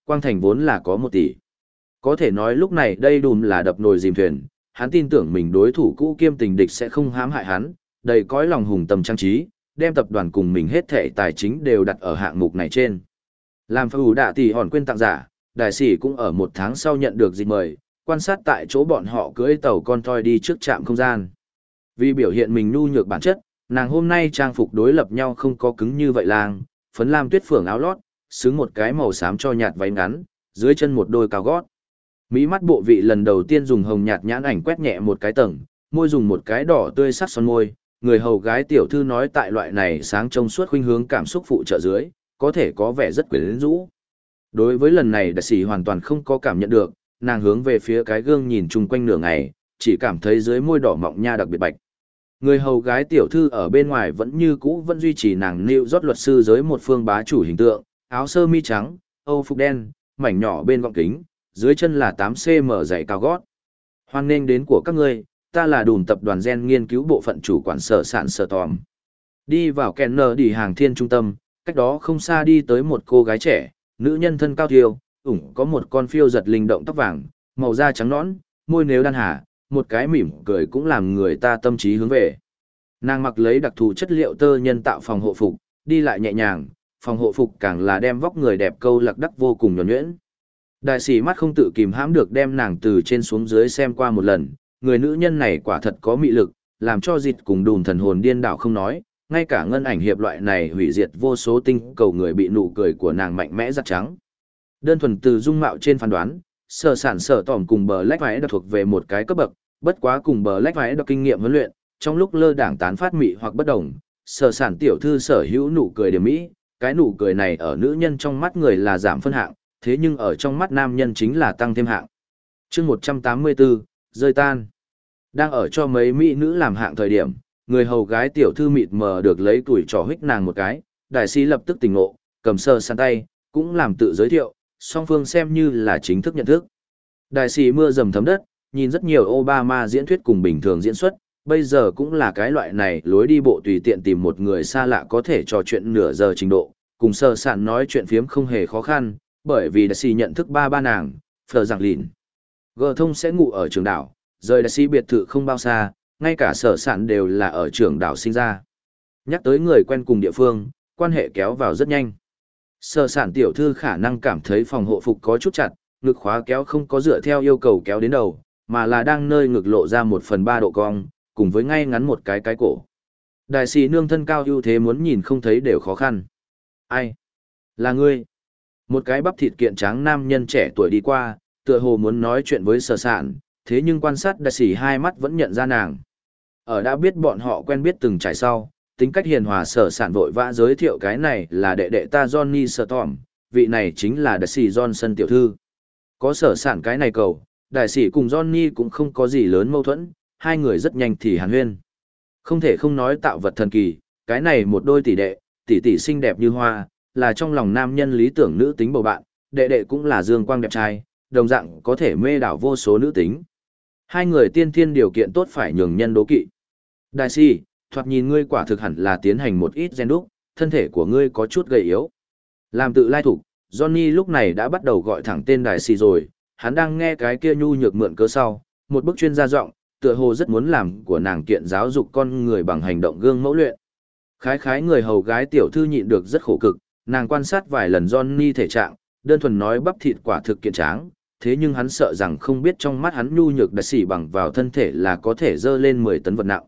Quang Thành vốn là có một tỷ. Có thể nói lúc này đây đùm là đập nồi dìm thuyền, hắn tin tưởng mình đối thủ cũ kiêm tình địch sẽ không hãm hại hắn, đầy cõi lòng hùng tâm trang trí, đem tập đoàn cùng mình hết thảy tài chính đều đặt ở hạng mục này trên. Làm phù đạ tỷ hòn quên tặng giả, đại sĩ cũng ở một tháng sau nhận được dịch mời, quan sát tại chỗ bọn họ cưỡi tàu con toy đi trước trạm không gian. Vì biểu hiện mình nhu nhược bản chất, nàng hôm nay trang phục đối lập nhau không có cứng như vậy làng, phấn lam tuyết phưởng áo lót, xứng một cái màu xám cho nhạt váy ngắn, dưới chân một đôi cao gót. Mỹ mắt bộ vị lần đầu tiên dùng hồng nhạt nhãn ảnh quét nhẹ một cái tầng, môi dùng một cái đỏ tươi sắc son môi, người hầu gái tiểu thư nói tại loại này sáng trông suốt khuynh hướng cảm xúc phụ trợ dưới, có thể có vẻ rất quyến rũ. Đối với lần này đại sĩ hoàn toàn không có cảm nhận được, nàng hướng về phía cái gương nhìn chung quanh nửa ngày, chỉ cảm thấy dưới môi đỏ mọng nha đặc biệt bạch. Người hầu gái tiểu thư ở bên ngoài vẫn như cũ vẫn duy trì nàng nịu rót luật sư giới một phương bá chủ hình tượng, áo sơ mi trắng, âu phục đen, mảnh nhỏ bên gọng kính, dưới chân là tám xăng-ti-mét giày cao gót. Hoan nghênh đến của các ngươi, ta là đùm tập đoàn gen nghiên cứu bộ phận chủ quản sở sản sở tòm. Đi vào Kenner đi hàng thiên trung tâm, cách đó không xa đi tới một cô gái trẻ, nữ nhân thân cao thiêu, ủng có một con phiêu giật linh động tóc vàng, màu da trắng nõn, môi nếu đan hà, một cái mỉm cười cũng làm người ta tâm trí hướng về. Nàng mặc lấy đặc thù chất liệu tơ nhân tạo phòng hộ phục, đi lại nhẹ nhàng, phòng hộ phục càng là đem vóc người đẹp câu lạc đắc vô cùng nhuần nhuyễn. Đại sĩ mắt không tự kìm hãm được đem nàng từ trên xuống dưới xem qua một lần, người nữ nhân này quả thật có mị lực, làm cho dịt cùng đùm thần hồn điên đảo không nói, ngay cả ngân ảnh hiệp loại này hủy diệt vô số tinh cầu người bị nụ cười của nàng mạnh mẽ giặt trắng. Đơn thuần từ dung mạo trên phán đoán, sở sản sở tỏm cùng bờ lách vải đã thuộc về một cái cấp bậc, bất quá cùng bờ lách vải đã kinh nghiệm huấn luyện, trong lúc lơ đảng tán phát mị hoặc bất đồng, sở sản tiểu thư sở hữu nụ cười điểm mỹ, cái nụ cười này ở nữ nhân trong mắt người là giảm phân hạng, thế nhưng ở trong mắt nam nhân chính là tăng thêm hạng. Chương một trăm tám mươi bốn, rơi tan. Đang ở cho mấy mỹ nữ làm hạng thời điểm, người hầu gái tiểu thư mịt mờ được lấy tuổi trò hích nàng một cái, đại sĩ lập tức tỉnh ngộ, cầm sơ sàn tay, cũng làm tự giới thiệu, song phương xem như là chính thức nhận thức. Đại sĩ mưa dầm thấm đất, nhìn rất nhiều Obama diễn thuyết cùng bình thường diễn xuất, bây giờ cũng là cái loại này lối đi bộ tùy tiện tìm một người xa lạ có thể trò chuyện nửa giờ trình độ, cùng sơ sàn nói chuyện phiếm không hề khó khăn, bởi vì đại sĩ nhận thức ba ba nàng, Phờ Giảng Lìn. Gờ thông sẽ ngủ ở trường đảo, rời đại sĩ biệt thự không bao xa, ngay cả sở sản đều là ở trường đảo sinh ra. Nhắc tới người quen cùng địa phương, quan hệ kéo vào rất nhanh. Sở sản tiểu thư khả năng cảm thấy phòng hộ phục có chút chặt, ngực khóa kéo không có dựa theo yêu cầu kéo đến đầu, mà là đang nơi ngực lộ ra một phần ba độ cong, cùng với ngay ngắn một cái cái cổ. Đại sĩ nương thân cao ưu thế muốn nhìn không thấy đều khó khăn. Ai? Là ngươi? Một cái bắp thịt kiện tráng nam nhân trẻ tuổi đi qua, tựa hồ muốn nói chuyện với sở sản, thế nhưng quan sát đại sĩ hai mắt vẫn nhận ra nàng. Ở đã biết bọn họ quen biết từng trải sau, tính cách hiền hòa sở sản vội vã giới thiệu cái này là đệ đệ ta Johnny Storm, vị này chính là đại sĩ Johnson tiểu thư. Có sở sản cái này cầu, đại sĩ cùng Johnny cũng không có gì lớn mâu thuẫn, hai người rất nhanh thì hàn huyên. Không thể không nói tạo vật thần kỳ, cái này một đôi tỷ đệ, tỷ tỷ xinh đẹp như hoa, là trong lòng nam nhân lý tưởng nữ tính bầu bạn, đệ đệ cũng là dương quang đẹp trai, đồng dạng có thể mê đảo vô số nữ tính. Hai người tiên thiên điều kiện tốt phải nhường nhân đố kỵ. Đại sĩ, thoạt nhìn ngươi quả thực hẳn là tiến hành một ít gen đúc, thân thể của ngươi có chút gầy yếu. Làm tự lai thủ, Johnny lúc này đã bắt đầu gọi thẳng tên đại sĩ rồi, hắn đang nghe cái kia nhu nhược mượn cớ sau, một bức chuyên gia giọng, tựa hồ rất muốn làm của nàng kiện giáo dục con người bằng hành động gương mẫu luyện. Khái khái người hầu gái tiểu thư nhịn được rất khổ cực, nàng quan sát vài lần Johnny thể trạng, đơn thuần nói bắp thịt quả thực kiện tráng, thế nhưng hắn sợ rằng không biết trong mắt hắn nhu nhược đại sĩ bằng vào thân thể là có thể dơ lên mười tấn vật nặng.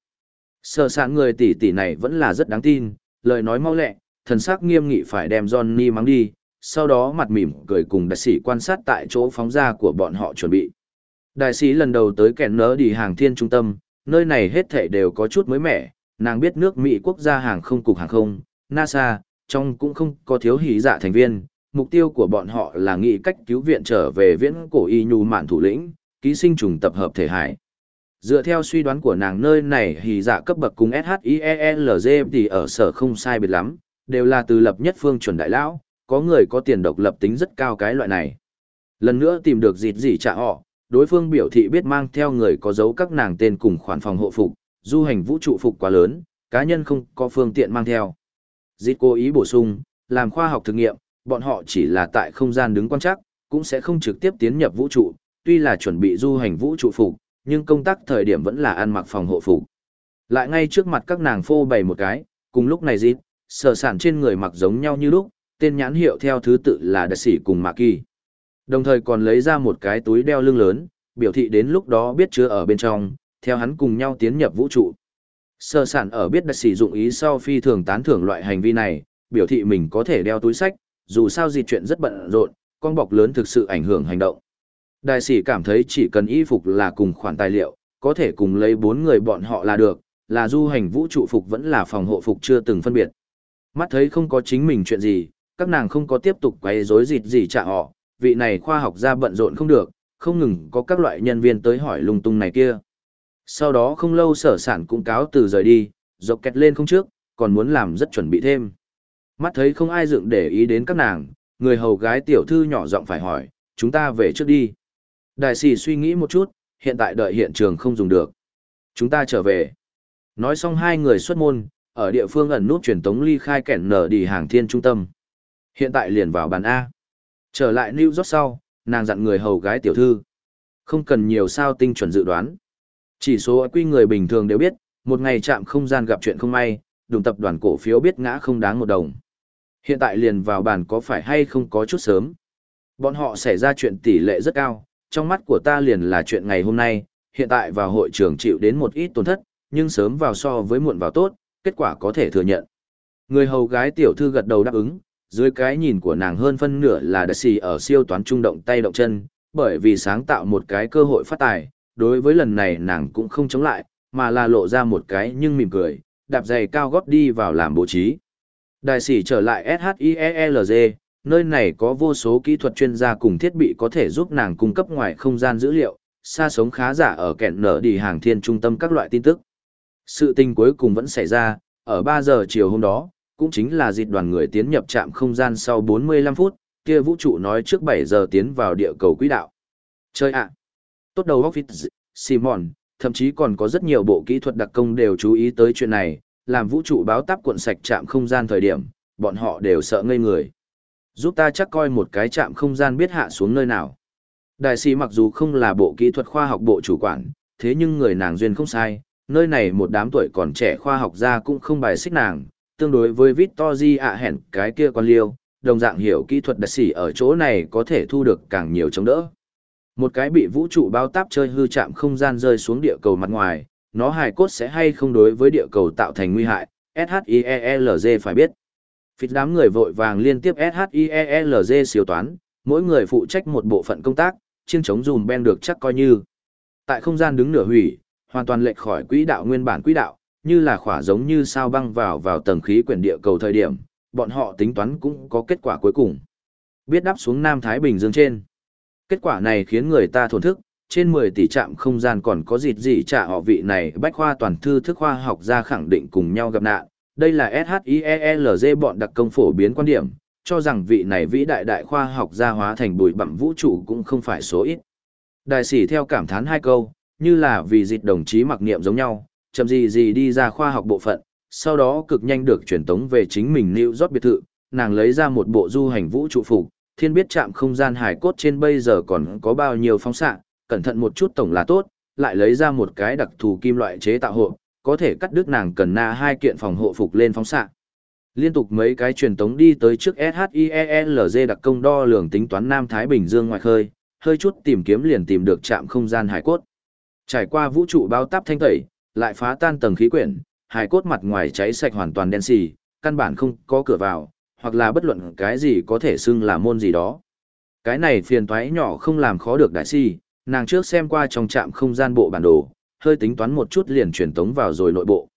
Sở sản người tỷ tỷ này vẫn là rất đáng tin, lời nói mau lẹ, thần sắc nghiêm nghị phải đem Johnny mắng đi, sau đó mặt mỉm cười cùng đại sĩ quan sát tại chỗ phóng ra của bọn họ chuẩn bị. Đại sĩ lần đầu tới kẻn nớ đi hàng thiên trung tâm, nơi này hết thảy đều có chút mới mẻ, nàng biết nước Mỹ quốc gia hàng không cục hàng không, NASA, trong cũng không có thiếu hí dạ thành viên, mục tiêu của bọn họ là nghĩ cách cứu viện trở về viễn cổ y nhu mạn thủ lĩnh, ký sinh trùng tập hợp thể hải. Dựa theo suy đoán của nàng nơi này hí dạ cấp bậc cùng SHIELZ thì ở sở không sai biệt lắm, đều là từ lập nhất phương chuẩn đại lão, có người có tiền độc lập tính rất cao cái loại này. Lần nữa tìm được dịt gì trả họ, đối phương biểu thị biết mang theo người có dấu các nàng tên cùng khoản phòng hộ phục, du hành vũ trụ phục quá lớn, cá nhân không có phương tiện mang theo. Dịt cố ý bổ sung, làm khoa học thực nghiệm, bọn họ chỉ là tại không gian đứng quan trắc, cũng sẽ không trực tiếp tiến nhập vũ trụ, tuy là chuẩn bị du hành vũ trụ phục, nhưng công tác thời điểm vẫn là ăn mặc phòng hộ phục. Lại ngay trước mặt các nàng phô bày một cái, cùng lúc này dịp, sở sản trên người mặc giống nhau như lúc, tên nhãn hiệu theo thứ tự là Đại Sĩ cùng Mạc Kỳ. Đồng thời còn lấy ra một cái túi đeo lưng lớn, biểu thị đến lúc đó biết chứa ở bên trong, theo hắn cùng nhau tiến nhập vũ trụ. Sở sản ở biết Đại Sĩ dụng ý sau phi thường tán thưởng loại hành vi này, biểu thị mình có thể đeo túi sách, dù sao gì chuyện rất bận rộn, con bọc lớn thực sự ảnh hưởng hành động. Đại sĩ cảm thấy chỉ cần y phục là cùng khoản tài liệu, có thể cùng lấy bốn người bọn họ là được, là du hành vũ trụ phục vẫn là phòng hộ phục chưa từng phân biệt. Mắt thấy không có chính mình chuyện gì, các nàng không có tiếp tục quấy rối dịt gì trả họ, vị này khoa học gia bận rộn không được, không ngừng có các loại nhân viên tới hỏi lung tung này kia. Sau đó không lâu sở sản cũng cáo từ rời đi, dọc kẹt lên không trước, còn muốn làm rất chuẩn bị thêm. Mắt thấy không ai dựng để ý đến các nàng, người hầu gái tiểu thư nhỏ giọng phải hỏi, chúng ta về trước đi. Đại sĩ suy nghĩ một chút, hiện tại đợi hiện trường không dùng được. Chúng ta trở về. Nói xong hai người xuất môn, ở địa phương ẩn nút truyền tống ly khai kẻn nở đi hàng thiên trung tâm. Hiện tại liền vào bàn A. Trở lại New York sau, nàng dặn người hầu gái tiểu thư. Không cần nhiều sao tinh chuẩn dự đoán. Chỉ số quy người bình thường đều biết, một ngày chạm không gian gặp chuyện không may, đụng tập đoàn cổ phiếu biết ngã không đáng một đồng. Hiện tại liền vào bàn có phải hay không có chút sớm. Bọn họ xảy ra chuyện tỷ lệ rất cao, trong mắt của ta liền là chuyện ngày hôm nay, hiện tại vào hội trường chịu đến một ít tổn thất, nhưng sớm vào so với muộn vào tốt, kết quả có thể thừa nhận. Người hầu gái tiểu thư gật đầu đáp ứng, dưới cái nhìn của nàng hơn phân nửa là Đại Sĩ ở siêu toán trung động tay động chân, bởi vì sáng tạo một cái cơ hội phát tài, đối với lần này nàng cũng không chống lại, mà là lộ ra một cái nhưng mỉm cười, đạp giày cao gót đi vào làm bố trí. Đại Sĩ trở lại ét hát i e lờ giê, nơi này có vô số kỹ thuật chuyên gia cùng thiết bị có thể giúp nàng cung cấp ngoài không gian dữ liệu, xa sống khá giả ở kẹn nở đi hàng thiên trung tâm các loại tin tức. Sự tình cuối cùng vẫn xảy ra, ở ba giờ chiều hôm đó, cũng chính là dịp đoàn người tiến nhập trạm không gian sau bốn mươi lăm phút, kia vũ trụ nói trước bảy giờ tiến vào địa cầu quỹ đạo. Chơi ạ! Tốt đầu Office, Simon, thậm chí còn có rất nhiều bộ kỹ thuật đặc công đều chú ý tới chuyện này, làm vũ trụ báo táp cuộn sạch trạm không gian thời điểm, bọn họ đều sợ ngây người. Giúp ta chắc coi một cái trạm không gian biết hạ xuống nơi nào. Đại sĩ mặc dù không là bộ kỹ thuật khoa học bộ chủ quản, thế nhưng người nàng duyên không sai, nơi này một đám tuổi còn trẻ khoa học gia cũng không bài xích nàng, tương đối với Victory ạ hẹn cái kia con liêu, đồng dạng hiểu kỹ thuật đại sĩ ở chỗ này có thể thu được càng nhiều chống đỡ. Một cái bị vũ trụ bao táp chơi hư chạm không gian rơi xuống địa cầu mặt ngoài, nó hài cốt sẽ hay không đối với địa cầu tạo thành nguy hại, ét hát i e lờ giê phải biết. Phít đám người vội vàng liên tiếp ét hát i e lờ giê siêu toán, mỗi người phụ trách một bộ phận công tác, chiêng chống dùm ben được chắc coi như. Tại không gian đứng nửa hủy, hoàn toàn lệch khỏi quỹ đạo nguyên bản quỹ đạo, như là khỏa giống như sao băng vào vào tầng khí quyển địa cầu thời điểm, bọn họ tính toán cũng có kết quả cuối cùng. Biết đáp xuống Nam Thái Bình Dương trên. Kết quả này khiến người ta thổn thức, trên mười tỷ trạm không gian còn có dịt gì trả họ vị này bách khoa toàn thư thức khoa học gia khẳng định cùng nhau gặp nạn. Đây là ét hát i e lờ giê bọn đặc công phổ biến quan điểm, cho rằng vị này vĩ đại đại khoa học gia hóa thành bụi bặm vũ trụ cũng không phải số ít. Đại sĩ theo cảm thán hai câu, như là vì dịch đồng chí mặc niệm giống nhau, chậm gì gì đi ra khoa học bộ phận, sau đó cực nhanh được truyền tống về chính mình New York biệt thự, nàng lấy ra một bộ du hành vũ trụ phục, thiên biết chạm không gian hải cốt trên bây giờ còn có bao nhiêu phóng xạ, cẩn thận một chút tổng là tốt, lại lấy ra một cái đặc thù kim loại chế tạo hộ, có thể cắt đứt nàng cần na hai kiện phòng hộ phục lên phóng xạ. Liên tục mấy cái truyền tống đi tới trước ét hát i e lờ giê đặc công đo lường tính toán Nam Thái Bình Dương ngoài khơi, hơi chút tìm kiếm liền tìm được trạm không gian hải cốt. Trải qua vũ trụ bao táp thanh tẩy, lại phá tan tầng khí quyển, hải cốt mặt ngoài cháy sạch hoàn toàn đen xì, căn bản không có cửa vào, hoặc là bất luận cái gì có thể xưng là môn gì đó. Cái này phiền toái nhỏ không làm khó được đại si, nàng trước xem qua trong trạm không gian bộ bản đồ, hơi tính toán một chút liền truyền tống vào rồi nội bộ.